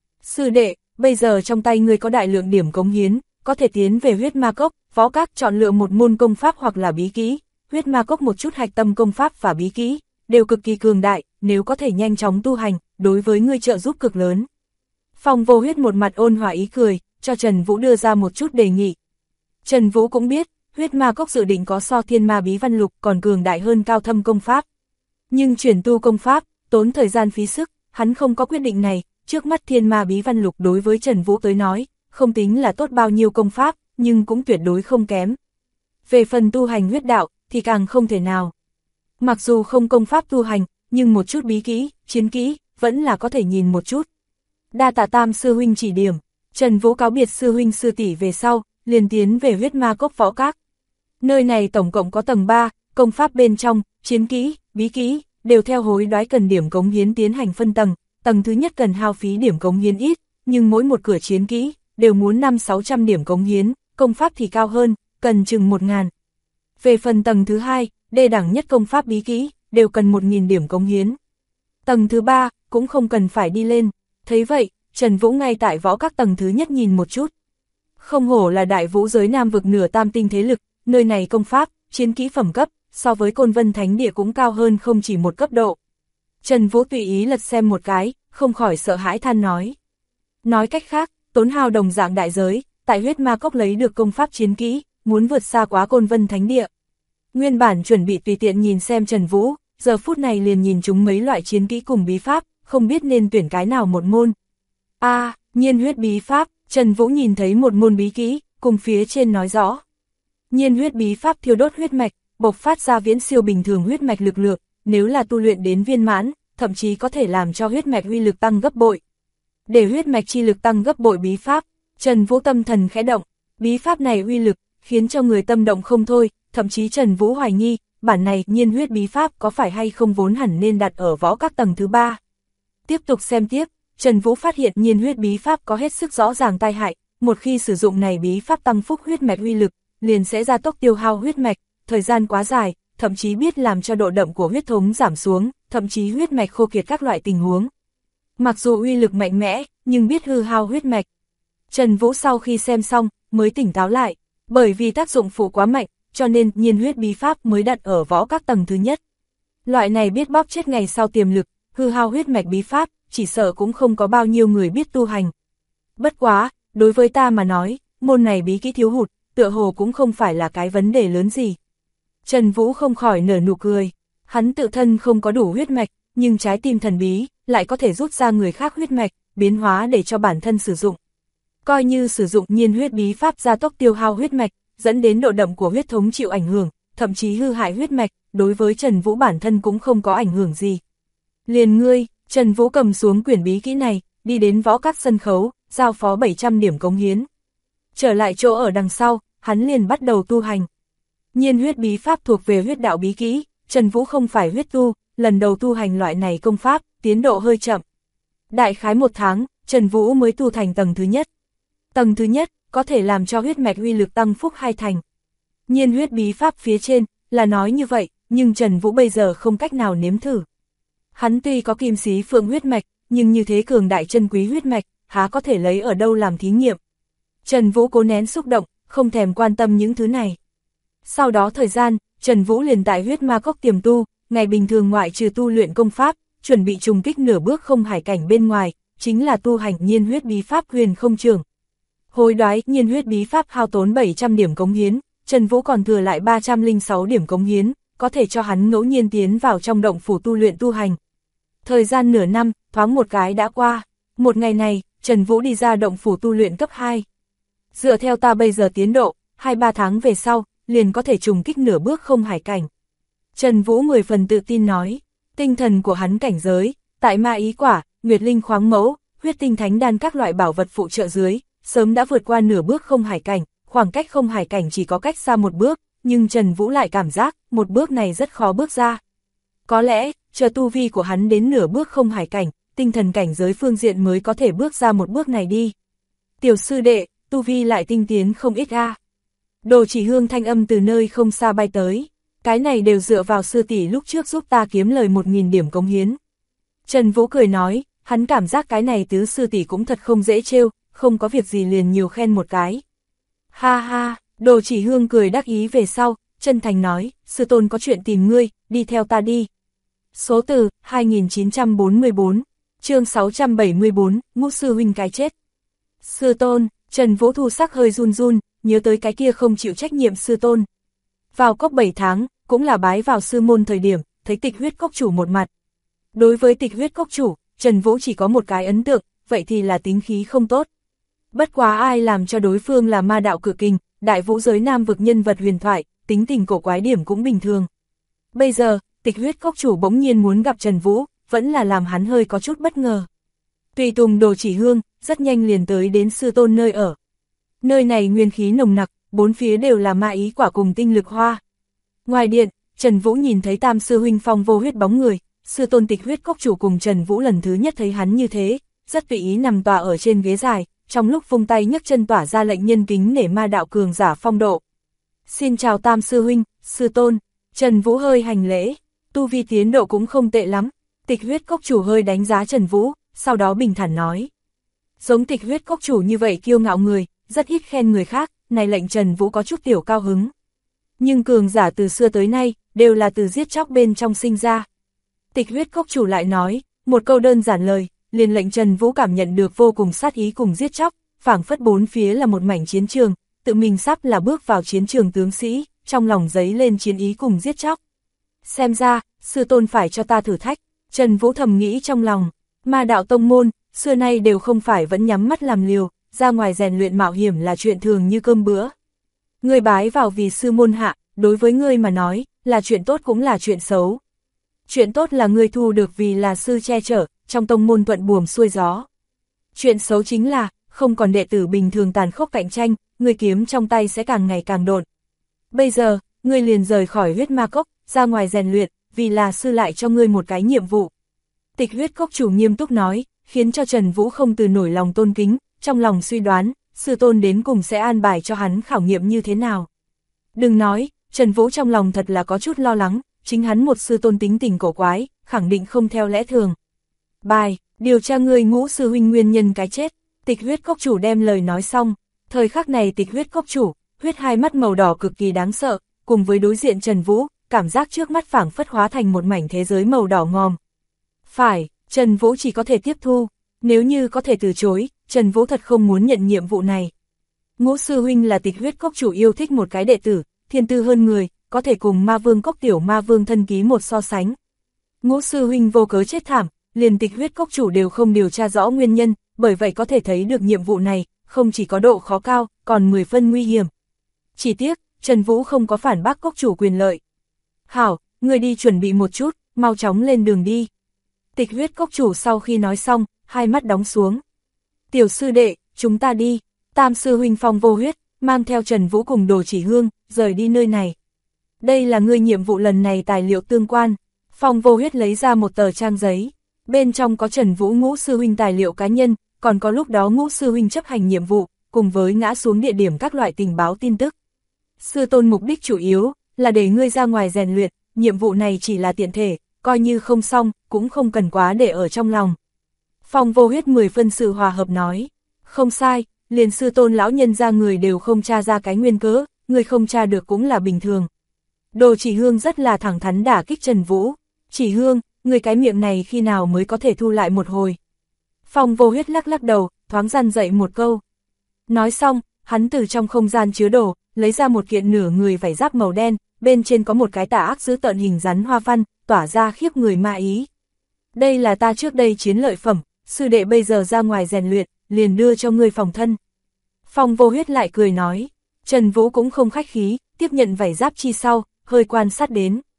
Sư đệ, bây giờ trong tay ngươi có đại lượng điểm cống hiến, có thể tiến về huyết ma cốc, võ các chọn lựa một môn công pháp hoặc là bí kỹ, huyết ma cốc một chút hạch tâm công pháp và bí kỹ, đều cực kỳ cường đại, nếu có thể nhanh chóng tu hành, đối với ngươi trợ giúp cực lớn. Phong vô huyết một mặt ôn hòa ý cười, cho Trần Vũ đưa ra một chút đề nghị. Trần Vũ cũng biết, huyết ma cốc dự định có so thiên ma bí văn lục còn cường đại hơn cao thâm công pháp. Nhưng chuyển tu công pháp, tốn thời gian phí sức, hắn không có quyết định này, trước mắt thiên ma bí văn lục đối với Trần Vũ tới nói, không tính là tốt bao nhiêu công pháp, nhưng cũng tuyệt đối không kém. Về phần tu hành huyết đạo, thì càng không thể nào. Mặc dù không công pháp tu hành, nhưng một chút bí kỹ, chiến kỹ, vẫn là có thể nhìn một chút. Đa tạ Tam sư huynh chỉ điểm, Trần Vũ cáo biệt sư huynh sư tỷ về sau, liền tiến về huyết ma cốc võ các. Nơi này tổng cộng có tầng 3, công pháp bên trong, chiến kỹ, bí kỹ, đều theo hối đoái cần điểm cống hiến tiến hành phân tầng. Tầng thứ nhất cần hao phí điểm cống hiến ít, nhưng mỗi một cửa chiến kỹ, đều muốn 500-600 điểm cống hiến, công pháp thì cao hơn, cần chừng 1000. Về phần tầng thứ hai, đê đẳng nhất công pháp bí kỹ, đều cần 1000 điểm cống hiến. Tầng thứ 3, cũng không cần phải đi lên, thấy vậy, Trần Vũ ngay tại võ các tầng thứ nhất nhìn một chút. Không hổ là đại vũ giới Nam vực nửa tam tinh thế lực, nơi này công pháp, chiến kỹ phẩm cấp, so với Côn Vân Thánh Địa cũng cao hơn không chỉ một cấp độ. Trần Vũ tùy ý lật xem một cái, không khỏi sợ hãi than nói. Nói cách khác, tốn hao đồng dạng đại giới, tại huyết ma cốc lấy được công pháp chiến kỹ, muốn vượt xa quá Côn Vân Thánh Địa. Nguyên bản chuẩn bị tùy tiện nhìn xem Trần Vũ, giờ phút này liền nhìn chúng mấy loại chiến kỹ cùng bí pháp, không biết nên tuyển cái nào một môn. Nhiên huyết bí pháp, Trần Vũ nhìn thấy một môn bí kỹ, cùng phía trên nói rõ. Nhiên huyết bí pháp thiêu đốt huyết mạch, bộc phát ra viễn siêu bình thường huyết mạch lực lượng, nếu là tu luyện đến viên mãn, thậm chí có thể làm cho huyết mạch uy lực tăng gấp bội. Để huyết mạch chi lực tăng gấp bội bí pháp, Trần Vũ tâm thần khẽ động, bí pháp này uy lực, khiến cho người tâm động không thôi, thậm chí Trần Vũ hoài nghi, bản này nhiên huyết bí pháp có phải hay không vốn hẳn nên đặt ở võ các tầng thứ 3. Tiếp tục xem tiếp, Trần Vũ phát hiện nhiên huyết bí pháp có hết sức rõ ràng tai hại, một khi sử dụng này bí pháp tăng phúc huyết mạch uy lực, liền sẽ gia tốc tiêu hao huyết mạch, thời gian quá dài, thậm chí biết làm cho độ đậm của huyết thống giảm xuống, thậm chí huyết mạch khô kiệt các loại tình huống. Mặc dù uy lực mạnh mẽ, nhưng biết hư hao huyết mạch. Trần Vũ sau khi xem xong, mới tỉnh táo lại, bởi vì tác dụng phụ quá mạnh, cho nên nhiên huyết bí pháp mới đặt ở võ các tầng thứ nhất. Loại này biết bóp chết ngày sau tiềm lực, hư hao huyết mạch bí pháp, chỉ sợ cũng không có bao nhiêu người biết tu hành. Bất quá, đối với ta mà nói, môn này bí kỹ thiếu hụt, tựa hồ cũng không phải là cái vấn đề lớn gì. Trần Vũ không khỏi nở nụ cười, hắn tự thân không có đủ huyết mạch, nhưng trái tim thần bí, lại có thể rút ra người khác huyết mạch, biến hóa để cho bản thân sử dụng. Coi như sử dụng nhiên huyết bí pháp gia tốc tiêu hao huyết mạch, dẫn đến độ đậm của huyết thống chịu ảnh hưởng, thậm chí hư hại huyết mạch, đối với Trần Vũ bản thân cũng không có ảnh hưởng gì. Liền ngươi, Trần Vũ cầm xuống quyển bí kỹ này, đi đến võ các sân khấu, giao phó 700 điểm cống hiến. Trở lại chỗ ở đằng sau, hắn liền bắt đầu tu hành. Nhiên huyết bí pháp thuộc về huyết đạo bí kỹ, Trần Vũ không phải huyết tu, lần đầu tu hành loại này công pháp, tiến độ hơi chậm. Đại khái 1 tháng, Trần Vũ mới tu thành tầng thứ nhất. Tầng thứ nhất, có thể làm cho huyết mạch uy lực tăng phúc 2 thành. Nhiên huyết bí pháp phía trên, là nói như vậy, nhưng Trần Vũ bây giờ không cách nào nếm thử. Hắn tuy có kim xí phượng huyết mạch, nhưng như thế cường đại chân quý huyết mạch, há có thể lấy ở đâu làm thí nghiệm. Trần Vũ cố nén xúc động, không thèm quan tâm những thứ này. Sau đó thời gian, Trần Vũ liền tại huyết ma cốc tiềm tu, ngày bình thường ngoại trừ tu luyện công pháp, chuẩn bị trùng kích nửa bước không hải cảnh bên ngoài, chính là tu hành nhiên huyết bí pháp huyền không trường. Hối đoái nhiên huyết bí pháp hao tốn 700 điểm cống hiến, Trần Vũ còn thừa lại 306 điểm cống hiến, có thể cho hắn ngẫu nhiên tiến vào trong động phủ tu luyện tu hành. Thời gian nửa năm, thoáng một cái đã qua, một ngày này, Trần Vũ đi ra động phủ tu luyện cấp 2. Dựa theo ta bây giờ tiến độ, 2-3 tháng về sau, liền có thể trùng kích nửa bước không hải cảnh. Trần Vũ 10 phần tự tin nói, Tinh thần của hắn cảnh giới, tại ma ý quả, nguyệt linh khoáng mẫu, huyết tinh thánh đan các loại bảo vật phụ trợ dưới, sớm đã vượt qua nửa bước không hải cảnh, khoảng cách không hải cảnh chỉ có cách xa một bước, nhưng Trần Vũ lại cảm giác, một bước này rất khó bước ra. Có lẽ, chờ tu vi của hắn đến nửa bước không hải cảnh, tinh thần cảnh giới phương diện mới có thể bước ra một bước này đi. Tiểu sư đệ, tu vi lại tinh tiến không ít a. Đồ Chỉ Hương thanh âm từ nơi không xa bay tới. Cái này đều dựa vào sư tỷ lúc trước giúp ta kiếm lời 1000 điểm cống hiến. Trần Vũ cười nói, hắn cảm giác cái này tứ sư tỷ cũng thật không dễ trêu, không có việc gì liền nhiều khen một cái. Ha ha, Đồ Chỉ Hương cười đắc ý về sau, chân thành nói, sư tôn có chuyện tìm ngươi, đi theo ta đi. Số từ, 2944, chương 674, Ngũ sư huynh cái chết. Sư tôn, Trần Vũ thu sắc hơi run run, nhớ tới cái kia không chịu trách nhiệm sư tôn. Vào cốc 7 tháng, cũng là bái vào sư môn thời điểm, thấy Tịch Huyết Cốc chủ một mặt. Đối với Tịch Huyết Cốc chủ, Trần Vũ chỉ có một cái ấn tượng, vậy thì là tính khí không tốt. Bất quá ai làm cho đối phương là ma đạo cự kình, đại vũ giới nam vực nhân vật huyền thoại, tính tình cổ quái điểm cũng bình thường. Bây giờ, Tịch Huyết Cốc chủ bỗng nhiên muốn gặp Trần Vũ, vẫn là làm hắn hơi có chút bất ngờ. Tùy tùng Đồ Chỉ Hương, rất nhanh liền tới đến sư tôn nơi ở. Nơi này nguyên khí nồng nặc, bốn phía đều là ma ý quả cùng tinh lực hoa. Ngoài điện, Trần Vũ nhìn thấy tam sư huynh Phong Vô Huyết bóng người, sư tôn Tịch Huyết Cốc chủ cùng Trần Vũ lần thứ nhất thấy hắn như thế, rất tùy ý nằm tọa ở trên ghế dài, trong lúc vung tay nhấc chân tỏa ra lệnh nhân kính nể ma đạo cường giả phong độ. Xin chào tam sư huynh, sư tôn. Trần Vũ hơi hành lễ, tu vi tiến độ cũng không tệ lắm. Tịch Huyết Cốc chủ hơi đánh giá Trần Vũ, sau đó bình thản nói. Giống Tịch Huyết Cốc chủ như vậy kiêu ngạo người, rất ít khen người khác, này lệnh Trần Vũ có chút tiểu cao hứng. Nhưng cường giả từ xưa tới nay, đều là từ giết chóc bên trong sinh ra. Tịch Huyết Cốc chủ lại nói, một câu đơn giản lời, liền lệnh Trần Vũ cảm nhận được vô cùng sát ý cùng giết chóc, phảng phất bốn phía là một mảnh chiến trường, tự mình sắp là bước vào chiến trường tướng sĩ, trong lòng dấy lên chiến ý cùng giết chóc. Xem ra, sư tôn phải cho ta thử thách, Trần Vũ thầm nghĩ trong lòng, ma đạo tông môn, xưa nay đều không phải vẫn nhắm mắt làm liều, ra ngoài rèn luyện mạo hiểm là chuyện thường như cơm bữa. Ngươi bái vào vì sư môn hạ, đối với ngươi mà nói, là chuyện tốt cũng là chuyện xấu. Chuyện tốt là ngươi thu được vì là sư che chở, trong tông môn thuận buồm xuôi gió. Chuyện xấu chính là, không còn đệ tử bình thường tàn khốc cạnh tranh, ngươi kiếm trong tay sẽ càng ngày càng độn. Bây giờ, ngươi liền rời khỏi huyết ma cốc, ra ngoài rèn luyện, vì là sư lại cho ngươi một cái nhiệm vụ. Tịch Huyết Cốc chủ nghiêm túc nói, khiến cho Trần Vũ không từ nổi lòng tôn kính, trong lòng suy đoán, sư tôn đến cùng sẽ an bài cho hắn khảo nghiệm như thế nào. Đừng nói, Trần Vũ trong lòng thật là có chút lo lắng, chính hắn một sư tôn tính tình cổ quái, khẳng định không theo lẽ thường. Bài, điều tra ngươi Ngũ sư huynh nguyên nhân cái chết. Tịch Huyết Cốc chủ đem lời nói xong, thời khắc này Tịch Huyết Cốc chủ, huyết hai mắt màu đỏ cực kỳ đáng sợ, cùng với đối diện Trần Vũ, cảm giác trước mắt phảng phất hóa thành một mảnh thế giới màu đỏ ngòm. Phải, Trần Vũ chỉ có thể tiếp thu, nếu như có thể từ chối, Trần Vũ thật không muốn nhận nhiệm vụ này. Ngũ sư huynh là Tịch Huyết Cốc chủ yêu thích một cái đệ tử, thiên tư hơn người, có thể cùng ma vương cốc tiểu ma vương thân ký một so sánh. Ngũ sư huynh vô cớ chết thảm, liền Tịch Huyết Cốc chủ đều không điều tra rõ nguyên nhân, bởi vậy có thể thấy được nhiệm vụ này, không chỉ có độ khó cao, còn 10 phân nguy hiểm. Chỉ tiếc, Trần Vũ không có phản bác cốc chủ quyền lợi. Hảo, người đi chuẩn bị một chút, mau chóng lên đường đi. Tịch Huyết Cốc chủ sau khi nói xong, hai mắt đóng xuống. Tiểu sư đệ, chúng ta đi. Tam sư huynh Phong Vô Huyết, mang theo Trần Vũ cùng Đồ Chỉ Hương, rời đi nơi này. Đây là ngươi nhiệm vụ lần này tài liệu tương quan. Phong Vô Huyết lấy ra một tờ trang giấy. Bên trong có Trần Vũ Ngũ sư huynh tài liệu cá nhân, còn có lúc đó Ngũ sư huynh chấp hành nhiệm vụ, cùng với ngã xuống địa điểm các loại tình báo tin tức. Sư tôn mục đích chủ yếu, là để ngươi ra ngoài rèn luyện, nhiệm vụ này chỉ là tiện thể, coi như không xong, cũng không cần quá để ở trong lòng. Phong Vô Huyết 10 phân sự hòa hợp nói, không sai, liền sư tôn lão nhân ra người đều không tra ra cái nguyên cớ, người không tra được cũng là bình thường. Đồ Chỉ Hương rất là thẳng thắn đả kích Trần Vũ, Chỉ Hương, người cái miệng này khi nào mới có thể thu lại một hồi. Phong Vô Huyết lắc lắc đầu, thoáng răn dậy một câu. Nói xong, hắn từ trong không gian chứa đồ, lấy ra một kiện nửa người vải giáp màu đen, bên trên có một cái tà ác dữ tợn hình rắn hoa văn, tỏa ra khiếp người ma ý. Đây là ta trước đây chiến lợi phẩm, sư đệ bây giờ ra ngoài rèn luyện, liền đưa cho ngươi phòng thân. Phong Vô Huyết lại cười nói, Trần Vũ cũng không khách khí, tiếp nhận vải giáp chi sau, hơi quan sát đến.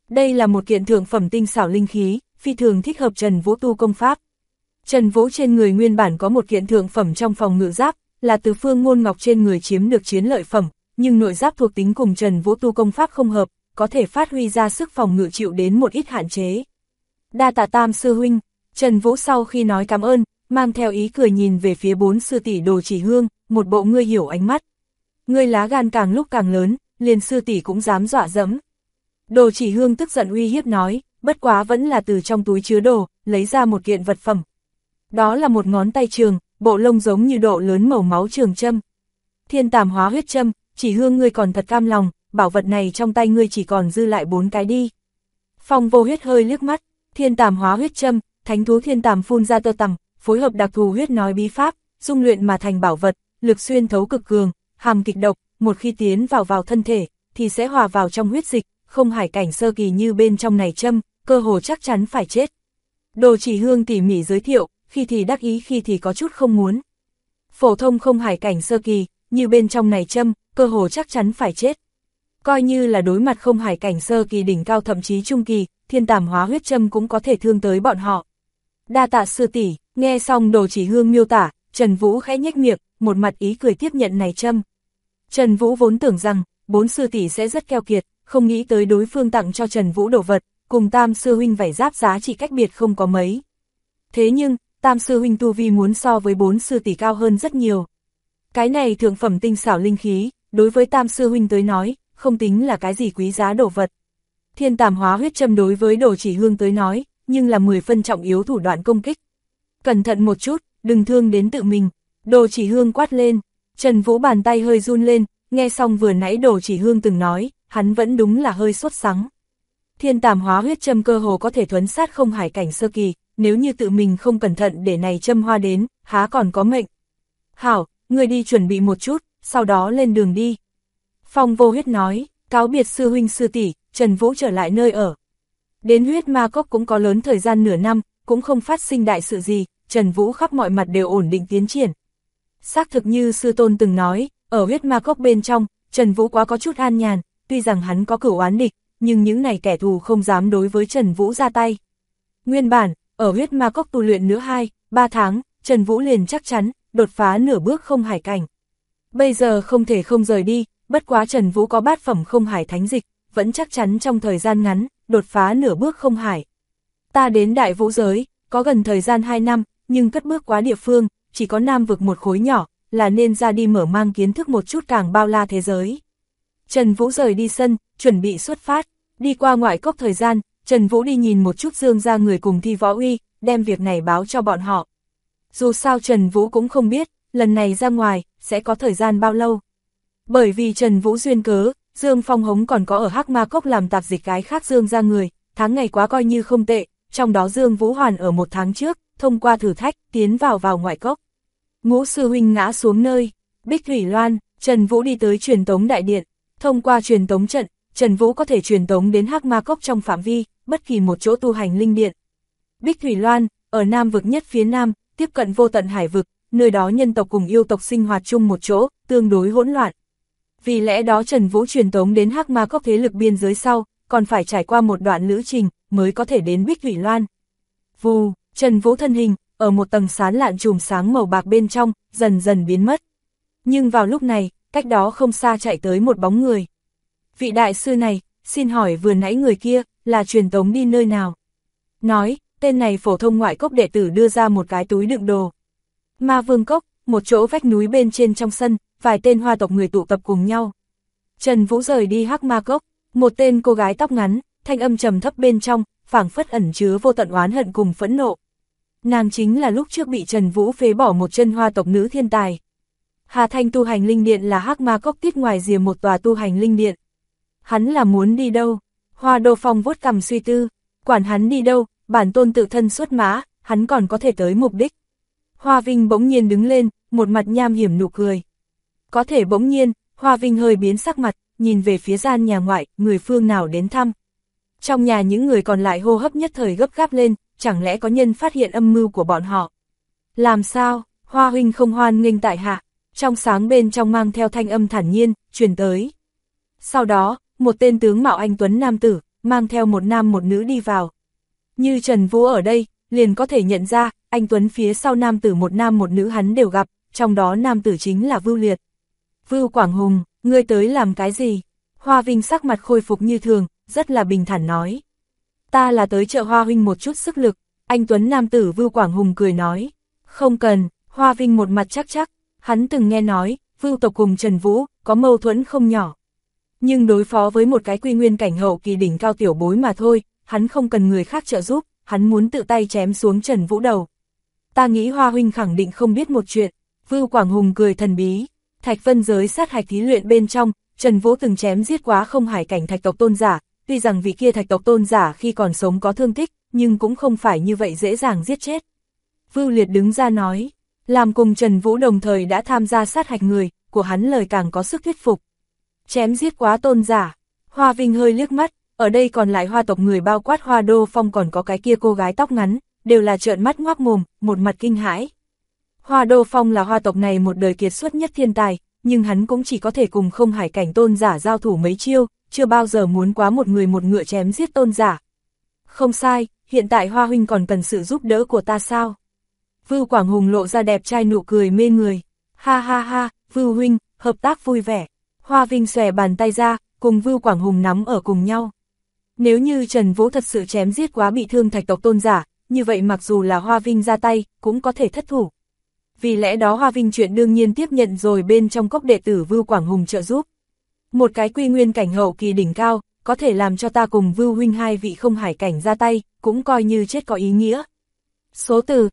Đây là một kiện thượng phẩm tinh xảo linh khí, phi thường thích hợp Trần Vũ tu công pháp. Trần Vũ trên người nguyên bản có một kiện thượng phẩm trong phòng ngự giáp, là từ Phương Ngôn Ngọc trên người chiếm được chiến lợi phẩm, nhưng nội giáp thuộc tính cùng Trần Vũ tu công pháp không hợp, có thể phát huy ra sức phòng ngự chịu đến một ít hạn chế. Đa tạ Tam sư huynh. Trần Vũ sau khi nói cảm ơn, mang theo ý cười nhìn về phía 4 sư tỷ Đồ Chỉ Hương, một bộ ngươi hiểu ánh mắt. Ngươi lá gan càng lúc càng lớn, liền sư tỷ cũng dám dọa dẫm. Đồ Chỉ Hương tức giận uy hiếp nói, bất quá vẫn là từ trong túi chứa đồ, lấy ra một kiện vật phẩm. Đó là một ngón tay trường, bộ lông giống như độ lớn màu máu trường châm. Thiên Tàm Hóa Huyết Châm, Chỉ Hương ngươi còn thật cam lòng, bảo vật này trong tay ngươi chỉ còn dư lại 4 cái đi. Phong Vô Huyết hơi liếc mắt, Thiên Tàm Hóa Huyết Châm, thánh thú thiên tàm phun ra tơ tằm, phối hợp đặc thù huyết nói bí pháp, dung luyện mà thành bảo vật, lực xuyên thấu cực cường, hàm kịch độc, một khi tiến vào thân thể, thì sẽ hòa vào trong huyết dịch, không hải cảnh sơ kỳ như bên trong này châm, cơ hồ chắc chắn phải chết. Đồ Chỉ Hương tỉ mỉ giới thiệu, khi thì đắc ý khi thì có chút không muốn. Phổ thông không hải cảnh sơ kỳ, như bên trong này châm, cơ hồ chắc chắn phải chết. Coi như là đối mặt không hải cảnh sơ kỳ đỉnh cao thậm chí trung kỳ, Thiên Tàm Hóa Huyết Châm cũng có thể thương tới bọn họ. Đa tạ sư tỷ. Nghe xong Đồ Chỉ Hương miêu tả, Trần Vũ khẽ nhếch miệng, một mặt ý cười tiếp nhận này châm. Trần Vũ vốn tưởng rằng 4 sư tỷ sẽ rất keo kiệt, không nghĩ tới đối phương tặng cho Trần Vũ đồ vật, cùng Tam sư huynh vảy giáp giá trị cách biệt không có mấy. Thế nhưng, Tam sư huynh tu vi muốn so với 4 sư tỷ cao hơn rất nhiều. Cái này thượng phẩm tinh xảo linh khí, đối với Tam sư huynh tới nói, không tính là cái gì quý giá đồ vật. Thiên Tàm Hóa Huyết Châm đối với Đồ Chỉ Hương tới nói, nhưng là 10 phân trọng yếu thủ đoạn công kích. Cẩn thận một chút, đừng thương đến tự mình. Đồ Chỉ Hương quát lên. Trần Vũ bàn tay hơi run lên, nghe xong vừa nãy Đồ Chỉ Hương từng nói, hắn vẫn đúng là hơi sốt sắng. Thiên Tàm Hóa Huyết Châm cơ hồ có thể thuấn sát không hải cảnh sơ kỳ, nếu như tự mình không cẩn thận để này châm hoa đến, há còn có mệnh. Hảo, ngươi đi chuẩn bị một chút, sau đó lên đường đi. Phong Vô Huyết nói, cáo biệt sư huynh sư tỷ, Trần Vũ trở lại nơi ở. Đến Huyết Ma Cốc cũng có lớn thời gian nửa năm, cũng không phát sinh đại sự gì, Trần Vũ khắp mọi mặt đều ổn định tiến triển. Xác thực như sư tôn từng nói, ở Huyết Ma Cốc bên trong, Trần Vũ quá có chút an nhàn, tuy rằng hắn có cửu oán địch, nhưng những này kẻ thù không dám đối với Trần Vũ ra tay. Nguyên bản, ở Huyết Ma Cốc tu luyện nữa 2-3 tháng, Trần Vũ liền chắc chắn, đột phá nửa bước không hải cảnh. Bây giờ không thể không rời đi, bất quá Trần Vũ có bát phẩm không hải thánh dịch, vẫn chắc chắn trong thời gian ngắn, đột phá nửa bước không hải. Ta đến Đại Vũ giới, có gần thời gian 2 năm, nhưng cất bước quá địa phương, chỉ có Nam vực một khối nhỏ, là nên ra đi mở mang kiến thức một chút càng bao la thế giới. Trần Vũ rời đi sân, chuẩn bị xuất phát, đi qua ngoại cốc thời gian, Trần Vũ đi nhìn một chút Dương gia người cùng Thi Võ Uy, đem việc này báo cho bọn họ. Dù sao Trần Vũ cũng không biết, lần này ra ngoài, sẽ có thời gian bao lâu. Bởi vì Trần Vũ duyên cớ, Dương Phong Hống còn có ở Hắc Ma Cốc làm tạp dịch cái khác Dương gia người, tháng ngày quá coi như không tệ, trong đó Dương Vũ Hoàn ở 1 tháng trước, thông qua thử thách, tiến vào ngoại cốc. Ngũ sư huynh ngã xuống nơi, Bích Thủy Loan, Trần Vũ đi tới truyền tống đại điện, thông qua truyền tống trận, Trần Vũ có thể truyền tống đến Hắc Ma Cốc trong phạm vi, bất kỳ một chỗ tu hành linh điện. Bích Thủy Loan, ở Nam vực nhất phía Nam, tiếp cận vô tận hải vực, nơi đó nhân tộc cùng yêu tộc sinh hoạt chung một chỗ, tương đối hỗn loạn. Vì lẽ đó Trần Vũ truyền tống đến Hắc Ma Cốc thế lực biên giới sau, còn phải trải qua một đoạn lữ trình, mới có thể đến Bích Thủy Loan. Vù, Trần Vũ thân hình, ở một tầng sán lạn chùm sáng màu bạc bên trong, dần dần biến mất. Nhưng vào lúc này, cách đó không xa chạy tới một bóng người. Vị đại sư này, xin hỏi vừa nãy người kia, là truyền tống đi nơi nào? Nói, tên này phổ thông ngoại cốc đệ tử đưa ra một cái túi đựng đồ. Ma Vương Cốc, một chỗ vách núi bên trên trong sân, vài tên hoa tộc người tụ tập cùng nhau. Trần Vũ rời đi Hắc Ma Cốc, một tên cô gái tóc ngắn, thanh âm trầm thấp bên trong, phảng phất ẩn chứa vô tận oán hận cùng phẫn nộ. Nàng chính là lúc trước bị Trần Vũ phế bỏ một chân hoa tộc nữ thiên tài. Hà Thanh tu hành linh điện là Hắc Ma Cốc tiết ngoài rìa một tòa tu hành linh điện. Hắn là muốn đi đâu? Hoa Đô Phong vuốt cằm suy tư, quản hắn đi đâu, bản tôn tự thân xuất mã, hắn còn có thể tới mục đích. Hoa Vinh bỗng nhiên đứng lên, một mặt nham hiểm nụ cười. Có thể bỗng nhiên, Hoa Vinh hơi biến sắc mặt, nhìn về phía gian nhà ngoại, người phương nào đến thăm. Trong nhà những người còn lại hô hấp nhất thời gấp gáp lên, chẳng lẽ có nhân phát hiện âm mưu của bọn họ. Làm sao, Hoa huynh không hoan nghênh tại hạ, trong sáng bên trong mang theo thanh âm thản nhiên, truyền tới. Sau đó, một tên tướng mạo anh tuấn nam tử, mang theo một nam một nữ đi vào. Như Trần Vũ ở đây, liền có thể nhận ra, anh Tuấn phía sau nam tử một nam một nữ hắn đều gặp, trong đó nam tử chính là Vưu Liệt. Vưu Quảng Hùng, ngươi tới làm cái gì? Hoa Vinh sắc mặt khôi phục như thường, rất là bình thản nói. Ta là tới trợ Hoa huynh một chút sức lực, anh Tuấn nam tử Vưu Quảng Hùng cười nói. Không cần, Hoa Vinh một mặt chắc, hắn từng nghe nói, Vưu tộc cùng Trần Vũ, có mâu thuẫn không nhỏ. Nhưng đối phó với một cái quy nguyên cảnh hậu kỳ đỉnh cao tiểu bối mà thôi, hắn không cần người khác trợ giúp, hắn muốn tự tay chém xuống Trần Vũ đầu. Ta nghĩ Hoa huynh khẳng định không biết một chuyện, Vưu Quảng Hùng cười thần bí. Thạch Vân giới sát hạch thí luyện bên trong, Trần Vũ từng chém giết quá không hải cảnh thạch tộc tôn giả, tuy rằng vị kia thạch tộc tôn giả khi còn sống có thương tích, nhưng cũng không phải như vậy dễ dàng giết chết. Vưu Liệt đứng ra nói, làm cùng Trần Vũ đồng thời đã tham gia sát hạch người, của hắn lời càng có sức thuyết phục. Chém giết quá tôn giả, Hoa Vinh hơi liếc mắt, ở đây còn lại Hoa tộc người bao quát Hoa Đô Phong còn có cái kia cô gái tóc ngắn, đều là trợn mắt ngoác mồm, một mặt kinh hãi. Hoa Đô Phong là Hoa tộc này một đời kiệt xuất nhất thiên tài, nhưng hắn cũng chỉ có thể cùng không hải cảnh tôn giả giao thủ mấy chiêu, chưa bao giờ muốn quá một người một ngựa chém giết tôn giả. Không sai, hiện tại Hoa huynh còn cần sự giúp đỡ của ta sao? Vưu Quảng Hùng lộ ra đẹp trai nụ cười mê người. Ha ha ha, Vưu huynh, hợp tác vui vẻ. Hoa Vinh xòe bàn tay ra, cùng Vưu Quảng Hùng nắm ở cùng nhau. Nếu như Trần Vũ thật sự chém giết quá bị thương thạch tộc tôn giả, như vậy mặc dù là Hoa Vinh ra tay, cũng có thể thất thủ. Vì lẽ đó Hoa Vinh chuyện đương nhiên tiếp nhận rồi bên trong cốc đệ tử Vưu Quảng Hùng trợ giúp. Một cái quy nguyên cảnh hậu kỳ đỉnh cao, có thể làm cho ta cùng Vưu huynh hai vị không hải cảnh ra tay, cũng coi như chết có ý nghĩa. Số từ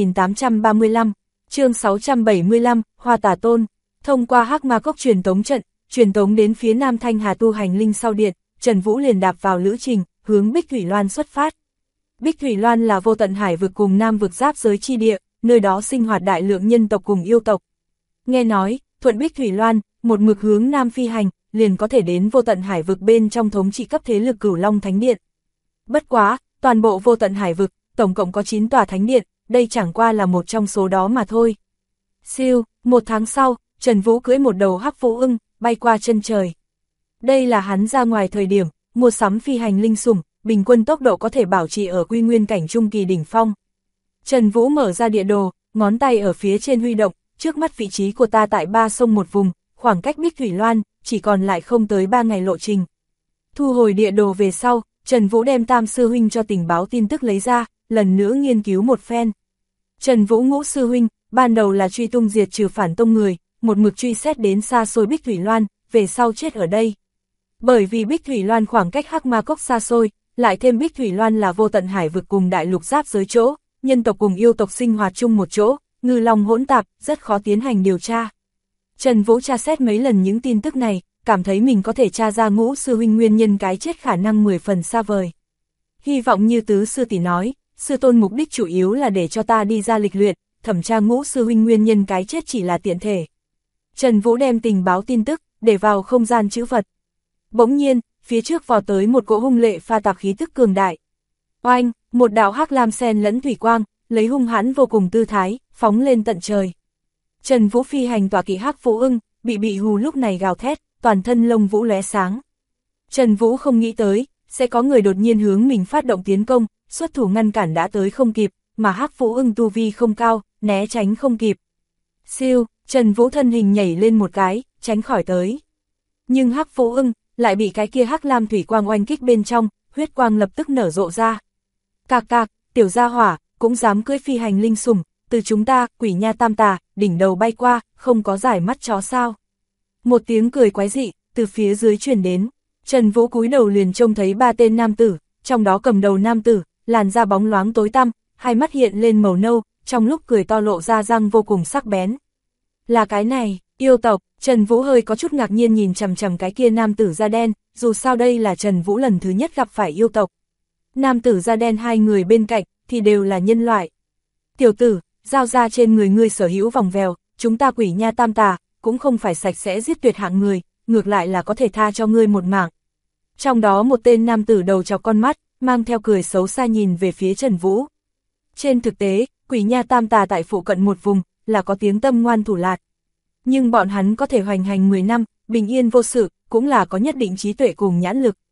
2835, chương 675, Hoa Tà Tôn, thông qua Hắc Ma Cốc truyền tống trận, truyền tống đến phía Nam Thanh Hà tu hành linh sau điện, Trần Vũ liền đạp vào lữ trình, hướng Bích Thủy Loan xuất phát. Bích Thủy Loan là vô tận hải vực cùng Nam vực giáp giới chi địa, nơi đó sinh hoạt đại lượng nhân tộc cùng yêu tộc. Nghe nói, thuận Bích Thủy Loan, một mực hướng Nam phi hành, liền có thể đến vô tận hải vực bên trong thống trị cấp thế lực Cửu Long Thánh Điện. Bất quá, toàn bộ vô tận hải vực, tổng cộng có 9 tòa thánh điện, đây chẳng qua là một trong số đó mà thôi. Siêu, một tháng sau, Trần Vũ cưỡi một đầu hắc vũ ưng, bay qua chân trời. Đây là hắn ra ngoài thời điểm, mua sắm phi hành linh sủng, bình quân tốc độ có thể bảo trì ở quy nguyên cảnh trung kỳ đỉnh phong. Trần Vũ mở ra địa đồ, ngón tay ở phía trên huy động, trước mắt vị trí của ta tại 3 sông một vùng, khoảng cách Bích Thủy Loan, chỉ còn lại không tới 3 ngày lộ trình. Thu hồi địa đồ về sau, Trần Vũ đem Tam sư huynh cho tình báo tin tức lấy ra, lần nữa nghiên cứu một phen. Trần Vũ Ngũ sư huynh, ban đầu là truy tung diệt trừ phản tông người, một mực truy xét đến xa xôi Bích Thủy Loan, về sau chết ở đây. Bởi vì Bích Thủy Loan khoảng cách Hắc Ma Cốc xa xôi, lại thêm Bích Thủy Loan là vô tận hải vực cùng đại lục giáp giới chỗ, nhân tộc cùng yêu tộc sinh hoạt chung một chỗ, ngư long hỗn tạp, rất khó tiến hành điều tra. Trần Vũ tra xét mấy lần những tin tức này, cảm thấy mình có thể tra ra Ngũ sư huynh nguyên nhân cái chết khả năng 10 phần xa vời. Hy vọng như tứ sư tỷ nói, sư tôn mục đích chủ yếu là để cho ta đi ra lịch luyện, thẩm tra Ngũ sư huynh nguyên nhân cái chết chỉ là tiện thể. Trần Vũ đem tình báo tin tức, để vào không gian trữ vật. Bỗng nhiên, phía trước vò tới một cỗ hung lệ pha tạp khí tức cường đại. Oanh, một đạo hắc lam sen lẫn thủy quang, lấy hung hãn vô cùng tư thái, phóng lên tận trời. Trần Vũ phi hành tọa kỵ hắc vũ ưng, bị hù lúc này gào thét, toàn thân lông vũ lóe sáng. Trần Vũ không nghĩ tới, sẽ có người đột nhiên hướng mình phát động tiến công, xuất thủ ngăn cản đã tới không kịp, mà hắc vũ ưng tu vi không cao, né tránh không kịp. Siêu, Trần Vũ thân hình nhảy lên một cái, tránh khỏi tới. Nhưng hắc vũ ưng, lại bị cái kia hắc lam thủy quang oanh kích bên trong, huyết quang lập tức nở rộ ra. Cạc cạc, tiểu gia hỏa, cũng dám cưỡi phi hành linh sủng, từ chúng ta, quỷ nha tam tà, đỉnh đầu bay qua, không có giải mắt chó sao. Một tiếng cười quái dị, từ phía dưới truyền đến, Trần Vũ cúi đầu liền trông thấy 3 tên nam tử, trong đó cầm đầu nam tử, làn da bóng loáng tối tăm, hai mắt hiện lên màu nâu, trong lúc cười to lộ ra răng vô cùng sắc bén. Là cái này, yêu tộc, Trần Vũ hơi có chút ngạc nhiên nhìn chằm chằm cái kia nam tử da đen, dù sao đây là Trần Vũ lần thứ nhất gặp phải yêu tộc. Nam tử da đen hai người bên cạnh, thì đều là nhân loại. Tiểu tử, giao ra trên người ngươi sở hữu vòng vèo, chúng ta quỷ nha tam tà, cũng không phải sạch sẽ giết tuyệt hạng người, ngược lại là có thể tha cho ngươi một mạng. Trong đó một tên nam tử đầu chọc con mắt, mang theo cười xấu xa nhìn về phía Trần Vũ. Trên thực tế, quỷ nha tam tà tại phụ cận một vùng, là có tiếng tâm ngoan thủ lạt. Nhưng bọn hắn có thể hoành hành 10 năm, bình yên vô sự, cũng là có nhất định trí tuệ cùng nhãn lực.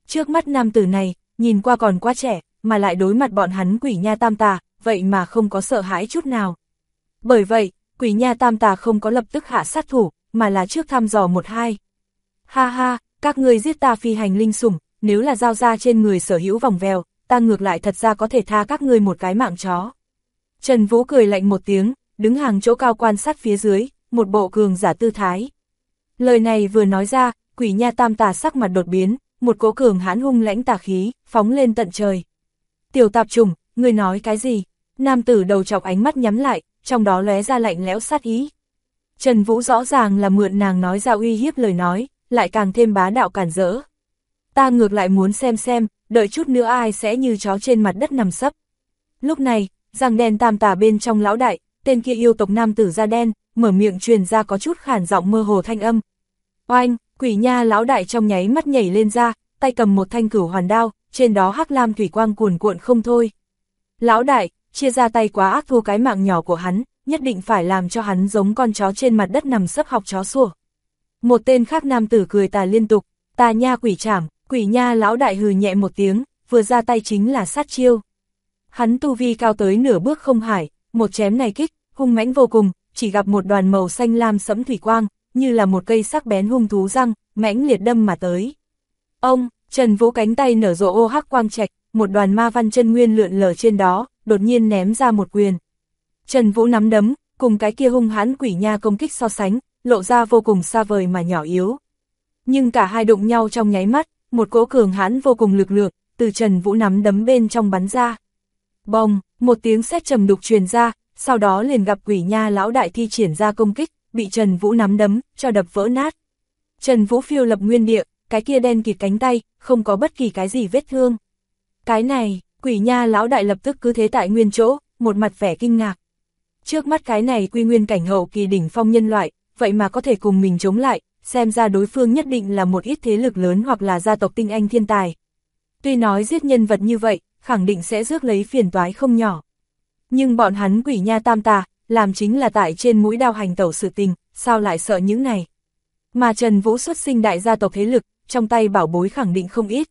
Trước mắt nam tử này, nhìn qua còn quá trẻ, mà lại đối mặt bọn hắn quỷ nha tam tà, vậy mà không có sợ hãi chút nào. Bởi vậy, quỷ nha tam tà không có lập tức hạ sát thủ, mà là trước thăm dò một hai. Ha ha, các ngươi giết ta phi hành linh sủng, nếu là giao ra trên người sở hữu vòng vèo, ta ngược lại thật ra có thể tha các ngươi một cái mạng chó. Trần Vũ cười lạnh một tiếng, đứng hàng chỗ cao quan sát phía dưới, một bộ cường giả tư thái. Lời này vừa nói ra, quỷ nha tam tà sắc mặt đột biến, một cỗ cường hãn hung lãnh tà khí, phóng lên tận trời. Tiểu tạp trùng, ngươi nói cái gì? Nam tử đầu chọc ánh mắt nhắm lại, trong đó lóe ra lạnh lẽo sát ý. Trần Vũ rõ ràng là mượn nàng nói ra uy hiếp lời nói, lại càng thêm bá đạo cản rỡ. Ta ngược lại muốn xem, đợi chút nữa ai sẽ như chó trên mặt đất nằm sấp. Lúc này, răng đen tam tà bên trong lão đại, tên kia yêu tộc nam tử da đen, mở miệng truyền ra có chút khản giọng mơ hồ thanh âm. Oanh, quỷ nha lão đại trong nháy mắt nhảy lên ra, tay cầm một thanh cửu hoàn đao, trên đó hắc lam thủy quang cuồn cuộn không thôi. Lão đại, chia ra tay quá ác thu cái mạng nhỏ của hắn, nhất định phải làm cho hắn giống con chó trên mặt đất nằm sấp học chó sủa. Một tên khác nam tử cười tà liên tục, tà nha quỷ trảm, quỷ nha lão đại hừ nhẹ một tiếng, vừa ra tay chính là sát chiêu. Hắn tu vi cao tới nửa bước không hải, một chém này kích, hung mãnh vô cùng, chỉ gặp một đoàn màu xanh lam sẫm thủy quang, như là một cây sắc bén hung thú răng, mãnh liệt đâm mà tới. Ông, Trần Vũ cánh tay nở rộ ô hắc quang trạch, một đoàn ma văn chân nguyên lượn lờ trên đó, đột nhiên ném ra một quyền. Trần Vũ nắm đấm, cùng cái kia hung hãn quỷ nha công kích so sánh, lộ ra vô cùng xa vời mà nhỏ yếu. Nhưng cả hai đụng nhau trong nháy mắt, một cỗ cường hãn vô cùng lực lượng, từ Trần Vũ nắm đấm bên trong bắn ra. Bồng, một tiếng sét trầm đục truyền ra, sau đó liền gặp quỷ nha lão đại thi triển ra công kích, bị Trần Vũ nắm đấm, cho đập vỡ nát. Trần Vũ phiêu lập nguyên địa, cái kia đen kịt cánh tay, không có bất kỳ cái gì vết thương. Cái này, quỷ nha lão đại lập tức cứ thế tại nguyên chỗ, một mặt vẻ kinh ngạc. Trước mắt cái này quy nguyên cảnh hậu kỳ đỉnh phong nhân loại, vậy mà có thể cùng mình chống lại, xem ra đối phương nhất định là một ít thế lực lớn hoặc là gia tộc tinh anh thiên tài. Tuy nói giết nhân vật như vậy, khẳng định sẽ rước lấy phiền toái không nhỏ. Nhưng bọn hắn quỷ nha tam tà, làm chính là tại trên mũi đao hành tẩu sự tình, sao lại sợ những này. Mà Trần Vũ xuất sinh đại gia tộc thế lực, trong tay bảo bối khẳng định không ít.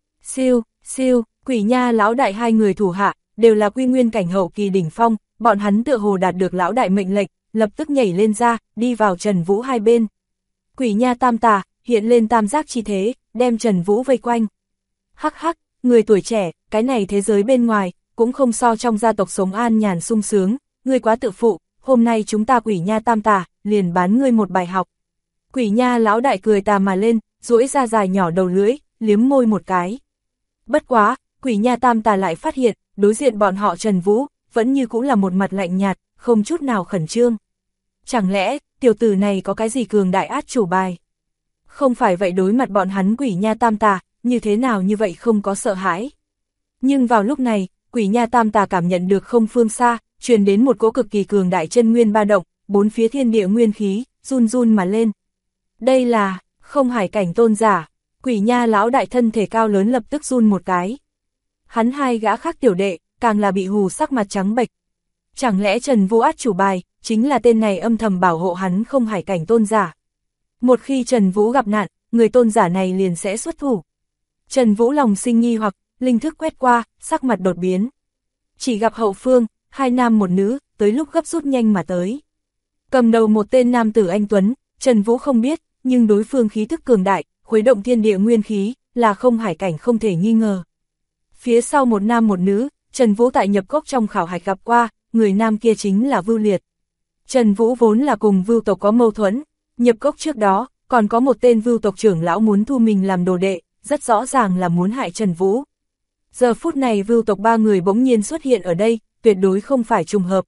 Siêu, quỷ nha lão đại hai người thủ hạ, đều là quy nguyên cảnh hậu kỳ đỉnh phong, bọn hắn tựa hồ đạt được lão đại mệnh lệnh, lập tức nhảy lên ra, đi vào Trần Vũ hai bên. Quỷ nha tam tà, hiện lên tam giác chi thế, đem Trần Vũ vây quanh. Hắc hắc, người tuổi trẻ, cái này thế giới bên ngoài, cũng không so trong gia tộc sống an nhàn sung sướng, ngươi quá tự phụ, hôm nay chúng ta quỷ nha tam tà, liền bán ngươi một bài học. Quỷ nha lão đại cười tà mà lên, duỗi ra dài nhỏ đầu lưỡi, liếm môi một cái. Bất quá, quỷ nha tam tà lại phát hiện, đối diện bọn họ Trần Vũ, vẫn như cũng là một mặt lạnh nhạt, không chút nào khẩn trương. Chẳng lẽ, tiểu tử này có cái gì cường đại át chủ bài? Không phải vậy đối mặt bọn hắn quỷ nha tam tà, như thế nào như vậy không có sợ hãi. Nhưng vào lúc này, quỷ nha tam tà cảm nhận được không phương xa, truyền đến một cỗ cực kỳ cường đại chân nguyên ba động, bốn phía thiên địa nguyên khí, run run mà lên. Đây là, không hải cảnh tôn giả, quỷ nha lão đại thân thể cao lớn lập tức run một cái. Hắn hai gã khác tiểu đệ, càng là bị hù sắc mặt trắng bệch. Chẳng lẽ Trần Vũ át chủ bài, chính là tên này âm thầm bảo hộ hắn không hải cảnh tôn giả. Một khi Trần Vũ gặp nạn, người tôn giả này liền sẽ xuất thủ. Trần Vũ lòng sinh nghi hoặc, linh thức quét qua, sắc mặt đột biến. Chỉ gặp hậu phương, hai nam một nữ, tới lúc gấp rút nhanh mà tới. Cầm đầu một tên nam tử anh tuấn, Trần Vũ không biết, nhưng đối phương khí thức cường đại, khuấy động thiên địa nguyên khí, là không hải cảnh không thể nghi ngờ. Phía sau một nam một nữ, Trần Vũ tại nhập cốc trong khảo hạch gặp qua, người nam kia chính là Vưu Liệt. Trần Vũ vốn là cùng Vưu tộc có mâu thuẫn, nhập cốc trước đó, còn có một tên Vưu tộc trưởng lão muốn thu mình làm đồ đệ, rất rõ ràng là muốn hại Trần Vũ. Giờ phút này Vưu tộc ba người bỗng nhiên xuất hiện ở đây, tuyệt đối không phải trùng hợp.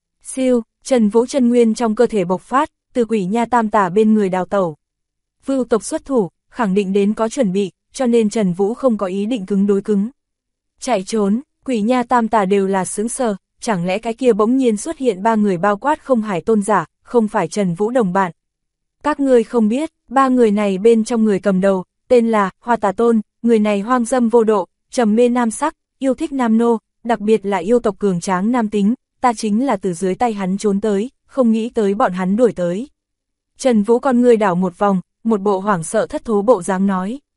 Trần Vũ chân nguyên trong cơ thể bộc phát, từ quỷ nha tam tà bên người đào tẩu. Vưu tộc xuất thủ, khẳng định đến có chuẩn bị, cho nên Trần Vũ không có ý định cứng đối cứng. Chạy trốn, quỷ nha tam tà đều là sững sờ, chẳng lẽ cái kia bỗng nhiên xuất hiện ba người bao quát không hải tôn giả, không phải Trần Vũ đồng bạn. Các ngươi không biết, ba người này bên trong người cầm đầu, tên là Hoa Tà Tôn, người này hoang dâm vô độ, trầm mê nam sắc, yêu thích nam nô, đặc biệt là yêu tộc cường tráng nam tính, ta chính là từ dưới tay hắn trốn tới, không nghĩ tới bọn hắn đuổi tới. Trần Vũ con người đảo một vòng, một bộ hoảng sợ thất thố bộ dáng nói.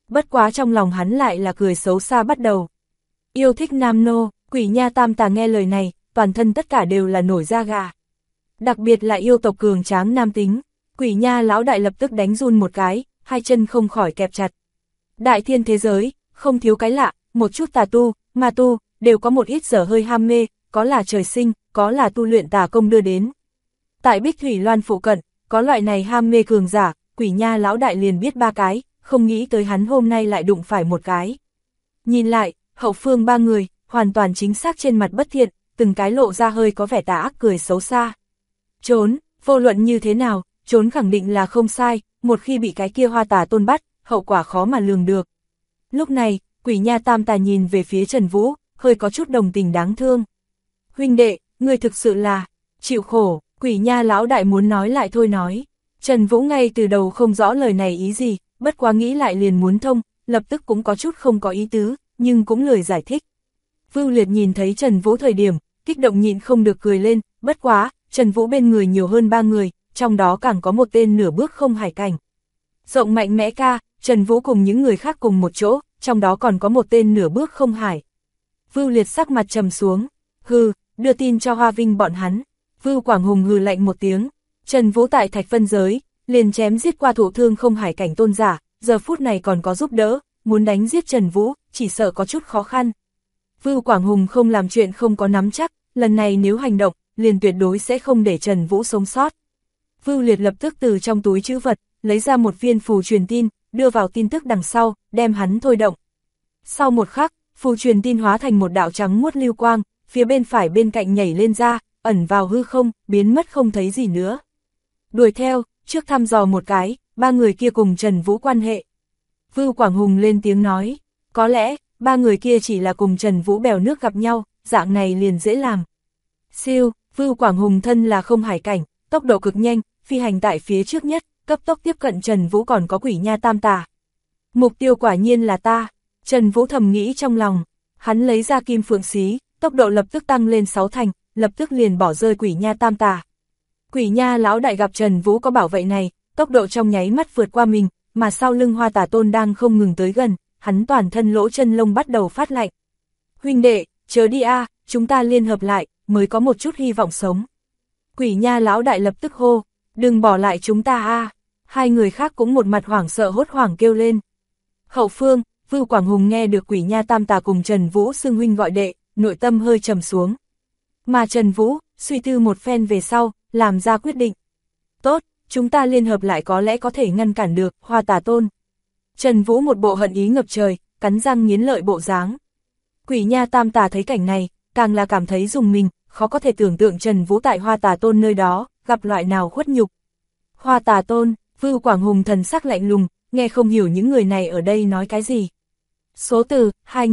bất quá trong lòng hắn lại là cười xấu xa bắt đầu. Yêu thích nam nô, Quỷ Nha Tam Tà nghe lời này, toàn thân tất cả đều là nổi da gà. Đặc biệt là yêu tộc cường tráng nam tính, Quỷ Nha lão đại lập tức đánh run một cái, hai chân không khỏi kẹp chặt. Đại thiên thế giới, không thiếu cái lạ, một chút tà tu, ma tu, đều có một ít dở hơi ham mê, có là trời sinh, có là tu luyện tà công đưa đến. Tại Bích Thủy Loan phụ cận, có loại này ham mê cường giả, Quỷ Nha lão đại liền biết 3 cái, không nghĩ tới hắn hôm nay lại đụng phải một cái. Nhìn lại, hậu phương 3 người, hoàn toàn chính xác trên mặt bất thiện, từng cái lộ ra hơi có vẻ tà ác cười xấu xa. Trốn, vô luận như thế nào, trốn khẳng định là không sai, một khi bị cái kia Hoa Tà Tôn bắt, hậu quả khó mà lường được. Lúc này, Quỷ Nha Tam Tà nhìn về phía Trần Vũ, hơi có chút đồng tình đáng thương. Huynh đệ, người thực sự là chịu khổ, Quỷ Nha lão đại muốn nói lại thôi nói. Trần Vũ ngay từ đầu không rõ lời này ý gì, bất quá nghĩ lại liền muốn thông, lập tức cũng có chút không có ý tứ, nhưng cũng lười giải thích. Vưu Liệt nhìn thấy Trần Vũ thời điểm, kích động nhịn không được cười lên, bất quá, Trần Vũ bên người nhiều hơn 3 người, trong đó càng có một tên nửa bước không hải cảnh. Rộng mạnh mẽ ca, Trần Vũ cùng những người khác cùng một chỗ, trong đó còn có một tên nửa bước không hải. Vưu Liệt sắc mặt trầm xuống, hừ, đưa tin cho Hoa Vinh bọn hắn. Vưu Quảng Hùng hừ lạnh một tiếng, Trần Vũ tại Thạch Vân giới, liền chém giết qua thụ thương không hải cảnh tôn giả, giờ phút này còn có giúp đỡ, muốn đánh giết Trần Vũ, chỉ sợ có chút khó khăn. Vưu Quảng Hùng không làm chuyện không có nắm chắc, lần này nếu hành động, liền tuyệt đối sẽ không để Trần Vũ sống sót. Vưu Liệt lập tức từ trong túi trữ vật, lấy ra một viên phù truyền tin, đưa vào tin tức đằng sau, đem hắn thôi động. Sau một khắc, phù truyền tin hóa thành một đạo trắng muốt lưu quang, phía bên phải bên cạnh nhảy lên ra, ẩn vào hư không, biến mất không thấy gì nữa. Đuổi theo, trước thăm dò một cái, 3 người kia cùng Trần Vũ quan hệ. Vưu Quảng Hùng lên tiếng nói, có lẽ, 3 người kia chỉ là cùng Trần Vũ bèo nước gặp nhau, dạng này liền dễ làm. Siêu, Vưu Quảng Hùng thân là không hải cảnh, tốc độ cực nhanh, phi hành tại phía trước nhất, cấp tốc tiếp cận Trần Vũ còn có Quỷ Nha Tam Tà. Mục tiêu quả nhiên là ta, Trần Vũ thầm nghĩ trong lòng, hắn lấy ra kim phượng xí, tốc độ lập tức tăng lên 6 thành, lập tức liền bỏ rơi Quỷ Nha Tam Tà. Quỷ Nha lão đại gặp Trần Vũ có bảo vệ này, tốc độ trong nháy mắt vượt qua mình, mà sau lưng Hoa Tà Tôn đang không ngừng tới gần, hắn toàn thân lỗ chân lông bắt đầu phát lạnh. Huynh đệ, chớ đi a, chúng ta liên hợp lại, mới có một chút hy vọng sống. Quỷ Nha lão đại lập tức hô, đừng bỏ lại chúng ta a. Hai người khác cũng một mặt hoảng sợ hốt hoảng kêu lên. Hậu phương, Vưu Quảng Hùng nghe được Quỷ Nha Tam Tà cùng Trần Vũ xưng huynh gọi đệ, nội tâm hơi trầm xuống. Mà Trần Vũ, suy tư một phen về sau, làm ra quyết định. Tốt, chúng ta liên hợp lại có lẽ có thể ngăn cản được Hoa Tà Tôn. Trần Vũ một bộ hận ý ngập trời, cắn răng nghiến lợi bộ dáng. Quỷ Nha Tam Tà thấy cảnh này, càng là cảm thấy rùng mình, khó có thể tưởng tượng Trần Vũ tại Hoa Tà Tôn nơi đó, gặp loại nào khuất nhục. Hoa Tà Tôn, Vưu Quảng Hùng thần sắc lạnh lùng, nghe không hiểu những người này ở đây nói cái gì. Số từ,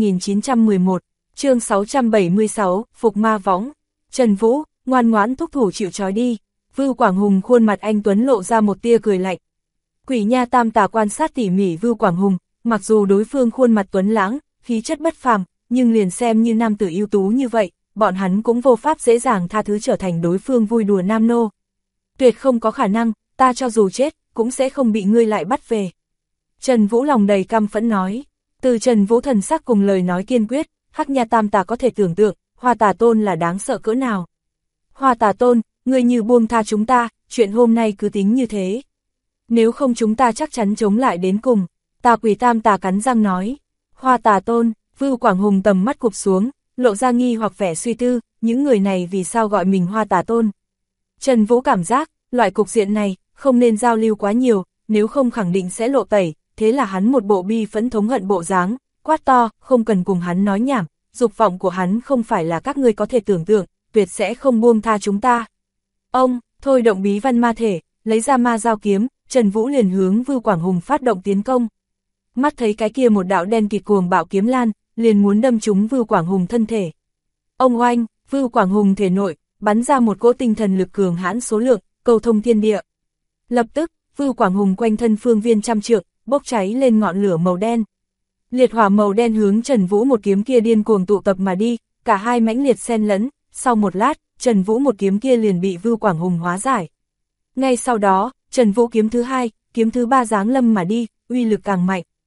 2911, chương 676, Phục Ma Võng. Trần Vũ, ngoan ngoãn thúc thủ chịu trói đi. Vưu Quảng Hùng khuôn mặt anh tuấn lộ ra một tia cười lạnh. Quỷ Nha Tam Tà quan sát tỉ mỉ Vưu Quảng Hùng, mặc dù đối phương khuôn mặt tuấn lãng, khí chất bất phàm, nhưng liền xem như nam tử ưu tú như vậy, bọn hắn cũng vô pháp dễ dàng tha thứ trở thành đối phương vui đùa nam nô. Tuyệt không có khả năng, ta cho dù chết, cũng sẽ không bị ngươi lại bắt về. Trần Vũ lòng đầy căm phẫn nói. Từ Trần Vũ thần sắc cùng lời nói kiên quyết, Hắc Nha Tam Tà có thể tưởng tượng, Hoa Tà Tôn là đáng sợ cỡ nào. Hoa Tà Tôn, ngươi như buông tha chúng ta, chuyện hôm nay cứ tính như thế. Nếu không chúng ta chắc chắn chống lại đến cùng. Tà Quỷ Tam Tà cắn răng nói. Hoa Tà Tôn, Vưu Quảng Hùng tầm mắt cụp xuống, lộ ra nghi hoặc vẻ suy tư, những người này vì sao gọi mình Hoa Tà Tôn. Trần Vũ cảm giác, loại cục diện này, không nên giao lưu quá nhiều, nếu không khẳng định sẽ lộ tẩy, thế là hắn một bộ bi phẫn thống hận bộ dáng, quát to, không cần cùng hắn nói nhảm, dục vọng của hắn không phải là các ngươi có thể tưởng tượng, tuyệt sẽ không buông tha chúng ta. Ông, thôi động bí văn ma thể, lấy ra ma dao kiếm, Trần Vũ liền hướng Vưu Quảng Hùng phát động tiến công. Mắt thấy cái kia một đạo đen kịt cuồng bạo kiếm lan, liền muốn đâm trúng Vưu Quảng Hùng thân thể. Ông oanh, Vưu Quảng Hùng thể nội, bắn ra một cỗ tinh thần lực cường hãn số lượng, cầu thông thiên địa. Lập tức, Vưu Quảng Hùng quanh thân phương viên trăm trượng, bốc cháy lên ngọn lửa màu đen. Liệt hỏa màu đen hướng Trần Vũ một kiếm kia điên cuồng tụ tập mà đi, cả hai mãnh liệt xen lẫn, sau một lát, Trần Vũ một kiếm kia liền bị Vưu Quảng Hùng hóa giải. Ngay sau đó, Trần Vũ kiếm thứ hai, kiếm thứ ba giáng lâm mà đi, uy lực càng mạnh.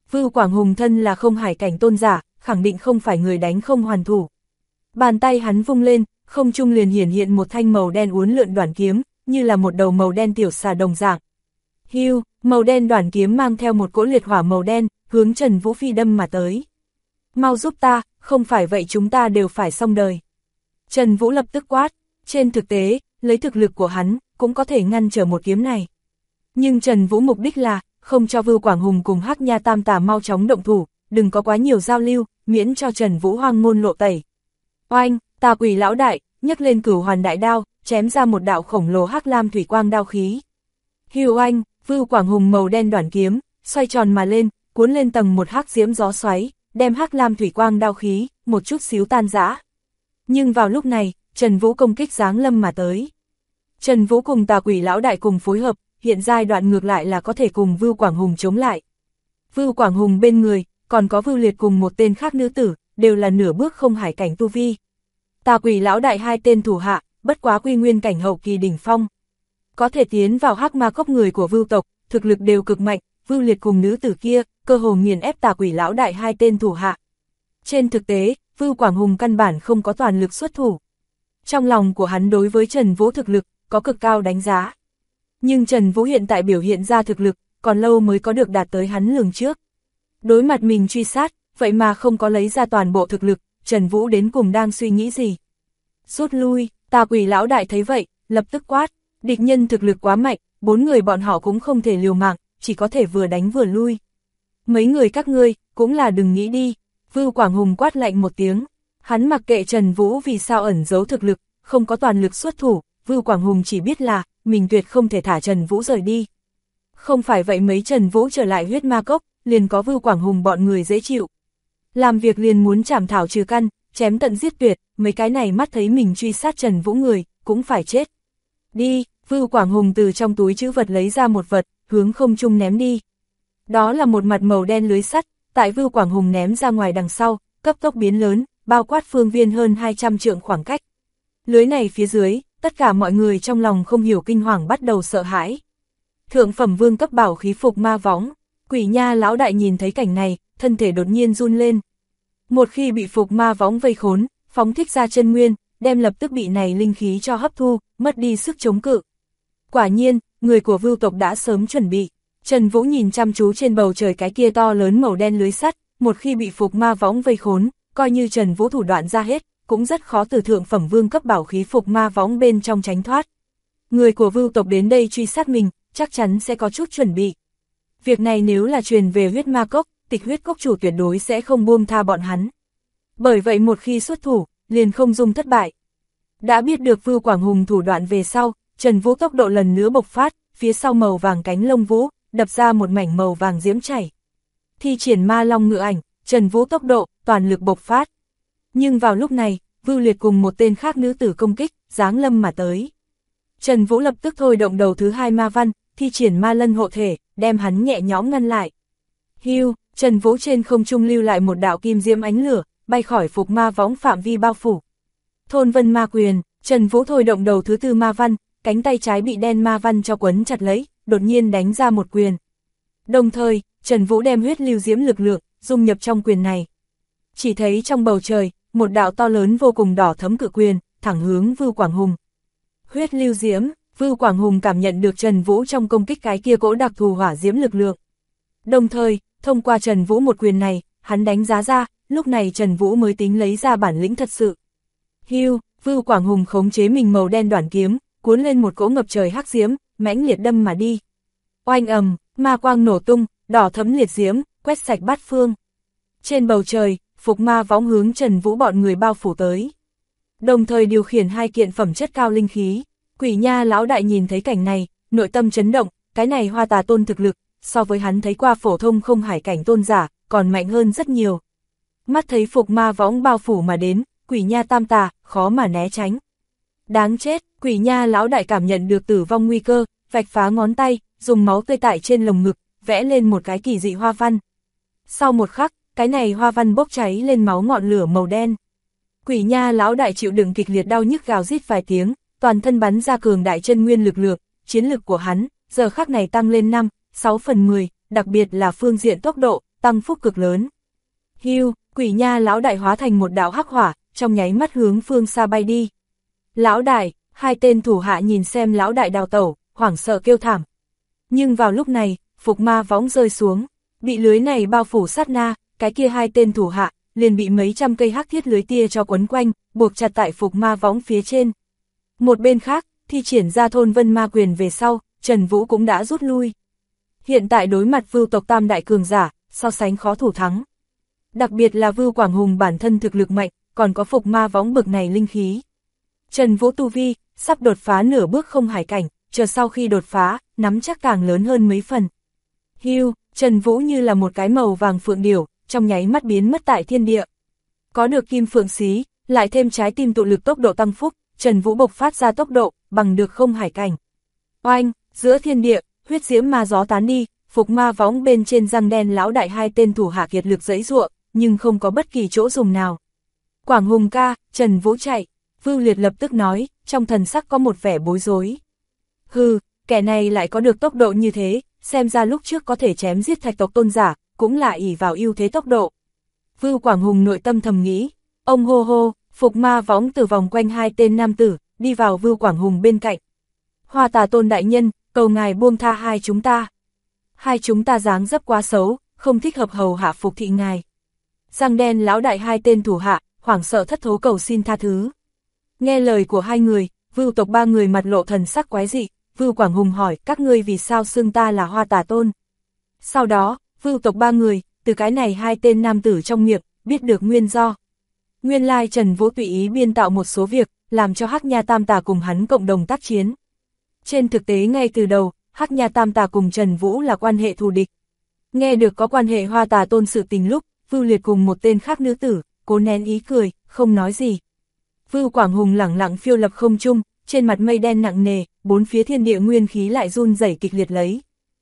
Vưu Quảng Hùng thân là không hải cảnh tôn giả, khẳng định không phải người đánh không hoàn thủ. Bàn tay hắn vung lên, không trung liền hiển hiện một thanh màu đen uốn lượn đoản kiếm, như là một đầu màu đen tiểu xà đồng dạng. Hưu, màu đen đoản kiếm mang theo một cỗ liệt hỏa màu đen, hướng Trần Vũ phi đâm mà tới. Mau giúp ta, không phải vậy chúng ta đều phải xong đời. Trần Vũ lập tức quát, trên thực tế, lấy thực lực của hắn, cũng có thể ngăn trở một kiếm này. Nhưng Trần Vũ mục đích là, không cho Vưu Quảng Hùng cùng Hắc Nha Tam Tà mau chóng động thủ, đừng có quá nhiều giao lưu, miễn cho Trần Vũ hoang ngôn lộ tẩy. Oanh, Tà Quỷ lão đại, nhấc lên Cửu Hoàn đại đao, chém ra một đạo khổng lồ hắc lam thủy quang đao khí. Hưu oanh, Vưu Quảng Hùng màu đen đoản kiếm, xoay tròn mà lên, cuốn lên tầng một hắc diễm gió xoáy, đem hắc lam thủy quang đao khí, một chút xíu tan rã. Nhưng vào lúc này, Trần Vũ công kích giáng lâm mà tới. Trần Vũ cùng Tà Quỷ lão đại cùng phối hợp, hiện giai đoạn ngược lại là có thể cùng Vưu Quảng Hùng chống lại. Vưu Quảng Hùng bên người, còn có Vưu Liệt cùng một tên khác nữ tử, đều là nửa bước không hải cảnh tu vi. Tà Quỷ lão đại hai tên thủ hạ, bất quá quy nguyên cảnh hậu kỳ đỉnh phong. Có thể tiến vào hắc ma cốc người của Vưu tộc, thực lực đều cực mạnh, Vưu Liệt cùng nữ tử kia, cơ hồ nghiền ép Tà Quỷ lão đại hai tên thủ hạ. Trên thực tế, Vưu Quảng Hùng căn bản không có toàn lực xuất thủ. Trong lòng của hắn đối với Trần Vũ thực lực, có cực cao đánh giá. Nhưng Trần Vũ hiện tại biểu hiện ra thực lực, còn lâu mới có được đạt tới hắn lường trước. Đối mặt mình truy sát, vậy mà không có lấy ra toàn bộ thực lực, Trần Vũ đến cùng đang suy nghĩ gì? Rút lui, Tà Quỷ lão đại thấy vậy, lập tức quát, địch nhân thực lực quá mạnh, 4 người bọn họ cũng không thể liều mạng, chỉ có thể vừa đánh vừa lui. Mấy người các ngươi, cũng là đừng nghĩ đi, Vưu Quảng Hùng quát lạnh một tiếng, hắn mặc kệ Trần Vũ vì sao ẩn giấu thực lực, không có toàn lực xuất thủ, Vưu Quảng Hùng chỉ biết là, mình tuyệt không thể thả Trần Vũ rời đi. Không phải vậy mấy Trần Vũ trở lại huyết ma cốc, liền có Vưu Quảng Hùng bọn người dễ chịu. Làm việc liền muốn chảm thảo trừ căn, chém tận giết tuyệt, mấy cái này mắt thấy mình truy sát Trần Vũ người, cũng phải chết. Đi, Vưu Quảng Hùng từ trong túi trữ vật lấy ra một vật, hướng không trung ném đi. Đó là một mặt màu đen lưới sắt, tại Vưu Quảng Hùng ném ra ngoài đằng sau, cấp tốc biến lớn, bao quát phương viên hơn 200 trượng khoảng cách. Lưới này phía dưới, tất cả mọi người trong lòng không hiểu kinh hoàng bắt đầu sợ hãi. Thượng phẩm vương cấp bảo khí phục ma võng, Quỷ Nha lão đại nhìn thấy cảnh này, thân thể đột nhiên run lên. Một khi bị phục ma võng vây khốn, phóng thích ra chân nguyên, đem lập tức bị này linh khí cho hấp thu, mất đi sức chống cự. Quả nhiên, người của Vưu tộc đã sớm chuẩn bị. Trần Vũ nhìn chăm chú trên bầu trời cái kia to lớn màu đen lưới sắt, một khi bị phục ma võng vây khốn, coi như Trần Vũ thủ đoạn ra hết, cũng rất khó từ thượng phẩm vương cấp bảo khí phục ma võng bên trong tránh thoát. Người của Vưu tộc đến đây truy sát mình, chắc chắn sẽ có chút chuẩn bị. Việc này nếu là truyền về huyết ma cốc, Tịch huyết cốc chủ tuyệt đối sẽ không buông tha bọn hắn. Bởi vậy một khi xuất thủ, liền không dung thất bại. Đã biết được Vưu Quảng Hùng thủ đoạn về sau, Trần Vũ tốc độ lần nữa bộc phát, phía sau màu vàng cánh lông vũ, đập ra một mảnh màu vàng diễm chảy. Thi triển ma long ngự ảnh, Trần Vũ tốc độ, toàn lực bộc phát. Nhưng vào lúc này, Vưu Liệt cùng một tên khác nữ tử công kích, giáng lâm mà tới. Trần Vũ lập tức thôi động đầu thứ 2 ma văn, thi triển ma lân hộ thể, đem hắn nhẹ nhõm ngăn lại. Hưu, Trần Vũ trên không trung lưu lại một đạo kim diễm ánh lửa, bay khỏi phục ma võng phạm vi bao phủ. Thôn vân ma quyền, Trần Vũ thôi động đầu thứ 4 ma văn, cánh tay trái bị đen ma văn cho quấn chặt lấy, đột nhiên đánh ra một quyền. Đồng thời, Trần Vũ đem huyết lưu diễm lực lượng, dung nhập trong quyền này. Chỉ thấy trong bầu trời, một đạo to lớn vô cùng đỏ thấm cự quyền, thẳng hướng Vưu Quảng Hùng. Huyết lưu diễm, Vưu Quảng Hùng cảm nhận được Trần Vũ trong công kích cái kia cỗ đặc thù hỏa diễm lực lượng. Đồng thời, thông qua Trần Vũ một quyền này, hắn đánh giá ra, lúc này Trần Vũ mới tính lấy ra bản lĩnh thật sự. Hưu, Vưu Quảng Hùng khống chế mình màu đen đoản kiếm, cuốn lên một cỗ ngập trời hắc diễm, mãnh liệt đâm mà đi. Oanh ầm, ma quang nổ tung, đỏ thấm liệt diễm, quét sạch bát phương. Trên bầu trời, phục ma võng hướng Trần Vũ bọn người bao phủ tới. Đồng thời điều khiển 2 kiện phẩm chất cao linh khí. Quỷ Nha lão đại nhìn thấy cảnh này, nội tâm chấn động, cái này Hoa Tà tôn thực lực, so với hắn thấy qua phổ thông không hải cảnh tôn giả, còn mạnh hơn rất nhiều. Mắt thấy phục ma võng bao phủ mà đến, Quỷ Nha tam tà, khó mà né tránh. Đáng chết, Quỷ Nha lão đại cảm nhận được tử vong nguy cơ, vạch phá ngón tay, dùng máu tươi tại trên lồng ngực, vẽ lên một cái kỳ dị hoa văn. Sau một khắc, cái này hoa văn bốc cháy lên máu ngọn lửa màu đen. Quỷ Nha lão đại chịu đựng kịch liệt đau nhức gào rít vài tiếng, toàn thân bắn ra cường đại chân nguyên lực lượng, chiến lực của hắn, giờ khắc này tăng lên 5, 6 phần 10, đặc biệt là phương diện tốc độ, tăng phúc cực lớn. Hưu, quỷ nha lão đại hóa thành một đạo hắc hỏa, trong nháy mắt hướng phương xa bay đi. Lão đại, hai tên thủ hạ nhìn xem lão đại đào tẩu, hoảng sợ kêu thảm. Nhưng vào lúc này, phục ma võng rơi xuống, bị lưới này bao phủ sát na, cái kia hai tên thủ hạ, liền bị mấy trăm cây hắc thiết lưới tia cho quấn quanh, buộc chặt tại phục ma võng phía trên. Một bên khác, thi triển ra thôn vân ma quyền về sau, Trần Vũ cũng đã rút lui. Hiện tại đối mặt Vưu tộc tam đại cường giả, so sánh khó thủ thắng. Đặc biệt là Vưu Quảng Hùng bản thân thực lực mạnh, còn có phục ma võng bực này linh khí. Trần Vũ tu vi, sắp đột phá nửa bước không hải cảnh, chờ sau khi đột phá, nắm chắc càng lớn hơn mấy phần. Hưu, Trần Vũ như là một cái màu vàng phượng điểu, trong nháy mắt biến mất tại thiên địa. Có được kim phượng xí, lại thêm trái tim tụ lực tốc độ tăng phúc, Trần Vũ bộc phát ra tốc độ, bằng được không hải cảnh. Oanh, giữa thiên địa, huyết diễm ma gió tán đi, phục ma võng bên trên răng đen lão đại hai tên thủ hạ kiệt lực giãy giụa, nhưng không có bất kỳ chỗ dùng nào. Quảng Hùng ca, Trần Vũ chạy, Vưu Liệt lập tức nói, trong thần sắc có một vẻ bối rối. Hừ, kẻ này lại có được tốc độ như thế, xem ra lúc trước có thể chém giết thạch tộc tôn giả, cũng là ỷ vào ưu thế tốc độ. Vưu Quảng Hùng nội tâm thầm nghĩ, ông hô hô, phục ma võng từ vòng quanh hai tên nam tử, đi vào Vưu Quảng Hùng bên cạnh. Hoa Tà Tôn đại nhân, cầu ngài buông tha hai chúng ta. Hai chúng ta dáng dấp quá xấu, không thích hợp hầu hạ phục thị ngài. Răng đen lão đại hai tên thủ hạ, hoảng sợ thất thố cầu xin tha thứ. Nghe lời của hai người, Vưu tộc ba người mặt lộ thần sắc quái dị, Vưu Quảng Hùng hỏi các ngươi vì sao xưng ta là Hoa Tà Tôn. Sau đó, Vưu tộc ba người, từ cái này hai tên nam tử trong miệng, biết được nguyên do. Nguyên lai Trần Vũ tùy ý biên tạo một số việc, làm cho Hắc Nha Tam Tà cùng hắn cộng đồng tác chiến. Trên thực tế ngay từ đầu, Hắc Nha Tam Tà cùng Trần Vũ là quan hệ thù địch. Nghe được có quan hệ Hoa Tà Tôn sự tình lúc, Vưu Liệt cùng một tên khác nữ tử, cố nén ý cười, không nói gì. Vưu Quảng Hùng lẳng lặng phiêu lập không trung, trên mặt mây đen nặng nề, bốn phía thiên địa nguyên khí lại run rẩy kịch liệt lấy.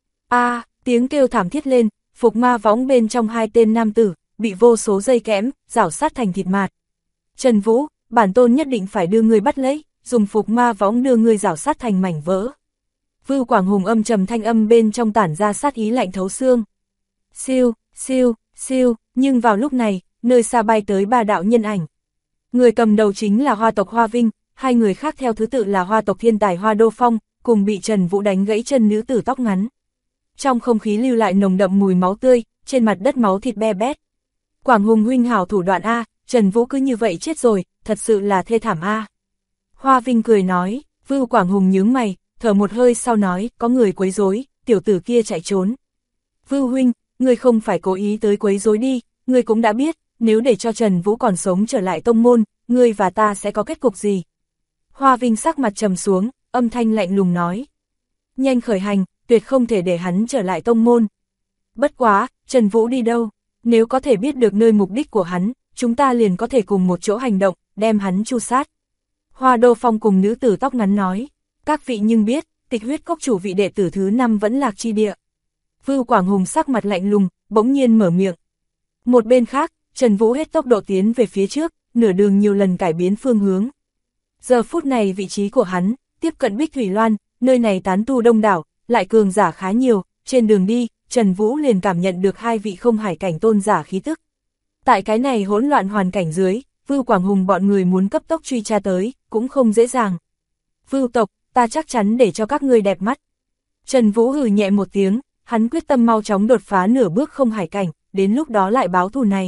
Tiếng kêu thảm thiết lên, phục ma võng bên trong hai tên nam tử, bị vô số dây kẽm, rảo sát thành thịt mạt. Trần Vũ, bản tôn nhất định phải đưa ngươi bắt lấy, dùng phục ma võng đưa ngươi rảo sát thành mảnh vỡ. Vưu Quảng Hùng âm trầm thanh âm bên trong tản ra sát ý lạnh thấu xương. Siêu, siêu, siêu, nhưng vào lúc này, nơi xa bay tới ba đạo nhân ảnh. Người cầm đầu chính là Hoa tộc Hoa Vinh, hai người khác theo thứ tự là Hoa tộc thiên tài Hoa Đô Phong, cùng bị Trần Vũ đánh gãy chân nữ tử tóc ngắn. Trong không khí lưu lại nồng đậm mùi máu tươi, trên mặt đất máu thịt be bét. Quảng Hùng huynh hảo thủ đoạn A, Trần Vũ cứ như vậy chết rồi, thật sự là thê thảm A. Hoa Vinh cười nói, Vưu Quảng Hùng nhướng mày, thở một hơi sau nói, có người quấy rối, tiểu tử kia chạy trốn. Vưu huynh, ngươi không phải cố ý tới quấy rối đi, ngươi cũng đã biết, nếu để cho Trần Vũ còn sống trở lại tông môn, ngươi và ta sẽ có kết cục gì? Hoa Vinh sắc mặt trầm xuống, âm thanh lạnh lùng nói. Nhanh khởi hành, tuyệt không thể để hắn trở lại tông môn. Bất quá, Trần Vũ đi đâu? Nếu có thể biết được nơi mục đích của hắn, chúng ta liền có thể cùng một chỗ hành động, đem hắn tru sát. Hoa Đô Phong cùng nữ tử tóc ngắn nói, các vị nhưng biết, Tịch Huyết Cốc chủ vị đệ tử thứ 5 vẫn lạc chi địa. Vưu Quảng Hùng sắc mặt lạnh lùng, bỗng nhiên mở miệng. Một bên khác, Trần Vũ hết tốc độ tiến về phía trước, nửa đường nhiều lần cải biến phương hướng. Giờ phút này vị trí của hắn, tiếp cận Bích Thủy Loan, nơi này tán tu đông đảo, lại cường giả khá nhiều, trên đường đi, Trần Vũ liền cảm nhận được hai vị không hải cảnh tôn giả khí tức. Tại cái này hỗn loạn hoàn cảnh dưới, Vưu Quảng Hùng bọn người muốn cấp tốc truy tra tới, cũng không dễ dàng. Vưu tộc, ta chắc chắn để cho các ngươi đẹp mắt. Trần Vũ hừ nhẹ một tiếng, hắn quyết tâm mau chóng đột phá nửa bước không hải cảnh, đến lúc đó lại báo thù này.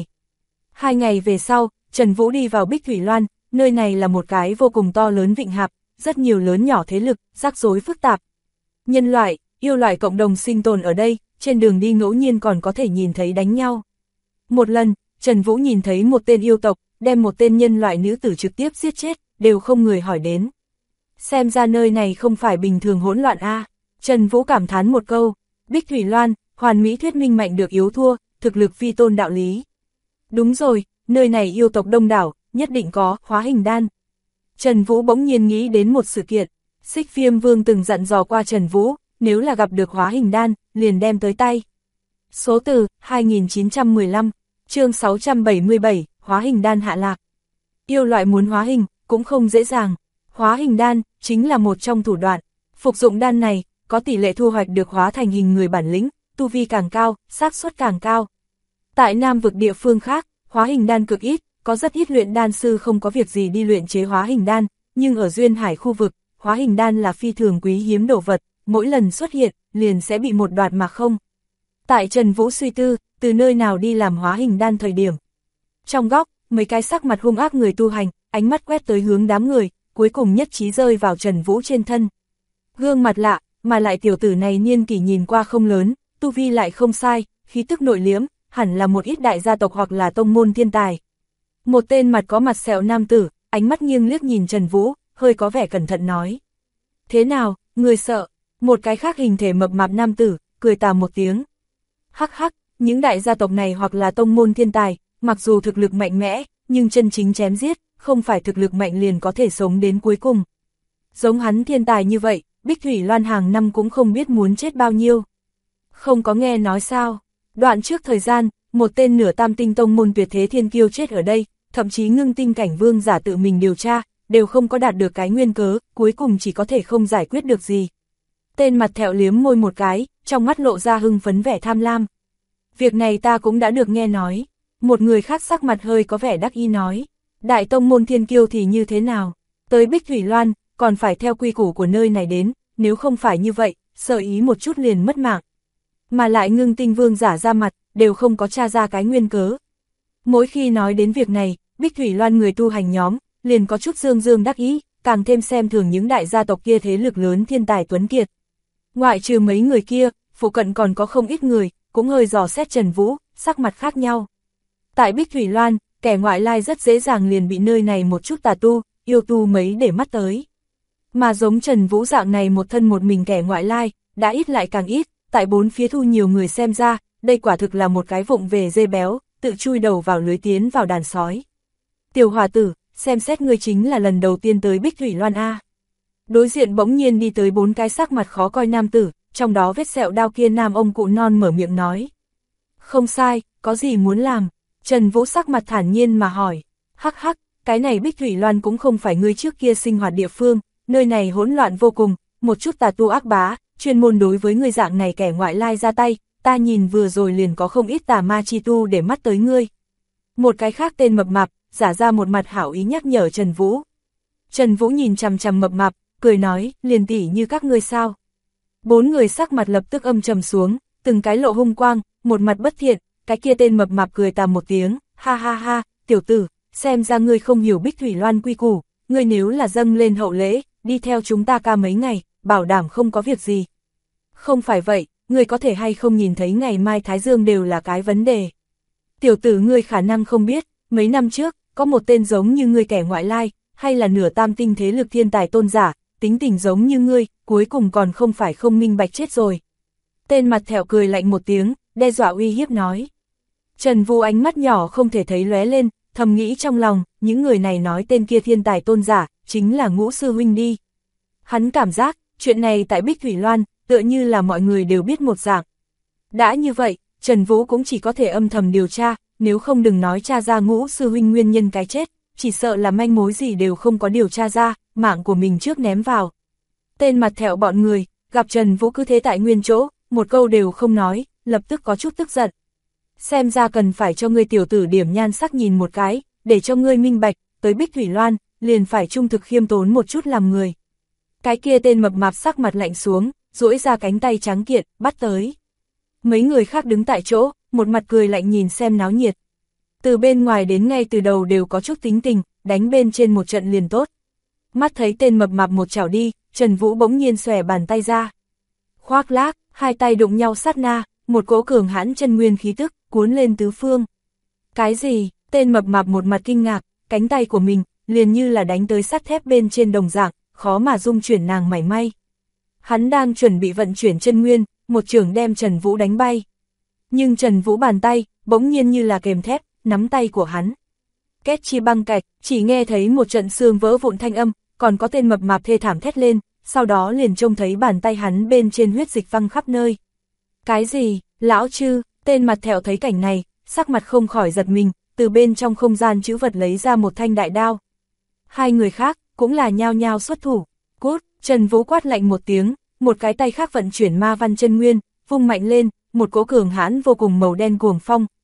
2 ngày về sau, Trần Vũ đi vào Bích Thủy Loan, nơi này là một cái vô cùng to lớn vịnh hạp, rất nhiều lớn nhỏ thế lực, rắc rối phức tạp. Nhân loại, yêu loại cộng đồng sinh tồn ở đây, trên đường đi ngẫu nhiên còn có thể nhìn thấy đánh nhau. Một lần, Trần Vũ nhìn thấy một tên yêu tộc, đem một tên nhân loại nữ tử trực tiếp giết chết, đều không người hỏi đến. Xem ra nơi này không phải bình thường hỗn loạn a. Trần Vũ cảm thán một câu, Bích Thủy Loan, hoàn mỹ thuyết minh mạnh được yếu thua, thực lực phi tôn đạo lý. Đúng rồi, nơi này yêu tộc đông đảo, nhất định có hóa hình đan. Trần Vũ bỗng nhiên nghĩ đến một sự kiện, Xích Viêm Vương từng dặn dò qua Trần Vũ, nếu là gặp được hóa hình đan, liền đem tới tay. Số từ 2915, chương 677, hóa hình đan hạ lạc. Yêu loại muốn hóa hình, cũng không dễ dàng. Hóa hình đan, chính là một trong thủ đoạn. Phục dụng đan này, có tỷ lệ thu hoạch được hóa thành hình người bản lĩnh, tu vi càng cao, xác suất càng cao. Tại Nam vực địa phương khác, hóa hình đan cực ít, có rất ít luyện đan sư không có việc gì đi luyện chế hóa hình đan, nhưng ở Duyên Hải khu vực, hóa hình đan là phi thường quý hiếm đồ vật, mỗi lần xuất hiện, liền sẽ bị một đoạt mà không. Tại Trần Vũ suy tư, từ nơi nào đi làm hóa hình đan thời điểm. Trong góc, mấy cái sắc mặt hung ác người tu hành, ánh mắt quét tới hướng đám người, cuối cùng nhất trí rơi vào Trần Vũ trên thân. Gương mặt lạ, mà lại tiểu tử này niên kỷ nhìn qua không lớn, tu vi lại không sai, khí tức nội liễm, hẳn là một ít đại gia tộc hoặc là tông môn thiên tài. Một tên mặt có mặt sẹo nam tử, ánh mắt nghiêng liếc nhìn Trần Vũ, hơi có vẻ cẩn thận nói. Thế nào, người sợ? Một cái khác hình thể mập mạp nam tử, cười tà một tiếng. Hắc hắc, những đại gia tộc này hoặc là tông môn thiên tài, mặc dù thực lực mạnh mẽ, nhưng chân chính chém giết, không phải thực lực mạnh liền có thể sống đến cuối cùng. Giống hắn thiên tài như vậy, Bích Thủy Loan hàng năm cũng không biết muốn chết bao nhiêu. Không có nghe nói sao, đoạn trước thời gian, một tên nửa tam tinh tông môn tuyệt thế thiên kiêu chết ở đây, thậm chí ngưng tinh cảnh vương giả tự mình điều tra, đều không có đạt được cái nguyên cớ, cuối cùng chỉ có thể không giải quyết được gì. Tên mặt thẹo liếm môi một cái, trong mắt lộ ra hưng phấn vẻ tham lam. Việc này ta cũng đã được nghe nói. Một người khác sắc mặt hơi có vẻ đắc ý nói. Đại tông môn thiên kiêu thì như thế nào? Tới Bích Thủy Loan, còn phải theo quy củ của nơi này đến, nếu không phải như vậy, sợ ý một chút liền mất mạng. Mà lại ngưng tinh vương giả ra mặt, đều không có tra ra cái nguyên cớ. Mỗi khi nói đến việc này, Bích Thủy Loan người tu hành nhóm, liền có chút dương dương đắc ý, càng thêm xem thường những đại gia tộc kia thế lực lớn thiên tài tuấn kiệt. Ngoại trừ mấy người kia, phụ cận còn có không ít người, cũng hơi dò xét Trần Vũ, sắc mặt khác nhau. Tại Bích Thủy Loan, kẻ ngoại lai rất dễ dàng liền bị nơi này một chút tà tu, yêu tu mấy để mắt tới. Mà giống Trần Vũ dạng này một thân một mình kẻ ngoại lai, đã ít lại càng ít, tại bốn phía thu nhiều người xem ra, đây quả thực là một cái vụng về dê béo, tự chui đầu vào lưới tiến vào đàn sói. Tiểu hòa tử, xem xét ngươi chính là lần đầu tiên tới Bích Thủy Loan A. Đối diện bỗng nhiên đi tới bốn cái sắc mặt khó coi nam tử, trong đó vết sẹo đao kia nam ông cụ non mở miệng nói. Không sai, có gì muốn làm? Trần Vũ sắc mặt thản nhiên mà hỏi. Hắc hắc, cái này Bích Thủy Loan cũng không phải ngươi trước kia sinh hoạt địa phương, nơi này hỗn loạn vô cùng, một chút tà tu ác bá, chuyên môn đối với ngươi dạng này kẻ ngoại lai ra tay, ta nhìn vừa rồi liền có không ít tà ma chi tu để mắt tới ngươi. Một cái khác tên mập mạp, giả ra một mặt hảo ý nhắc nhở Trần Vũ. Trần Vũ nhìn chằm chằm mập mạp, cười nói, liền tỉ như các ngươi sao. Bốn người sắc mặt lập tức âm trầm xuống, từng cái lộ hung quang, một mặt bất thiện, cái kia tên mập mạp cười tà một tiếng, ha ha ha, tiểu tử, xem ra ngươi không hiểu Bích Thủy Loan quy củ, ngươi nếu là dâng lên hậu lễ, đi theo chúng ta ca mấy ngày, bảo đảm không có việc gì. Không phải vậy, ngươi có thể hay không nhìn thấy ngày mai Thái Dương đều là cái vấn đề. Tiểu tử ngươi khả năng không biết, mấy năm trước, có một tên giống như ngươi kẻ ngoại lai, hay là nửa tam tinh thế lực thiên tài tôn giả, tính tình giống như ngươi, cuối cùng còn không phải không minh bạch chết rồi. Tên mặt thẹo cười lạnh một tiếng, đe dọa uy hiếp nói. Trần Vũ ánh mắt nhỏ không thể thấy lóe lên, thầm nghĩ trong lòng, những người này nói tên kia thiên tài tôn giả, chính là Ngũ sư huynh đi. Hắn cảm giác, chuyện này tại Bích Thủy Loan, tựa như là mọi người đều biết một dạng. Đã như vậy, Trần Vũ cũng chỉ có thể âm thầm điều tra, nếu không đừng nói tra ra Ngũ sư huynh nguyên nhân cái chết, chỉ sợ là manh mối gì đều không có điều tra ra, mạng của mình trước ném vào. Tên mặt thẹo bọn người, gặp Trần Vũ cứ thế tại nguyên chỗ, một câu đều không nói, lập tức có chút tức giận. Xem ra cần phải cho ngươi tiểu tử điểm nhan sắc nhìn một cái, để cho ngươi minh bạch, tới Bích Thủy Loan, liền phải trung thực khiêm tốn một chút làm người. Cái kia tên mập mạp sắc mặt lạnh xuống, duỗi ra cánh tay trắng kiện, bắt tới. Mấy người khác đứng tại chỗ, một mặt cười lạnh nhìn xem náo nhiệt. Từ bên ngoài đến ngay từ đầu đều có chút tính tình, đánh bên trên một trận liền tốt. Mắt thấy tên mập mạp một chảo đi, Trần Vũ bỗng nhiên xòe bàn tay ra. Khoác lác, hai tay đụng nhau sát na, một cỗ cường hãn chân nguyên khí tức, cuốn lên tứ phương. Cái gì? Tên mập mạp một mặt kinh ngạc, cánh tay của mình, liền như là đánh tới sắt thép bên trên đồng dạng, khó mà dung chuyển nàng mảy may. Hắn đang chuẩn bị vận chuyển chân nguyên, một chưởng đem Trần Vũ đánh bay. Nhưng Trần Vũ bàn tay, bỗng nhiên như là kềm thép, nắm tay của hắn. Két chi băng cạch, chỉ nghe thấy một trận xương vỡ vụn thanh âm, còn có tên mập mạp thê thảm thét lên, sau đó liền trông thấy bàn tay hắn bên trên huyết dịch văng khắp nơi. Cái gì? Lão chư? Tên mặt thẹo thấy cảnh này, sắc mặt không khỏi giật mình, từ bên trong không gian trữ vật lấy ra một thanh đại đao. Hai người khác, cũng là nhao nhao xuất thủ. Cút! Trần Vũ quát lạnh một tiếng, một cái tay khác vận chuyển ma văn chân nguyên, vung mạnh lên, một cỗ cường hãn vô cùng màu đen cuồng phong,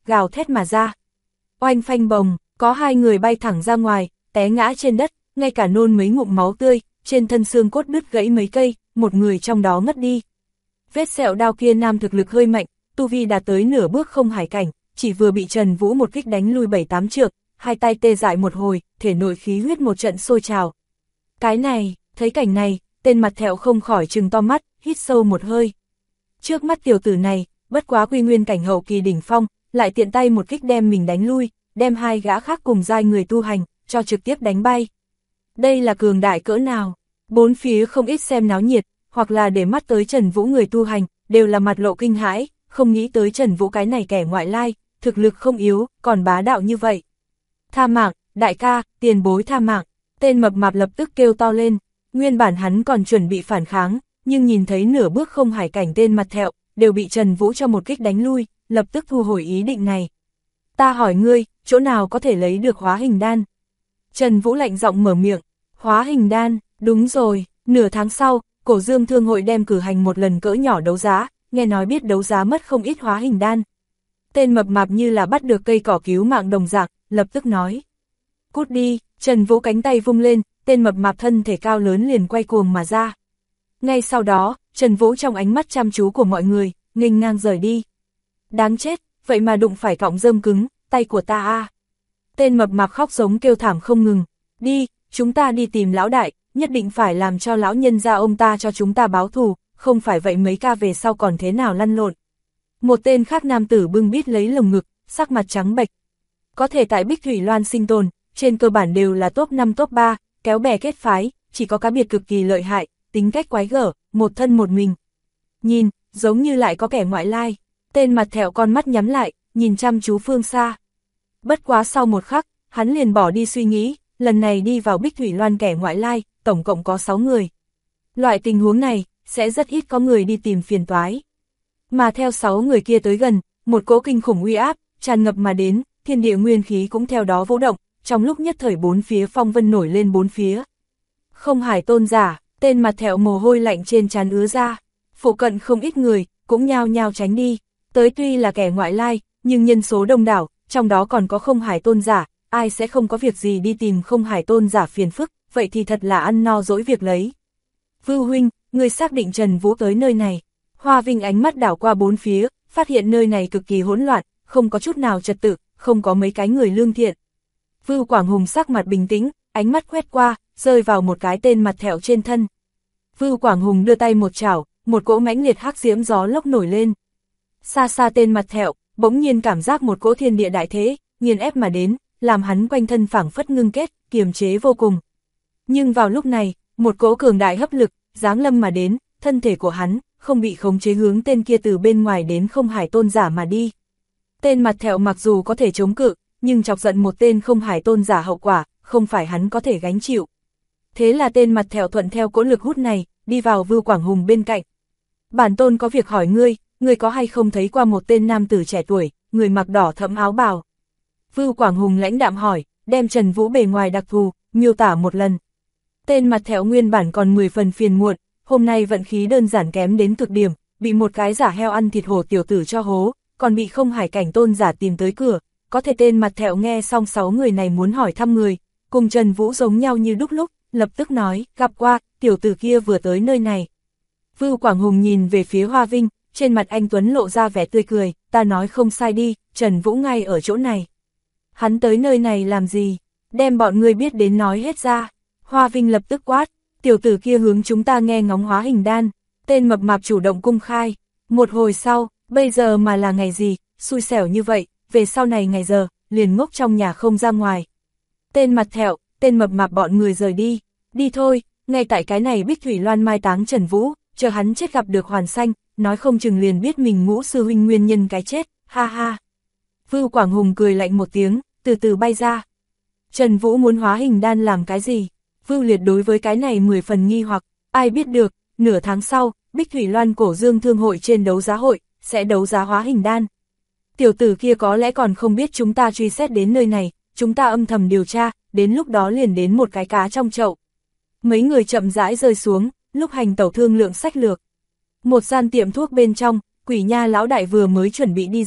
gào thét mà ra. Oanh phanh bồng, có 2 người bay thẳng ra ngoài, té ngã trên đất, ngay cả nôn mấy ngụm máu tươi, trên thân xương cốt đứt gãy mấy cây, một người trong đó mất đi. Vết sẹo đao kia nam thực lực hơi mạnh, tu vi đạt tới nửa bước không hải cảnh, chỉ vừa bị Trần Vũ một kích đánh lui 7-8 trượng, hai tay tê dại một hồi, thể nội khí huyết một trận sôi trào. Cái này, thấy cảnh này, tên mặt thẹo không khỏi trừng to mắt, hít sâu một hơi. Trước mắt tiểu tử này, bất quá quy nguyên cảnh hậu kỳ đỉnh phong, lại tiện tay một kích đem mình đánh lui, đem 2 gã khác cùng giai người tu hành, cho trực tiếp đánh bay. Đây là cường đại cỡ nào? Bốn phía không ít xem náo nhiệt, hoặc là để mắt tới Trần Vũ người tu hành, đều là mặt lộ kinh hãi, không nghĩ tới Trần Vũ cái này kẻ ngoại lai, thực lực không yếu, còn bá đạo như vậy. Tha mạng, đại ca, tiền bối tha mạng, tên mập mạp lập tức kêu to lên, nguyên bản hắn còn chuẩn bị phản kháng, nhưng nhìn thấy nửa bước không hải cảnh tên mặt thẹo, đều bị Trần Vũ cho một kích đánh lui, lập tức thu hồi ý định này. Ta hỏi ngươi, chỗ nào có thể lấy được hóa hình đan? Trần Vũ lạnh giọng mở miệng, hóa hình đan, đúng rồi, nửa tháng sau, Cổ Dương Thương hội đem cử hành một lần cỡ nhỏ đấu giá, nghe nói biết đấu giá mất không ít hóa hình đan. Tên mập mạp như là bắt được cây cỏ cứu mạng đồng dạng, lập tức nói. Cút đi, Trần Vũ cánh tay vung lên, tên mập mạp thân thể cao lớn liền quay cuồng mà ra. Ngay sau đó, Trần Vũ trong ánh mắt chăm chú của mọi người, nghênh ngang rời đi. Đáng chết, vậy mà đụng phải cọng rơm cứng, tay của ta a. Tên mập mạp khóc giống kêu thảm không ngừng. Đi, chúng ta đi tìm lão đại, nhất định phải làm cho lão nhân gia ông ta cho chúng ta báo thù, không phải vậy mấy ca về sau còn thế nào lăn lộn. Một tên khác nam tử bưng bít lấy lồng ngực, sắc mặt trắng bệch. Có thể tại Bích Thủy Loan sinh tồn, trên cơ bản đều là top 5 top 3, kéo bè kết phái, chỉ có cá biệt cực kỳ lợi hại, tính cách quái gở, một thân một mình. Nhìn, giống như lại có kẻ ngoại lai, tên mặt thẹo con mắt nhắm lại, nhìn chăm chú phương xa. Bất quá sau một khắc, hắn liền bỏ đi suy nghĩ, lần này đi vào Bích Thủy Loan kẻ ngoại lai, tổng cộng có 6 người. Loại tình huống này, sẽ rất ít có người đi tìm phiền toái. Mà theo 6 người kia tới gần, một cỗ kinh khủng uy áp, tràn ngập mà đến, thiên địa nguyên khí cũng theo đó vũ động, trong lúc nhất thời bốn phía phong vân nổi lên bốn phía. Không hải tôn giả, tên mặt thẹo mồ hôi lạnh trên trán ứa ra, phụ cận không ít người, cũng nhao nhao tránh đi, tới tuy là kẻ ngoại lai, nhưng nhân số đông đảo, trong đó còn có không hải tôn giả, ai sẽ không có việc gì đi tìm không hải tôn giả phiền phức, vậy thì thật là ăn no dỗi việc lấy. Vưu huynh, người xác định Trần Vũ tới nơi này. Hoa Vinh ánh mắt đảo qua bốn phía, phát hiện nơi này cực kỳ hỗn loạn, không có chút nào trật tự, không có mấy cái người lương thiện. Vưu Quảng Hùng sắc mặt bình tĩnh, ánh mắt quét qua, rơi vào một cái tên mặt thẹo trên thân. Vưu Quảng Hùng đưa tay một chảo, một cỗ mãnh liệt hắc diễm gió lốc nổi lên. Xa xa tên mặt thẹo, bỗng nhiên cảm giác một cỗ thiên địa đại thế, nghiền ép mà đến, làm hắn quanh thân phảng phất ngưng kết, kiềm chế vô cùng. Nhưng vào lúc này, một cỗ cường đại hấp lực, giáng lâm mà đến, thân thể của hắn, không bị khống chế hướng tên kia từ bên ngoài đến không hải tôn giả mà đi. Tên mặt thẹo mặc dù có thể chống cự, nhưng chọc giận một tên không hải tôn giả hậu quả, không phải hắn có thể gánh chịu. Thế là tên mặt thẹo thuận theo cỗ lực hút này, đi vào Vưu Quảng Hùng bên cạnh. Bản tôn có việc hỏi ngươi có hay không thấy qua một tên nam tử trẻ tuổi, người mặc đỏ thẫm áo bào? Vưu Quảng Hùng lãnh đạm hỏi, đem Trần Vũ bề ngoài đặc thù, miêu tả một lần. Tên mặt thẹo nguyên bản còn 10 phần phiền muộn, hôm nay vận khí đơn giản kém đến cực điểm, bị một cái giả heo ăn thịt hổ tiểu tử cho hố, còn bị không hải cảnh tôn giả tìm tới cửa. Có thể tên mặt thẹo nghe xong 6 người này muốn hỏi thăm người, cùng Trần Vũ giống nhau như đúc lúc, lập tức nói, gặp qua, tiểu tử kia vừa tới nơi này. Vưu Quảng Hùng nhìn về phía Hoa Vinh, trên mặt anh Tuấn lộ ra vẻ tươi cười, ta nói không sai đi, Trần Vũ ngay ở chỗ này. Hắn tới nơi này làm gì? Đem bọn người biết đến nói hết ra. Hoa Vinh lập tức quát, tiểu tử kia hướng chúng ta nghe ngóng hóa hình đan. Tên mập mạp chủ động cung khai. Một hồi sau, bây giờ mà là ngày gì, xui xẻo như vậy, về sau này ngày giờ, liền ngốc trong nhà không ra ngoài. Tên mặt thẹo, tên mập mạp bọn người rời đi. Đi thôi, ngay tại cái này Bích Thủy Loan mai táng Trần Vũ, chờ hắn chết gặp được Hoàn Xanh, nói không chừng liền biết mình Ngũ sư huynh nguyên nhân cái chết, ha ha. Vưu Quảng Hùng cười lạnh một tiếng, từ từ bay ra. Trần Vũ muốn hóa hình đan làm cái gì? Vưu Liệt đối với cái này 10 phần nghi hoặc, ai biết được, nửa tháng sau, Bích Thủy Loan Cổ Dương Thương hội trên đấu giá hội, sẽ đấu giá hóa hình đan. Tiểu tử kia có lẽ còn không biết chúng ta truy xét đến nơi này, chúng ta âm thầm điều tra, đến lúc đó liền đến một cái cá trong chậu. Mấy người chậm rãi rơi xuống, lúc hành tẩu thương lượng sách lược. Một gian tiệm thuốc bên trong, Quỷ Nha lão đại vừa mới chuẩn bị đi ra,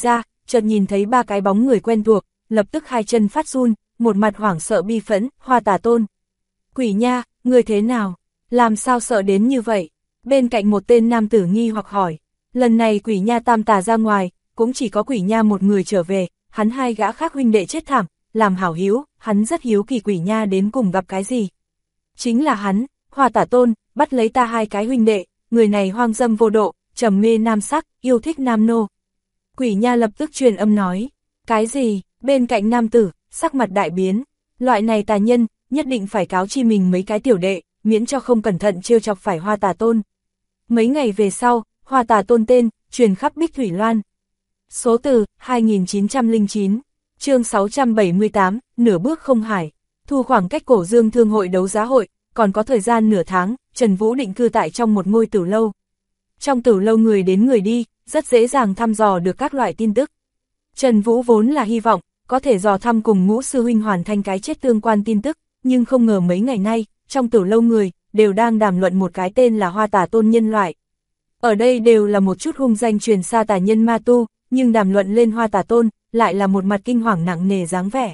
chợt nhìn thấy ba cái bóng người quen thuộc, lập tức hai chân phát run, một mặt hoảng sợ bi phẫn, Hoa Tà Tôn. Quỷ nha, người thế nào? Làm sao sợ đến như vậy? Bên cạnh một tên nam tử nghi hoặc hỏi. Lần này quỷ nha tam tà ra ngoài, cũng chỉ có quỷ nha một người trở về, hắn hai gã khác huynh đệ chết thảm, làm hảo hiếu, hắn rất hiếu kỳ quỷ nha đến cùng gặp cái gì. Chính là hắn, Hoa Tà Tôn, bắt lấy ta hai cái huynh đệ, người này hoang dâm vô độ, trầm mê nam sắc, yêu thích nam nô. Quỷ nha lập tức truyền âm nói, cái gì? Bên cạnh nam tử, sắc mặt đại biến, loại này tà nhân, nhất định phải cáo chi mình mấy cái tiểu đệ, miễn cho không cẩn thận trêu chọc phải Hoa Tà Tôn. Mấy ngày về sau, Hoa Tà Tôn tên, truyền khắp Bích Thủy Loan. Số từ, 2909, chương 678, nửa bước không hải, thu khoảng cách Cổ Dương Thương hội đấu giá hội, còn có thời gian nửa tháng, Trần Vũ định cư tại trong một ngôi tửu lâu. Trong tửu lâu người đến người đi, rất dễ dàng thăm dò được các loại tin tức. Trần Vũ vốn là hy vọng, có thể dò thăm cùng Ngũ sư huynh Hoàn Thanh cái chết tương quan tin tức, nhưng không ngờ mấy ngày nay, trong tửu lâu người, đều đang đàm luận một cái tên là Hoa Tà Tôn nhân loại. Ở đây đều là một chút hung danh truyền xa tà nhân ma tu, nhưng đàm luận lên Hoa Tà Tôn, lại là một mặt kinh hoàng nặng nề dáng vẻ.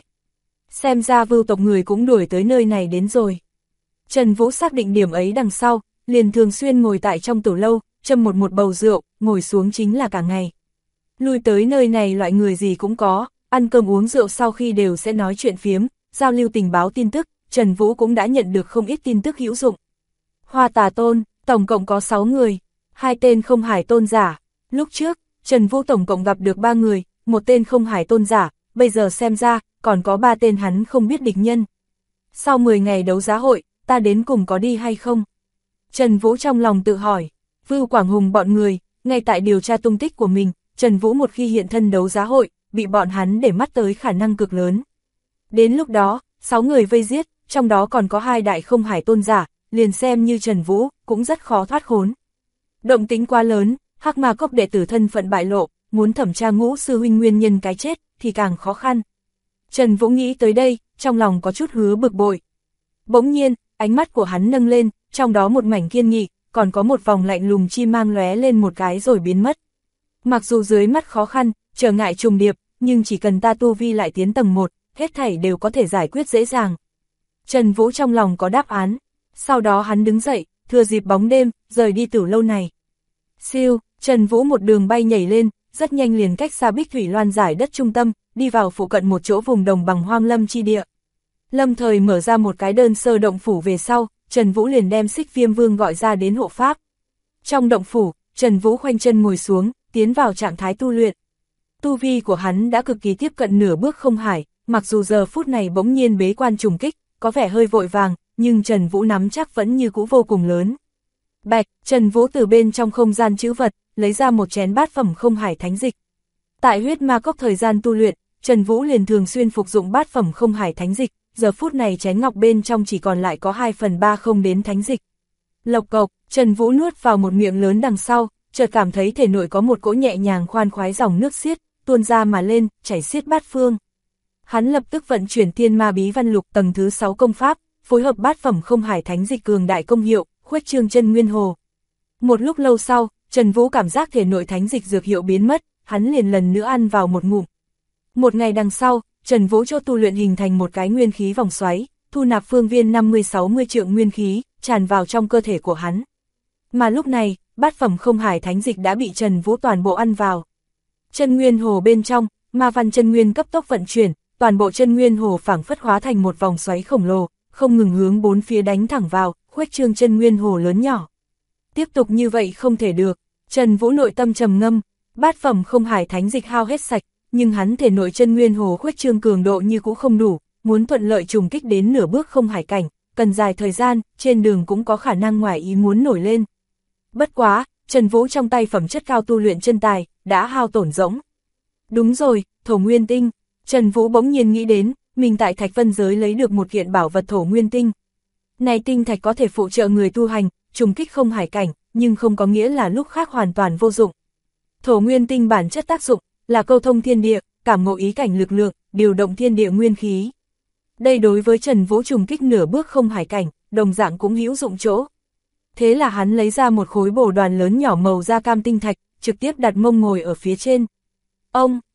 Xem ra vưu tộc người cũng đuổi tới nơi này đến rồi. Trần Vũ xác định điểm ấy đằng sau, liền thường xuyên ngồi tại trong tửu lâu, châm một bầu rượu, ngồi xuống chính là cả ngày. Lui tới nơi này loại người gì cũng có, ăn cơm uống rượu sau khi đều sẽ nói chuyện phiếm, giao lưu tình báo tin tức, Trần Vũ cũng đã nhận được không ít tin tức hữu dụng. Hoa Tà Tôn, tổng cộng có 6 người, 2 tên không hải tôn giả. Lúc trước, Trần Vũ tổng cộng gặp được 3 người, một tên không hải tôn giả, bây giờ xem ra, còn có 3 tên hắn không biết địch nhân. Sau 10 ngày đấu giá hội, ta đến cùng có đi hay không? Trần Vũ trong lòng tự hỏi, Vưu Quảng Hùng bọn người, ngay tại điều tra tung tích của mình, Trần Vũ một khi hiện thân đấu giá hội, bị bọn hắn để mắt tới khả năng cực lớn. Đến lúc đó, 6 người vây giết, trong đó còn có 2 đại không hải tôn giả, liền xem như Trần Vũ, cũng rất khó thoát khốn. Động tính quá lớn, Hắc Ma Cốc đệ tử thân phận bại lộ, muốn thẩm tra Ngũ sư huynh nguyên nhân cái chết, thì càng khó khăn. Trần Vũ nghĩ tới đây, trong lòng có chút hứa bực bội. Bỗng nhiên, ánh mắt của hắn nâng lên, trong đó một mảnh kiên nghị, còn có một vòng lạnh lùng chi mang lóe lên một cái rồi biến mất. Mặc dù dưới mắt khó khăn, trở ngại trùng điệp, nhưng chỉ cần ta tu vi lại tiến tầng 1, hết thảy đều có thể giải quyết dễ dàng. Trần Vũ trong lòng có đáp án, sau đó hắn đứng dậy, thừa dịp bóng đêm, rời đi tửu lâu này. Siêu, Trần Vũ một đường bay nhảy lên, rất nhanh liền cách xa Bích Thủy Loan giải đất trung tâm, đi vào phụ cận một chỗ vùng đồng bằng hoang lâm chi địa. Lâm thời mở ra một cái đơn sơ động phủ về sau, Trần Vũ liền đem Xích Viêm Vương gọi ra đến hộ pháp. Trong động phủ, Trần Vũ khoanh chân ngồi xuống, tiến vào trạng thái tu luyện. Tu vi của hắn đã cực kỳ tiếp cận nửa bước không hải, mặc dù giờ phút này bỗng nhiên bế quan trùng kích, có vẻ hơi vội vàng, nhưng Trần Vũ nắm chắc vẫn như cũ vô cùng lớn. Bạch, Trần Vũ từ bên trong không gian trữ vật, lấy ra một chén bát phẩm không hải thánh dịch. Tại huyết ma cốc thời gian tu luyện, Trần Vũ liền thường xuyên phục dụng bát phẩm không hải thánh dịch, giờ phút này chén ngọc bên trong chỉ còn lại có 2/3 không đến thánh dịch. Lộc cộc, Trần Vũ nuốt vào một miệng lớn đằng sau, chợt cảm thấy thể nội có một cỗ nhẹ nhàng khoan khoái dòng nước xiết, tuôn ra mà lên, chảy xiết bát phương. Hắn lập tức vận chuyển Thiên Ma Bí Văn Lục tầng thứ 6 công pháp, phối hợp bát phẩm không hải thánh dịch cường đại công hiệu, khuếch trương chân nguyên hồ. Một lúc lâu sau, Trần Vũ cảm giác thể nội thánh dịch dược hiệu biến mất, hắn liền lần nữa ăn vào một ngụm. Một ngày đằng sau, Trần Vũ cho tu luyện hình thành một cái nguyên khí vòng xoáy, thu nạp phương viên 50-60 trượng nguyên khí, tràn vào trong cơ thể của hắn. Mà lúc này, bát phẩm không hải thánh dịch đã bị Trần Vũ toàn bộ ăn vào. Chân nguyên hồ bên trong, ma văn chân nguyên cấp tốc vận chuyển, toàn bộ chân nguyên hồ phảng phất hóa thành một vòng xoáy khổng lồ, không ngừng hướng bốn phía đánh thẳng vào, khuếch trương chân nguyên hồ lớn nhỏ. Tiếp tục như vậy không thể được, Trần Vũ nội tâm trầm ngâm, bát phẩm không hải thánh dịch hao hết sạch, nhưng hắn thể nội chân nguyên hồ khuếch trương cường độ như cũ không đủ, muốn thuận lợi trùng kích đến nửa bước không hải cảnh, cần dài thời gian, trên đường cũng có khả năng ngoài ý muốn nổi lên. Bất quá, Trần Vũ trong tay phẩm chất cao tu luyện chân tài, đã hao tổn rỗng. Đúng rồi, thổ nguyên tinh, Trần Vũ bỗng nhiên nghĩ đến, mình tại Thạch Vân giới lấy được một kiện bảo vật thổ nguyên tinh. Này tinh thạch có thể phụ trợ người tu hành, trùng kích không hải cảnh, nhưng không có nghĩa là lúc khác hoàn toàn vô dụng. Thổ nguyên tinh bản chất tác dụng, là câu thông thiên địa, cảm ngộ ý cảnh lực lượng, điều động thiên địa nguyên khí. Đây đối với Trần Vũ trùng kích nửa bước không hải cảnh, đồng dạng cũng hữu dụng chỗ. Thế là hắn lấy ra một khối bổ đoàn lớn nhỏ màu da cam tinh thạch, trực tiếp đặt mông ngồi ở phía trên. Ông,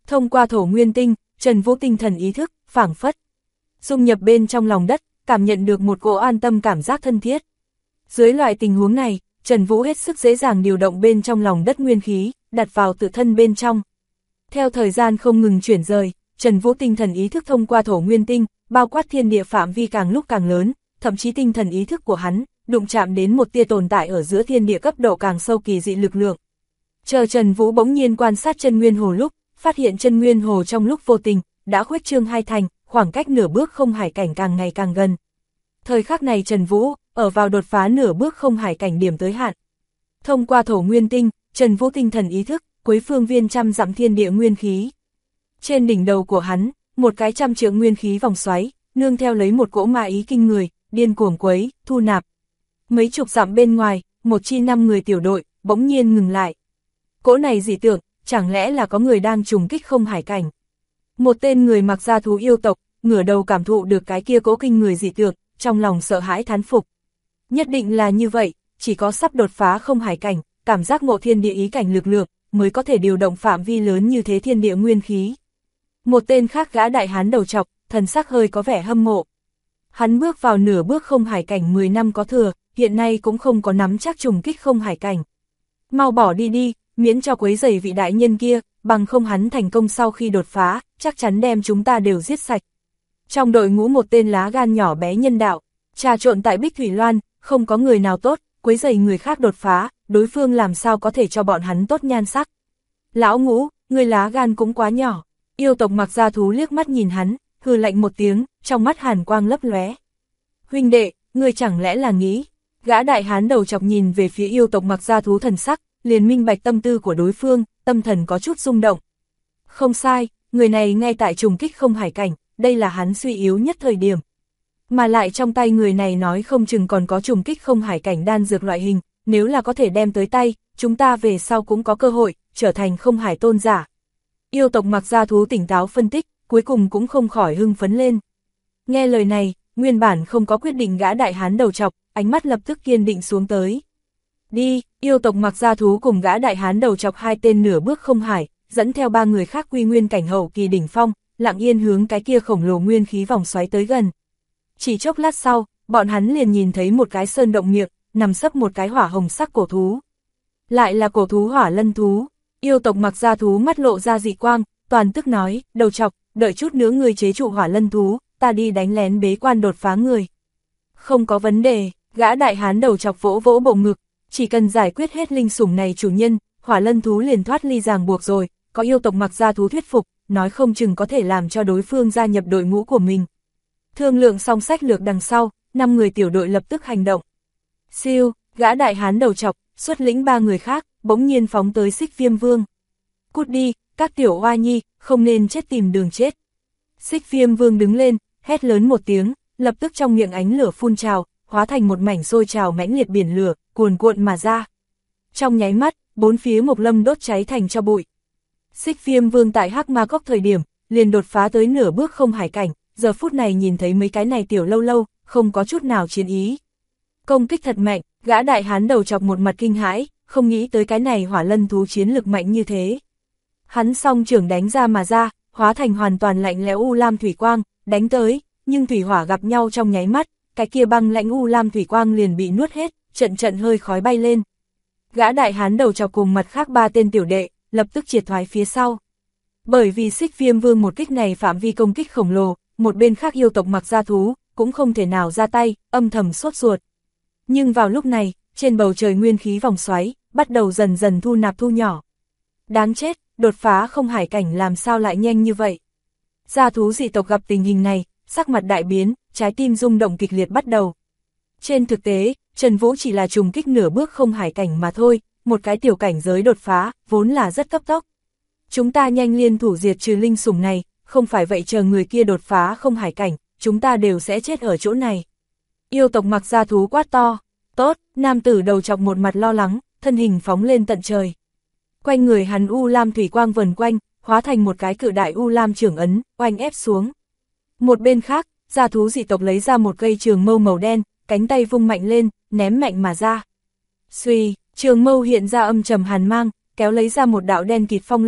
Thông qua thổ nguyên tinh, Trần Vũ tinh thần ý thức, phảng phất dung nhập bên trong lòng đất, cảm nhận được một cỗ an tâm cảm giác thân thiết. Dưới loại tình huống này, Trần Vũ hết sức dễ dàng điều động bên trong lòng đất nguyên khí, đặt vào tự thân bên trong. Theo thời gian không ngừng chuyển rời, Trần Vũ tinh thần ý thức thông qua thổ nguyên tinh, bao quát thiên địa phạm vi càng lúc càng lớn, thậm chí tinh thần ý thức của hắn, đụng chạm đến một tia tồn tại ở giữa thiên địa cấp độ càng sâu kỳ dị lực lượng. Chờ Trần Vũ bỗng nhiên quan sát chân nguyên hồ lúc, phát hiện chân nguyên hồ trong lúc vô tình, đã khuếch trương hai thành, khoảng cách nửa bước không hải cảnh càng ngày càng gần. Thời khắc này Trần Vũ, ở vào đột phá nửa bước không hải cảnh điểm tới hạn. Thông qua thổ nguyên tinh, Trần Vũ tinh thần ý thức, quấy phương viên trăm dặm thiên địa nguyên khí. Trên đỉnh đầu của hắn, một cái trăm trượng nguyên khí vòng xoáy, nương theo lấy một cỗ ma ý kinh người, điên cuồng quấy, thu nạp. Mấy chục dặm bên ngoài, một chi 5 người tiểu đội, bỗng nhiên ngừng lại. Cỗ này dị tượng, chẳng lẽ là có người đang trùng kích không hải cảnh. Một tên người mặc da thú yêu tộc, ngửa đầu cảm thụ được cái kia cỗ kinh người dị tượng, trong lòng sợ hãi thán phục. Nhất định là như vậy, chỉ có sắp đột phá không hải cảnh, cảm giác ngộ thiên địa ý cảnh lực lượng, mới có thể điều động phạm vi lớn như thế thiên địa nguyên khí. Một tên khác gã đại hán đầu trọc, thần sắc hơi có vẻ hâm mộ. Hắn bước vào nửa bước không hải cảnh 10 năm có thừa, hiện nay cũng không có nắm chắc trùng kích không hải cảnh. Mau bỏ đi đi, miễn cho quấy rầy vị đại nhân kia, bằng không hắn thành công sau khi đột phá, chắc chắn đem chúng ta đều giết sạch. Trong đội ngũ một tên lá gan nhỏ bé nhân đạo, trà trộn tại Bích Thủy Loan, không có người nào tốt, quấy rầy người khác đột phá, đối phương làm sao có thể cho bọn hắn tốt nhan sắc. Lão Ngũ, người lá gan cũng quá nhỏ. Yêu tộc mặc da thú liếc mắt nhìn hắn, hừ lạnh một tiếng, trong mắt hàn quang lấp lóe. Huynh đệ, ngươi chẳng lẽ là nghĩ? Gã đại hán đầu chọc nhìn về phía yêu tộc mặc da thú thần sắc, liền minh bạch tâm tư của đối phương, tâm thần có chút rung động. Không sai, người này ngay tại trùng kích không hải cảnh, đây là hắn suy yếu nhất thời điểm. Mà lại trong tay người này nói không chừng còn có trùng kích không hải cảnh đan dược loại hình, nếu là có thể đem tới tay, chúng ta về sau cũng có cơ hội, trở thành không hải tôn giả. Yêu tộc mặc da thú tỉnh táo phân tích, cuối cùng cũng không khỏi hưng phấn lên. Nghe lời này, nguyên bản không có quyết định gã đại hán đầu trọc, ánh mắt lập tức kiên định xuống tới. Đi, yêu tộc mặc da thú cùng gã đại hán đầu chọc hai tên nửa bước không hải, dẫn theo 3 người khác quy nguyên cảnh hậu kỳ đỉnh phong, lặng yên hướng cái kia khổng lồ nguyên khí vòng xoáy tới gần. Chỉ chốc lát sau, bọn hắn liền nhìn thấy một cái sơn động miệng, nằm sấp một cái hỏa hồng sắc cổ thú. Lại là cổ thú hỏa lân thú. Yêu tộc mặc da thú mắt lộ ra dị quang, toàn tức nói, đầu chọc, đợi chút nữa người chế trụ hỏa lân thú, ta đi đánh lén bế quan đột phá người. Không có vấn đề, gã đại hán đầu chọc vỗ vỗ bộ ngực, chỉ cần giải quyết hết linh sủng này chủ nhân, hỏa lân thú liền thoát ly ràng buộc rồi, có yêu tộc mặc da thú thuyết phục, nói không chừng có thể làm cho đối phương gia nhập đội ngũ của mình. Thương lượng xong sách lược đằng sau, 5 người tiểu đội lập tức hành động. Siêu, gã đại hán đầu chọc, xuất lĩnh 3 người khác, bỗng nhiên phóng tới Xích Viêm Vương. Cút đi, các tiểu oa nhi, không nên chết tìm đường chết. Xích Viêm Vương đứng lên, hét lớn một tiếng, lập tức trong miệng ánh lửa phun trào, hóa thành một mảnh sôi trào mãnh liệt biển lửa, cuồn cuộn mà ra. Trong nháy mắt, 4 phía Mộc Lâm đốt cháy thành tro bụi. Xích Viêm Vương tại Hắc Ma Cốc thời điểm, liền đột phá tới nửa bước không hải cảnh, giờ phút này nhìn thấy mấy cái này tiểu lâu lâu, không có chút nào chiến ý. Công kích thật mạnh, gã đại hán đầu chọc một mặt kinh hãi, không nghĩ tới cái này hỏa lân thú chiến lực mạnh như thế. Hắn song trưởng đánh ra mà ra, hóa thành hoàn toàn lạnh lẽo u lam thủy quang, đánh tới, nhưng thủy hỏa gặp nhau trong nháy mắt, cái kia băng lãnh u lam thủy quang liền bị nuốt hết, trận trận hơi khói bay lên. Gã đại hán đầu chọc cùng mặt khác 3 tên tiểu đệ, lập tức triệt thoái phía sau. Bởi vì Xích Viêm Vương một kích này phạm vi công kích khổng lồ, một bên khác yêu tộc mặc da thú, cũng không thể nào ra tay, âm thầm sốt ruột. Nhưng vào lúc này, trên bầu trời nguyên khí vòng xoáy, bắt đầu dần dần thu nạp thu nhỏ. Đáng chết, đột phá không hải cảnh làm sao lại nhanh như vậy. Da thú dị tộc gặp tình hình này, sắc mặt đại biến, trái tim rung động kịch liệt bắt đầu. Trên thực tế, Trần Vũ chỉ là trùng kích nửa bước không hải cảnh mà thôi, một cái tiểu cảnh giới đột phá, vốn là rất cấp tốc. Chúng ta nhanh liên thủ diệt trừ linh sủng này, không phải vậy chờ người kia đột phá không hải cảnh, chúng ta đều sẽ chết ở chỗ này. Yêu tộc mặc da thú quát to, tốt, nam tử đầu chọc một mặt lo lắng, thân hình phóng lên tận trời. Quanh người hắn u lam thủy quang vần quanh, hóa thành một cái cự đại u lam trưởng ấn, oanh ép xuống. Một bên khác, da thú dị tộc lấy ra một cây trường mâu màu đen, cánh tay vung mạnh lên, ném mạnh mà ra. Xuy, trường mâu hiện ra âm trầm hàn mang, kéo lấy ra một đạo đen kịt phong lưu,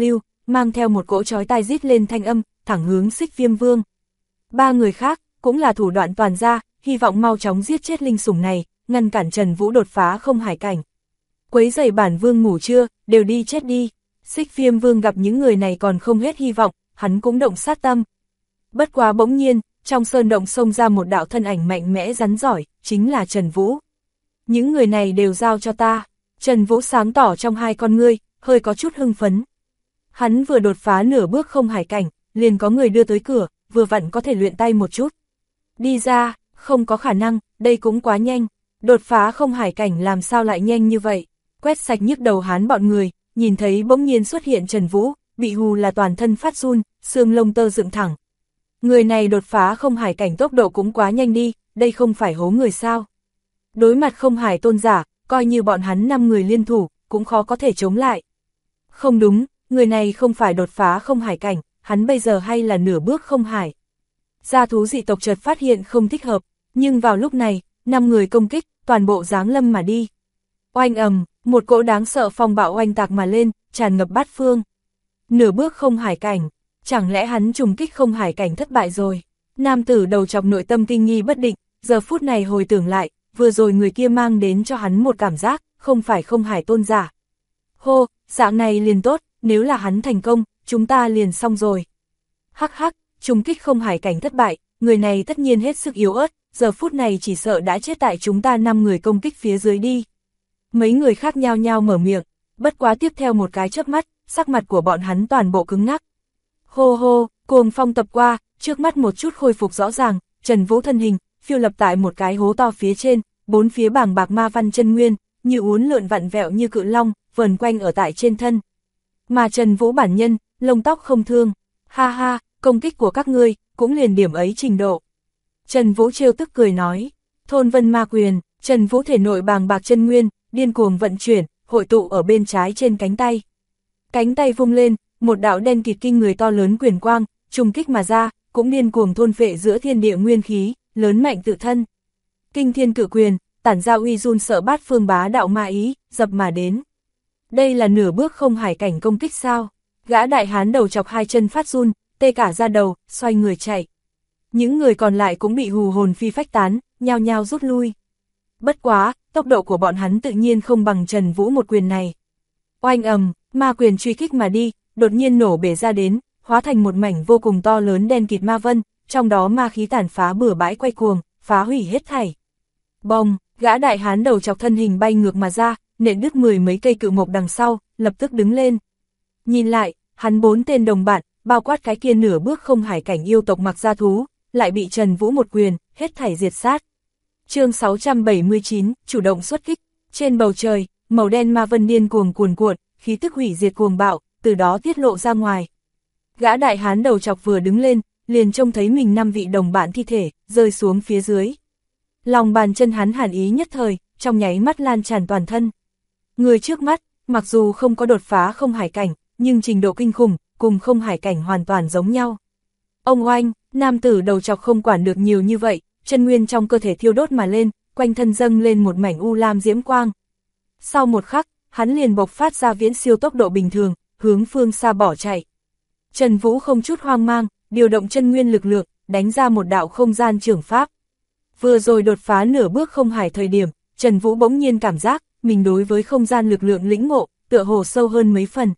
mang theo một cỗ chói tai rít lên thanh âm, thẳng hướng Xích Viêm Vương. Ba người khác, cũng là thủ đoạn toàn ra, hy vọng mau chóng giết chết linh sủng này, ngăn cản Trần Vũ đột phá không hải cảnh. Quấy rầy bản vương ngủ trưa, đều đi chết đi. Xích Viêm Vương gặp những người này còn không hết hy vọng, hắn cũng động sát tâm. Bất quá bỗng nhiên, trong sơn động xông ra một đạo thân ảnh mạnh mẽ rắn giỏi, chính là Trần Vũ. Những người này đều giao cho ta. Trần Vũ sáng tỏ trong hai con ngươi, hơi có chút hưng phấn. Hắn vừa đột phá nửa bước không hải cảnh, liền có người đưa tới cửa, vừa vặn có thể luyện tay một chút. Đi ra, không có khả năng, đây cũng quá nhanh. Đột phá không hải cảnh làm sao lại nhanh như vậy. Quét sạch nhức đầu hắn bọn người, nhìn thấy bỗng nhiên xuất hiện Trần Vũ, bị hù là toàn thân phát run, xương lông tơ dựng thẳng. Người này đột phá không hải cảnh tốc độ cũng quá nhanh đi, đây không phải hố người sao. Đối mặt không hải tôn giả, coi như bọn hắn 5 người liên thủ, cũng khó có thể chống lại. Không đúng, người này không phải đột phá không hải cảnh, hắn bây giờ hay là nửa bước không hải. Gia thú dị tộc chợt phát hiện không thích hợp, nhưng vào lúc này, 5 người công kích, toàn bộ giáng lâm mà đi. Oanh ầm, một cỗ đáng sợ phong bạo oanh tạc mà lên, tràn ngập bát phương. Nửa bước không hải cảnh, chẳng lẽ hắn trùng kích không hải cảnh thất bại rồi? Nam tử đầu chọc nội tâm kinh nghi bất định, giờ phút này hồi tưởng lại, vừa rồi người kia mang đến cho hắn một cảm giác, không phải không hải tôn giả. Hô, dạng này liền tốt, nếu là hắn thành công, chúng ta liền xong rồi. Hắc hắc, trùng kích không hải cảnh thất bại, người này tất nhiên hết sức yếu ớt, giờ phút này chỉ sợ đã chết tại chúng ta 5 người công kích phía dưới đi. Mấy người khác nhao nhao mở miệng, bất quá tiếp theo một cái chớp mắt, sắc mặt của bọn hắn toàn bộ cứng ngắc. Hô hô, cuồng phong tập qua, trước mắt một chút khôi phục rõ ràng, Trần Vũ thân hình, phiêu lập tại một cái hố to phía trên, bốn phía bảng bạc ma văn chân nguyên, như uốn lượn vặn vẹo như cự long, vờn quanh ở tại trên thân. Mà Trần Vũ bản nhân, lông tóc không thương, ha ha, công kích của các ngươi, cũng liền điểm ấy trình độ. Trần Vũ trêu tức cười nói, thôn vân ma quyền, Trần Vũ thể nội bàng bạc chân nguyên, điên cuồng vận chuyển, hội tụ ở bên trái trên cánh tay. Cánh tay vung lên, một đạo đen kịt kinh người to lớn quyền quang, trùng kích mà ra, cũng điên cuồng thôn phệ giữa thiên địa nguyên khí, lớn mạnh tự thân. Kinh thiên cự quyền, tản ra uy run sợ bát phương bá đạo ma ý, dập mà đến. Đây là nửa bước không hải cảnh công kích sao? Gã đại hán đầu chọc hai chân phát run, tê cả ra đầu, xoay người chạy. Những người còn lại cũng bị hù hồn phi phách tán, nhao nhao rút lui. Bất quá, tốc độ của bọn hắn tự nhiên không bằng Trần Vũ một quyền này. Oanh ầm, ma quyền truy kích mà đi, đột nhiên nổ bể ra đến, hóa thành một mảnh vô cùng to lớn đen kịt ma vân, trong đó ma khí tàn phá bừa bãi quay cuồng, phá hủy hết thảy. Bông, gã đại hán đầu chọc thân hình bay ngược mà ra, nện đứt 10 mấy cây cự mộc đằng sau, lập tức đứng lên. Nhìn lại, hắn 4 tên đồng bạn, bao quát cái kia nửa bước không hải cảnh yêu tộc mặc gia thú, lại bị Trần Vũ một quyền, hết thảy diệt sát. Chương 679, chủ động xuất kích, trên bầu trời, màu đen ma vân điên cuồng cuồn cuộn, khí tức hủy diệt cuồng bạo, từ đó tiết lộ ra ngoài. Gã đại hán đầu chọc vừa đứng lên, liền trông thấy mình 5 vị đồng bạn thi thể, rơi xuống phía dưới. Lòng bàn chân hắn hàn ý nhất thời, trong nháy mắt lan tràn toàn thân. Người trước mắt, mặc dù không có đột phá không hải cảnh, nhưng trình độ kinh khủng, cùng không hải cảnh hoàn toàn giống nhau. Ông oanh, nam tử đầu chọc không quản được nhiều như vậy, chân nguyên trong cơ thể thiêu đốt mà lên, quanh thân dâng lên một mảnh u lam diễm quang. Sau một khắc, hắn liền bộc phát ra viễn siêu tốc độ bình thường, hướng phương xa bỏ chạy. Trần Vũ không chút hoang mang, điều động chân nguyên lực lượng, đánh ra một đạo không gian trưởng pháp. Vừa rồi đột phá nửa bước không hải thời điểm, Trần Vũ bỗng nhiên cảm giác, mình đối với không gian lực lượng lĩnh ngộ, tựa hồ sâu hơn mấy phần.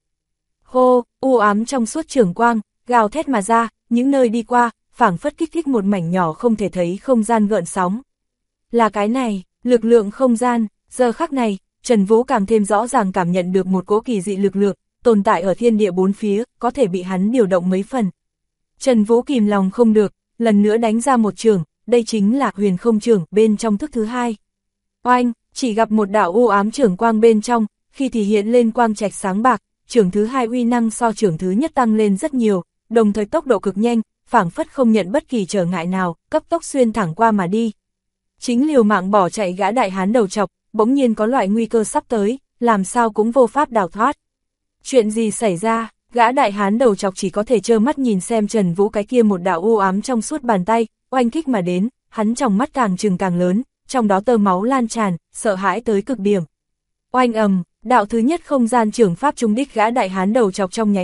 Hô, u ám trong suốt trưởng quang, gào thét mà ra, những nơi đi qua, phảng phất kích thích một mảnh nhỏ không thể thấy không gian gợn sóng. Là cái này, lực lượng không gian, giờ khắc này, Trần Vũ càng thêm rõ ràng cảm nhận được một cỗ kỳ dị lực lượng, tồn tại ở thiên địa bốn phía, có thể bị hắn điều động mấy phần. Trần Vũ kìm lòng không được, lần nữa đánh ra một trường, đây chính là huyền không trường bên trong thức thứ hai. Oanh, chỉ gặp một đạo u ám trưởng quang bên trong, khi thì hiện lên quang trạch sáng bạc, trường thứ hai uy năng so trường thứ nhất tăng lên rất nhiều, đồng thời tốc độ cực nhanh, phảng phất không nhận bất kỳ trở ngại nào, cấp tốc xuyên thẳng qua mà đi. Chính liều mạng bỏ chạy gã đại hán đầu chọc, bỗng nhiên có loại nguy cơ sắp tới, làm sao cũng vô pháp đào thoát. Chuyện gì xảy ra, gã đại hán đầu chọc chỉ có thể trơ mắt nhìn xem Trần Vũ cái kia một đạo u ám trong suốt bàn tay, oanh kích mà đến, hắn trong mắt càng trừng càng lớn, trong đó tơ máu lan tràn, sợ hãi tới cực điểm. Oanh ầm, đạo thứ nhất không gian trưởng pháp trung đích gã đại hán đầu chọc trong nháy mắt,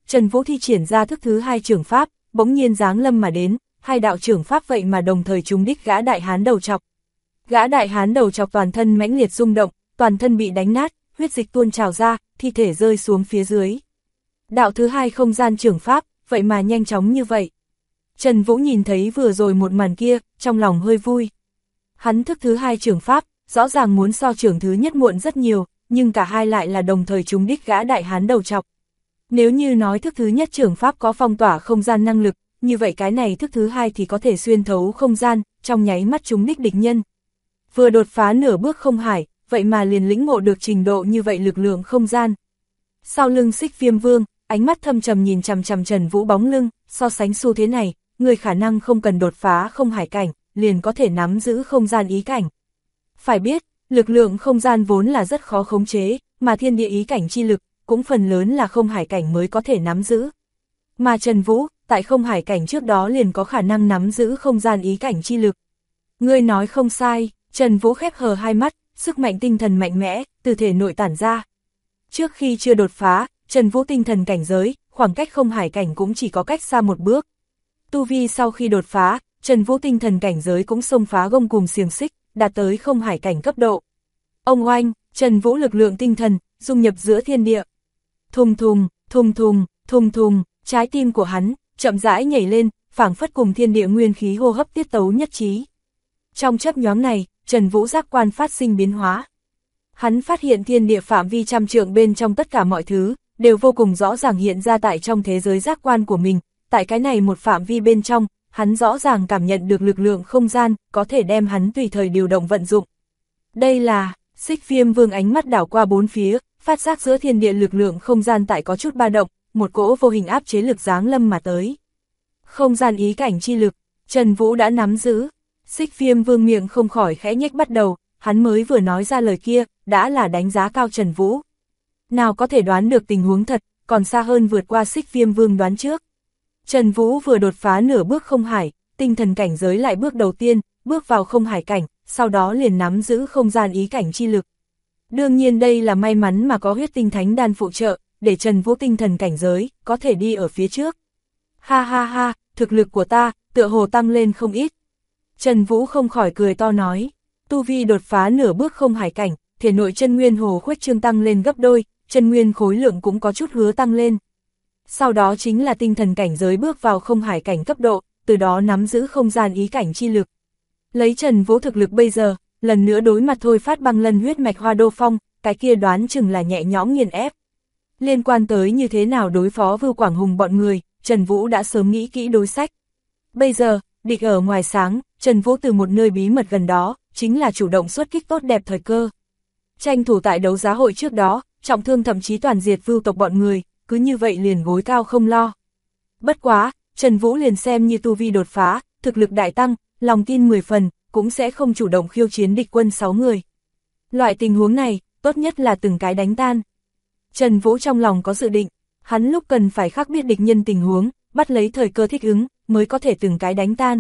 Trần Vũ thi triển ra thức thứ hai trưởng pháp, bỗng nhiên giáng lâm mà đến, hai đạo trưởng pháp vậy mà đồng thời trúng đích gã đại hán đầu trọc. Gã đại hán đầu trọc toàn thân mãnh liệt rung động, toàn thân bị đánh nát, huyết dịch tuôn trào ra, thi thể rơi xuống phía dưới. Đạo thứ hai không gian trưởng pháp, vậy mà nhanh chóng như vậy. Trần Vũ nhìn thấy vừa rồi một màn kia, trong lòng hơi vui. Hắn thức thứ hai trưởng pháp, rõ ràng muốn so trưởng thứ nhất muộn rất nhiều, nhưng cả hai lại là đồng thời trúng đích gã đại hán đầu trọc. Nếu như nói thức thứ nhất trưởng pháp có phong tỏa không gian năng lực, như vậy cái này thức thứ hai thì có thể xuyên thấu không gian, trong nháy mắt trúng đích địch nhân. Vừa đột phá nửa bước không hải, vậy mà liền lĩnh ngộ được trình độ như vậy lực lượng không gian. Sau lưng Xích Viêm Vương, ánh mắt thâm trầm nhìn chằm chằm Trần Vũ bóng lưng, so sánh xu thế này, người khả năng không cần đột phá không hải cảnh, liền có thể nắm giữ không gian ý cảnh. Phải biết, lực lượng không gian vốn là rất khó khống chế, mà thiên địa ý cảnh chi lực, cũng phần lớn là không hải cảnh mới có thể nắm giữ. Mà Trần Vũ, tại không hải cảnh trước đó liền có khả năng nắm giữ không gian ý cảnh chi lực. Ngươi nói không sai, Trần Vũ khép hờ hai mắt, sức mạnh tinh thần mạnh mẽ, từ thể nội tản ra. Trước khi chưa đột phá, Trần Vũ tinh thần cảnh giới, khoảng cách không hải cảnh cũng chỉ có cách xa một bước. Tu vi sau khi đột phá, Trần Vũ tinh thần cảnh giới cũng xông phá gông cùm xiềng xích, đạt tới không hải cảnh cấp độ. Ông oanh, Trần Vũ lực lượng tinh thần, dung nhập giữa thiên địa. Thùng thùng, thùng thùng, thùng thùng, trái tim của hắn, chậm rãi nhảy lên, phảng phất cùng thiên địa nguyên khí hô hấp tiết tấu nhất trí. Trong chớp nhoáng này, Trần Vũ giác quan phát sinh biến hóa. Hắn phát hiện thiên địa phạm vi trăm trượng bên trong tất cả mọi thứ, đều vô cùng rõ ràng hiện ra tại trong thế giới giác quan của mình. Tại cái này một phạm vi bên trong, hắn rõ ràng cảm nhận được lực lượng không gian, có thể đem hắn tùy thời điều động vận dụng. Đây là, Xích Viêm Vương ánh mắt đảo qua bốn phía, phát giác giữa thiên địa lực lượng không gian tại có chút ba động, một cỗ vô hình áp chế lực giáng lâm mà tới. Không gian ý cảnh chi lực, Trần Vũ đã nắm giữ. Xích Viêm Vương miệng không khỏi khẽ nhếch bắt đầu, hắn mới vừa nói ra lời kia, đã là đánh giá cao Trần Vũ. Nào có thể đoán được tình huống thật, còn xa hơn vượt qua Xích Viêm Vương đoán trước. Trần Vũ vừa đột phá nửa bước không hải, tinh thần cảnh giới lại bước đầu tiên, bước vào không hải cảnh, sau đó liền nắm giữ không gian ý cảnh chi lực. Đương nhiên đây là may mắn mà có huyết tinh thánh đan phụ trợ, để Trần Vũ tinh thần cảnh giới, có thể đi ở phía trước. Ha ha ha, thực lực của ta, tựa hồ tăng lên không ít. Trần Vũ không khỏi cười to nói, tu vi đột phá nửa bước không hải cảnh, thể nội chân nguyên hồ khuếch trương tăng lên gấp đôi, chân nguyên khối lượng cũng có chút hứa tăng lên. Sau đó chính là tinh thần cảnh giới bước vào không hải cảnh cấp độ, từ đó nắm giữ không gian ý cảnh chi lực. Lấy Trần Vũ thực lực bây giờ, lần nữa đối mặt thôi phát băng lân huyết mạch Hoa Đô Phong, cái kia đoán chừng là nhẹ nhõm nghiền ép. Liên quan tới như thế nào đối phó Vưu Quảng Hùng bọn người, Trần Vũ đã sớm nghĩ kỹ đối sách. Bây giờ, địch ở ngoài sáng, Trần Vũ từ một nơi bí mật gần đó, chính là chủ động xuất kích tốt đẹp thời cơ. Tranh thủ tại đấu giá hội trước đó, trọng thương thậm chí toàn diệt Vưu tộc bọn người, cứ như vậy liền gối cao không lo. Bất quá, Trần Vũ liền xem như tu vi đột phá, thực lực đại tăng, lòng tin 10 phần, cũng sẽ không chủ động khiêu chiến địch quân 6 người. Loại tình huống này, tốt nhất là từng cái đánh tan. Trần Vũ trong lòng có dự định, hắn lúc cần phải khắc biết địch nhân tình huống, bắt lấy thời cơ thích ứng, mới có thể từng cái đánh tan.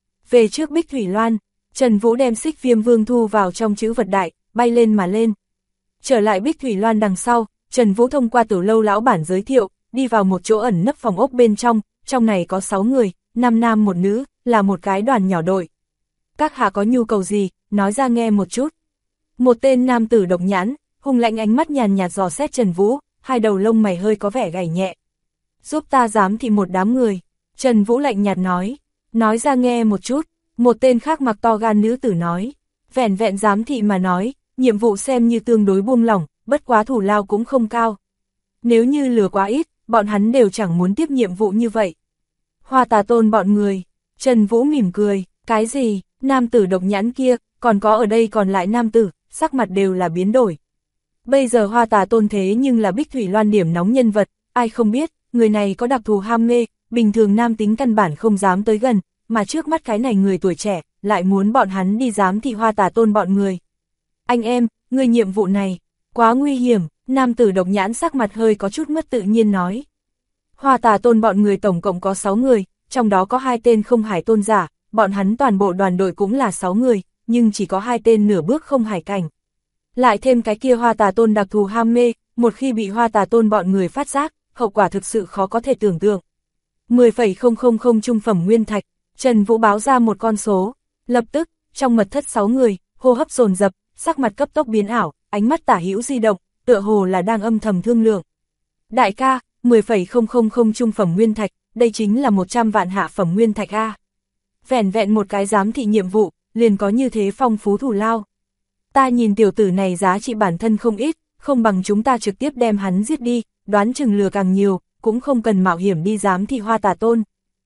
Về trước Bích Thủy Loan, Trần Vũ đem Xích Viêm Vương thu vào trong chữ vật đại, bay lên mà lên. Trở lại Bích Thủy Loan đằng sau, Trần Vũ thông qua Tử Lâu lão bản giới thiệu, đi vào một chỗ ẩn nấp phòng ốc bên trong này có 6 người, 5 nam 1 nữ, là một cái đoàn nhỏ đội. Các hạ có nhu cầu gì, nói ra nghe một chút. Một tên nam tử độc nhãn, hung lạnh ánh mắt nhàn nhạt dò xét Trần Vũ, hai đầu lông mày hơi có vẻ gảy nhẹ. Giúp ta giám thị một đám người, Trần Vũ lạnh nhạt nói ra nghe một chút. Một tên khác mặc to gan nữ tử nói, vẻn vẹn giám thị mà nói, nhiệm vụ xem như tương đối buông lỏng, bất quá thủ lao cũng không cao. Nếu như lừa quá ít, bọn hắn đều chẳng muốn tiếp nhiệm vụ như vậy. Hoa Tà Tôn bọn người, Trần Vũ mỉm cười, cái gì, nam tử độc nhãn kia, còn có ở đây còn lại nam tử, sắc mặt đều là biến đổi. Bây giờ Hoa Tà Tôn thế nhưng là Bích Thủy Loan điểm nóng nhân vật, ai không biết, người này có đặc thù ham mê, bình thường nam tính căn bản không dám tới gần, mà trước mắt cái này người tuổi trẻ, lại muốn bọn hắn đi giám thị Hoa Tà Tôn bọn người. Anh em, người nhiệm vụ này, quá nguy hiểm, nam tử độc nhãn sắc mặt hơi có chút mất tự nhiên nói. Hoa Tà Tôn bọn người tổng cộng có 6 người, trong đó có 2 tên không hải tôn giả, bọn hắn toàn bộ đoàn đội cũng là 6 người, nhưng chỉ có 2 tên nửa bước không hải cảnh. Lại thêm cái kia Hoa Tà Tôn đặc thù ham mê, một khi bị Hoa Tà Tôn bọn người phát giác, hậu quả thực sự khó có thể tưởng tượng. 10,000 trung phẩm nguyên thạch, Trần Vũ báo ra một con số. Lập tức, trong mật thất 6 người, hô hấp dồn dập, sắc mặt cấp tốc biến ảo, ánh mắt tả hữu di động, tựa hồ là đang âm thầm thương lượng. Đại ca, 10,000 trung phẩm nguyên thạch, đây chính là 100 vạn hạ phẩm nguyên thạch a. Vẻn vẹn một cái giám thị nhiệm vụ, liền có như thế phong phú thù lao. Ta nhìn tiểu tử này giá trị bản thân không ít, không bằng chúng ta trực tiếp đem hắn giết đi, đoán chừng lừa càng nhiều, cũng không cần mạo hiểm đi giám thị Hoa Tà Tôn.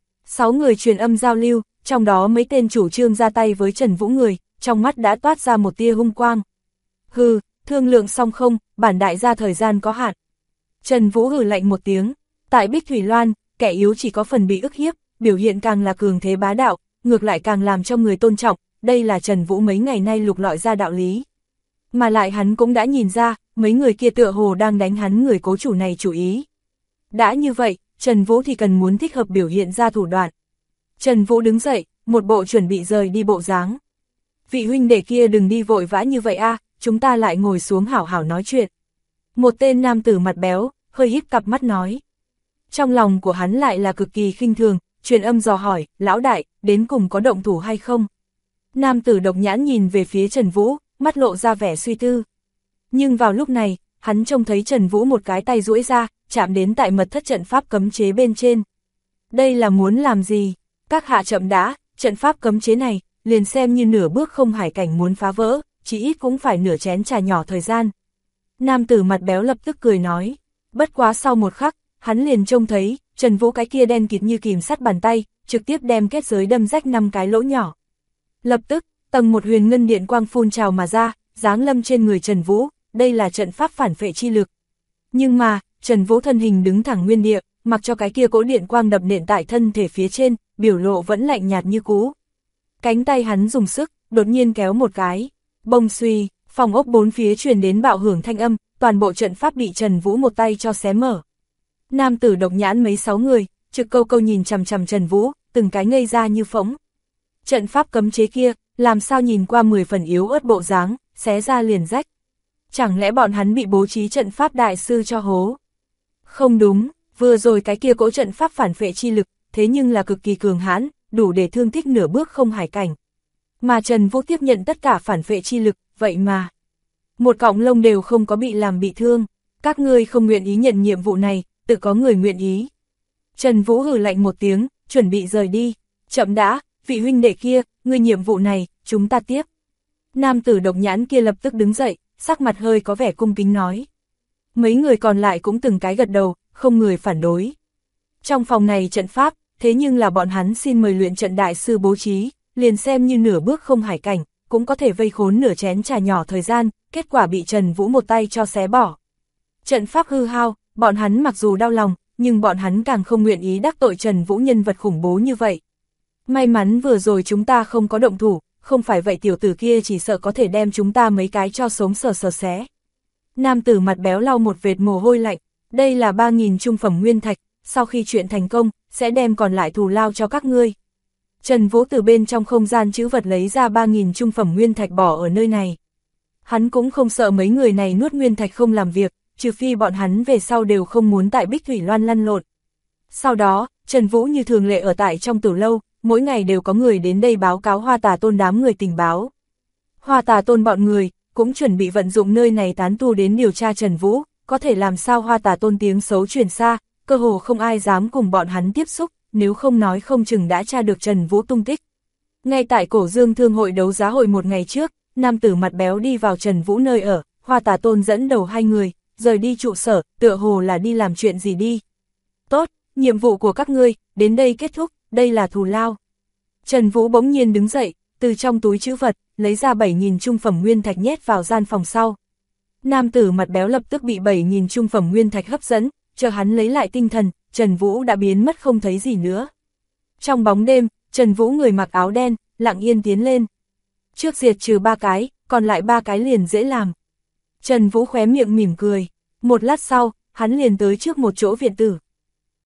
6 người truyền âm giao lưu, trong đó mấy tên chủ trương ra tay với Trần Vũ người, trong mắt đã toát ra một tia hung quang. Hừ, thương lượng xong không, bản đại gia thời gian có hạn. Trần Vũ hừ lạnh một tiếng, tại Bích Thủy Loan, kẻ yếu chỉ có phần bị ức hiếp, biểu hiện càng là cường thế bá đạo, ngược lại càng làm cho người tôn trọng, đây là Trần Vũ mấy ngày nay lục lọi ra đạo lý. Mà lại hắn cũng đã nhìn ra, mấy người kia tựa hồ đang đánh hắn người cố chủ này chủ ý. Đã như vậy, Trần Vũ thì cần muốn thích hợp biểu hiện ra thủ đoạn. Trần Vũ đứng dậy, một bộ chuẩn bị rời đi bộ dáng. Vị huynh đệ kia đừng đi vội vã như vậy a, chúng ta lại ngồi xuống hảo hảo nói chuyện. Một tên nam tử mặt béo, hơi híp cặp mắt nói. Trong lòng của hắn lại là cực kỳ khinh thường, truyền âm dò hỏi, lão đại, đến cùng có động thủ hay không? Nam tử độc nhãn nhìn về phía Trần Vũ, mắt lộ ra vẻ suy tư. Nhưng vào lúc này, hắn trông thấy Trần Vũ một cái tay duỗi ra, chạm đến tại mật thất trận pháp cấm chế bên trên. Đây là muốn làm gì? Các hạ chậm đã, trận pháp cấm chế này, liền xem như nửa bước không hải cảnh muốn phá vỡ, chỉ ít cũng phải nửa chén trà nhỏ thời gian. Nam tử mặt béo lập tức cười nói, bất quá sau một khắc, hắn liền trông thấy, Trần Vũ cái kia đen kịt như kìm sắt bàn tay, trực tiếp đem kết giới đâm rách 5 cái lỗ nhỏ. Lập tức, tầng một huyền ngân điện quang phun trào mà ra, giáng lâm trên người Trần Vũ, đây là trận pháp phản phệ chi lực. Nhưng mà, Trần Vũ thân hình đứng thẳng nguyên địa, mặc cho cái kia cỗ điện quang đập nện tại thân thể phía trên, biểu lộ vẫn lạnh nhạt như cũ. Cánh tay hắn dùng sức, đột nhiên kéo một cái, bông suy, phòng ốc bốn phía truyền đến bạo hưởng thanh âm, toàn bộ trận pháp bị Trần Vũ một tay cho xé mở. Nam tử độc nhãn mấy 6 người, trực câu câu nhìn chằm chằm Trần Vũ, từng cái ngây ra như phỗng. Trận pháp cấm chế kia, làm sao nhìn qua 10 phần yếu ớt bộ dáng, xé ra liền rách. Chẳng lẽ bọn hắn bị bố trí trận pháp đại sư cho hố? Không đúng, vừa rồi cái kia cỗ trận pháp phản phệ chi lực, thế nhưng là cực kỳ cường hãn, đủ để thương tích nửa bước không hải cảnh. Mà Trần Vũ tiếp nhận tất cả phản phệ chi lực, vậy mà một cọng lông đều không có bị làm bị thương. Các ngươi không nguyện ý nhận nhiệm vụ này, tự có người nguyện ý. Trần Vũ hừ lạnh một tiếng, chuẩn bị rời đi. Chậm đã, vị huynh đệ kia, ngươi nhiệm vụ này, chúng ta tiếp. Nam tử độc nhãn kia lập tức đứng dậy, sắc mặt hơi có vẻ cung kính nói. Mấy người còn lại cũng từng cái gật đầu, không người phản đối. Trong phòng này trận pháp, thế nhưng là bọn hắn xin mời luyện trận đại sư bố trí, liền xem như nửa bước không hải cảnh, cũng có thể vây khốn nửa chén trà nhỏ thời gian, kết quả bị Trần Vũ một tay cho xé bỏ. Trận pháp hư hao, bọn hắn mặc dù đau lòng, nhưng bọn hắn càng không nguyện ý đắc tội Trần Vũ nhân vật khủng bố như vậy. May mắn vừa rồi chúng ta không có động thủ, không phải vậy tiểu tử kia chỉ sợ có thể đem chúng ta mấy cái cho sống sờ sờ xé. Nam tử mặt béo lau một vệt mồ hôi lạnh, đây là 3.000 trung phẩm nguyên thạch, sau khi chuyện thành công, sẽ đem còn lại thù lao cho các ngươi. Trần Vũ từ bên trong không gian trữ vật lấy ra 3.000 trung phẩm nguyên thạch bỏ ở nơi này. Hắn cũng không sợ mấy người này nuốt nguyên thạch không làm việc, trừ phi bọn hắn về sau đều không muốn tại Bích Thủy Loan lăn lộn. Sau đó, Trần Vũ như thường lệ ở tại trong tử lâu, mỗi ngày đều có người đến đây báo cáo Hoa Tà Tôn đám người tình báo. Hoa Tà Tôn bọn người, cũng chuẩn bị vận dụng nơi này tán tu đến điều tra Trần Vũ, có thể làm sao Hoa Tà Tôn tiếng xấu truyền xa, cơ hồ không ai dám cùng bọn hắn tiếp xúc, nếu không nói không chừng đã tra được Trần Vũ tung tích. Ngay tại Cổ Dương Thương hội đấu giá hội một ngày trước, nam tử mặt béo đi vào Trần Vũ nơi ở, Hoa Tà Tôn dẫn đầu 2 người, rời đi trụ sở, tựa hồ là đi làm chuyện gì đi. Tốt, nhiệm vụ của các ngươi, đến đây kết thúc, đây là thù lao. Trần Vũ bỗng nhiên đứng dậy, từ trong túi trữ vật, lấy ra 7.000 trung phẩm nguyên thạch nhét vào gian phòng sau. Nam tử mặt béo lập tức bị 7.000 trung phẩm nguyên thạch hấp dẫn, chờ hắn lấy lại tinh thần, Trần Vũ đã biến mất không thấy gì nữa. Trong bóng đêm, Trần Vũ người mặc áo đen, lặng yên tiến lên. Trước diệt trừ 3 cái, còn lại 3 cái liền dễ làm. Trần Vũ khóe miệng mỉm cười. Một lát sau, hắn liền tới trước một chỗ viện tử.